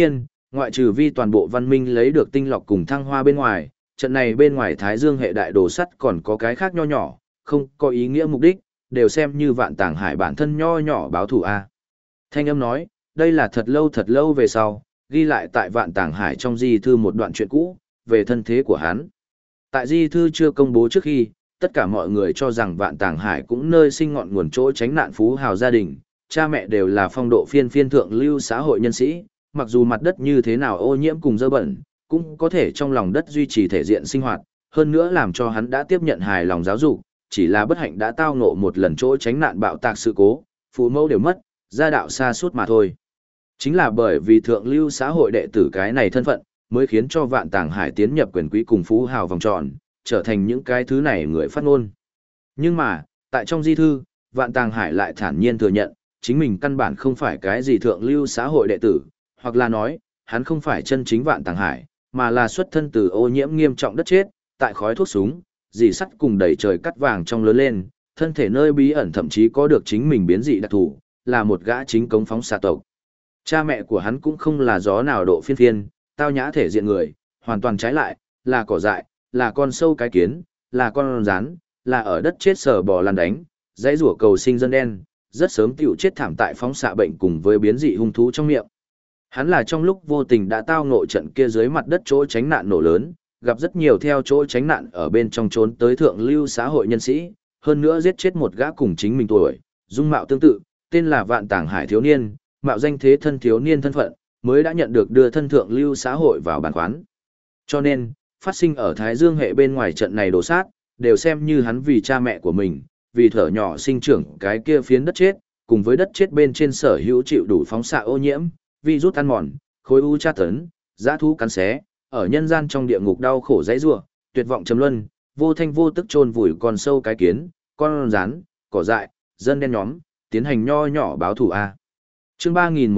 Ngoại trừ vi toàn bộ văn minh lấy được tinh lọc cùng thăng hoa bên ngoài, trận này bên ngoài Thái Dương hệ đại đồ sắt còn có cái khác nho nhỏ, không có ý nghĩa mục đích, đều xem như Vạn Tàng Hải bản thân nho nhỏ báo thù a. Thanh âm nói, đây là thật lâu về sau, ghi lại tại Vạn Tàng Hải trong di thư một đoạn chuyện cũ, về thân thế của hắn. Tại di thư chưa công bố trước khi, tất cả mọi người cho rằng Vạn Tàng Hải cũng nơi sinh ngọn nguồn chỗ tránh nạn phú hào gia đình, cha mẹ đều là phong độ phiên thượng lưu xã hội nhân sĩ, mặc dù mặt đất như thế nào ô nhiễm cùng dơ bẩn, cũng có thể trong lòng đất duy trì thể diện sinh hoạt, hơn nữa làm cho hắn đã tiếp nhận hài lòng giáo dục, chỉ là bất hạnh đã tao ngộ một lần chỗ tránh nạn bạo tạc sự cố, phụ mẫu đều mất, gia đạo xa suốt mà thôi. Chính là bởi vì thượng lưu xã hội đệ tử cái này thân phận, mới khiến cho Vạn Tàng Hải tiến nhập quyền quý cùng phú hào vòng tròn, trở thành những cái thứ này người phát ngôn. Nhưng mà, tại trong di thư, Vạn Tàng Hải lại thản nhiên thừa nhận, chính mình căn bản không phải cái gì thượng lưu xã hội đệ tử, hoặc là nói, hắn không phải chân chính Vạn Tàng Hải, mà là xuất thân từ ô nhiễm nghiêm trọng đất chết, tại khói thuốc súng, dì sắt cùng đầy trời cắt vàng trong lớn lên, thân thể nơi bí ẩn thậm chí có được chính mình biến dị đặc thù, là một gã chính cống phóng xạ tộc. Cha mẹ của hắn cũng không là gió nào độ phiên, tao nhã thể diện người, hoàn toàn trái lại, là cỏ dại, là con sâu cái kiến, là con rắn, là ở đất chết sờ bò lăn đánh, dãy rủa cầu sinh dân đen, rất sớm tiểu chết thảm tại phóng xạ bệnh cùng với biến dị hung thú trong miệng. Hắn là trong lúc vô tình đã tao ngộ trận kia dưới mặt đất chỗ tránh nạn nổ lớn, gặp rất nhiều theo chỗ tránh nạn ở bên trong trốn tới thượng lưu xã hội nhân sĩ, hơn nữa giết chết một gã cùng chính mình tuổi, dung mạo tương tự, tên là Vạn Tàng Hải thiếu niên, mạo danh thế thân thiếu niên thân phận, mới đã nhận được đưa thân thượng lưu xã hội vào bản khoán. Cho nên, phát sinh ở Thái Dương hệ bên ngoài trận này đổ sát, đều xem như hắn vì cha mẹ của mình, vì thở nhỏ sinh trưởng cái kia phiến đất chết, cùng với đất chết bên trên sở hữu chịu đủ phóng xạ ô nhiễm, virus ăn mòn, khối u tra tấn, dã thú cắn xé, ở nhân gian trong địa ngục đau khổ dãy rủa, tuyệt vọng trầm luân, vô thanh vô tức chôn vùi con sâu cái kiến, con rắn, cỏ dại, dân đen nhóm, tiến hành nho nhỏ báo thù a. Chương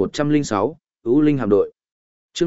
3106, U Linh hạm đội. Chương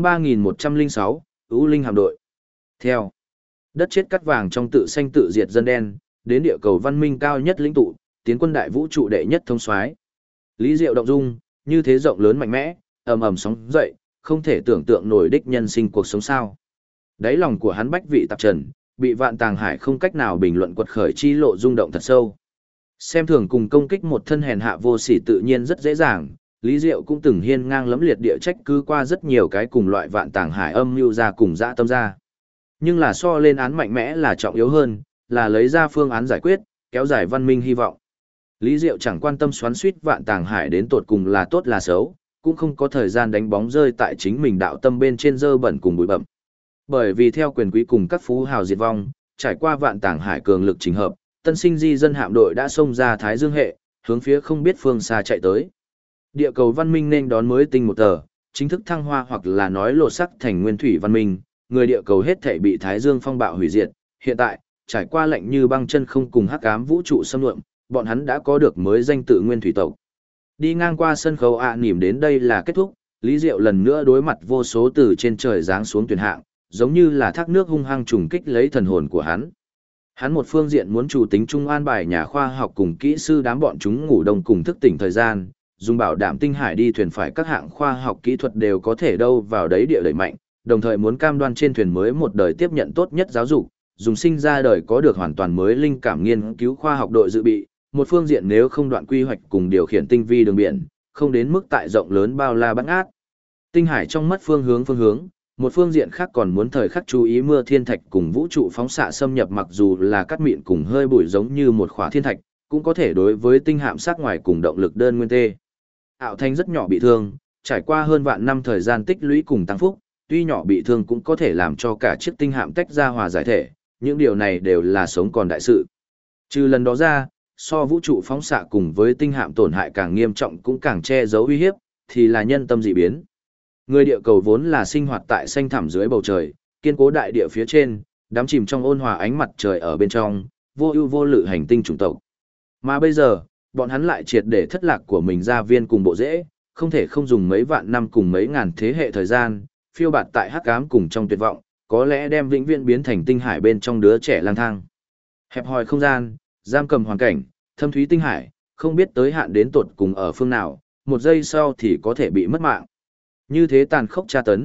3106, U Linh hạm đội. Theo đất chết cắt vàng trong tự sanh tự diệt dân đen, đến địa cầu văn minh cao nhất lĩnh tụ, tiến quân đại vũ trụ đệ nhất thông soái. Lý Diệu động dung, như thế rộng lớn mạnh mẽ, ầm ầm sóng dậy, không thể tưởng tượng nổi đích nhân sinh cuộc sống sao. Đáy lòng của hắn bách vị tạp trần, bị Vạn Tàng Hải không cách nào bình luận quật khởi chi lộ rung động thật sâu. Xem thường cùng công kích một thân hèn hạ vô sỉ tự nhiên rất dễ dàng, Lý Diệu cũng từng hiên ngang lẫm liệt địa trách cứ qua rất nhiều cái cùng loại Vạn Tàng Hải âm mưu ra cùng dã tâm ra. Nhưng là so lên án mạnh mẽ là trọng yếu hơn, là lấy ra phương án giải quyết, kéo dài văn minh hy vọng. Lý Diệu chẳng quan tâm xoắn suýt Vạn Tàng Hải đến tột cùng là tốt là xấu, cũng không có thời gian đánh bóng rơi tại chính mình đạo tâm bên trên dơ bẩn cùng bụi bặm. Bởi vì theo quyền quý cùng các phú hào diệt vong, trải qua Vạn Tàng Hải cường lực chỉnh hợp, tân sinh di dân hạm đội đã xông ra Thái Dương hệ, hướng phía không biết phương xa chạy tới. Địa cầu văn minh nên đón mới tinh một tờ, chính thức thăng hoa hoặc là nói lột sắc thành nguyên thủy văn minh, người địa cầu hết thảy bị Thái Dương phong bạo hủy diệt, hiện tại, trải qua lạnh như băng chân không cùng hắc ám vũ trụ xâm lượm, bọn hắn đã có được mới danh tự nguyên thủy tộc. Đi ngang qua sân khấu nỉm đến đây là kết thúc, Lý Diệu lần nữa đối mặt vô số từ trên trời giáng xuống tuyển hạng, giống như là thác nước hung hăng trùng kích lấy thần hồn của hắn. Hắn một phương diện muốn chủ tính trung an bài nhà khoa học cùng kỹ sư đám bọn chúng ngủ đông cùng thức tỉnh thời gian, dùng bảo đảm tinh hải đi thuyền phải các hạng khoa học kỹ thuật đều có thể đâu vào đấy địa đẩy mạnh, đồng thời muốn cam đoan trên thuyền mới một đời tiếp nhận tốt nhất giáo dục, dùng sinh ra đời có được hoàn toàn mới linh cảm nghiên cứu khoa học đội dự bị, một phương diện nếu không đoạn quy hoạch cùng điều khiển tinh vi đường biển, không đến mức tại rộng lớn bao la bắn át. Tinh hải trong mất phương hướng, một phương diện khác còn muốn thời khắc chú ý mưa thiên thạch cùng vũ trụ phóng xạ xâm nhập, mặc dù là cắt mịn cùng hơi bụi giống như một khỏa thiên thạch, cũng có thể đối với tinh hạm sát ngoài cùng động lực đơn nguyên tê. Ảo Thanh rất nhỏ bị thương, trải qua hơn vạn năm thời gian tích lũy cùng tăng phúc, tuy nhỏ bị thương cũng có thể làm cho cả chiếc tinh hạm tách ra hòa giải thể, những điều này đều là sống còn đại sự. Trừ lần đó ra, so vũ trụ phóng xạ cùng với tinh hạm tổn hại càng nghiêm trọng cũng càng che giấu uy hiếp, thì là nhân tâm dị biến. Người địa cầu vốn là sinh hoạt tại xanh thẳm dưới bầu trời, kiên cố đại địa phía trên, đắm chìm trong ôn hòa ánh mặt trời ở bên trong, vô ưu vô lự hành tinh chủng tộc. Mà bây giờ, bọn hắn lại triệt để thất lạc của mình gia viên cùng bộ rễ, không thể không dùng mấy vạn năm cùng mấy ngàn thế hệ thời gian, phiêu bạt tại hắc ám cùng trong tuyệt vọng, có lẽ đem vĩnh viễn biến thành tinh hải bên trong đứa trẻ lang thang. Hẹp hòi không gian, giam cầm hoàn cảnh, thâm thúy tinh hải, không biết tới hạn đến tột cùng ở phương nào, một giây sau thì có thể bị mất mạng. Như thế tàn khốc tra tấn,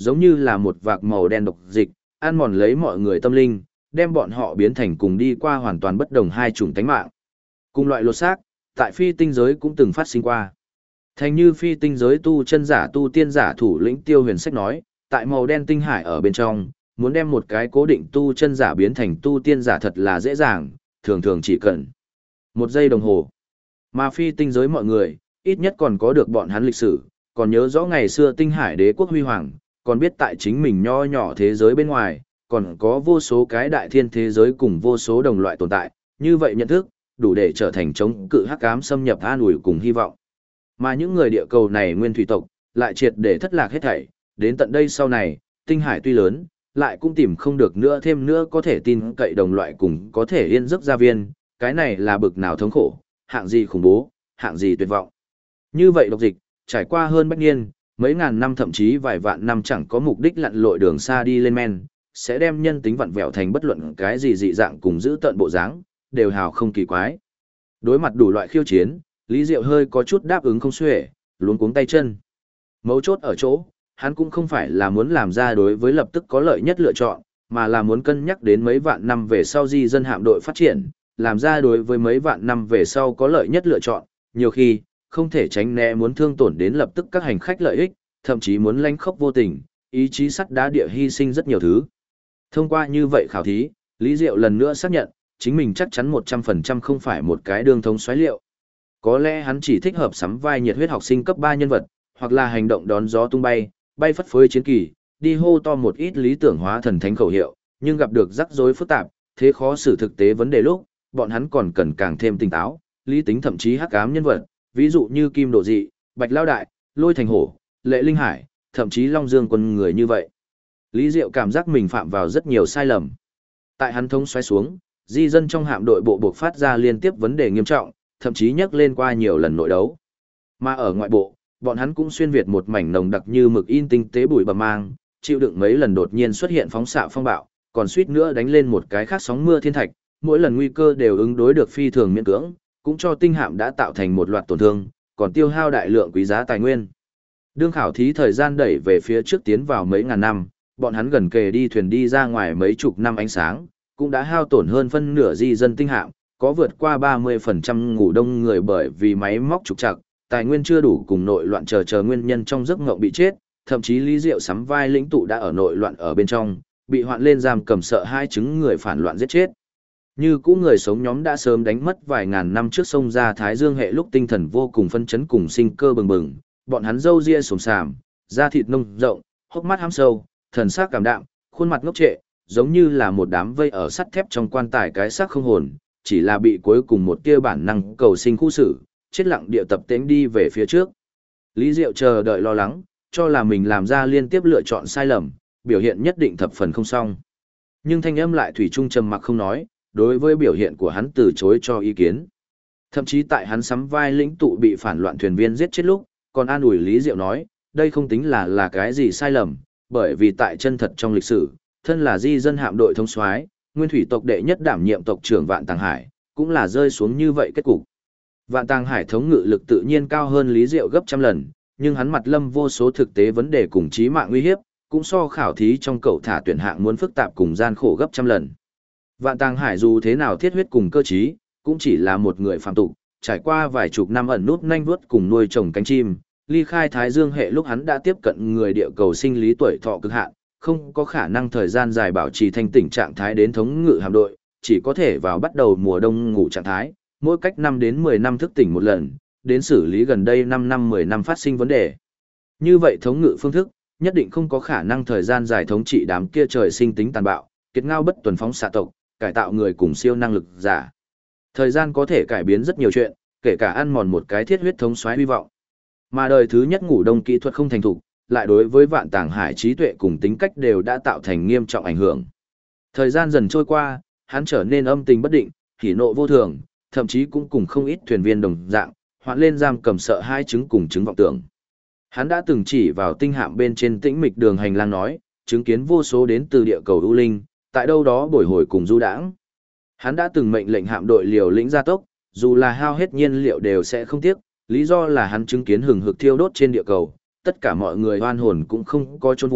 giống như là một vạc màu đen độc dịch, ăn mòn lấy mọi người tâm linh, đem bọn họ biến thành cùng đi qua hoàn toàn bất đồng hai chủng tánh mạng. Cùng loại lột xác, tại phi tinh giới cũng từng phát sinh qua. Thành như phi tinh giới tu chân giả tu tiên giả thủ lĩnh Tiêu Huyền Sách nói, tại màu đen tinh hải ở bên trong, muốn đem một cái cố định tu chân giả biến thành tu tiên giả thật là dễ dàng, thường thường chỉ cần 1 giây đồng hồ. Mà phi tinh giới mọi người, ít nhất còn có được bọn hắn lịch sử, còn nhớ rõ ngày xưa tinh hải đế quốc huy hoàng, còn biết tại chính mình nho nhỏ thế giới bên ngoài, còn có vô số cái đại thiên thế giới cùng vô số đồng loại tồn tại, như vậy nhận thức, đủ để trở thành chống cự hắc ám xâm nhập an ủi cùng hy vọng. Mà những người địa cầu này nguyên thủy tộc, lại triệt để thất lạc hết thảy, đến tận đây sau này, tinh hải tuy lớn, lại cũng tìm không được nữa thêm nữa có thể tin cậy đồng loại cùng có thể yên giấc gia viên, cái này là bực nào thống khổ, hạng gì khủng bố, hạng gì tuyệt vọng. Như vậy độc dịch, trải qua hơn bách niên, mấy ngàn năm thậm chí vài vạn năm chẳng có mục đích lặn lội đường xa đi lên men, sẽ đem nhân tính vặn vẹo thành bất luận cái gì dị dạng cùng giữ tận bộ dáng, đều hào không kỳ quái. Đối mặt đủ loại khiêu chiến, Lý Diệu hơi có chút đáp ứng không xuể, luống cuống tay chân. Mấu chốt ở chỗ, hắn cũng không phải là muốn làm ra đối với lập tức có lợi nhất lựa chọn, mà là muốn cân nhắc đến mấy vạn năm về sau di dân hạm đội phát triển, làm ra đối với mấy vạn năm về sau có lợi nhất lựa chọn, nhiều khi, không thể tránh né muốn thương tổn đến lập tức các hành khách lợi ích, thậm chí muốn lánh khốc vô tình, ý chí sắt đá địa hy sinh rất nhiều thứ. Thông qua như vậy khảo thí, Lý Diệu lần nữa xác nhận, chính mình chắc chắn 100% không phải một cái đường thống xoáy liệu. Có lẽ hắn chỉ thích hợp sắm vai nhiệt huyết học sinh cấp 3 nhân vật, hoặc là hành động đón gió tung bay, bay phất phới chiến kỳ, đi hô to một ít lý tưởng hóa thần thánh khẩu hiệu, nhưng gặp được rắc rối phức tạp, thế khó xử thực tế vấn đề lúc, bọn hắn còn cần càng thêm tỉnh táo, lý tính thậm chí hắc ám nhân vật, ví dụ như Kim Độ Dị, Bạch Lao Đại, Lôi Thành Hổ, Lệ Linh Hải, thậm chí Long Dương Quân người như vậy. Lý Diệu cảm giác mình phạm vào rất nhiều sai lầm. Tại hắn thống xoáy xuống, di dân trong hạm đội bộ buộc phát ra liên tiếp vấn đề nghiêm trọng, thậm chí nhắc lên qua nhiều lần nội đấu. Mà ở ngoại bộ, bọn hắn cũng xuyên việt một mảnh nồng đặc như mực in tinh tế bụi bầm mang, chịu đựng mấy lần đột nhiên xuất hiện phóng xạ phong bạo, còn suýt nữa đánh lên một cái khác sóng mưa thiên thạch, mỗi lần nguy cơ đều ứng đối được phi thường miễn cưỡng, cũng cho tinh hạm đã tạo thành một loạt tổn thương, còn tiêu hao đại lượng quý giá tài nguyên. Đương khảo thí thời gian đẩy về phía trước tiến vào mấy ngàn năm, bọn hắn gần kề đi thuyền đi ra ngoài mấy chục năm ánh sáng, cũng đã hao tổn hơn phân nửa di dân tinh hạm, có vượt qua 30% ngủ đông người bởi vì máy móc trục trặc, tài nguyên chưa đủ cùng nội loạn chờ nguyên nhân trong giấc ngộng bị chết, thậm chí Lý Diệu sắm vai lĩnh tụ đã ở nội loạn ở bên trong, bị hoạn lên giam cầm sợ hai chứng người phản loạn giết chết. Như cũ người sống nhóm đã sớm đánh mất vài ngàn năm trước sông ra Thái Dương hệ lúc tinh thần vô cùng phân chấn cùng sinh cơ bừng bừng, bọn hắn râu ria xồm xàm, da thịt nông rộng, hốc mắt hám sâu, thần sắc cảm đạm, khuôn mặt ngốc trệ, giống như là một đám vây ở sắt thép trong quan tài cái xác không hồn, chỉ là bị cuối cùng một tia bản năng cầu sinh khu xử, chết lặng địa tập tễnh đi về phía trước. Lý Diệu chờ đợi lo lắng, cho là mình làm ra liên tiếp lựa chọn sai lầm, biểu hiện nhất định thập phần không xong. Nhưng thanh âm lại thủy chung trầm mặc không nói, đối với biểu hiện của hắn từ chối cho ý kiến. Thậm chí tại hắn sắm vai lĩnh tụ bị phản loạn thuyền viên giết chết lúc, còn an ủi Lý Diệu nói, đây không tính là cái gì sai lầm, bởi vì tại chân thật trong lịch sử, thân là di dân hạm đội thống soái, nguyên thủy tộc đệ nhất đảm nhiệm tộc trưởng Vạn Tàng Hải, cũng là rơi xuống như vậy kết cục. Vạn Tàng Hải thống ngự lực tự nhiên cao hơn Lý Diệu gấp trăm lần, nhưng hắn mặt lâm vô số thực tế vấn đề cùng chí mạng nguy hiếp, cũng so khảo thí trong cậu thả tuyển hạng muốn phức tạp cùng gian khổ gấp trăm lần. Vạn Tàng Hải dù thế nào thiết huyết cùng cơ trí, cũng chỉ là một người phàm tục, trải qua vài chục năm ẩn nút nhanh vuốt cùng nuôi trồng cánh chim, ly khai Thái Dương hệ lúc hắn đã tiếp cận người địa cầu sinh lý tuổi thọ cực hạn, không có khả năng thời gian dài bảo trì thanh tỉnh trạng thái đến thống ngự hạm đội, chỉ có thể vào bắt đầu mùa đông ngủ trạng thái, mỗi cách 5 đến 10 năm thức tỉnh một lần, đến xử lý gần đây 5 năm 10 năm phát sinh vấn đề. Như vậy thống ngự phương thức, nhất định không có khả năng thời gian dài thống trị đám kia trời sinh tính tàn bạo, kiệt ngao bất tuần phóng xạ tộc, cải tạo người cùng siêu năng lực giả. Thời gian có thể cải biến rất nhiều chuyện, kể cả ăn mòn một cái thiết huyết thống soái hy vọng. Mà đời thứ nhất ngủ đông kỹ thuật không thành thục, lại đối với Vạn Tàng Hải trí tuệ cùng tính cách đều đã tạo thành nghiêm trọng ảnh hưởng. Thời gian dần trôi qua, hắn trở nên âm tình bất định, hỉ nộ vô thường, thậm chí cũng cùng không ít thuyền viên đồng dạng, hoạn lên giam cầm sợ hai chứng cùng chứng vọng tưởng. Hắn đã từng chỉ vào tinh hạm bên trên tĩnh mịch đường hành lang nói, chứng kiến vô số đến từ địa cầu U Linh, tại đâu đó bồi hồi cùng du đãng. Hắn đã từng mệnh lệnh hạm đội liều lĩnh gia tốc, dù là hao hết nhiên liệu đều sẽ không tiếc, lý do là hắn chứng kiến hừng hực thiêu đốt trên địa cầu, tất cả mọi người oan hồn cũng không có chôn vùi,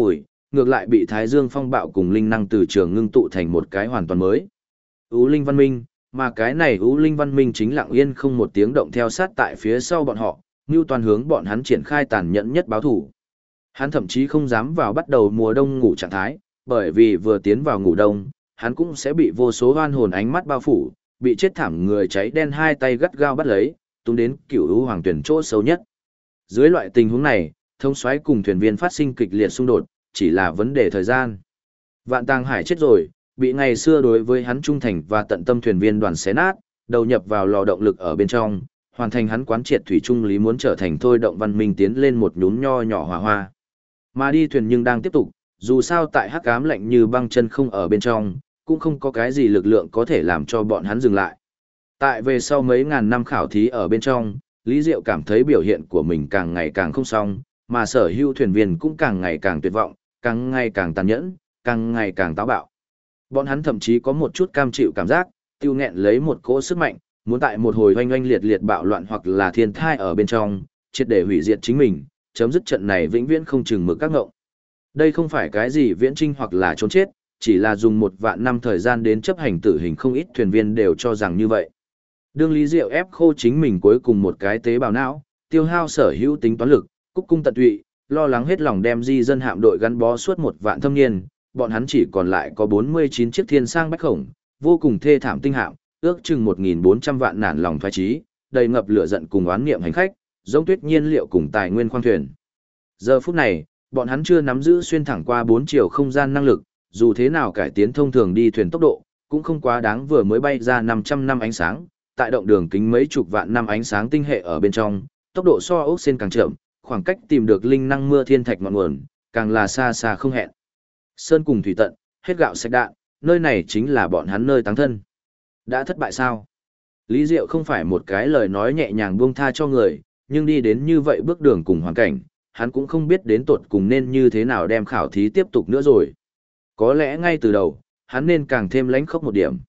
ngược lại bị Thái Dương phong bạo cùng linh năng từ trường ngưng tụ thành một cái hoàn toàn mới. Ú Linh văn minh, mà cái này Ú Linh văn minh chính lặng yên không một tiếng động theo sát tại phía sau bọn họ, Ngưu Toàn hướng bọn hắn triển khai tàn nhẫn nhất báo thủ. Hắn thậm chí không dám vào bắt đầu mùa đông ngủ trạng thái, bởi vì vừa tiến vào ngủ đông, hắn cũng sẽ bị vô số oan hồn ánh mắt bao phủ, bị chết thảm người cháy đen hai tay gắt gao bắt lấy, tung đến Cửu U Hoàng Tuyển chỗ sâu nhất. Dưới loại tình huống này, thống soái cùng thuyền viên phát sinh kịch liệt xung đột, chỉ là vấn đề thời gian. Vạn Tàng Hải chết rồi, bị ngày xưa đối với hắn trung thành và tận tâm thuyền viên đoàn xé nát, đầu nhập vào lò động lực ở bên trong, hoàn thành hắn quán triệt thủy trung lý muốn trở thành thôi động văn minh tiến lên một nhún nho nhỏ hỏa hoa. Mà đi thuyền nhưng đang tiếp tục, dù sao tại hắc ám lạnh như băng chân không ở bên trong, cũng không có cái gì lực lượng có thể làm cho bọn hắn dừng lại. Tại về sau mấy ngàn năm khảo thí ở bên trong, Lý Diệu cảm thấy biểu hiện của mình càng ngày càng không xong, mà sở hữu thuyền viên cũng càng ngày càng tuyệt vọng, càng ngày càng tàn nhẫn, càng ngày càng táo bạo. Bọn hắn thậm chí có một chút cam chịu cảm giác, tiêu nghẹn lấy một cỗ sức mạnh, muốn tại một hồi oanh oanh liệt liệt bạo loạn hoặc là thiên thai ở bên trong, triệt để hủy diệt chính mình, chấm dứt trận này vĩnh viễn không chừng mực các ngộng. Đây không phải cái gì viễn trinh hoặc là trốn chết, chỉ là dùng 1 vạn năm thời gian đến chấp hành tử hình, không ít thuyền viên đều cho rằng như vậy. Đương Lý Diệu ép khô chính mình cuối cùng một cái tế bào não, tiêu hao sở hữu tính toán lực, cúc cung tận tụy, lo lắng hết lòng đem di dân hạm đội gắn bó suốt 1 vạn thâm niên, bọn hắn chỉ còn lại có 49 chiếc thiên sang bách khổng, vô cùng thê thảm tinh hạm, ước chừng 1.400 vạn nản lòng thoái trí, đầy ngập lửa giận cùng oán niệm hành khách, giống tuyết nhiên liệu cùng tài nguyên khoang thuyền. Giờ phút này, bọn hắn chưa nắm giữ xuyên thẳng qua 4 chiều không gian năng lực, dù thế nào cải tiến thông thường đi thuyền tốc độ, cũng không quá đáng vừa mới bay ra 500 năm ánh sáng, tại động đường kính mấy chục vạn năm ánh sáng tinh hệ ở bên trong, tốc độ so ốc sen càng chậm, khoảng cách tìm được linh năng mưa thiên thạch ngọn nguồn, càng là xa xa không hẹn. Sơn cùng thủy tận, hết gạo sạch đạn, nơi này chính là bọn hắn nơi táng thân. Đã thất bại sao? Lý Diệu không phải một cái lời nói nhẹ nhàng buông tha cho người, nhưng đi đến như vậy bước đường cùng hoàn cảnh, hắn cũng không biết đến tột cùng nên như thế nào đem khảo thí tiếp tục nữa rồi. Có lẽ ngay từ đầu, hắn nên càng thêm lánh khốc một điểm.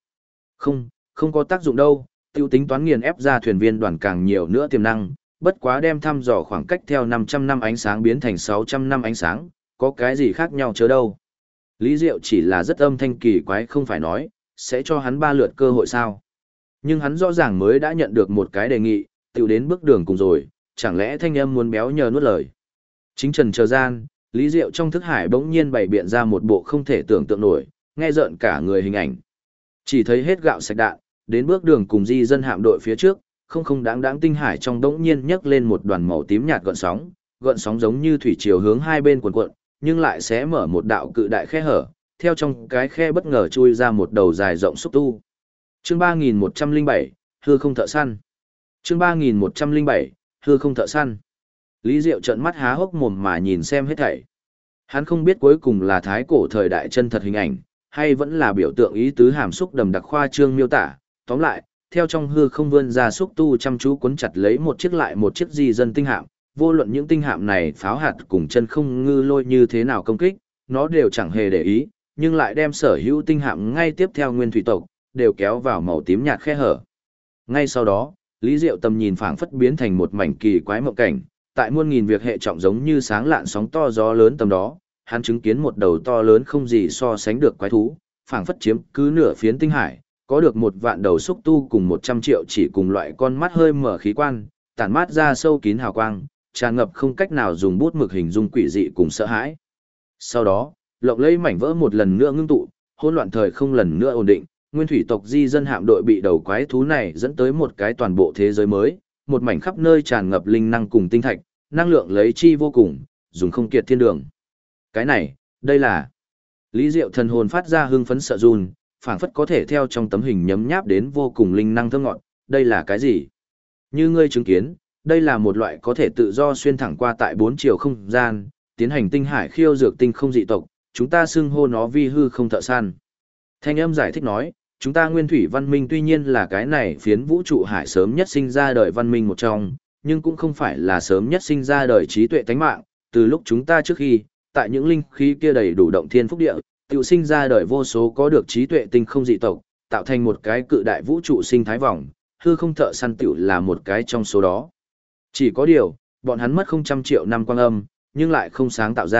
Không có tác dụng đâu, tiêu tính toán nghiền ép ra thuyền viên đoàn càng nhiều nữa tiềm năng, bất quá đem thăm dò khoảng cách theo 500 năm ánh sáng biến thành 600 năm ánh sáng, có cái gì khác nhau chớ đâu. Lý Diệu chỉ là rất âm thanh kỳ quái không phải nói, sẽ cho hắn 3 lượt cơ hội sao. Nhưng hắn rõ ràng mới đã nhận được một cái đề nghị, tiêu đến bước đường cùng rồi, chẳng lẽ thanh âm muốn béo nhờ nuốt lời. Chính trần chờ gian, Lý Diệu trong thức hải bỗng nhiên bày biện ra một bộ không thể tưởng tượng nổi, nghe rợn cả người hình ảnh. Chỉ thấy hết gạo sạch đạn, đến bước đường cùng di dân hạm đội phía trước, không đáng tinh hải trong đống nhiên nhấc lên một đoàn màu tím nhạt gợn sóng giống như thủy triều hướng hai bên cuộn, nhưng lại sẽ mở một đạo cự đại khe hở, theo trong cái khe bất ngờ chui ra một đầu dài rộng xúc tu. Chương 3107, hư không thợ săn. Chương 3107, hư không thợ săn. Lý Diệu trợn mắt há hốc mồm mà nhìn xem hết thảy. Hắn không biết cuối cùng là thái cổ thời đại chân thật hình ảnh, hay vẫn là biểu tượng ý tứ hàm xúc đầm đặc khoa trương miêu tả. Tóm lại, theo trong hư không vươn ra xúc tu chăm chú cuốn chặt lấy một chiếc lại một chiếc di dân tinh hạm, vô luận những tinh hạm này pháo hạt cùng chân không ngư lôi như thế nào công kích, nó đều chẳng hề để ý, nhưng lại đem sở hữu tinh hạm ngay tiếp theo nguyên thủy tộc, đều kéo vào màu tím nhạt khe hở. Ngay sau đó, Lý Diệu tầm nhìn phảng phất biến thành một mảnh kỳ quái mộng cảnh, tại muôn nghìn việc hệ trọng giống như sáng lạn sóng to gió lớn tầm đó, hắn chứng kiến một đầu to lớn không gì so sánh được quái thú, phảng phất chiếm cứ nửa phiến tinh hải, có được 1 vạn đầu xúc tu cùng 100 triệu chỉ cùng loại con mắt hơi mở khí quan, tản mát ra sâu kín hào quang, tràn ngập không cách nào dùng bút mực hình dung quỷ dị cùng sợ hãi. Sau đó, lộng lẫy mảnh vỡ một lần nữa ngưng tụ, hỗn loạn thời không lần nữa ổn định, nguyên thủy tộc di dân hạm đội bị đầu quái thú này dẫn tới một cái toàn bộ thế giới mới, một mảnh khắp nơi tràn ngập linh năng cùng tinh thạch, năng lượng lấy chi vô cùng, dùng không kiệt thiên đường. Cái này, đây là... Lý Diệu thần hồn phát ra hưng phấn sợ run, phảng phất có thể theo trong tấm hình nhấm nháp đến vô cùng linh năng thơm ngọt, đây là cái gì? Như ngươi chứng kiến, đây là một loại có thể tự do xuyên thẳng qua tại 4 chiều không gian, tiến hành tinh hải khiêu dược tinh không dị tộc, chúng ta xưng hô nó vi hư không thợ săn. Thanh âm giải thích nói, chúng ta nguyên thủy văn minh tuy nhiên là cái này phiến vũ trụ hải sớm nhất sinh ra đời văn minh một trong, nhưng cũng không phải là sớm nhất sinh ra đời trí tuệ tánh mạng, từ lúc chúng ta trước khi, tại những linh khí kia đầy đủ động thiên phúc địa, tự sinh ra đời vô số có được trí tuệ tinh không dị tộc, tạo thành một cái cự đại vũ trụ sinh thái vòng, hư không thợ săn tiểu là một cái trong số đó. Chỉ có điều, bọn hắn mất không trăm triệu năm quang âm, nhưng lại không sáng tạo ra,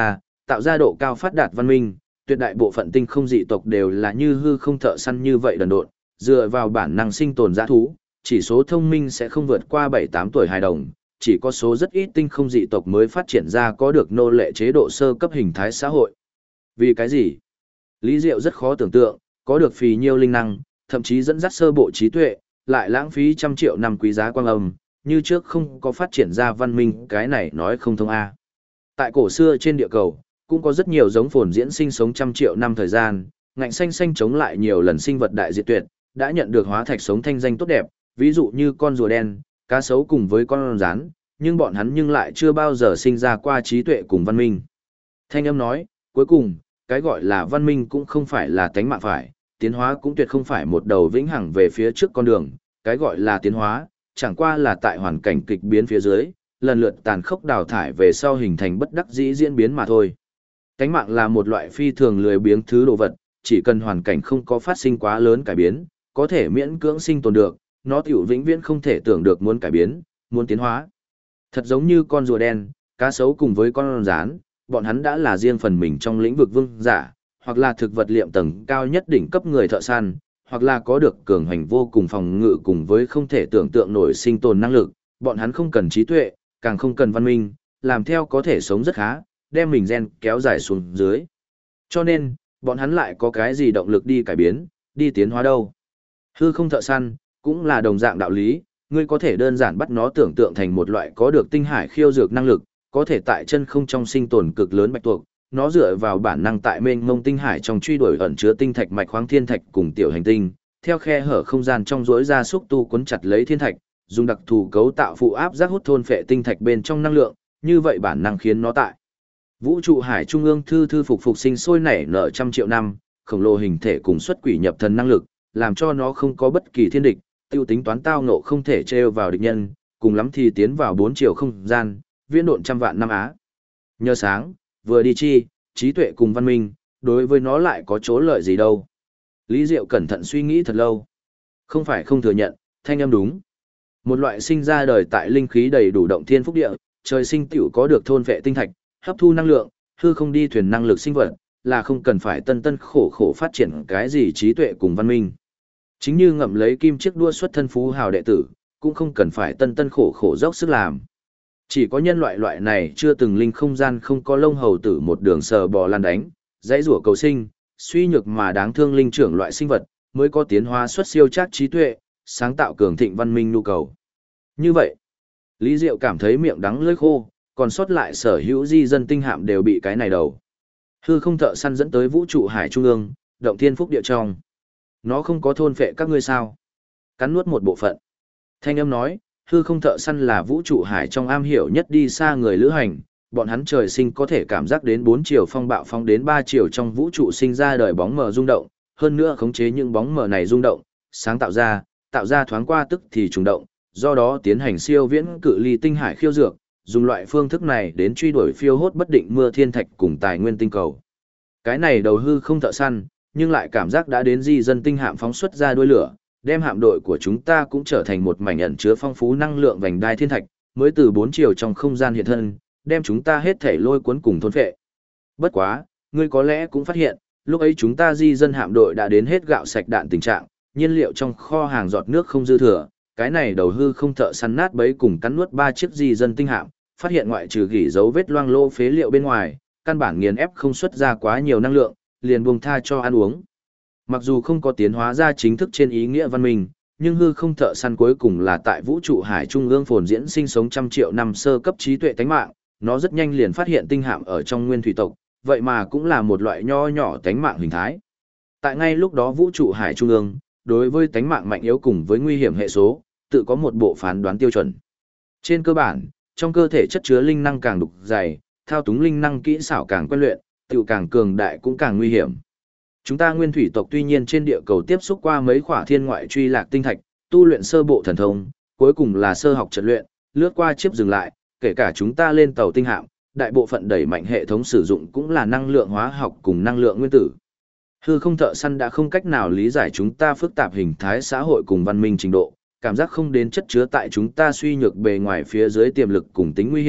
tạo ra độ cao phát đạt văn minh, tuyệt đại bộ phận tinh không dị tộc đều là như hư không thợ săn như vậy đần độn, dựa vào bản năng sinh tồn dã thú, chỉ số thông minh sẽ không vượt qua 7-8 tuổi hài đồng, chỉ có số rất ít tinh không dị tộc mới phát triển ra có được nô lệ chế độ sơ cấp hình thái xã hội. Vì cái gì? Lý Diệu rất khó tưởng tượng, có được phì nhiêu linh năng, thậm chí dẫn dắt sơ bộ trí tuệ, lại lãng phí trăm triệu năm quý giá quang âm, như trước không có phát triển ra văn minh, cái này nói không thông a. Tại cổ xưa trên địa cầu, cũng có rất nhiều giống phồn diễn sinh sống trăm triệu năm thời gian, ngạnh xanh xanh chống lại nhiều lần sinh vật đại diệt tuyệt, đã nhận được hóa thạch sống thanh danh tốt đẹp, ví dụ như con rùa đen, cá sấu cùng với con rắn, nhưng bọn hắn nhưng lại chưa bao giờ sinh ra qua trí tuệ cùng văn minh. Thanh âm nói, cuối cùng, cái gọi là văn minh cũng không phải là tánh mạng phải, tiến hóa cũng tuyệt không phải một đầu vĩnh hằng về phía trước con đường, cái gọi là tiến hóa, chẳng qua là tại hoàn cảnh kịch biến phía dưới, lần lượt tàn khốc đào thải về sau hình thành bất đắc dĩ diễn biến mà thôi. Tánh mạng là một loại phi thường lười biếng thứ đồ vật, chỉ cần hoàn cảnh không có phát sinh quá lớn cải biến, có thể miễn cưỡng sinh tồn được, nó tiểu vĩnh viễn không thể tưởng được muốn cải biến, muốn tiến hóa. Thật giống như con rùa đen, cá sấu cùng với con rán, bọn hắn đã là riêng phần mình trong lĩnh vực vương giả, hoặc là thực vật liệm tầng cao nhất đỉnh cấp người thợ săn, hoặc là có được cường hành vô cùng phòng ngự cùng với không thể tưởng tượng nổi sinh tồn năng lực, bọn hắn không cần trí tuệ, càng không cần văn minh, làm theo có thể sống rất khá, đem mình gen kéo dài xuống dưới. Cho nên, bọn hắn lại có cái gì động lực đi cải biến, đi tiến hóa đâu. Hư không thợ săn, cũng là đồng dạng đạo lý, ngươi có thể đơn giản bắt nó tưởng tượng thành một loại có được tinh hải khiêu dược năng lực, có thể tại chân không trong sinh tồn cực lớn bạch tuộc, nó dựa vào bản năng tại mênh mông tinh hải trong truy đuổi ẩn chứa tinh thạch mạch khoáng thiên thạch cùng tiểu hành tinh, theo khe hở không gian trong rỗi ra xúc tu cuốn chặt lấy thiên thạch, dùng đặc thù cấu tạo phụ áp giác hút thôn phệ tinh thạch bên trong năng lượng, như vậy bản năng khiến nó tại vũ trụ hải trung ương thư thư phục phục sinh sôi nảy nở trăm triệu năm, khổng lồ hình thể cùng xuất quỷ nhập thần năng lực, làm cho nó không có bất kỳ thiên địch, tiêu tính toán tao ngộ không thể trêu vào địch nhân, cùng lắm thì tiến vào 4 chiều không gian, viễn độn trăm vạn năm á. Nhờ sáng, vừa đi chi, trí tuệ cùng văn minh, đối với nó lại có chỗ lợi gì đâu. Lý Diệu cẩn thận suy nghĩ thật lâu. Không phải không thừa nhận, thanh âm đúng. Một loại sinh ra đời tại linh khí đầy đủ động thiên phúc địa, trời sinh tiểu có được thôn vệ tinh thạch, hấp thu năng lượng, hư không đi thuyền năng lực sinh vật, là không cần phải tân tân khổ khổ phát triển cái gì trí tuệ cùng văn minh. Chính như ngậm lấy kim chiếc đua xuất thân phú hào đệ tử, cũng không cần phải tân tân khổ khổ dốc sức làm. Chỉ có nhân loại này chưa từng linh không gian không có lông hầu tử một đường sờ bò lăn đánh, dãy rủa cầu sinh, suy nhược mà đáng thương linh trưởng loại sinh vật, mới có tiến hóa xuất siêu trác trí tuệ, sáng tạo cường thịnh văn minh nhu cầu. Như vậy, Lý Diệu cảm thấy miệng đắng lưỡi khô, còn sót lại sở hữu di dân tinh hạm đều bị cái này đầu. Hư không thợ săn dẫn tới vũ trụ hải trung ương, động thiên phúc địa trong. Nó không có thôn phệ các ngươi sao? Cắn nuốt một bộ phận. Thanh âm nói, hư không thợ săn là vũ trụ hải trong am hiểu nhất đi xa người lữ hành, bọn hắn trời sinh có thể cảm giác đến 4 chiều phong bạo phong đến 3 chiều trong vũ trụ sinh ra đời bóng mờ rung động, hơn nữa khống chế những bóng mờ này rung động, sáng tạo ra thoáng qua tức thì trùng động, do đó tiến hành siêu viễn cự ly tinh hải khiêu dược, dùng loại phương thức này đến truy đuổi phiêu hốt bất định mưa thiên thạch cùng tài nguyên tinh cầu. Cái này đầu hư không thợ săn, nhưng lại cảm giác đã đến di dân tinh hạm phóng xuất ra đuôi lửa, đem hạm đội của chúng ta cũng trở thành một mảnh ẩn chứa phong phú năng lượng vành đai thiên thạch, mới từ 4 chiều trong không gian hiện thân, đem chúng ta hết thể lôi cuốn cùng thôn phệ. Bất quá, ngươi có lẽ cũng phát hiện, lúc ấy chúng ta di dân hạm đội đã đến hết gạo sạch đạn tình trạng, nhiên liệu trong kho hàng giọt nước không dư thừa, cái này đầu hư không thợ săn nát bấy cùng cắn nuốt 3 chiếc di dân tinh hạm, phát hiện ngoại trừ gỉ dấu vết loang lô phế liệu bên ngoài, căn bản nghiền ép không xuất ra quá nhiều năng lượng, liền buông tha cho ăn uống. Mặc dù không có tiến hóa ra chính thức trên ý nghĩa văn minh, nhưng hư không thợ săn cuối cùng là tại vũ trụ hải trung ương phồn diễn sinh sống trăm triệu năm sơ cấp trí tuệ tánh mạng, nó rất nhanh liền phát hiện tinh hạm ở trong nguyên thủy tộc, vậy mà cũng là một loại nho nhỏ tánh mạng hình thái. Tại ngay lúc đó vũ trụ hải trung ương, đối với tánh mạng mạnh yếu cùng với nguy hiểm hệ số, tự có một bộ phán đoán tiêu chuẩn. Trên cơ bản, trong cơ thể chất chứa linh năng càng đục dày, thao túng linh năng kỹ xảo càng quen luyện, tự càng cường đại cũng càng nguy hiểm. Chúng ta nguyên thủy tộc tuy nhiên trên địa cầu tiếp xúc qua mấy khỏa thiên ngoại truy lạc tinh thạch, tu luyện sơ bộ thần thông, cuối cùng là sơ học trật luyện, lướt qua chiếp dừng lại, kể cả chúng ta lên tàu tinh hạm, đại bộ phận đẩy mạnh hệ thống sử dụng cũng là năng lượng hóa học cùng năng lượng nguyên tử. Hư không thợ săn đã không cách nào lý giải chúng ta phức tạp hình thái xã hội cùng văn minh trình độ, cảm giác không đến chất chứa tại chúng ta suy nhược bề ngoài phía dưới tiềm lực cùng tính nguy hiểm,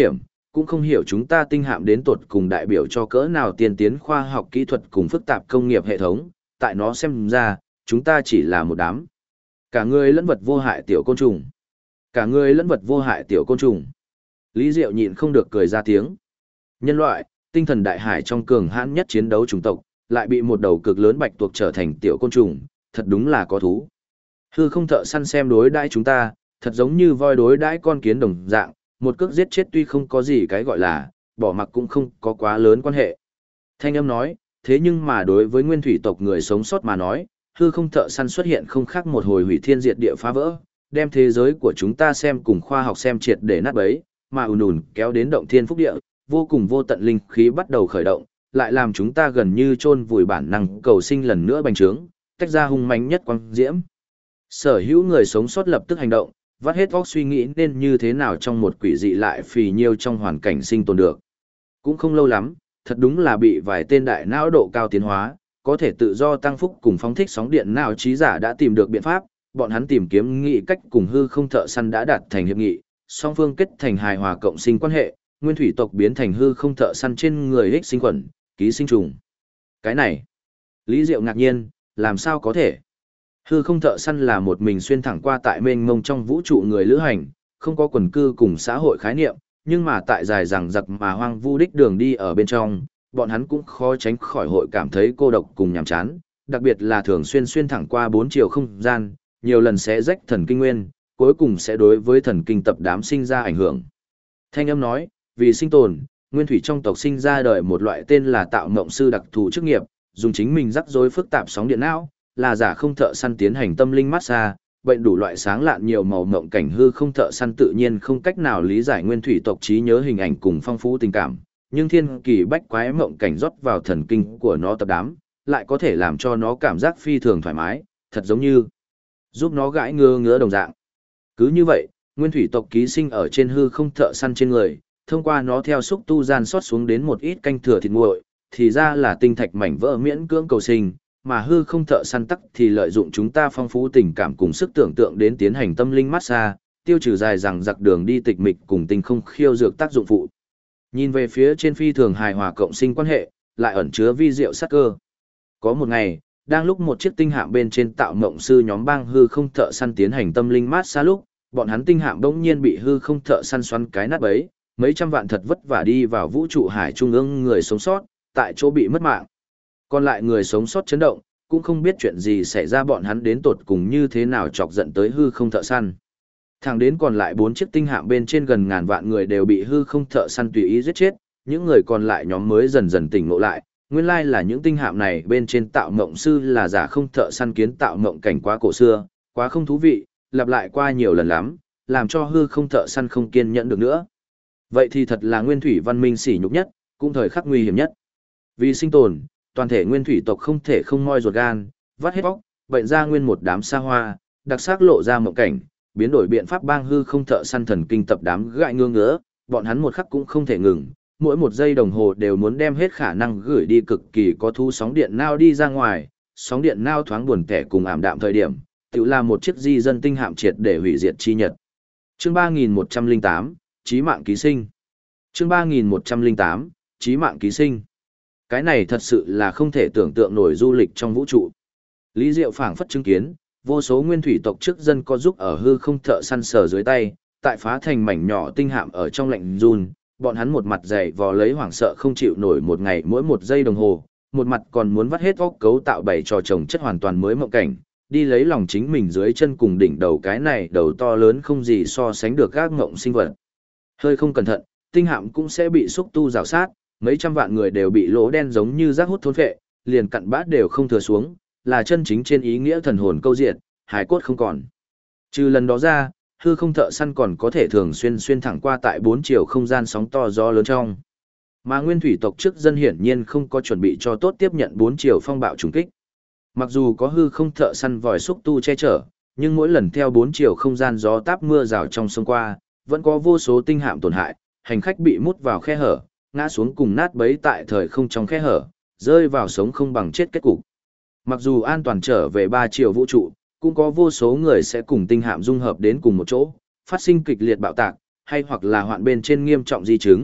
cũng không hiểu chúng ta tinh hạm đến tột cùng đại biểu cho cỡ nào tiên tiến khoa học kỹ thuật cùng phức tạp công nghiệp hệ thống, tại nó xem ra, chúng ta chỉ là một đám. Cả người lẫn vật vô hại tiểu côn trùng. Cả người lẫn vật vô hại tiểu côn trùng. Lý Diệu nhịn không được cười ra tiếng. Nhân loại, tinh thần đại hải trong cường hãn nhất chiến đấu chủng tộc, lại bị một đầu cực lớn bạch tuộc trở thành tiểu côn trùng, thật đúng là có thú. Hư không thợ săn xem đối đãi chúng ta, thật giống như voi đối đãi con kiến đồng dạng, một cước giết chết tuy không có gì cái gọi là, bỏ mặc cũng không có quá lớn quan hệ. Thanh âm nói, thế nhưng mà đối với nguyên thủy tộc người sống sót mà nói, hư không thợ săn xuất hiện không khác một hồi hủy thiên diệt địa phá vỡ, đem thế giới của chúng ta xem cùng khoa học xem triệt để nát bấy, mà ùn ùn kéo đến động thiên phúc địa, vô cùng vô tận linh khí bắt đầu khởi động, lại làm chúng ta gần như chôn vùi bản năng cầu sinh lần nữa bành trướng, tách ra hung mãnh nhất quang diễm. Sở hữu người sống sót lập tức hành động, vắt hết óc suy nghĩ nên như thế nào trong một quỷ dị lại phì nhiêu trong hoàn cảnh sinh tồn được. Cũng không lâu lắm, thật đúng là bị vài tên đại não độ cao tiến hóa, có thể tự do tăng phúc cùng phóng thích sóng điện não trí giả đã tìm được biện pháp, bọn hắn tìm kiếm nghị cách cùng hư không thợ săn đã đạt thành hiệp nghị, song phương kết thành hài hòa cộng sinh quan hệ, nguyên thủy tộc biến thành hư không thợ săn trên người ích sinh khuẩn, ký sinh trùng. Cái này, Lý Diệu ngạc nhiên, làm sao có thể? Hư không thợ săn là một mình xuyên thẳng qua tại mênh mông trong vũ trụ người lữ hành, không có quần cư cùng xã hội khái niệm, nhưng mà tại dài rằng giặc mà hoang vu đích đường đi ở bên trong, bọn hắn cũng khó tránh khỏi hội cảm thấy cô độc cùng nhàm chán, đặc biệt là thường xuyên xuyên thẳng qua 4 chiều không gian, nhiều lần sẽ rách thần kinh nguyên, cuối cùng sẽ đối với thần kinh tập đám sinh ra ảnh hưởng. Thanh âm nói, vì sinh tồn, nguyên thủy trong tộc sinh ra đời một loại tên là tạo mộng sư đặc thù chức nghiệp, dùng chính mình rắc rối phức tạp sóng điện não, là giả không thợ săn tiến hành tâm linh massage, bệnh đủ loại sáng lạn nhiều màu mộng cảnh hư không thợ săn tự nhiên không cách nào lý giải nguyên thủy tộc trí nhớ hình ảnh cùng phong phú tình cảm, nhưng thiên kỳ bách quái mộng cảnh rót vào thần kinh của nó tập đám, lại có thể làm cho nó cảm giác phi thường thoải mái, thật giống như giúp nó gãi ngứa đồng dạng. Cứ như vậy, nguyên thủy tộc ký sinh ở trên hư không thợ săn trên người, thông qua nó theo xúc tu gian sót xuống đến một ít canh thừa thịt nguội, thì ra là tinh thạch mảnh vỡ miễn cưỡng cầu sinh, mà hư không thợ săn tắc thì lợi dụng chúng ta phong phú tình cảm cùng sức tưởng tượng đến tiến hành tâm linh massage, tiêu trừ dài rằng giặc đường đi tịch mịch cùng tinh không khiêu dược tác dụng phụ. Nhìn về phía trên phi thường hài hòa cộng sinh quan hệ, lại ẩn chứa vi diệu sát cơ. Có một ngày, đang lúc một chiếc tinh hạm bên trên tạo mộng sư nhóm bang hư không thợ săn tiến hành tâm linh massage lúc, bọn hắn tinh hạm bỗng nhiên bị hư không thợ săn xoắn cái nát bấy, mấy trăm vạn thật vất vả đi vào vũ trụ hải trung ương người sống sót, tại chỗ bị mất mạng. Còn lại người sống sót chấn động, cũng không biết chuyện gì xảy ra bọn hắn đến tột cùng như thế nào chọc giận tới hư không thợ săn. Thẳng đến còn lại 4 chiếc tinh hạm bên trên gần ngàn vạn người đều bị hư không thợ săn tùy ý giết chết, những người còn lại nhóm mới dần dần tỉnh ngộ lại, nguyên lai là những tinh hạm này bên trên tạo mộng sư là giả không thợ săn kiến tạo mộng cảnh quá cổ xưa, quá không thú vị, lặp lại qua nhiều lần lắm, làm cho hư không thợ săn không kiên nhẫn được nữa. Vậy thì thật là nguyên thủy văn minh sỉ nhục nhất, cũng thời khắc nguy hiểm nhất. Vì sinh tồn, toàn thể nguyên thủy tộc không thể không moi ruột gan, vắt hết bóc, bệnh ra nguyên một đám xa hoa, đặc sắc lộ ra mộng cảnh, biến đổi biện pháp bang hư không thợ săn thần kinh tập đám gại ngương ngứa, bọn hắn một khắc cũng không thể ngừng, mỗi một giây đồng hồ đều muốn đem hết khả năng gửi đi cực kỳ có thu sóng điện nao đi ra ngoài, sóng điện nao thoáng buồn tẻ cùng ảm đạm thời điểm, tự là một chiếc di dân tinh hạm triệt để hủy diệt chi nhật. Chương 3108, Chí mạng ký sinh. Chương 3108, Chí mạng ký sinh. Cái này thật sự là không thể tưởng tượng nổi du lịch trong vũ trụ. Lý Diệu phảng phất chứng kiến, vô số nguyên thủy tộc trước dân có giúp ở hư không thợ săn sờ dưới tay, tại phá thành mảnh nhỏ tinh hạm ở trong lạnh run, bọn hắn một mặt dày vò lấy hoảng sợ không chịu nổi một ngày mỗi một giây đồng hồ, một mặt còn muốn vắt hết óc cấu tạo bày trò trồng chất hoàn toàn mới mộng cảnh, đi lấy lòng chính mình dưới chân cùng đỉnh đầu cái này đầu to lớn không gì so sánh được các ngộng sinh vật. Hơi không cẩn thận, tinh hạm cũng sẽ bị xúc tu rào sát, mấy trăm vạn người đều bị lỗ đen giống như rác hút thôn phệ, liền cặn bát đều không thừa xuống, là chân chính trên ý nghĩa thần hồn câu diệt, hải cốt không còn. Trừ lần đó ra, hư không thợ săn còn có thể thường xuyên thẳng qua tại 4 chiều không gian sóng to gió lớn trong. Mà nguyên thủy tộc trước dân hiển nhiên không có chuẩn bị cho tốt tiếp nhận 4 chiều phong bạo trùng kích. Mặc dù có hư không thợ săn vòi xúc tu che chở, nhưng mỗi lần theo 4 chiều không gian gió táp mưa rào trong sông qua, vẫn có vô số tinh hạm tổn hại, hành khách bị mút vào khe hở, ngã xuống cùng nát bấy tại thời không trong khe hở, rơi vào sống không bằng chết kết cục. Mặc dù an toàn trở về 3 chiều vũ trụ, cũng có vô số người sẽ cùng tinh hạm dung hợp đến cùng một chỗ, phát sinh kịch liệt bạo tạc, hay hoặc là hoạn bên trên nghiêm trọng di chứng,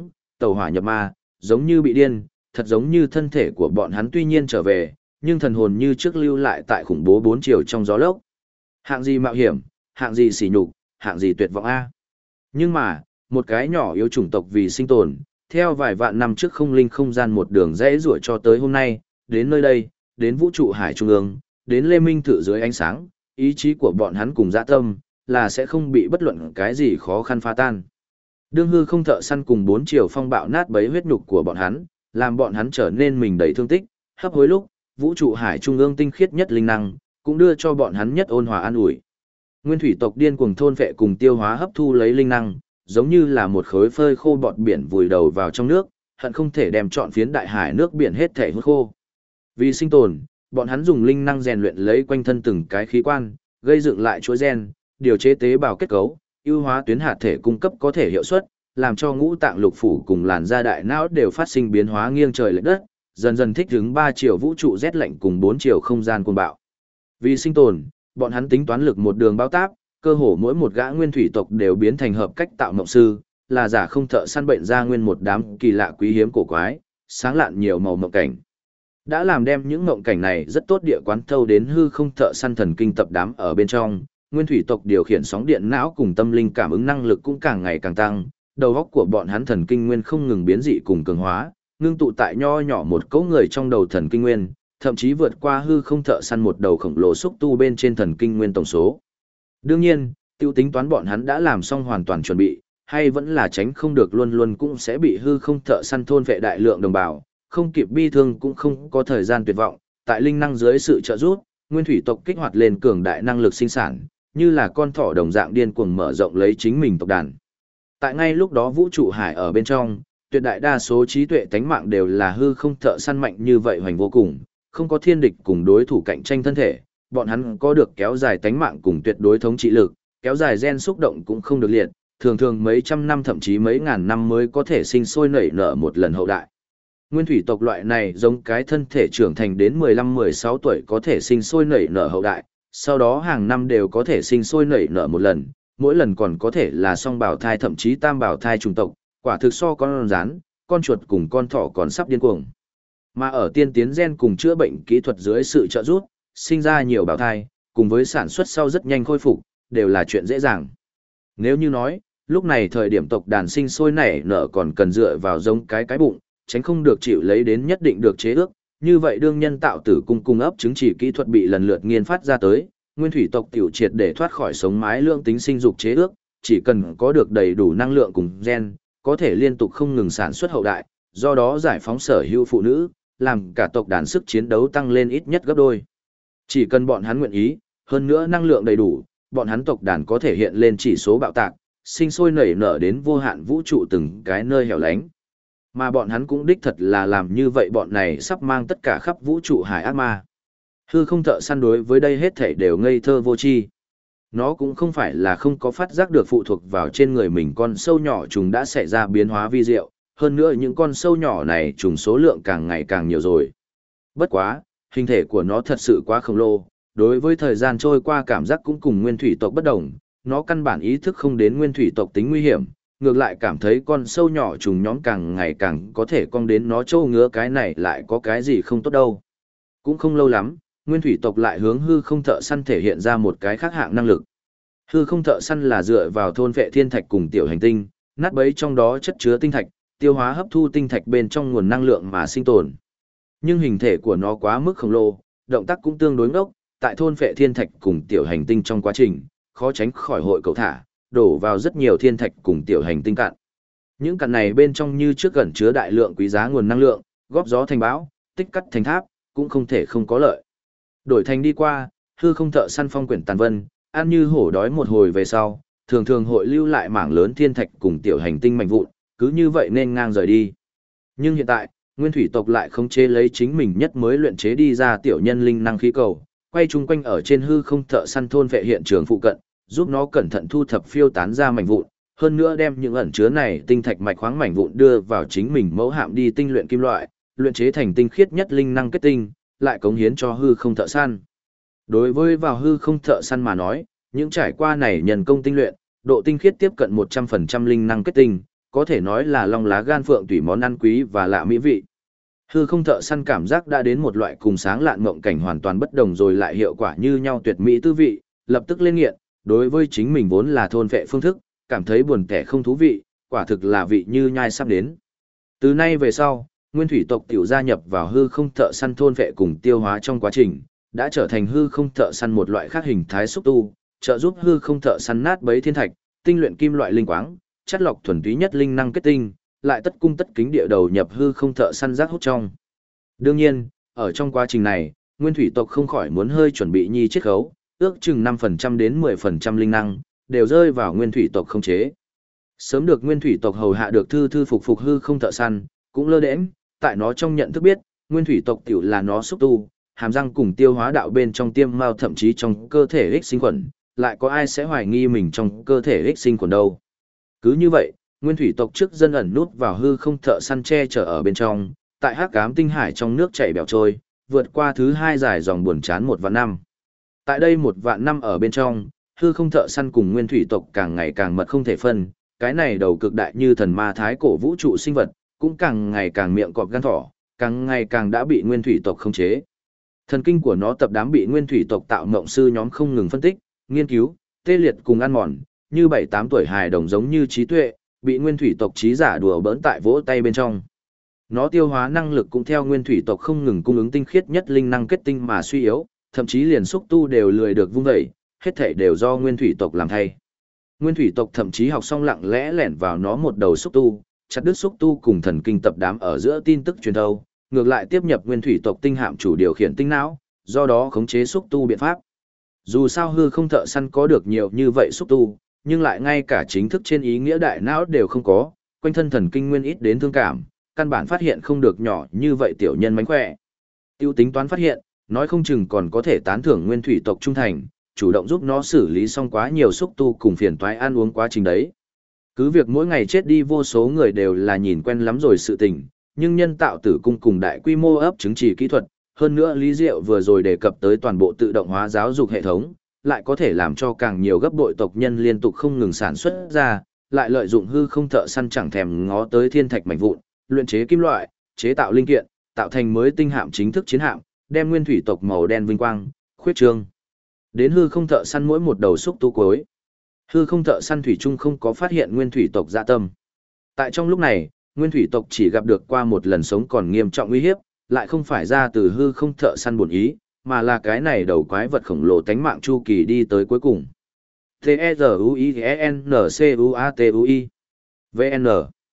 tàu hỏa nhập ma, giống như bị điên, thật giống như thân thể của bọn hắn tuy nhiên trở về, nhưng thần hồn như trước lưu lại tại khủng bố bốn chiều trong gió lốc. Hạng gì mạo hiểm, hạng gì sỉ nhục, hạng gì tuyệt vọng a. Nhưng mà, một cái nhỏ yếu chủng tộc vì sinh tồn, theo vài vạn năm trước không linh không gian một đường rẽ rủa cho tới hôm nay, đến nơi đây, đến vũ trụ hải trung ương, đến Lê Minh Thự dưới ánh sáng, ý chí của bọn hắn cùng dã tâm, là sẽ không bị bất luận cái gì khó khăn phá tan. Đương hư không thợ săn cùng bốn chiều phong bạo nát bấy huyết nhục của bọn hắn, làm bọn hắn trở nên mình đầy thương tích, hấp hối lúc, vũ trụ hải trung ương tinh khiết nhất linh năng, cũng đưa cho bọn hắn nhất ôn hòa an ủi. Nguyên thủy tộc điên cuồng thôn phệ cùng tiêu hóa hấp thu lấy linh năng, giống như là một khối phơi khô bọt biển vùi đầu vào trong nước, hận không thể đem trọn phiến đại hải nước biển hết thể hút khô. Vì sinh tồn, bọn hắn dùng linh năng rèn luyện lấy quanh thân từng cái khí quan, gây dựng lại chuỗi gen, điều chế tế bào kết cấu, ưu hóa tuyến hạt thể cung cấp có thể hiệu suất, làm cho ngũ tạng lục phủ cùng làn da đại não đều phát sinh biến hóa nghiêng trời lệch đất, dần dần thích ứng 3 chiều vũ trụ rét lạnh cùng 4 chiều không gian cuồng bạo. Vì sinh tồn, bọn hắn tính toán lực một đường bao táp, cơ hồ mỗi một gã nguyên thủy tộc đều biến thành hợp cách tạo mộng sư, là giả không thợ săn bệnh ra nguyên một đám kỳ lạ quý hiếm cổ quái, sáng lạn nhiều màu mộng cảnh. Đã làm đem những mộng cảnh này rất tốt địa quán thâu đến hư không thợ săn thần kinh tập đám ở bên trong, nguyên thủy tộc điều khiển sóng điện não cùng tâm linh cảm ứng năng lực cũng càng ngày càng tăng, đầu óc của bọn hắn thần kinh nguyên không ngừng biến dị cùng cường hóa, ngưng tụ tại nho nhỏ một cỗ người trong đầu thần kinh nguyên, thậm chí vượt qua hư không thợ săn một đầu khổng lồ xúc tu bên trên thần kinh nguyên tổng số. Đương nhiên, tiêu tính toán bọn hắn đã làm xong hoàn toàn chuẩn bị, hay vẫn là tránh không được luôn luôn cũng sẽ bị hư không thợ săn thôn vệ đại lượng đồng bào, không kịp bi thương cũng không có thời gian tuyệt vọng, tại linh năng dưới sự trợ giúp, nguyên thủy tộc kích hoạt lên cường đại năng lực sinh sản, như là con thỏ đồng dạng điên cuồng mở rộng lấy chính mình tộc đàn. Tại ngay lúc đó vũ trụ hải ở bên trong, tuyệt đại đa số trí tuệ tánh mạng đều là hư không thợ săn mạnh như vậy hoành vô cùng, không có thiên địch cùng đối thủ cạnh tranh thân thể, bọn hắn có được kéo dài tánh mạng cùng tuyệt đối thống trị lực, kéo dài gen xúc động cũng không được liệt, thường thường mấy trăm năm thậm chí mấy ngàn năm mới có thể sinh sôi nảy nở một lần hậu đại. Nguyên thủy tộc loại này giống cái thân thể trưởng thành đến 15-16 tuổi có thể sinh sôi nảy nở hậu đại, sau đó hàng năm đều có thể sinh sôi nảy nở một lần, mỗi lần còn có thể là song bào thai thậm chí tam bào thai trùng tộc, quả thực so con rắn, con chuột cùng con thỏ còn sắp điên cuồng. Mà ở tiên tiến gen cùng chữa bệnh kỹ thuật dưới sự trợ giúp, sinh ra nhiều bào thai, cùng với sản xuất sau rất nhanh khôi phục, đều là chuyện dễ dàng. Nếu như nói, lúc này thời điểm tộc đàn sinh sôi nảy nở còn cần dựa vào giống cái bụng, tránh không được chịu lấy đến nhất định được chế ước, như vậy đương nhân tạo tử cung ấp trứng chỉ kỹ thuật bị lần lượt nghiên phát ra tới, nguyên thủy tộc tiểu triệt để thoát khỏi sống mái lượng tính sinh dục chế ước, chỉ cần có được đầy đủ năng lượng cùng gen, có thể liên tục không ngừng sản xuất hậu đại, do đó giải phóng sở hữu phụ nữ, làm cả tộc đàn sức chiến đấu tăng lên ít nhất gấp đôi. Chỉ cần bọn hắn nguyện ý, hơn nữa năng lượng đầy đủ, bọn hắn tộc đàn có thể hiện lên chỉ số bạo tạc, sinh sôi nảy nở đến vô hạn vũ trụ từng cái nơi hẻo lánh. Mà bọn hắn cũng đích thật là làm như vậy, bọn này sắp mang tất cả khắp vũ trụ hải ác ma. Hư không thợ săn đối với đây hết thảy đều ngây thơ vô tri. Nó cũng không phải là không có phát giác được phụ thuộc vào trên người mình con sâu nhỏ trùng đã xảy ra biến hóa vi diệu, hơn nữa những con sâu nhỏ này trùng số lượng càng ngày càng nhiều rồi. Bất quá, hình thể của nó thật sự quá khổng lồ, đối với thời gian trôi qua cảm giác cũng cùng nguyên thủy tộc bất đồng, nó căn bản ý thức không đến nguyên thủy tộc tính nguy hiểm, ngược lại cảm thấy con sâu nhỏ trùng nhóm càng ngày càng có thể cong đến nó trâu ngứa, cái này lại có cái gì không tốt đâu. Cũng không lâu lắm, nguyên thủy tộc lại hướng hư không thợ săn thể hiện ra một cái khác hạng năng lực. Hư không thợ săn là dựa vào thôn vệ thiên thạch cùng tiểu hành tinh, nát bấy trong đó chất chứa tinh thạch, tiêu hóa hấp thu tinh thạch bên trong nguồn năng lượng mà sinh tồn. Nhưng hình thể của nó quá mức khổng lồ, động tác cũng tương đối ngốc, tại thôn vệ thiên thạch cùng tiểu hành tinh trong quá trình, khó tránh khỏi hội cầu thả, đổ vào rất nhiều thiên thạch cùng tiểu hành tinh cạn. Những cạn này bên trong như trước gần chứa đại lượng quý giá nguồn năng lượng, góp gió thành bão, tích cắt thành tháp, cũng không thể không có lợi. Đổi thành đi qua, hư không thợ săn phong quyển tàn vân, ăn như hổ đói một hồi về sau, thường thường hội lưu lại mảng lớn thiên thạch cùng tiểu hành tinh mạnh vụn, cứ như vậy nên ngang rời đi. Nhưng hiện tại, nguyên thủy tộc lại khống chế lấy chính mình nhất mới luyện chế đi ra tiểu nhân linh năng khí cầu, quay chung quanh ở trên hư không thợ săn thôn vệ hiện trường phụ cận, giúp nó cẩn thận thu thập phiêu tán ra mảnh vụn, hơn nữa đem những ẩn chứa này tinh thạch mạch khoáng mảnh vụn đưa vào chính mình mẫu hạm đi tinh luyện kim loại, luyện chế thành tinh khiết nhất linh năng kết tinh, lại cống hiến cho hư không thợ săn. Đối với vào hư không thợ săn mà nói, những trải qua này nhân công tinh luyện, độ tinh khiết tiếp cận 100% linh năng kết tinh, có thể nói là long lá gan phượng tùy món ăn quý và lạ mỹ vị. Hư không thợ săn cảm giác đã đến một loại cùng sáng lạn mộng cảnh hoàn toàn bất đồng rồi lại hiệu quả như nhau tuyệt mỹ tư vị, lập tức lên nghiện, đối với chính mình vốn là thôn vệ phương thức, cảm thấy buồn tẻ không thú vị, quả thực là vị như nhai sắp đến. Từ nay về sau, nguyên thủy tộc tiểu gia nhập vào hư không thợ săn thôn vệ cùng tiêu hóa trong quá trình, đã trở thành hư không thợ săn một loại khác hình thái xúc tu, trợ giúp hư không thợ săn nát bấy thiên thạch, tinh luyện kim loại linh quáng, chất lọc thuần túy nhất linh năng kết tinh, lại tất cung tất kính địa đầu nhập hư không thợ săn rác hút trong. Đương nhiên, ở trong quá trình này, nguyên thủy tộc không khỏi muốn hơi chuẩn bị nhi chiết khấu, ước chừng 5% đến 10% linh năng, đều rơi vào nguyên thủy tộc không chế. Sớm được nguyên thủy tộc hầu hạ được thư thư phục phục hư không thợ săn, cũng lơ đễnh, tại nó trong nhận thức biết, nguyên thủy tộc tiểu là nó xúc tu, hàm răng cùng tiêu hóa đạo bên trong tiêm mao thậm chí trong cơ thể ích sinh khuẩn, lại có ai sẽ hoài nghi mình trong cơ thể ích sinh khuẩn đâu. Cứ như vậy, nguyên thủy tộc trước dân ẩn nút vào hư không thợ săn che chở ở bên trong, tại hắc ám tinh hải trong nước chảy bèo trôi, vượt qua thứ hai dài dòng buồn chán 1 vạn năm. Tại đây 1 vạn năm ở bên trong, hư không thợ săn cùng nguyên thủy tộc càng ngày càng mật không thể phân, cái này đầu cực đại như thần ma thái cổ vũ trụ sinh vật, cũng càng ngày càng miệng cọp gan thỏ, càng ngày càng đã bị nguyên thủy tộc khống chế. Thần kinh của nó tập đám bị nguyên thủy tộc tạo mộng sư nhóm không ngừng phân tích, nghiên cứu, tê liệt cùng ăn mòn, như 7-8 tuổi hài đồng giống như trí tuệ, bị nguyên thủy tộc trí giả đùa bỡn tại vỗ tay bên trong. Nó tiêu hóa năng lực cũng theo nguyên thủy tộc không ngừng cung ứng tinh khiết nhất linh năng kết tinh mà suy yếu, thậm chí liền xúc tu đều lười được vung dậy, hết thảy đều do nguyên thủy tộc làm thay. Nguyên thủy tộc thậm chí học xong lặng lẽ lẻn vào nó một đầu xúc tu, chặt đứt xúc tu cùng thần kinh tập đám ở giữa tin tức truyền thâu, ngược lại tiếp nhập nguyên thủy tộc tinh hạm chủ điều khiển tinh não, do đó khống chế xúc tu biện pháp. Dù sao hư không thợ săn có được nhiều như vậy xúc tu, nhưng lại ngay cả chính thức trên ý nghĩa đại não đều không có, quanh thân thần kinh nguyên ít đến thương cảm, căn bản phát hiện không được nhỏ như vậy tiểu nhân mánh khỏe. Tiêu tính toán phát hiện, nói không chừng còn có thể tán thưởng nguyên thủy tộc trung thành, chủ động giúp nó xử lý xong quá nhiều xúc tu cùng phiền toái ăn uống quá trình đấy. Cứ việc mỗi ngày chết đi vô số người đều là nhìn quen lắm rồi sự tình, nhưng nhân tạo tử cung cùng đại quy mô ấp trứng chỉ kỹ thuật, hơn nữa Lý Diệu vừa rồi đề cập tới toàn bộ tự động hóa giáo dục hệ thống, lại có thể làm cho càng nhiều gấp bội tộc nhân liên tục không ngừng sản xuất ra, lại lợi dụng hư không thợ săn chẳng thèm ngó tới thiên thạch mảnh vụn, luyện chế kim loại, chế tạo linh kiện, tạo thành mới tinh hạm chính thức chiến hạm, đem nguyên thủy tộc màu đen vinh quang, khuyết trương. Đến hư không thợ săn mỗi một đầu xúc tu cuối. Hư không thợ săn thủy chung không có phát hiện nguyên thủy tộc dạ tâm. Tại trong lúc này, nguyên thủy tộc chỉ gặp được qua một lần sống còn nghiêm trọng uy hiếp, lại không phải ra từ hư không thợ săn buồn ý, mà là cái này đầu quái vật khổng lồ tánh mạng chu kỳ đi tới cuối cùng. T-E-Z-U-I-N-C-U-A-T-U-I VN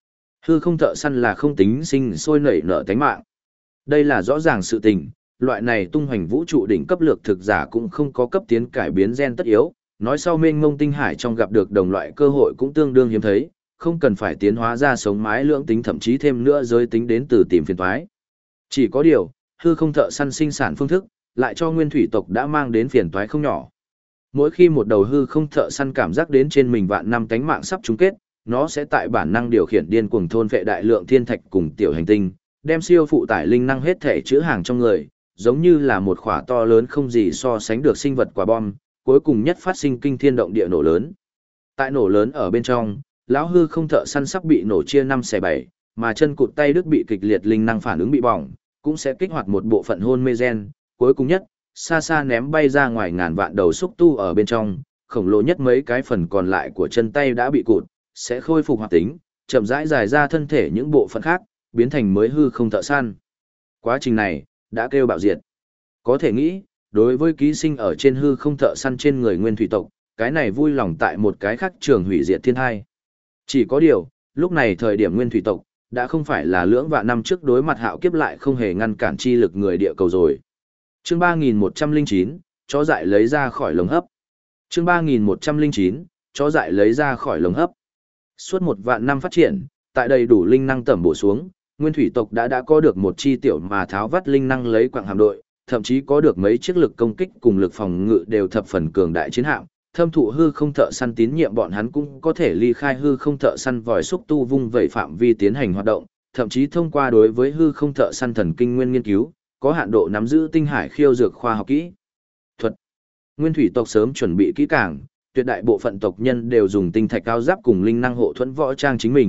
Hư không thợ săn là không tính sinh sôi nảy nở tánh mạng. Đây là rõ ràng sự tình, loại này tung hoành vũ trụ đỉnh cấp lược thực giả cũng không có cấp tiến cải biến gen tất yếu, nói sau mênh mông tinh hải trong gặp được đồng loại cơ hội cũng tương đương hiếm thấy, không cần phải tiến hóa ra sống mái lưỡng tính thậm chí thêm nữa giới tính đến từ tìm phiền toái. Chỉ có điều, hư không thợ săn sinh sản phương thức, lại cho nguyên thủy tộc đã mang đến phiền toái không nhỏ. Mỗi khi một đầu hư không thợ săn cảm giác đến trên mình vạn năm cánh mạng sắp chung kết, nó sẽ tại bản năng điều khiển điên cuồng thôn vệ đại lượng thiên thạch cùng tiểu hành tinh, đem siêu phụ tải linh năng hết thể chứa hàng trong người, giống như là một khỏa to lớn không gì so sánh được sinh vật quả bom, cuối cùng nhất phát sinh kinh thiên động địa nổ lớn. Tại nổ lớn ở bên trong, lão hư không thợ săn sắp bị nổ chia 5/7, mà chân cụt tay đứt bị kịch liệt linh năng phản ứng bị bỏng, cũng sẽ kích hoạt một bộ phận hôn mê gen, cuối cùng nhất, xa xa ném bay ra ngoài ngàn vạn đầu xúc tu ở bên trong, khổng lồ nhất mấy cái phần còn lại của chân tay đã bị cụt, sẽ khôi phục hoạt tính, chậm rãi dài ra thân thể những bộ phận khác, biến thành mới hư không thợ săn. Quá trình này, đã kêu bạo diệt. Có thể nghĩ, đối với ký sinh ở trên hư không thợ săn trên người nguyên thủy tộc, cái này vui lòng tại một cái khác trường hủy diệt thiên thai. Chỉ có điều, lúc này thời điểm nguyên thủy tộc, đã không phải là lưỡng vạn năm trước đối mặt hạo kiếp lại không hề ngăn cản chi lực người địa cầu rồi. Chương 3109, chó dại lấy ra khỏi lồng hấp. Chương 3109, chó dại lấy ra khỏi lồng hấp. Suốt 1 vạn năm phát triển, tại đầy đủ linh năng tẩm bổ xuống, nguyên thủy tộc đã có được một chi tiểu mà tháo vắt linh năng lấy quạng hạm đội, thậm chí có được mấy chiếc lực công kích cùng lực phòng ngự đều thập phần cường đại chiến hạm. Thâm thụ hư không thợ săn tín nhiệm bọn hắn cũng có thể ly khai hư không thợ săn vòi xúc tu vung vẩy phạm vi tiến hành hoạt động, thậm chí thông qua đối với hư không thợ săn thần kinh nguyên nghiên cứu, có hạn độ nắm giữ tinh hải khiêu dược khoa học kỹ thuật. Nguyên thủy tộc sớm chuẩn bị kỹ càng, tuyệt đại bộ phận tộc nhân đều dùng tinh thạch cao giáp cùng linh năng hộ thuẫn võ trang chính mình,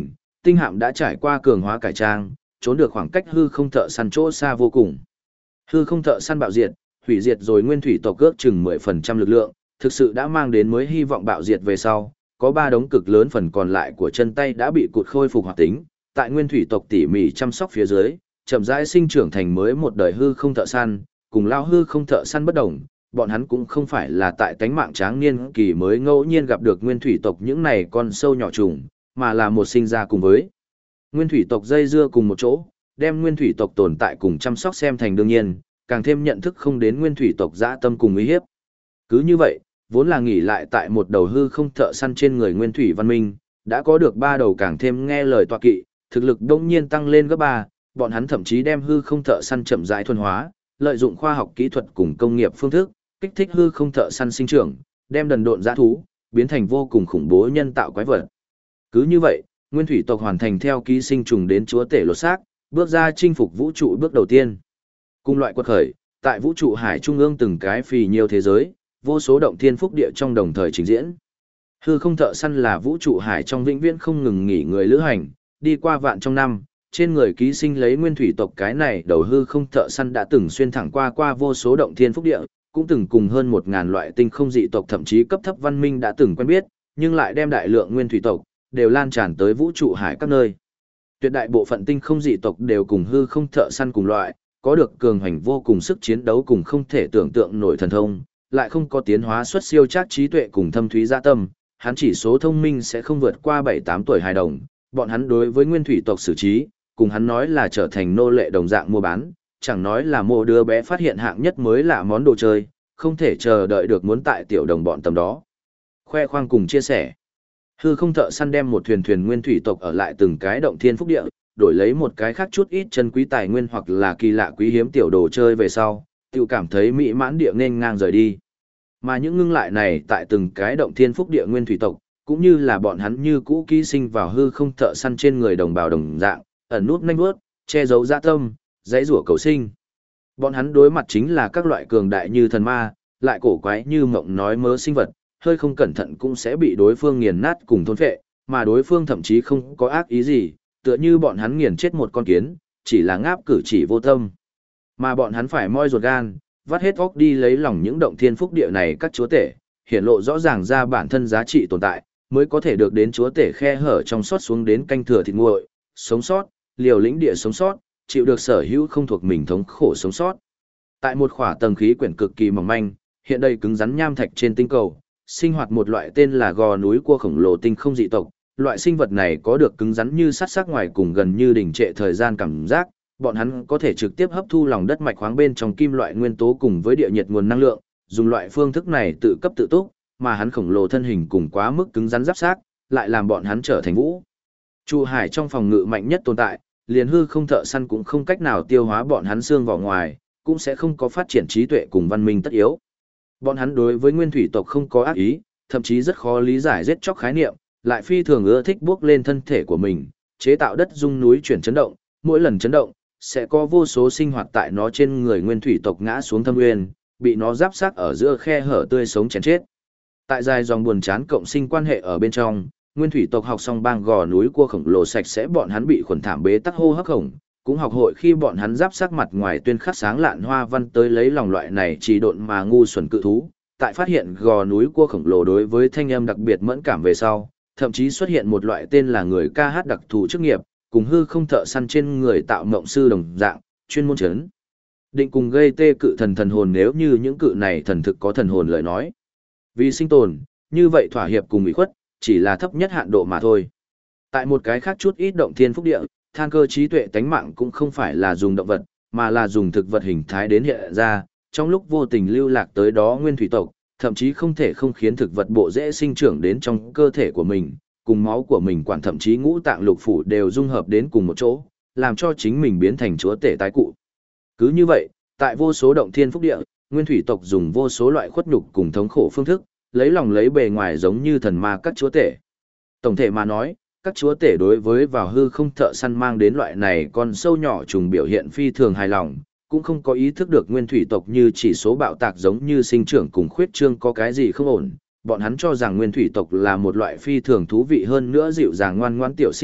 tinh hạm đã trải qua cường hóa cải trang, trốn được khoảng cách hư không thợ săn chỗ xa vô cùng. Hư không thợ săn bạo diệt, hủy diệt rồi nguyên thủy tộc ước chừng 10% lực lượng, thực sự đã mang đến mới hy vọng bạo diệt về sau, có 3 đống cực lớn phần còn lại của chân tay đã bị cụt khôi phục hoạt tính, tại nguyên thủy tộc tỉ mỉ chăm sóc phía dưới, chậm rãi sinh trưởng thành mới một đời hư không thợ săn, cùng lao hư không thợ săn bất đồng, bọn hắn cũng không phải là tại tánh mạng tráng niên kỳ mới ngẫu nhiên gặp được nguyên thủy tộc những này con sâu nhỏ trùng, mà là một sinh ra cùng với nguyên thủy tộc dây dưa cùng một chỗ, đem nguyên thủy tộc tồn tại cùng chăm sóc xem thành đương nhiên, càng thêm nhận thức không đến nguyên thủy tộc dã tâm cùng uy hiếp. Cứ như vậy, vốn là nghỉ lại tại một đầu hư không thợ săn trên người nguyên thủy văn minh, đã có được 3 đầu càng thêm nghe lời tọa kỵ, thực lực đông nhiên tăng lên gấp 3, bọn hắn thậm chí đem hư không thợ săn chậm rãi thuần hóa, lợi dụng khoa học kỹ thuật cùng công nghiệp phương thức, kích thích hư không thợ săn sinh trưởng, đem đần độn dã thú biến thành vô cùng khủng bố nhân tạo quái vật. Cứ như vậy, nguyên thủy tộc hoàn thành theo ký sinh trùng đến chúa tể lột xác, bước ra chinh phục vũ trụ bước đầu tiên. Cùng loại quật khởi, tại vũ trụ hải trung ương từng cái phì nhiều thế giới, vô số động thiên phúc địa trong đồng thời trình diễn. Hư không thợ săn là vũ trụ hải trong vĩnh viễn không ngừng nghỉ người lữ hành, đi qua vạn trong năm, trên người ký sinh lấy nguyên thủy tộc cái này đầu hư không thợ săn đã từng xuyên thẳng qua vô số động thiên phúc địa, cũng từng cùng hơn 1000 loại tinh không dị tộc thậm chí cấp thấp văn minh đã từng quen biết, nhưng lại đem đại lượng nguyên thủy tộc đều lan tràn tới vũ trụ hải các nơi. Tuyệt đại bộ phận tinh không dị tộc đều cùng hư không thợ săn cùng loại, có được cường hành vô cùng sức chiến đấu cùng không thể tưởng tượng nổi thần thông, lại không có tiến hóa xuất siêu trác trí tuệ cùng thâm thúy dạ tâm, hắn chỉ số thông minh sẽ không vượt qua 7-8 tuổi hài đồng, bọn hắn đối với nguyên thủy tộc xử trí, cùng hắn nói là trở thành nô lệ đồng dạng mua bán, chẳng nói là một đứa bé phát hiện hạng nhất mới lạ món đồ chơi, không thể chờ đợi được muốn tại tiểu đồng bọn tầm đó. Khoe khoang cùng chia sẻ. Hư không thợ săn đem một thuyền nguyên thủy tộc ở lại từng cái động thiên phúc địa, đổi lấy một cái khác chút ít chân quý tài nguyên hoặc là kỳ lạ quý hiếm tiểu đồ chơi về sau, tự cảm thấy mỹ mãn địa nên ngang rời đi. Mà những ngưng lại này tại từng cái động thiên phúc địa nguyên thủy tộc, cũng như là bọn hắn như cũ ký sinh vào hư không thợ săn trên người đồng bào đồng dạng, ẩn nút nhanh bước, che giấu dạ tâm, dãy rủa cầu sinh. Bọn hắn đối mặt chính là các loại cường đại như thần ma, lại cổ quái như mộng nói mớ sinh vật, hơi không cẩn thận cũng sẽ bị đối phương nghiền nát cùng thôn phệ, mà đối phương thậm chí không có ác ý gì, tựa như bọn hắn nghiền chết một con kiến, chỉ là ngáp cử chỉ vô tâm. Mà bọn hắn phải moi ruột gan, vắt hết óc đi lấy lòng những động thiên phúc địa này các chúa tể, hiển lộ rõ ràng ra bản thân giá trị tồn tại, mới có thể được đến chúa tể khe hở trong sót xuống đến canh thừa thịt nguội, sống sót, liều lĩnh địa sống sót, chịu được sở hữu không thuộc mình thống khổ sống sót. Tại một khỏa tầng khí quyển cực kỳ mỏng manh, hiện đây cứng rắn nham thạch trên tinh cầu, sinh hoạt một loại tên là gò núi cua khổng lồ tinh không dị tộc. Loại sinh vật này có được cứng rắn như sắt sắc ngoài cùng gần như đình trệ thời gian cảm giác, bọn hắn có thể trực tiếp hấp thu lòng đất mạch khoáng bên trong kim loại nguyên tố cùng với địa nhiệt nguồn năng lượng, dùng loại phương thức này tự cấp tự túc, mà hắn khổng lồ thân hình cùng quá mức cứng rắn giáp xác, lại làm bọn hắn trở thành vũ trụ hải trong phòng ngự mạnh nhất tồn tại, liền hư không thợ săn cũng không cách nào tiêu hóa bọn hắn xương vào ngoài, cũng sẽ không có phát triển trí tuệ cùng văn minh tất yếu. Bọn hắn đối với nguyên thủy tộc không có ác ý, thậm chí rất khó lý giải giết chóc khái niệm, lại phi thường ưa thích bước lên thân thể của mình, chế tạo đất rung núi chuyển chấn động, mỗi lần chấn động, sẽ có vô số sinh hoạt tại nó trên người nguyên thủy tộc ngã xuống thâm nguyên, bị nó giáp xác ở giữa khe hở tươi sống chém chết. Tại dài dòng buồn chán cộng sinh quan hệ ở bên trong, nguyên thủy tộc học xong bang gò núi cua khổng lồ sạch sẽ bọn hắn bị khuẩn thảm bế tắc hô hấp khổng, cũng học hội khi bọn hắn giáp sắc mặt ngoài tuyên khắc sáng lạn hoa văn tới lấy lòng loại này chỉ độn mà ngu xuẩn cự thú. Tại phát hiện gò núi cua khổng lồ đối với thanh âm đặc biệt mẫn cảm về sau, thậm chí xuất hiện một loại tên là người ca hát đặc thù chức nghiệp, cùng hư không thợ săn trên người tạo mộng sư đồng dạng, chuyên môn chấn định cùng gây tê cự thần hồn nếu như những cự này thần thực có thần hồn lời nói. Vì sinh tồn, như vậy thỏa hiệp cùng ủy khuất, chỉ là thấp nhất hạn độ mà thôi. Tại một cái khác chút ít động thiên phúc địa, than cơ trí tuệ tánh mạng cũng không phải là dùng động vật, mà là dùng thực vật hình thái đến hiện ra, trong lúc vô tình lưu lạc tới đó nguyên thủy tộc, thậm chí không thể không khiến thực vật bộ dễ sinh trưởng đến trong cơ thể của mình, cùng máu của mình quản thậm chí ngũ tạng lục phủ đều dung hợp đến cùng một chỗ, làm cho chính mình biến thành chúa tể tái cụ. Cứ như vậy, tại vô số động thiên phúc địa, nguyên thủy tộc dùng vô số loại khuất nhục cùng thống khổ phương thức, lấy lòng lấy bề ngoài giống như thần ma các chúa tể. Tổng thể mà nói, các chúa tể đối với vào hư không thợ săn mang đến loại này con sâu nhỏ trùng biểu hiện phi thường hài lòng, cũng không có ý thức được nguyên thủy tộc như chỉ số bạo tạc giống như sinh trưởng cùng khuyết trương có cái gì không ổn. Bọn hắn cho rằng nguyên thủy tộc là một loại phi thường thú vị hơn nữa dịu dàng ngoan ngoãn tiểu sinh mệnh,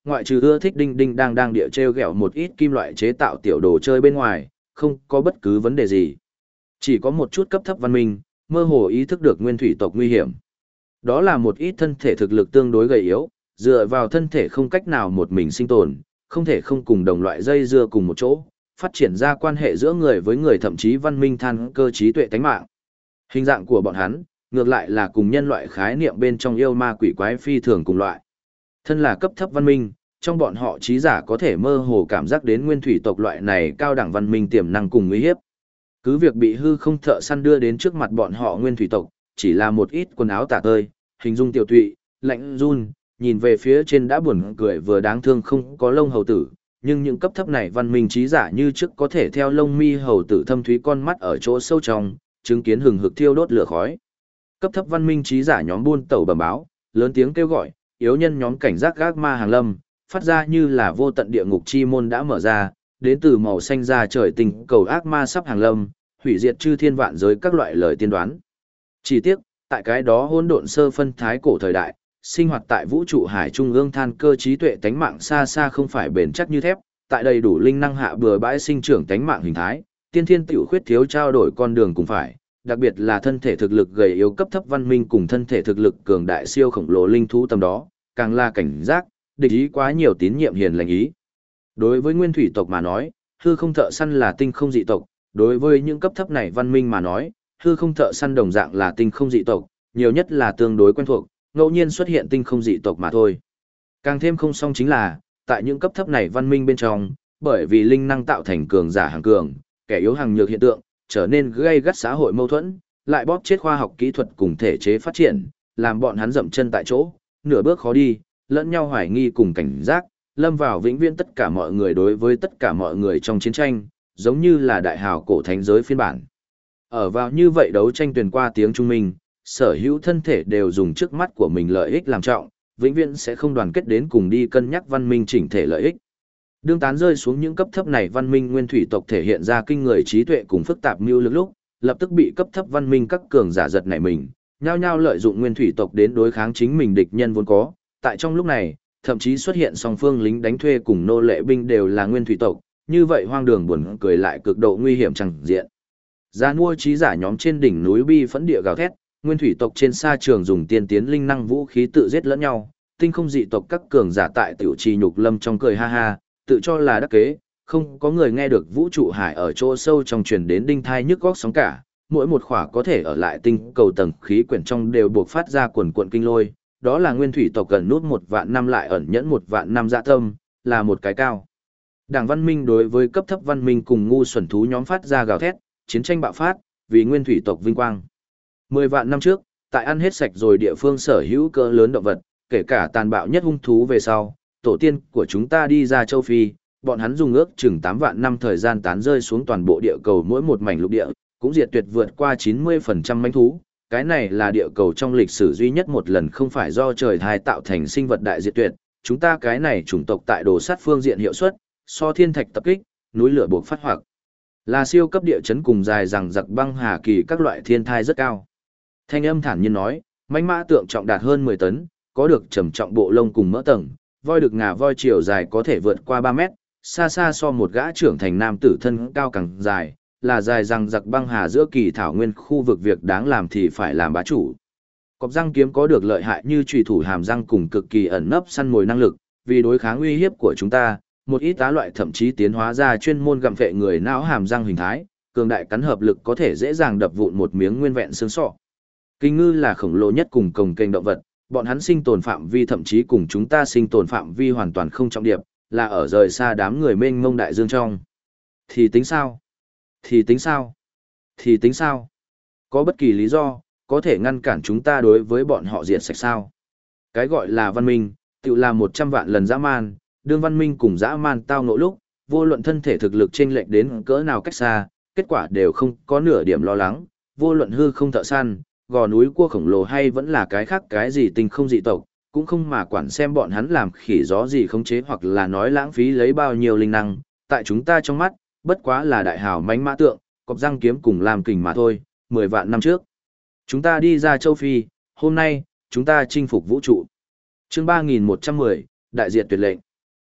ngoại trừ ưa thích đinh đinh đang địa treo gẹo một ít kim loại chế tạo tiểu đồ chơi bên ngoài, không có bất cứ vấn đề gì. Chỉ có một chút cấp thấp văn minh, mơ hồ ý thức được nguyên thủy tộc nguy hiểm. Đó là một ít thân thể thực lực tương đối gầy yếu, dựa vào thân thể không cách nào một mình sinh tồn, không thể không cùng đồng loại dây dưa cùng một chỗ, phát triển ra quan hệ giữa người với người, thậm chí văn minh than cơ trí tuệ tánh mạng. Hình dạng của bọn hắn, ngược lại là cùng nhân loại khái niệm bên trong yêu ma quỷ quái phi thường cùng loại. Thân là cấp thấp văn minh, trong bọn họ trí giả có thể mơ hồ cảm giác đến nguyên thủy tộc loại này cao đẳng văn minh tiềm năng cùng nguy hiếp. Cứ việc bị hư không thợ săn đưa đến trước mặt bọn họ nguyên thủy tộc, chỉ là một ít quần áo tả tơi, hình dung tiểu tụy, lạnh run, nhìn về phía trên đã buồn cười vừa đáng thương không có lông hầu tử, nhưng những cấp thấp này văn minh trí giả như trước có thể theo lông mi hầu tử thâm thúy con mắt ở chỗ sâu trong, chứng kiến hừng hực thiêu đốt lửa khói. Cấp thấp văn minh trí giả nhóm buôn tẩu bẩm báo, lớn tiếng kêu gọi, yếu nhân nhóm cảnh giác gác ma hàng lâm, phát ra như là vô tận địa ngục chi môn đã mở ra, đến từ màu xanh ra trời tình cầu ác ma sắp hàng lâm, hủy diệt chư thiên vạn giới các loại lời tiên đoán. Chỉ tiếc, tại cái đó hỗn độn sơ phân thái cổ thời đại, sinh hoạt tại vũ trụ hải trung ương than cơ trí tuệ tánh mạng xa xa không phải bền chắc như thép, tại đầy đủ linh năng hạ bừa bãi sinh trưởng tánh mạng hình thái, tiên thiên tiểu khuyết thiếu trao đổi con đường cùng phải, đặc biệt là thân thể thực lực gầy yếu cấp thấp văn minh cùng thân thể thực lực cường đại siêu khổng lồ linh thú tầm đó, càng là cảnh giác, địch ý quá nhiều tín nhiệm hiền lành ý. Đối với nguyên thủy tộc mà nói, hư không thợ săn là tinh không dị tộc, đối với những cấp thấp này văn minh mà nói, hư không thợ săn đồng dạng là tinh không dị tộc, nhiều nhất là tương đối quen thuộc, ngẫu nhiên xuất hiện tinh không dị tộc mà thôi. Càng thêm không song chính là, tại những cấp thấp này văn minh bên trong, bởi vì linh năng tạo thành cường giả hàng cường, kẻ yếu hàng nhược hiện tượng, trở nên gây gắt xã hội mâu thuẫn, lại bóp chết khoa học kỹ thuật cùng thể chế phát triển, làm bọn hắn dậm chân tại chỗ, nửa bước khó đi, lẫn nhau hoài nghi cùng cảnh giác, lâm vào vĩnh viễn tất cả mọi người đối với tất cả mọi người trong chiến tranh, giống như là đại hào cổ thánh giới phiên bản. Ở vào như vậy đấu tranh truyền qua tiếng trung minh, sở hữu thân thể đều dùng trước mắt của mình lợi ích làm trọng, vĩnh viễn sẽ không đoàn kết đến cùng đi cân nhắc văn minh chỉnh thể lợi ích. Đương tán rơi xuống những cấp thấp này văn minh nguyên thủy tộc thể hiện ra kinh người trí tuệ cùng phức tạp mưu lược lúc, lập tức bị cấp thấp văn minh các cường giả giật nảy mình, nhao nhao lợi dụng nguyên thủy tộc đến đối kháng chính mình địch nhân vốn có. Tại trong lúc này, thậm chí xuất hiện song phương lính đánh thuê cùng nô lệ binh đều là nguyên thủy tộc, như vậy hoang đường buồn cười lại cực độ nguy hiểm chẳng diện. Gia mua trí giả nhóm trên đỉnh núi bi phẫn địa gào thét, nguyên thủy tộc trên sa trường dùng tiên tiến linh năng vũ khí tự giết lẫn nhau, tinh không dị tộc các cường giả tại tiểu trì nhục lâm trong cười ha ha, tự cho là đắc kế, không có người nghe được vũ trụ hải ở chỗ sâu trong truyền đến đinh thai nhức góc sóng cả, mỗi một khỏa có thể ở lại tinh cầu tầng khí quyển trong đều buộc phát ra quần cuộn kinh lôi, đó là nguyên thủy tộc gần nút 1.000 năm lại ẩn nhẫn 1.000 năm dạ tâm, là một cái cao. Đảng văn minh đối với cấp thấp văn minh cùng ngu xuẩn thú nhóm phát ra gào thét, chiến tranh bạo phát, vì nguyên thủy tộc vinh quang. 10 vạn năm trước, tại ăn hết sạch rồi địa phương sở hữu cỡ lớn động vật, kể cả tàn bạo nhất hung thú về sau, tổ tiên của chúng ta đi ra châu Phi, bọn hắn dùng ước chừng 8 vạn năm thời gian tán rơi xuống toàn bộ địa cầu mỗi một mảnh lục địa, cũng diệt tuyệt vượt qua 90% manh thú. Cái này là địa cầu trong lịch sử duy nhất một lần không phải do trời thai tạo thành sinh vật đại diệt tuyệt, chúng ta cái này chủng tộc tại đồ sát phương diện hiệu suất, so thiên thạch tập kích, núi lửa buộc phát hoặc là siêu cấp địa chấn cùng dài rằng giặc băng hà kỳ các loại thiên thai rất cao. Thanh âm thản nhiên nói, mãnh mã tượng trọng đạt hơn 10 tấn, có được trầm trọng bộ lông cùng mỡ tầng, voi được ngà voi chiều dài có thể vượt qua 3 mét, xa xa so một gã trưởng thành nam tử thân cao càng dài, là dài rằng giặc băng hà giữa kỳ thảo nguyên khu vực việc đáng làm thì phải làm bá chủ. Cọp răng kiếm có được lợi hại như chùy thủ hàm răng cùng cực kỳ ẩn nấp săn mồi năng lực, vì đối kháng uy hiếp của chúng ta, một ít tá loại thậm chí tiến hóa ra chuyên môn gặm phệ người não hàm răng hình thái, cường đại cắn hợp lực có thể dễ dàng đập vụn một miếng nguyên vẹn xương sọ. Kinh ngư là khổng lồ nhất cùng cồng kềnh động vật, bọn hắn sinh tồn phạm vi thậm chí cùng chúng ta sinh tồn phạm vi hoàn toàn không trọng điệp, là ở rời xa đám người mênh mông đại dương trong. Thì tính sao? Thì tính sao? Thì tính sao? Có bất kỳ lý do, có thể ngăn cản chúng ta đối với bọn họ diệt sạch sao? Cái gọi là văn minh, tự là 100 vạn lần dã man, đương văn minh cùng dã man tao ngộ lúc, vô luận thân thể thực lực chênh lệch đến cỡ nào cách xa, kết quả đều không có nửa điểm lo lắng, vô luận hư không thợ săn, gò núi cua khổng lồ hay vẫn là cái khác cái gì tinh không dị tộc, cũng không mà quản xem bọn hắn làm khỉ gió gì khống chế hoặc là nói lãng phí lấy bao nhiêu linh năng, tại chúng ta trong mắt, bất quá là đại hào mánh mã tượng, cọp răng kiếm cùng làm kình mà thôi, 10 vạn năm trước. Chúng ta đi ra châu Phi, hôm nay, chúng ta chinh phục vũ trụ. Chương 3110, Đại diệt tuyệt lệnh.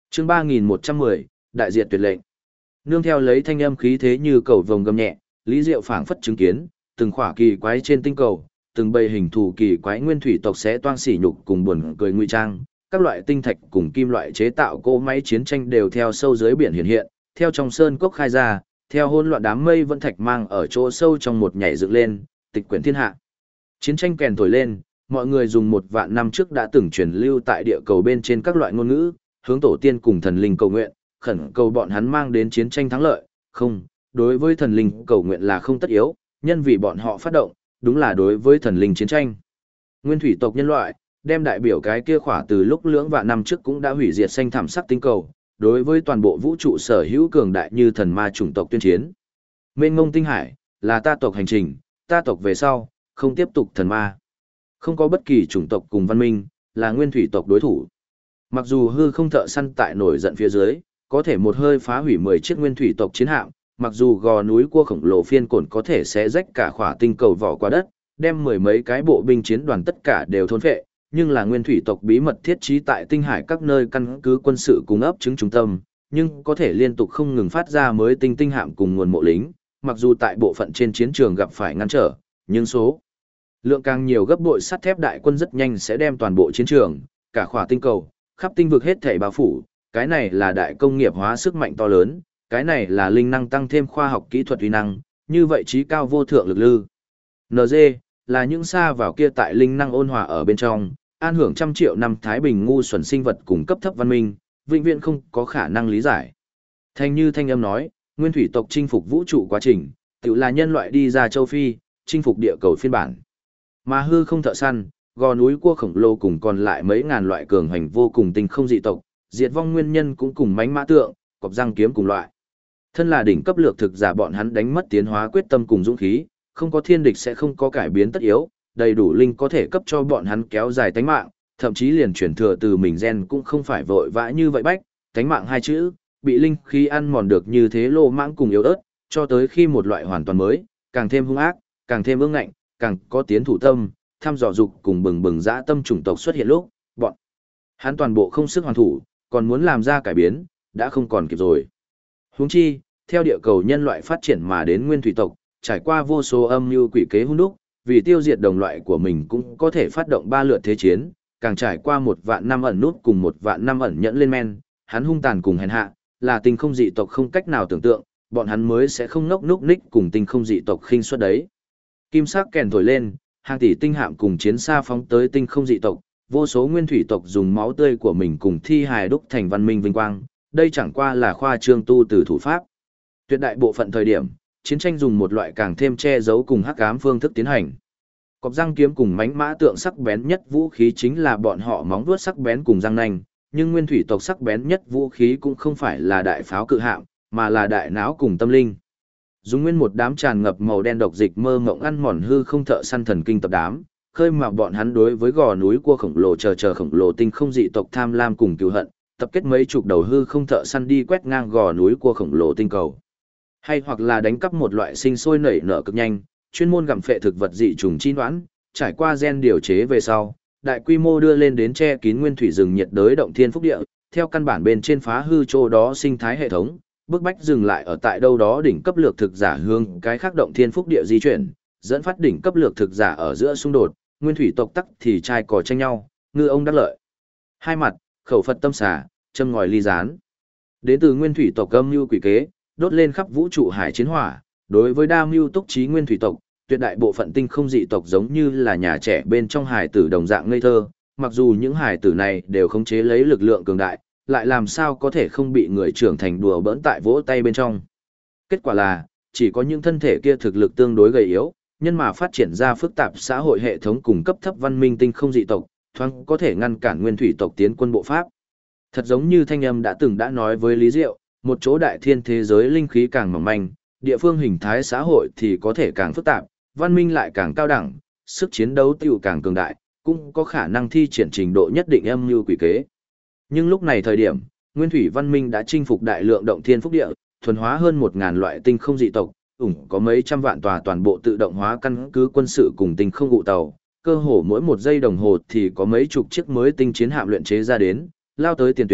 Chương 3110, đại diệt tuyệt lệnh. Nương theo lấy thanh âm khí thế như cầu vồng gầm nhẹ, Lý Diệu phảng phất chứng kiến, từng khỏa kỳ quái trên tinh cầu, từng bầy hình thù kỳ quái nguyên thủy tộc sẽ toang sỉ nhục cùng buồn cười nguy trang, các loại tinh thạch cùng kim loại chế tạo cỗ máy chiến tranh đều theo sâu dưới biển hiện hiện, theo trong sơn cốc khai ra, theo hỗn loạn đám mây vân thạch mang ở chỗ sâu trong một nhảy dựng lên, tịch quyển thiên hạ. Chiến tranh kèn thổi lên, mọi người dùng 1 vạn năm trước đã từng truyền lưu tại địa cầu bên trên các loại ngôn ngữ, hướng tổ tiên cùng thần linh cầu nguyện, khẩn cầu bọn hắn mang đến chiến tranh thắng lợi. Không, đối với thần linh cầu nguyện là không tất yếu, nhân vì bọn họ phát động, đúng là đối với thần linh chiến tranh. Nguyên thủy tộc nhân loại, đem đại biểu cái kia khỏa từ lúc lưỡng vạn năm trước cũng đã hủy diệt xanh thảm sắc tinh cầu, đối với toàn bộ vũ trụ sở hữu cường đại như thần ma chủng tộc tuyên chiến. Mênh mông tinh hải, là ta tộc hành trình, ta tộc về sau, không tiếp tục thần ma. Không có bất kỳ chủng tộc cùng văn minh, là nguyên thủy tộc đối thủ. Mặc dù hư không thợ săn tại nổi giận phía dưới, có thể một hơi phá hủy 10 chiếc nguyên thủy tộc chiến hạm, mặc dù gò núi cua khổng lồ phiên cổn có thể xé rách cả khỏa tinh cầu vỏ qua đất, đem 10 mấy cái bộ binh chiến đoàn tất cả đều thôn phệ, nhưng là nguyên thủy tộc bí mật thiết trí tại tinh hải các nơi căn cứ quân sự cùng ấp trứng trung tâm, nhưng có thể liên tục không ngừng phát ra mới tinh hạm cùng nguồn mộ lính, mặc dù tại bộ phận trên chiến trường gặp phải ngăn trở, nhưng số lượng càng nhiều gấp bội sắt thép đại quân rất nhanh sẽ đem toàn bộ chiến trường, cả khỏa tinh cầu, khắp tinh vực hết thảy bao phủ, cái này là đại công nghiệp hóa sức mạnh to lớn, cái này là linh năng tăng thêm khoa học kỹ thuật uy năng, như vậy trí cao vô thượng lực lư. NG, là những xa vào kia tại linh năng ôn hòa ở bên trong, an hưởng trăm triệu năm thái bình ngu xuẩn sinh vật cùng cấp thấp văn minh, vĩnh viễn không có khả năng lý giải. Thanh như thanh âm nói, nguyên thủy tộc chinh phục vũ trụ quá trình, tự là nhân loại đi ra châu Phi, chinh phục địa cầu phiên bản. Mà hư không thợ săn, gò núi cua khổng lồ cùng còn lại mấy ngàn loại cường hành vô cùng tinh không dị tộc, diệt vong nguyên nhân cũng cùng mánh mã tượng, cọp răng kiếm cùng loại. Thân là đỉnh cấp lược thực giả bọn hắn đánh mất tiến hóa quyết tâm cùng dũng khí, không có thiên địch sẽ không có cải biến tất yếu, đầy đủ linh có thể cấp cho bọn hắn kéo dài tánh mạng, thậm chí liền chuyển thừa từ mình gen cũng không phải vội vã như vậy bách, tánh mạng hai chữ, bị linh khí ăn mòn được như thế lô mãng cùng yếu ớt, cho tới khi một loại hoàn toàn mới, càng thêm hung ác, càng thêm ương ngạnh, càng có tiến thủ tâm, tham dò dục cùng bừng bừng dã tâm chủng tộc xuất hiện lúc, bọn hắn toàn bộ không sức hoàn thủ, còn muốn làm ra cải biến, đã không còn kịp rồi. Huống chi, theo địa cầu nhân loại phát triển mà đến nguyên thủy tộc, trải qua vô số âm mưu quỷ kế hung đúc, vì tiêu diệt đồng loại của mình cũng có thể phát động 3 lượt thế chiến, càng trải qua 1 vạn năm ẩn nút cùng 1 vạn năm ẩn nhẫn lên men, hắn hung tàn cùng hèn hạ, là tinh không dị tộc không cách nào tưởng tượng, bọn hắn mới sẽ không ngốc núc ních cùng tinh không dị tộc khinh suất đấy. Kim sắc kèn thổi lên, hàng tỷ tinh hạm cùng chiến xa phóng tới tinh không dị tộc, vô số nguyên thủy tộc dùng máu tươi của mình cùng thi hài đúc thành văn minh vinh quang, đây chẳng qua là khoa trương tu từ thủ pháp. Tuyệt đại bộ phận thời điểm, chiến tranh dùng một loại càng thêm che giấu cùng hắc ám phương thức tiến hành. Cọp răng kiếm cùng mánh mã tượng sắc bén nhất vũ khí chính là bọn họ móng vuốt sắc bén cùng răng nanh, nhưng nguyên thủy tộc sắc bén nhất vũ khí cũng không phải là đại pháo cự hạm, mà là đại não cùng tâm linh. Dùng nguyên một đám tràn ngập màu đen độc dịch mơ mộng ăn mòn hư không thợ săn thần kinh tập đám, khơi mào bọn hắn đối với gò núi cua khổng lồ chờ khổng lồ tinh không dị tộc tham lam cùng cừu hận, tập kết mấy chục đầu hư không thợ săn đi quét ngang gò núi cua khổng lồ tinh cầu. Hay hoặc là đánh cắp một loại sinh sôi nảy nở cực nhanh, chuyên môn gặm phệ thực vật dị trùng chi đoán, trải qua gen điều chế về sau, đại quy mô đưa lên đến che kín nguyên thủy rừng nhiệt đới động thiên phúc địa, theo căn bản bên trên phá hư chỗ đó sinh thái hệ thống, bức bách dừng lại ở tại đâu đó đỉnh cấp lược thực giả hướng cái khác động thiên phúc địa di chuyển, dẫn phát đỉnh cấp lược thực giả ở giữa xung đột, nguyên thủy tộc tắc thì trai cò tranh nhau, ngư ông đắc lợi. Hai mặt, khẩu Phật tâm xà, châm ngòi ly gián. Đến từ nguyên thủy tộc âm mưu quỷ kế, đốt lên khắp vũ trụ hải chiến hỏa, đối với đa mưu túc trí nguyên thủy tộc, tuyệt đại bộ phận tinh không dị tộc giống như là nhà trẻ bên trong hải tử đồng dạng ngây thơ, mặc dù những hải tử này đều khống chế lấy lực lượng cường đại, lại làm sao có thể không bị người trưởng thành đùa bỡn tại vỗ tay bên trong. Kết quả là, chỉ có những thân thể kia thực lực tương đối gầy yếu, nhân mà phát triển ra phức tạp xã hội hệ thống cùng cấp thấp văn minh tinh không dị tộc, thoáng có thể ngăn cản nguyên thủy tộc tiến quân bộ pháp. Thật giống như thanh âm đã từng đã nói với Lý Diệu, một chỗ đại thiên thế giới linh khí càng mỏng manh, địa phương hình thái xã hội thì có thể càng phức tạp, văn minh lại càng cao đẳng, sức chiến đấu tiểu càng cường đại, cũng có khả năng thi triển trình độ nhất định âm mưu quỷ kế. Nhưng lúc này thời điểm, nguyên thủy văn minh đã chinh phục đại lượng động thiên phúc địa, thuần hóa hơn 1000 loại tinh không dị tộc, có mấy trăm vạn tòa toàn bộ tự động hóa căn cứ quân sự cùng tinh không ngụ tàu, cơ hồ mỗi một giây đồng hồ thì có mấy chục chiếc mới tinh chiến hạm luyện chế ra đến, lao tới tiền tuyến,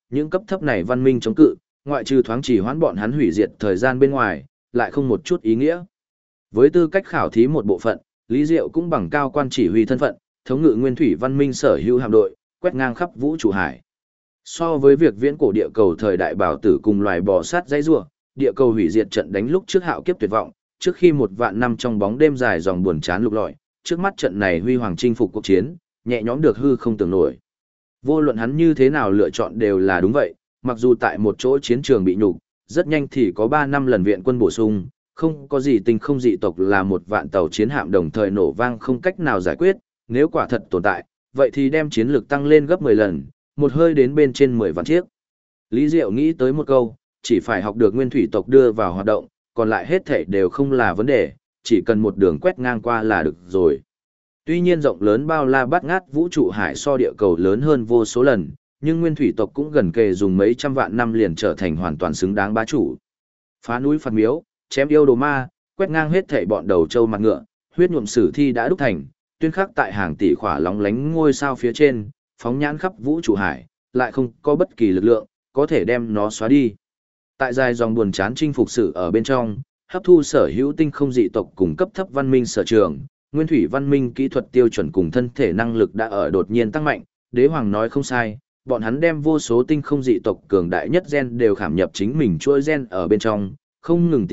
những cấp thấp này văn minh chống cự, ngoại trừ thoáng chỉ hoãn bọn hắn hủy diệt thời gian bên ngoài, lại không một chút ý nghĩa. Với tư cách khảo thí một bộ phận, Lý Diệu cũng bằng cao quan chỉ huy thân phận, thống ngự nguyên thủy văn minh sở hữu hạm đội, quét ngang khắp vũ trụ hải. So với việc viễn cổ địa cầu thời đại bảo tử cùng loài bò sát dãy rủa, địa cầu hủy diệt trận đánh lúc trước hạo kiếp tuyệt vọng, trước khi 1 vạn năm trong bóng đêm dài dòng buồn chán lục lọi, trước mắt trận này huy hoàng chinh phục cuộc chiến, nhẹ nhõm được hư không tưởng nổi. Vô luận hắn như thế nào lựa chọn đều là đúng vậy, mặc dù tại một chỗ chiến trường bị nhục, rất nhanh thì có 3 năm lần viện quân bổ sung, không có gì tinh không dị tộc là 1 vạn tàu chiến hạm đồng thời nổ vang không cách nào giải quyết, nếu quả thật tồn tại, vậy thì đem chiến lược tăng lên gấp 10 lần, một hơi đến bên trên 10 vạn chiếc. Lý Diệu nghĩ tới một câu, chỉ phải học được nguyên thủy tộc đưa vào hoạt động, còn lại hết thảy đều không là vấn đề, chỉ cần một đường quét ngang qua là được rồi. Tuy nhiên rộng lớn bao la bát ngát vũ trụ hải so địa cầu lớn hơn vô số lần, nhưng nguyên thủy tộc cũng gần kề dùng mấy trăm vạn năm liền trở thành hoàn toàn xứng đáng bá chủ. Phá núi phạt miếu, chém yêu đồ ma, quét ngang hết thảy bọn đầu trâu mặt ngựa, huyết nhuộm sử thi đã đúc thành, tuyên khắc tại hàng tỷ khỏa lóng lánh ngôi sao phía trên, phóng nhãn khắp vũ trụ hải, lại không có bất kỳ lực lượng có thể đem nó xóa đi. Tại dài dòng buồn chán chinh phục sự ở bên trong, hấp thu sở hữu tinh không dị tộc cùng cấp thấp văn minh sở trường, nguyên thủy văn minh kỹ thuật tiêu chuẩn cùng thân thể năng lực đã ở đột nhiên tăng mạnh, đế hoàng nói không sai, bọn hắn đem vô số tinh không dị tộc cường đại nhất gen đều khảm nhập chính mình chuỗi gen ở bên trong, không ngừng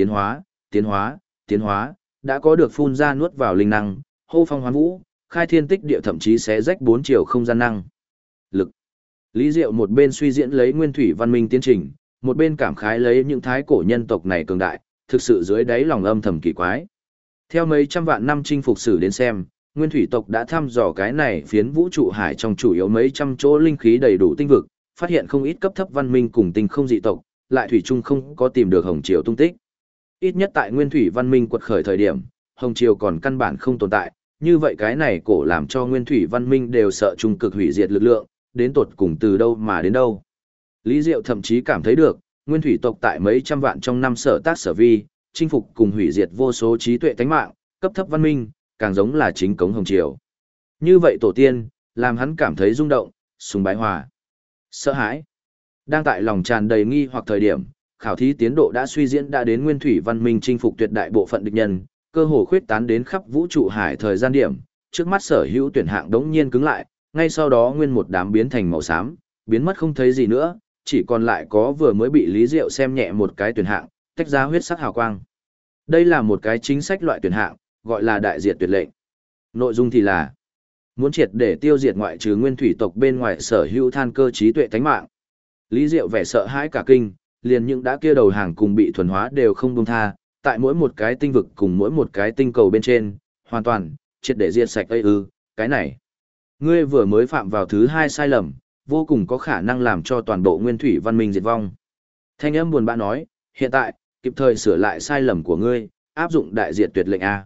tiến hóa, đã có được phun ra nuốt vào linh năng, hô phong hoán vũ, khai thiên tích địa thậm chí sẽ rách 4 chiều không gian năng lực. Lý Diệu một bên suy diễn lấy nguyên thủy văn minh tiến trình, một bên cảm khái lấy những thái cổ nhân tộc này cường đại, thực sự dưới đáy lòng âm thầm kỳ quái. Theo mấy trăm vạn năm chinh phục sử đến xem, nguyên thủy tộc đã thăm dò cái này phiến vũ trụ hải trong chủ yếu mấy trăm chỗ linh khí đầy đủ tinh vực, phát hiện không ít cấp thấp văn minh cùng tinh không dị tộc, lại thủy chung không có tìm được hồng triều tung tích. Ít nhất tại nguyên thủy văn minh quật khởi thời điểm, hồng triều còn căn bản không tồn tại, như vậy cái này cổ làm cho nguyên thủy văn minh đều sợ trung cực hủy diệt lực lượng, đến tột cùng từ đâu mà đến đâu. Lý Diệu thậm chí cảm thấy được, nguyên thủy tộc tại mấy trăm vạn trong năm sở tác sở vi, chinh phục cùng hủy diệt vô số trí tuệ tánh mạng, cấp thấp văn minh, càng giống là chính cống hồng triều. Như vậy tổ tiên, làm hắn cảm thấy rung động, sùng bái hòa, sợ hãi. Đang tại lòng tràn đầy nghi hoặc thời điểm, khảo thí tiến độ đã suy diễn đã đến nguyên thủy văn minh chinh phục tuyệt đại bộ phận địch nhân, cơ hồ khuyết tán đến khắp vũ trụ hải thời gian điểm, trước mắt sở hữu tuyển hạng đống nhiên cứng lại, ngay sau đó nguyên một đám biến thành màu xám, biến mất không thấy gì nữa, chỉ còn lại có vừa mới bị Lý Diệu xem nhẹ một cái tuyển hạng, tách ra huyết sắc hào quang. Đây là một cái chính sách loại tuyển hạng, gọi là đại diệt tuyệt lệnh. Nội dung thì là muốn triệt để tiêu diệt ngoại trừ nguyên thủy tộc bên ngoài sở hữu than cơ trí tuệ tánh mạng. Lý Diệu vẻ sợ hãi cả kinh, liền những đã kia đầu hàng cùng bị thuần hóa đều không buông tha, tại mỗi một cái tinh vực cùng mỗi một cái tinh cầu bên trên, hoàn toàn triệt để diệt sạch cái này. Ngươi vừa mới phạm vào thứ 2 sai lầm, vô cùng có khả năng làm cho toàn bộ nguyên thủy văn minh diệt vong. Thanh âm buồn bã nói, hiện tại, kịp thời sửa lại sai lầm của ngươi, áp dụng đại diệt tuyệt lệnh A.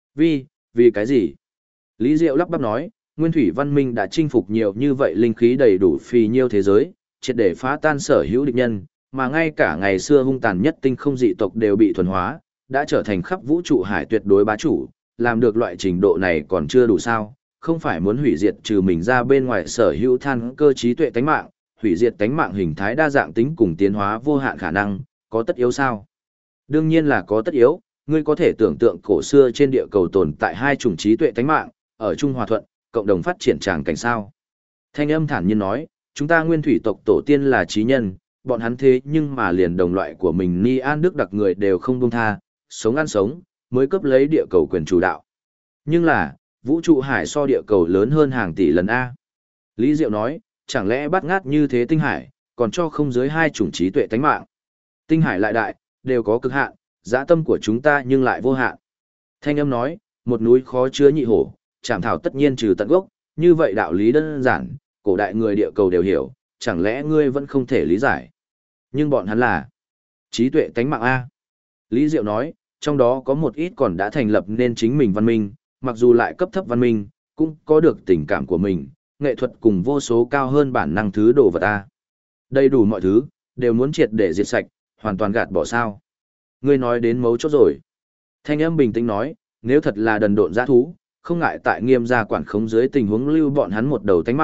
Vì cái gì? Lý Diệu lắp bắp nói, nguyên thủy văn minh đã chinh phục nhiều như vậy linh khí đầy đủ phì nhiêu thế giới, triệt để phá tan sở hữu địch nhân, mà ngay cả ngày xưa hung tàn nhất tinh không dị tộc đều bị thuần hóa, đã trở thành khắp vũ trụ hải tuyệt đối bá chủ, làm được loại trình độ này còn chưa đủ sao, không phải muốn hủy diệt trừ mình ra bên ngoài sở hữu than cơ trí tuệ tánh mạng, hủy diệt tánh mạng hình thái đa dạng tính cùng tiến hóa vô hạn khả năng, có tất yếu sao? Đương nhiên là có tất yếu, ngươi có thể tưởng tượng cổ xưa trên địa cầu tồn tại 2 chủng trí tuệ tánh mạng, ở Trung Hòa Thuận, cộng đồng phát triển tràng cảnh sao. Thanh âm thản nhiên nói, chúng ta nguyên thủy tộc tổ tiên là trí nhân, bọn hắn thế nhưng mà liền đồng loại của mình Ni An Đức đặc người đều không buông tha, sống ăn sống, mới cấp lấy địa cầu quyền chủ đạo. Nhưng là, vũ trụ hải so địa cầu lớn hơn hàng tỷ lần A. Lý Diệu nói, chẳng lẽ bắt ngát như thế tinh hải, còn cho không dưới 2 chủng trí tuệ tánh mạng. Tinh hải lại đại, đều có cực hạn, dã tâm của chúng ta nhưng lại vô hạn. Thanh âm nói, một núi khó chứa nhị hổ, chảm thảo tất nhiên trừ tận gốc, như vậy đạo lý đơn giản, cổ đại người địa cầu đều hiểu, chẳng lẽ ngươi vẫn không thể lý giải. Nhưng bọn hắn là trí tuệ tánh mạng A. Lý Diệu nói, trong đó có một ít còn đã thành lập nên chính mình văn minh, mặc dù lại cấp thấp văn minh, cũng có được tình cảm của mình, nghệ thuật cùng vô số cao hơn bản năng thứ đồ vật A. Đầy đủ mọi thứ, đều muốn triệt để diệt sạch, hoàn toàn gạt bỏ sao. Ngươi nói đến mấu chốt rồi. Thanh âm bình tĩnh nói, nếu thật là đần độn dã thú, không ngại tại nghiêm gia quản khống dưới tình huống lưu bọn hắn một đầu tánh mạng,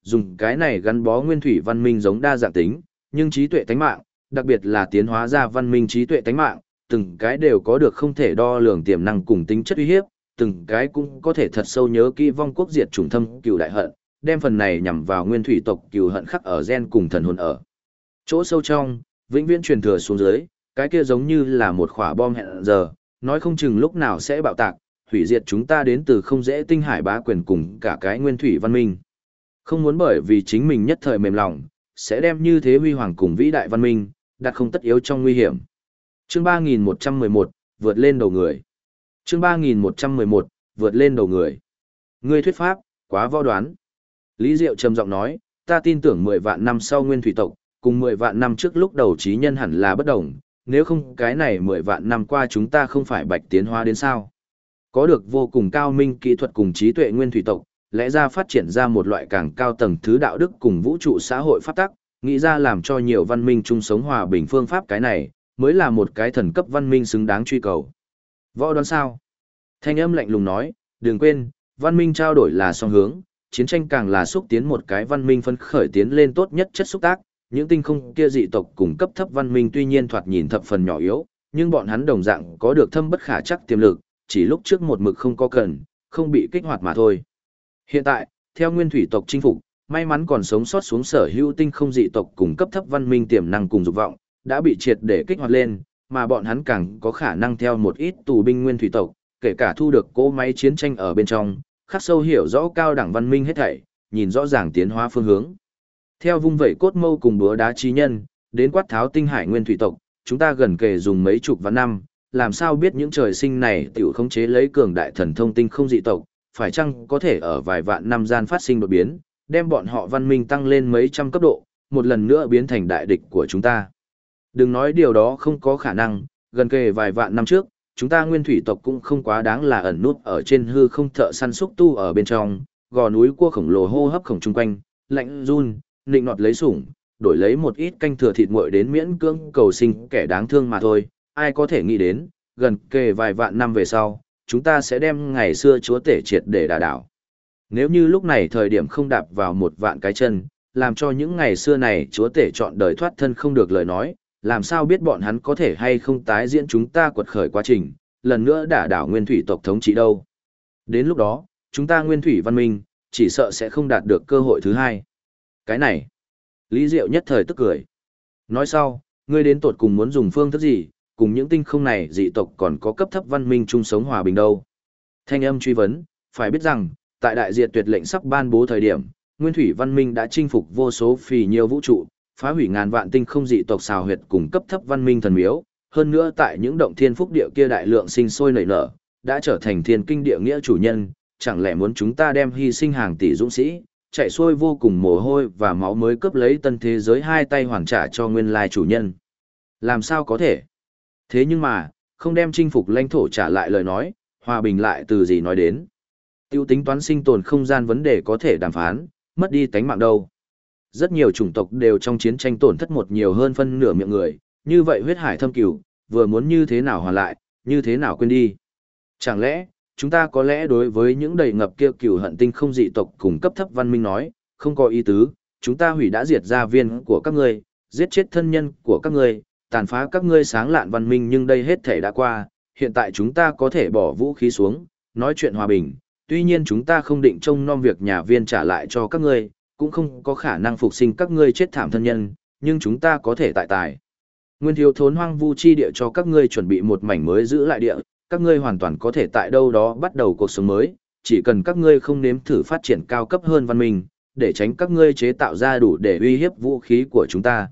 dùng cái này gắn bó nguyên thủy văn minh giống đa dạng tính, nhưng trí tuệ tánh mạng, đặc biệt là tiến hóa ra văn minh trí tuệ tánh mạng, từng cái đều có được không thể đo lường tiềm năng cùng tính chất uy hiếp, từng cái cũng có thể thật sâu nhớ kỹ vong quốc diệt chủng thâm cừu đại hận, đem phần này nhằm vào nguyên thủy tộc cừu hận khắc ở gen cùng thần hồn ở. Chỗ sâu trong, vĩnh viễn truyền thừa xuống dưới, cái kia giống như là một quả bom hẹn giờ, nói không chừng lúc nào sẽ bạo tạc, hủy diệt chúng ta đến từ không dễ tinh hải bá quyền cùng cả cái nguyên thủy văn minh. Không muốn bởi vì chính mình nhất thời mềm lòng, sẽ đem như thế huy hoàng cùng vĩ đại văn minh, đặt không tất yếu trong nguy hiểm. Chương 3111, vượt lên đầu người. Chương 3111, vượt lên đầu người. Ngươi thuyết pháp, quá võ đoán. Lý Diệu trầm giọng nói, ta tin tưởng 10 vạn năm sau nguyên thủy tộc, cùng 10 vạn năm trước lúc đầu trí nhân hẳn là bất đồng, nếu không cái này 10 vạn năm qua chúng ta không phải bạch tiến hóa đến sao. Có được vô cùng cao minh kỹ thuật cùng trí tuệ nguyên thủy tộc, lẽ ra phát triển ra một loại càng cao tầng thứ đạo đức cùng vũ trụ xã hội pháp tắc, nghĩ ra làm cho nhiều văn minh chung sống hòa bình phương pháp, cái này mới là một cái thần cấp văn minh xứng đáng truy cầu. Võ đoán sao? Thanh âm lạnh lùng nói, đừng quên, văn minh trao đổi là song hướng, chiến tranh càng là xúc tiến một cái văn minh phấn khởi tiến lên tốt nhất chất xúc tác, những tinh không kia dị tộc cùng cấp thấp văn minh tuy nhiên thoạt nhìn thập phần nhỏ yếu, nhưng bọn hắn đồng dạng có được thâm bất khả chắc tiềm lực, chỉ lúc trước một mực không có cần, không bị kích hoạt mà thôi. Hiện tại, theo nguyên thủy tộc chinh phục, may mắn còn sống sót xuống sở hữu tinh không dị tộc cùng cấp thấp văn minh tiềm năng cùng dục vọng, đã bị triệt để kích hoạt lên, mà bọn hắn càng có khả năng theo một ít tù binh nguyên thủy tộc, kể cả thu được cỗ máy chiến tranh ở bên trong, khắc sâu hiểu rõ cao đẳng văn minh hết thảy, nhìn rõ ràng tiến hóa phương hướng. Theo vung vẩy cốt mâu cùng búa đá chi nhân, đến quát tháo tinh hải nguyên thủy tộc, chúng ta gần kề dùng mấy chục vạn năm, làm sao biết những trời sinh này tiểu khống chế lấy cường đại thần thông tinh không dị tộc, phải chăng có thể ở vài vạn năm gian phát sinh đột biến, đem bọn họ văn minh tăng lên mấy trăm cấp độ, một lần nữa biến thành đại địch của chúng ta. Đừng nói điều đó không có khả năng, gần kề vài vạn năm trước, chúng ta nguyên thủy tộc cũng không quá đáng là ẩn nút ở trên hư không thợ săn xúc tu ở bên trong, gò núi cua khổng lồ hô hấp khổng chung quanh, lạnh run, nịnh nọt lấy sủng, đổi lấy một ít canh thừa thịt nguội đến miễn cưỡng cầu sinh kẻ đáng thương mà thôi, ai có thể nghĩ đến, gần kề vài vạn năm về sau, chúng ta sẽ đem ngày xưa chúa tể triệt để đả đảo. Nếu như lúc này thời điểm không đạp vào một vạn cái chân, làm cho những ngày xưa này chúa tể chọn đời thoát thân không được lời nói, làm sao biết bọn hắn có thể hay không tái diễn chúng ta quật khởi quá trình, lần nữa đả đảo nguyên thủy tộc thống trị đâu. Đến lúc đó, chúng ta nguyên thủy văn minh, chỉ sợ sẽ không đạt được cơ hội thứ hai. Cái này, Lý Diệu nhất thời tức cười. Nói sau, ngươi đến tột cùng muốn dùng phương thức gì, cùng những tinh không này dị tộc còn có cấp thấp văn minh chung sống hòa bình đâu. Thanh âm truy vấn, phải biết rằng, tại đại diệt tuyệt lệnh sắp ban bố thời điểm, nguyên thủy văn minh đã chinh phục vô số phì nhiều vũ trụ, phá hủy ngàn vạn tinh không dị tộc xào huyệt cùng cấp thấp văn minh thần miếu, hơn nữa tại những động thiên phúc địa kia đại lượng sinh sôi nảy nở, đã trở thành thiên kinh địa nghĩa chủ nhân, chẳng lẽ muốn chúng ta đem hy sinh hàng tỷ dũng sĩ, chạy xuôi vô cùng mồ hôi và máu mới cướp lấy tân thế giới hai tay hoàn trả cho nguyên lai chủ nhân. Làm sao có thể? Thế nhưng mà, không đem chinh phục lãnh thổ trả lại lời nói, hòa bình lại từ gì nói đến. Tiêu tính toán sinh tồn không gian vấn đề có thể đàm phán, mất đi tánh mạng đâu. Rất nhiều chủng tộc đều trong chiến tranh tổn thất một nhiều hơn phân nửa miệng người, như vậy huyết hải thâm cửu, vừa muốn như thế nào hoàn lại, như thế nào quên đi. Chẳng lẽ, chúng ta có lẽ đối với những đầy ngập kia cửu hận tinh không dị tộc cùng cấp thấp văn minh nói, không có ý tứ, chúng ta hủy đã diệt gia viên của các ngươi, giết chết thân nhân của các ngươi, tàn phá các ngươi sáng lạn văn minh, nhưng đây hết thể đã qua, hiện tại chúng ta có thể bỏ vũ khí xuống, nói chuyện hòa bình, tuy nhiên chúng ta không định trông nom việc nhà viên trả lại cho các ngươi, cũng không có khả năng phục sinh các ngươi chết thảm thân nhân, nhưng chúng ta có thể tại tài. Nguyên thiếu thốn hoang vu chi địa cho các ngươi chuẩn bị một mảnh mới giữ lại địa, các ngươi hoàn toàn có thể tại đâu đó bắt đầu cuộc sống mới, chỉ cần các ngươi không nếm thử phát triển cao cấp hơn văn minh, để tránh các ngươi chế tạo ra đủ để uy hiếp vũ khí của chúng ta,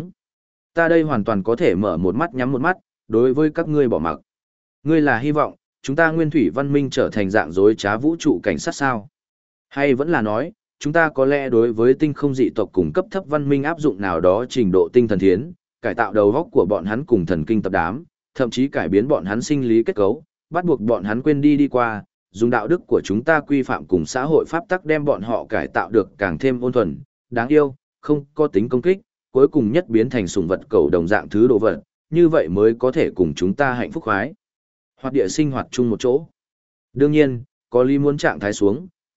ta đây hoàn toàn có thể mở một mắt nhắm một mắt, đối với các ngươi bỏ mặc. Ngươi là hy vọng, chúng ta nguyên thủy văn minh trở thành dạng dối trá vũ trụ cảnh sát sao? Hay vẫn là nói, chúng ta có lẽ đối với tinh không dị tộc cùng cấp thấp văn minh áp dụng nào đó trình độ tinh thần thiến, cải tạo đầu óc của bọn hắn cùng thần kinh tập đám, thậm chí cải biến bọn hắn sinh lý kết cấu, bắt buộc bọn hắn quên đi qua, dùng đạo đức của chúng ta quy phạm cùng xã hội pháp tắc đem bọn họ cải tạo được càng thêm ôn thuần, đáng yêu, không có tính công kích, cuối cùng nhất biến thành sủng vật cầu đồng dạng thứ đồ vật, như vậy mới có thể cùng chúng ta hạnh phúc khoái. Hoặc địa sinh hoạt chung một chỗ. Đương nhiên, có lý muốn trạng thái xuống,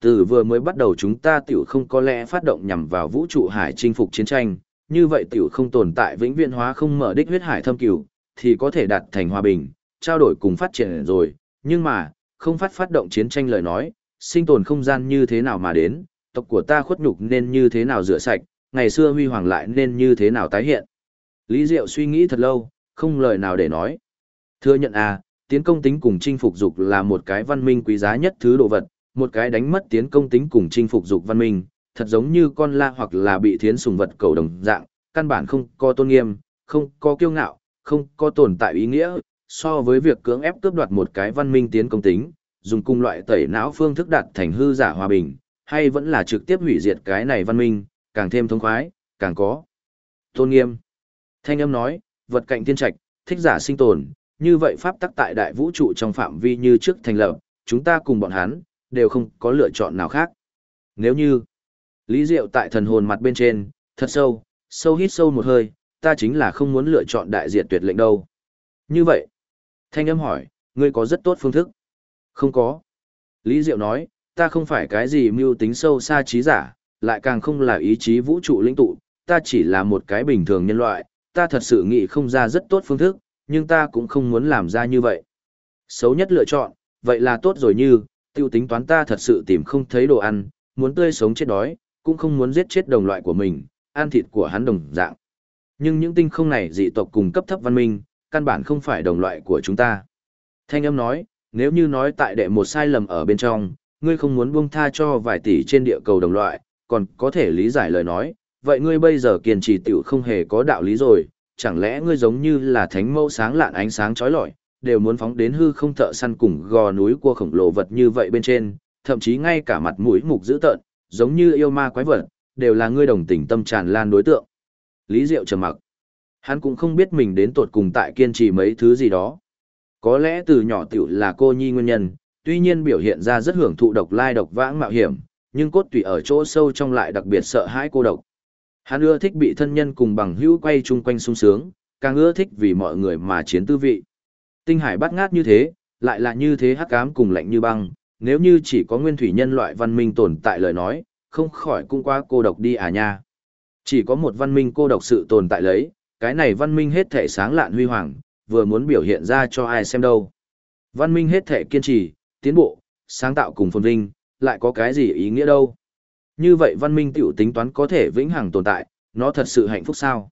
từ vừa mới bắt đầu chúng ta tiểu không có lẽ phát động nhằm vào vũ trụ hải chinh phục chiến tranh, như vậy tiểu không tồn tại vĩnh viễn hóa không mở đích huyết hải thâm cửu, thì có thể đạt thành hòa bình, trao đổi cùng phát triển rồi, nhưng mà, không phát động chiến tranh lời nói, sinh tồn không gian như thế nào mà đến, tộc của ta khuất nhục nên như thế nào rửa sạch, ngày xưa huy hoàng lại nên như thế nào tái hiện. Lý Diệu suy nghĩ thật lâu, không lời nào để nói. Thừa nhận tiến công tính cùng chinh phục dục là một cái văn minh quý giá nhất thứ đồ vật, một cái đánh mất tiến công tính cùng chinh phục dục văn minh, thật giống như con la hoặc là bị thiến sùng vật cầu đồng dạng, căn bản không có tôn nghiêm, không có kiêu ngạo, không có tồn tại ý nghĩa, so với việc cưỡng ép cướp đoạt một cái văn minh tiến công tính, dùng cùng loại tẩy não phương thức đạt thành hư giả hòa bình, hay vẫn là trực tiếp hủy diệt cái này văn minh, càng thêm thống khoái, càng có tôn nghiêm. Thanh âm nói, vật cạnh thiên trạch, thích giả sinh tồn, như vậy pháp tắc tại đại vũ trụ trong phạm vi như trước thành lập, chúng ta cùng bọn hắn, đều không có lựa chọn nào khác. Nếu như, Lý Diệu tại thần hồn mặt bên trên, thật sâu, hít sâu một hơi, ta chính là không muốn lựa chọn đại diệt tuyệt lệnh đâu. Như vậy, thanh âm hỏi, ngươi có rất tốt phương thức. Không có. Lý Diệu nói, ta không phải cái gì mưu tính sâu xa trí giả, lại càng không là ý chí vũ trụ lĩnh tụ, ta chỉ là một cái bình thường nhân loại, ta thật sự nghĩ không ra rất tốt phương thức, nhưng ta cũng không muốn làm ra như vậy. Xấu nhất lựa chọn, vậy là tốt rồi như, tiêu tính toán ta thật sự tìm không thấy đồ ăn, muốn tươi sống chết đói, cũng không muốn giết chết đồng loại của mình, ăn thịt của hắn đồng dạng. Nhưng những tinh không này dị tộc cùng cấp thấp văn minh, căn bản không phải đồng loại của chúng ta. Thanh âm nói, nếu như nói tại đệ một sai lầm ở bên trong, ngươi không muốn buông tha cho vài tỷ trên địa cầu đồng loại, còn có thể lý giải lời nói, vậy ngươi bây giờ kiên trì tiểu không hề có đạo lý rồi, chẳng lẽ ngươi giống như là thánh mẫu sáng lạn ánh sáng chói lọi, đều muốn phóng đến hư không thợ săn cùng gò núi cua khổng lồ vật như vậy bên trên, thậm chí ngay cả mặt mũi mục dữ tợn, giống như yêu ma quái vật, đều là ngươi đồng tình tâm tràn lan đối tượng. Lý Diệu trầm mặc. Hắn cũng không biết mình đến tột cùng tại kiên trì mấy thứ gì đó. Có lẽ từ nhỏ tiểu là cô nhi nguyên nhân, tuy nhiên biểu hiện ra rất hưởng thụ độc lai độc vãng mạo hiểm, nhưng cốt tủy ở chỗ sâu trong lại đặc biệt sợ hãi cô độc. Hắn ưa thích bị thân nhân cùng bằng hữu quay chung quanh sung sướng, càng ưa thích vì mọi người mà chiến tư vị. Tinh hải bát ngát như thế, lại là như thế hắc ám cùng lạnh như băng, nếu như chỉ có nguyên thủy nhân loại văn minh tồn tại lời nói, không khỏi cũng quá cô độc đi à nha. Chỉ có một văn minh cô độc sự tồn tại lấy, cái này văn minh hết thể sáng lạn huy hoàng, vừa muốn biểu hiện ra cho ai xem đâu. Văn minh hết thể kiên trì, tiến bộ, sáng tạo cùng phồn vinh, lại có cái gì ý nghĩa đâu. Như vậy văn minh tiểu tính toán có thể vĩnh hằng tồn tại, nó thật sự hạnh phúc sao?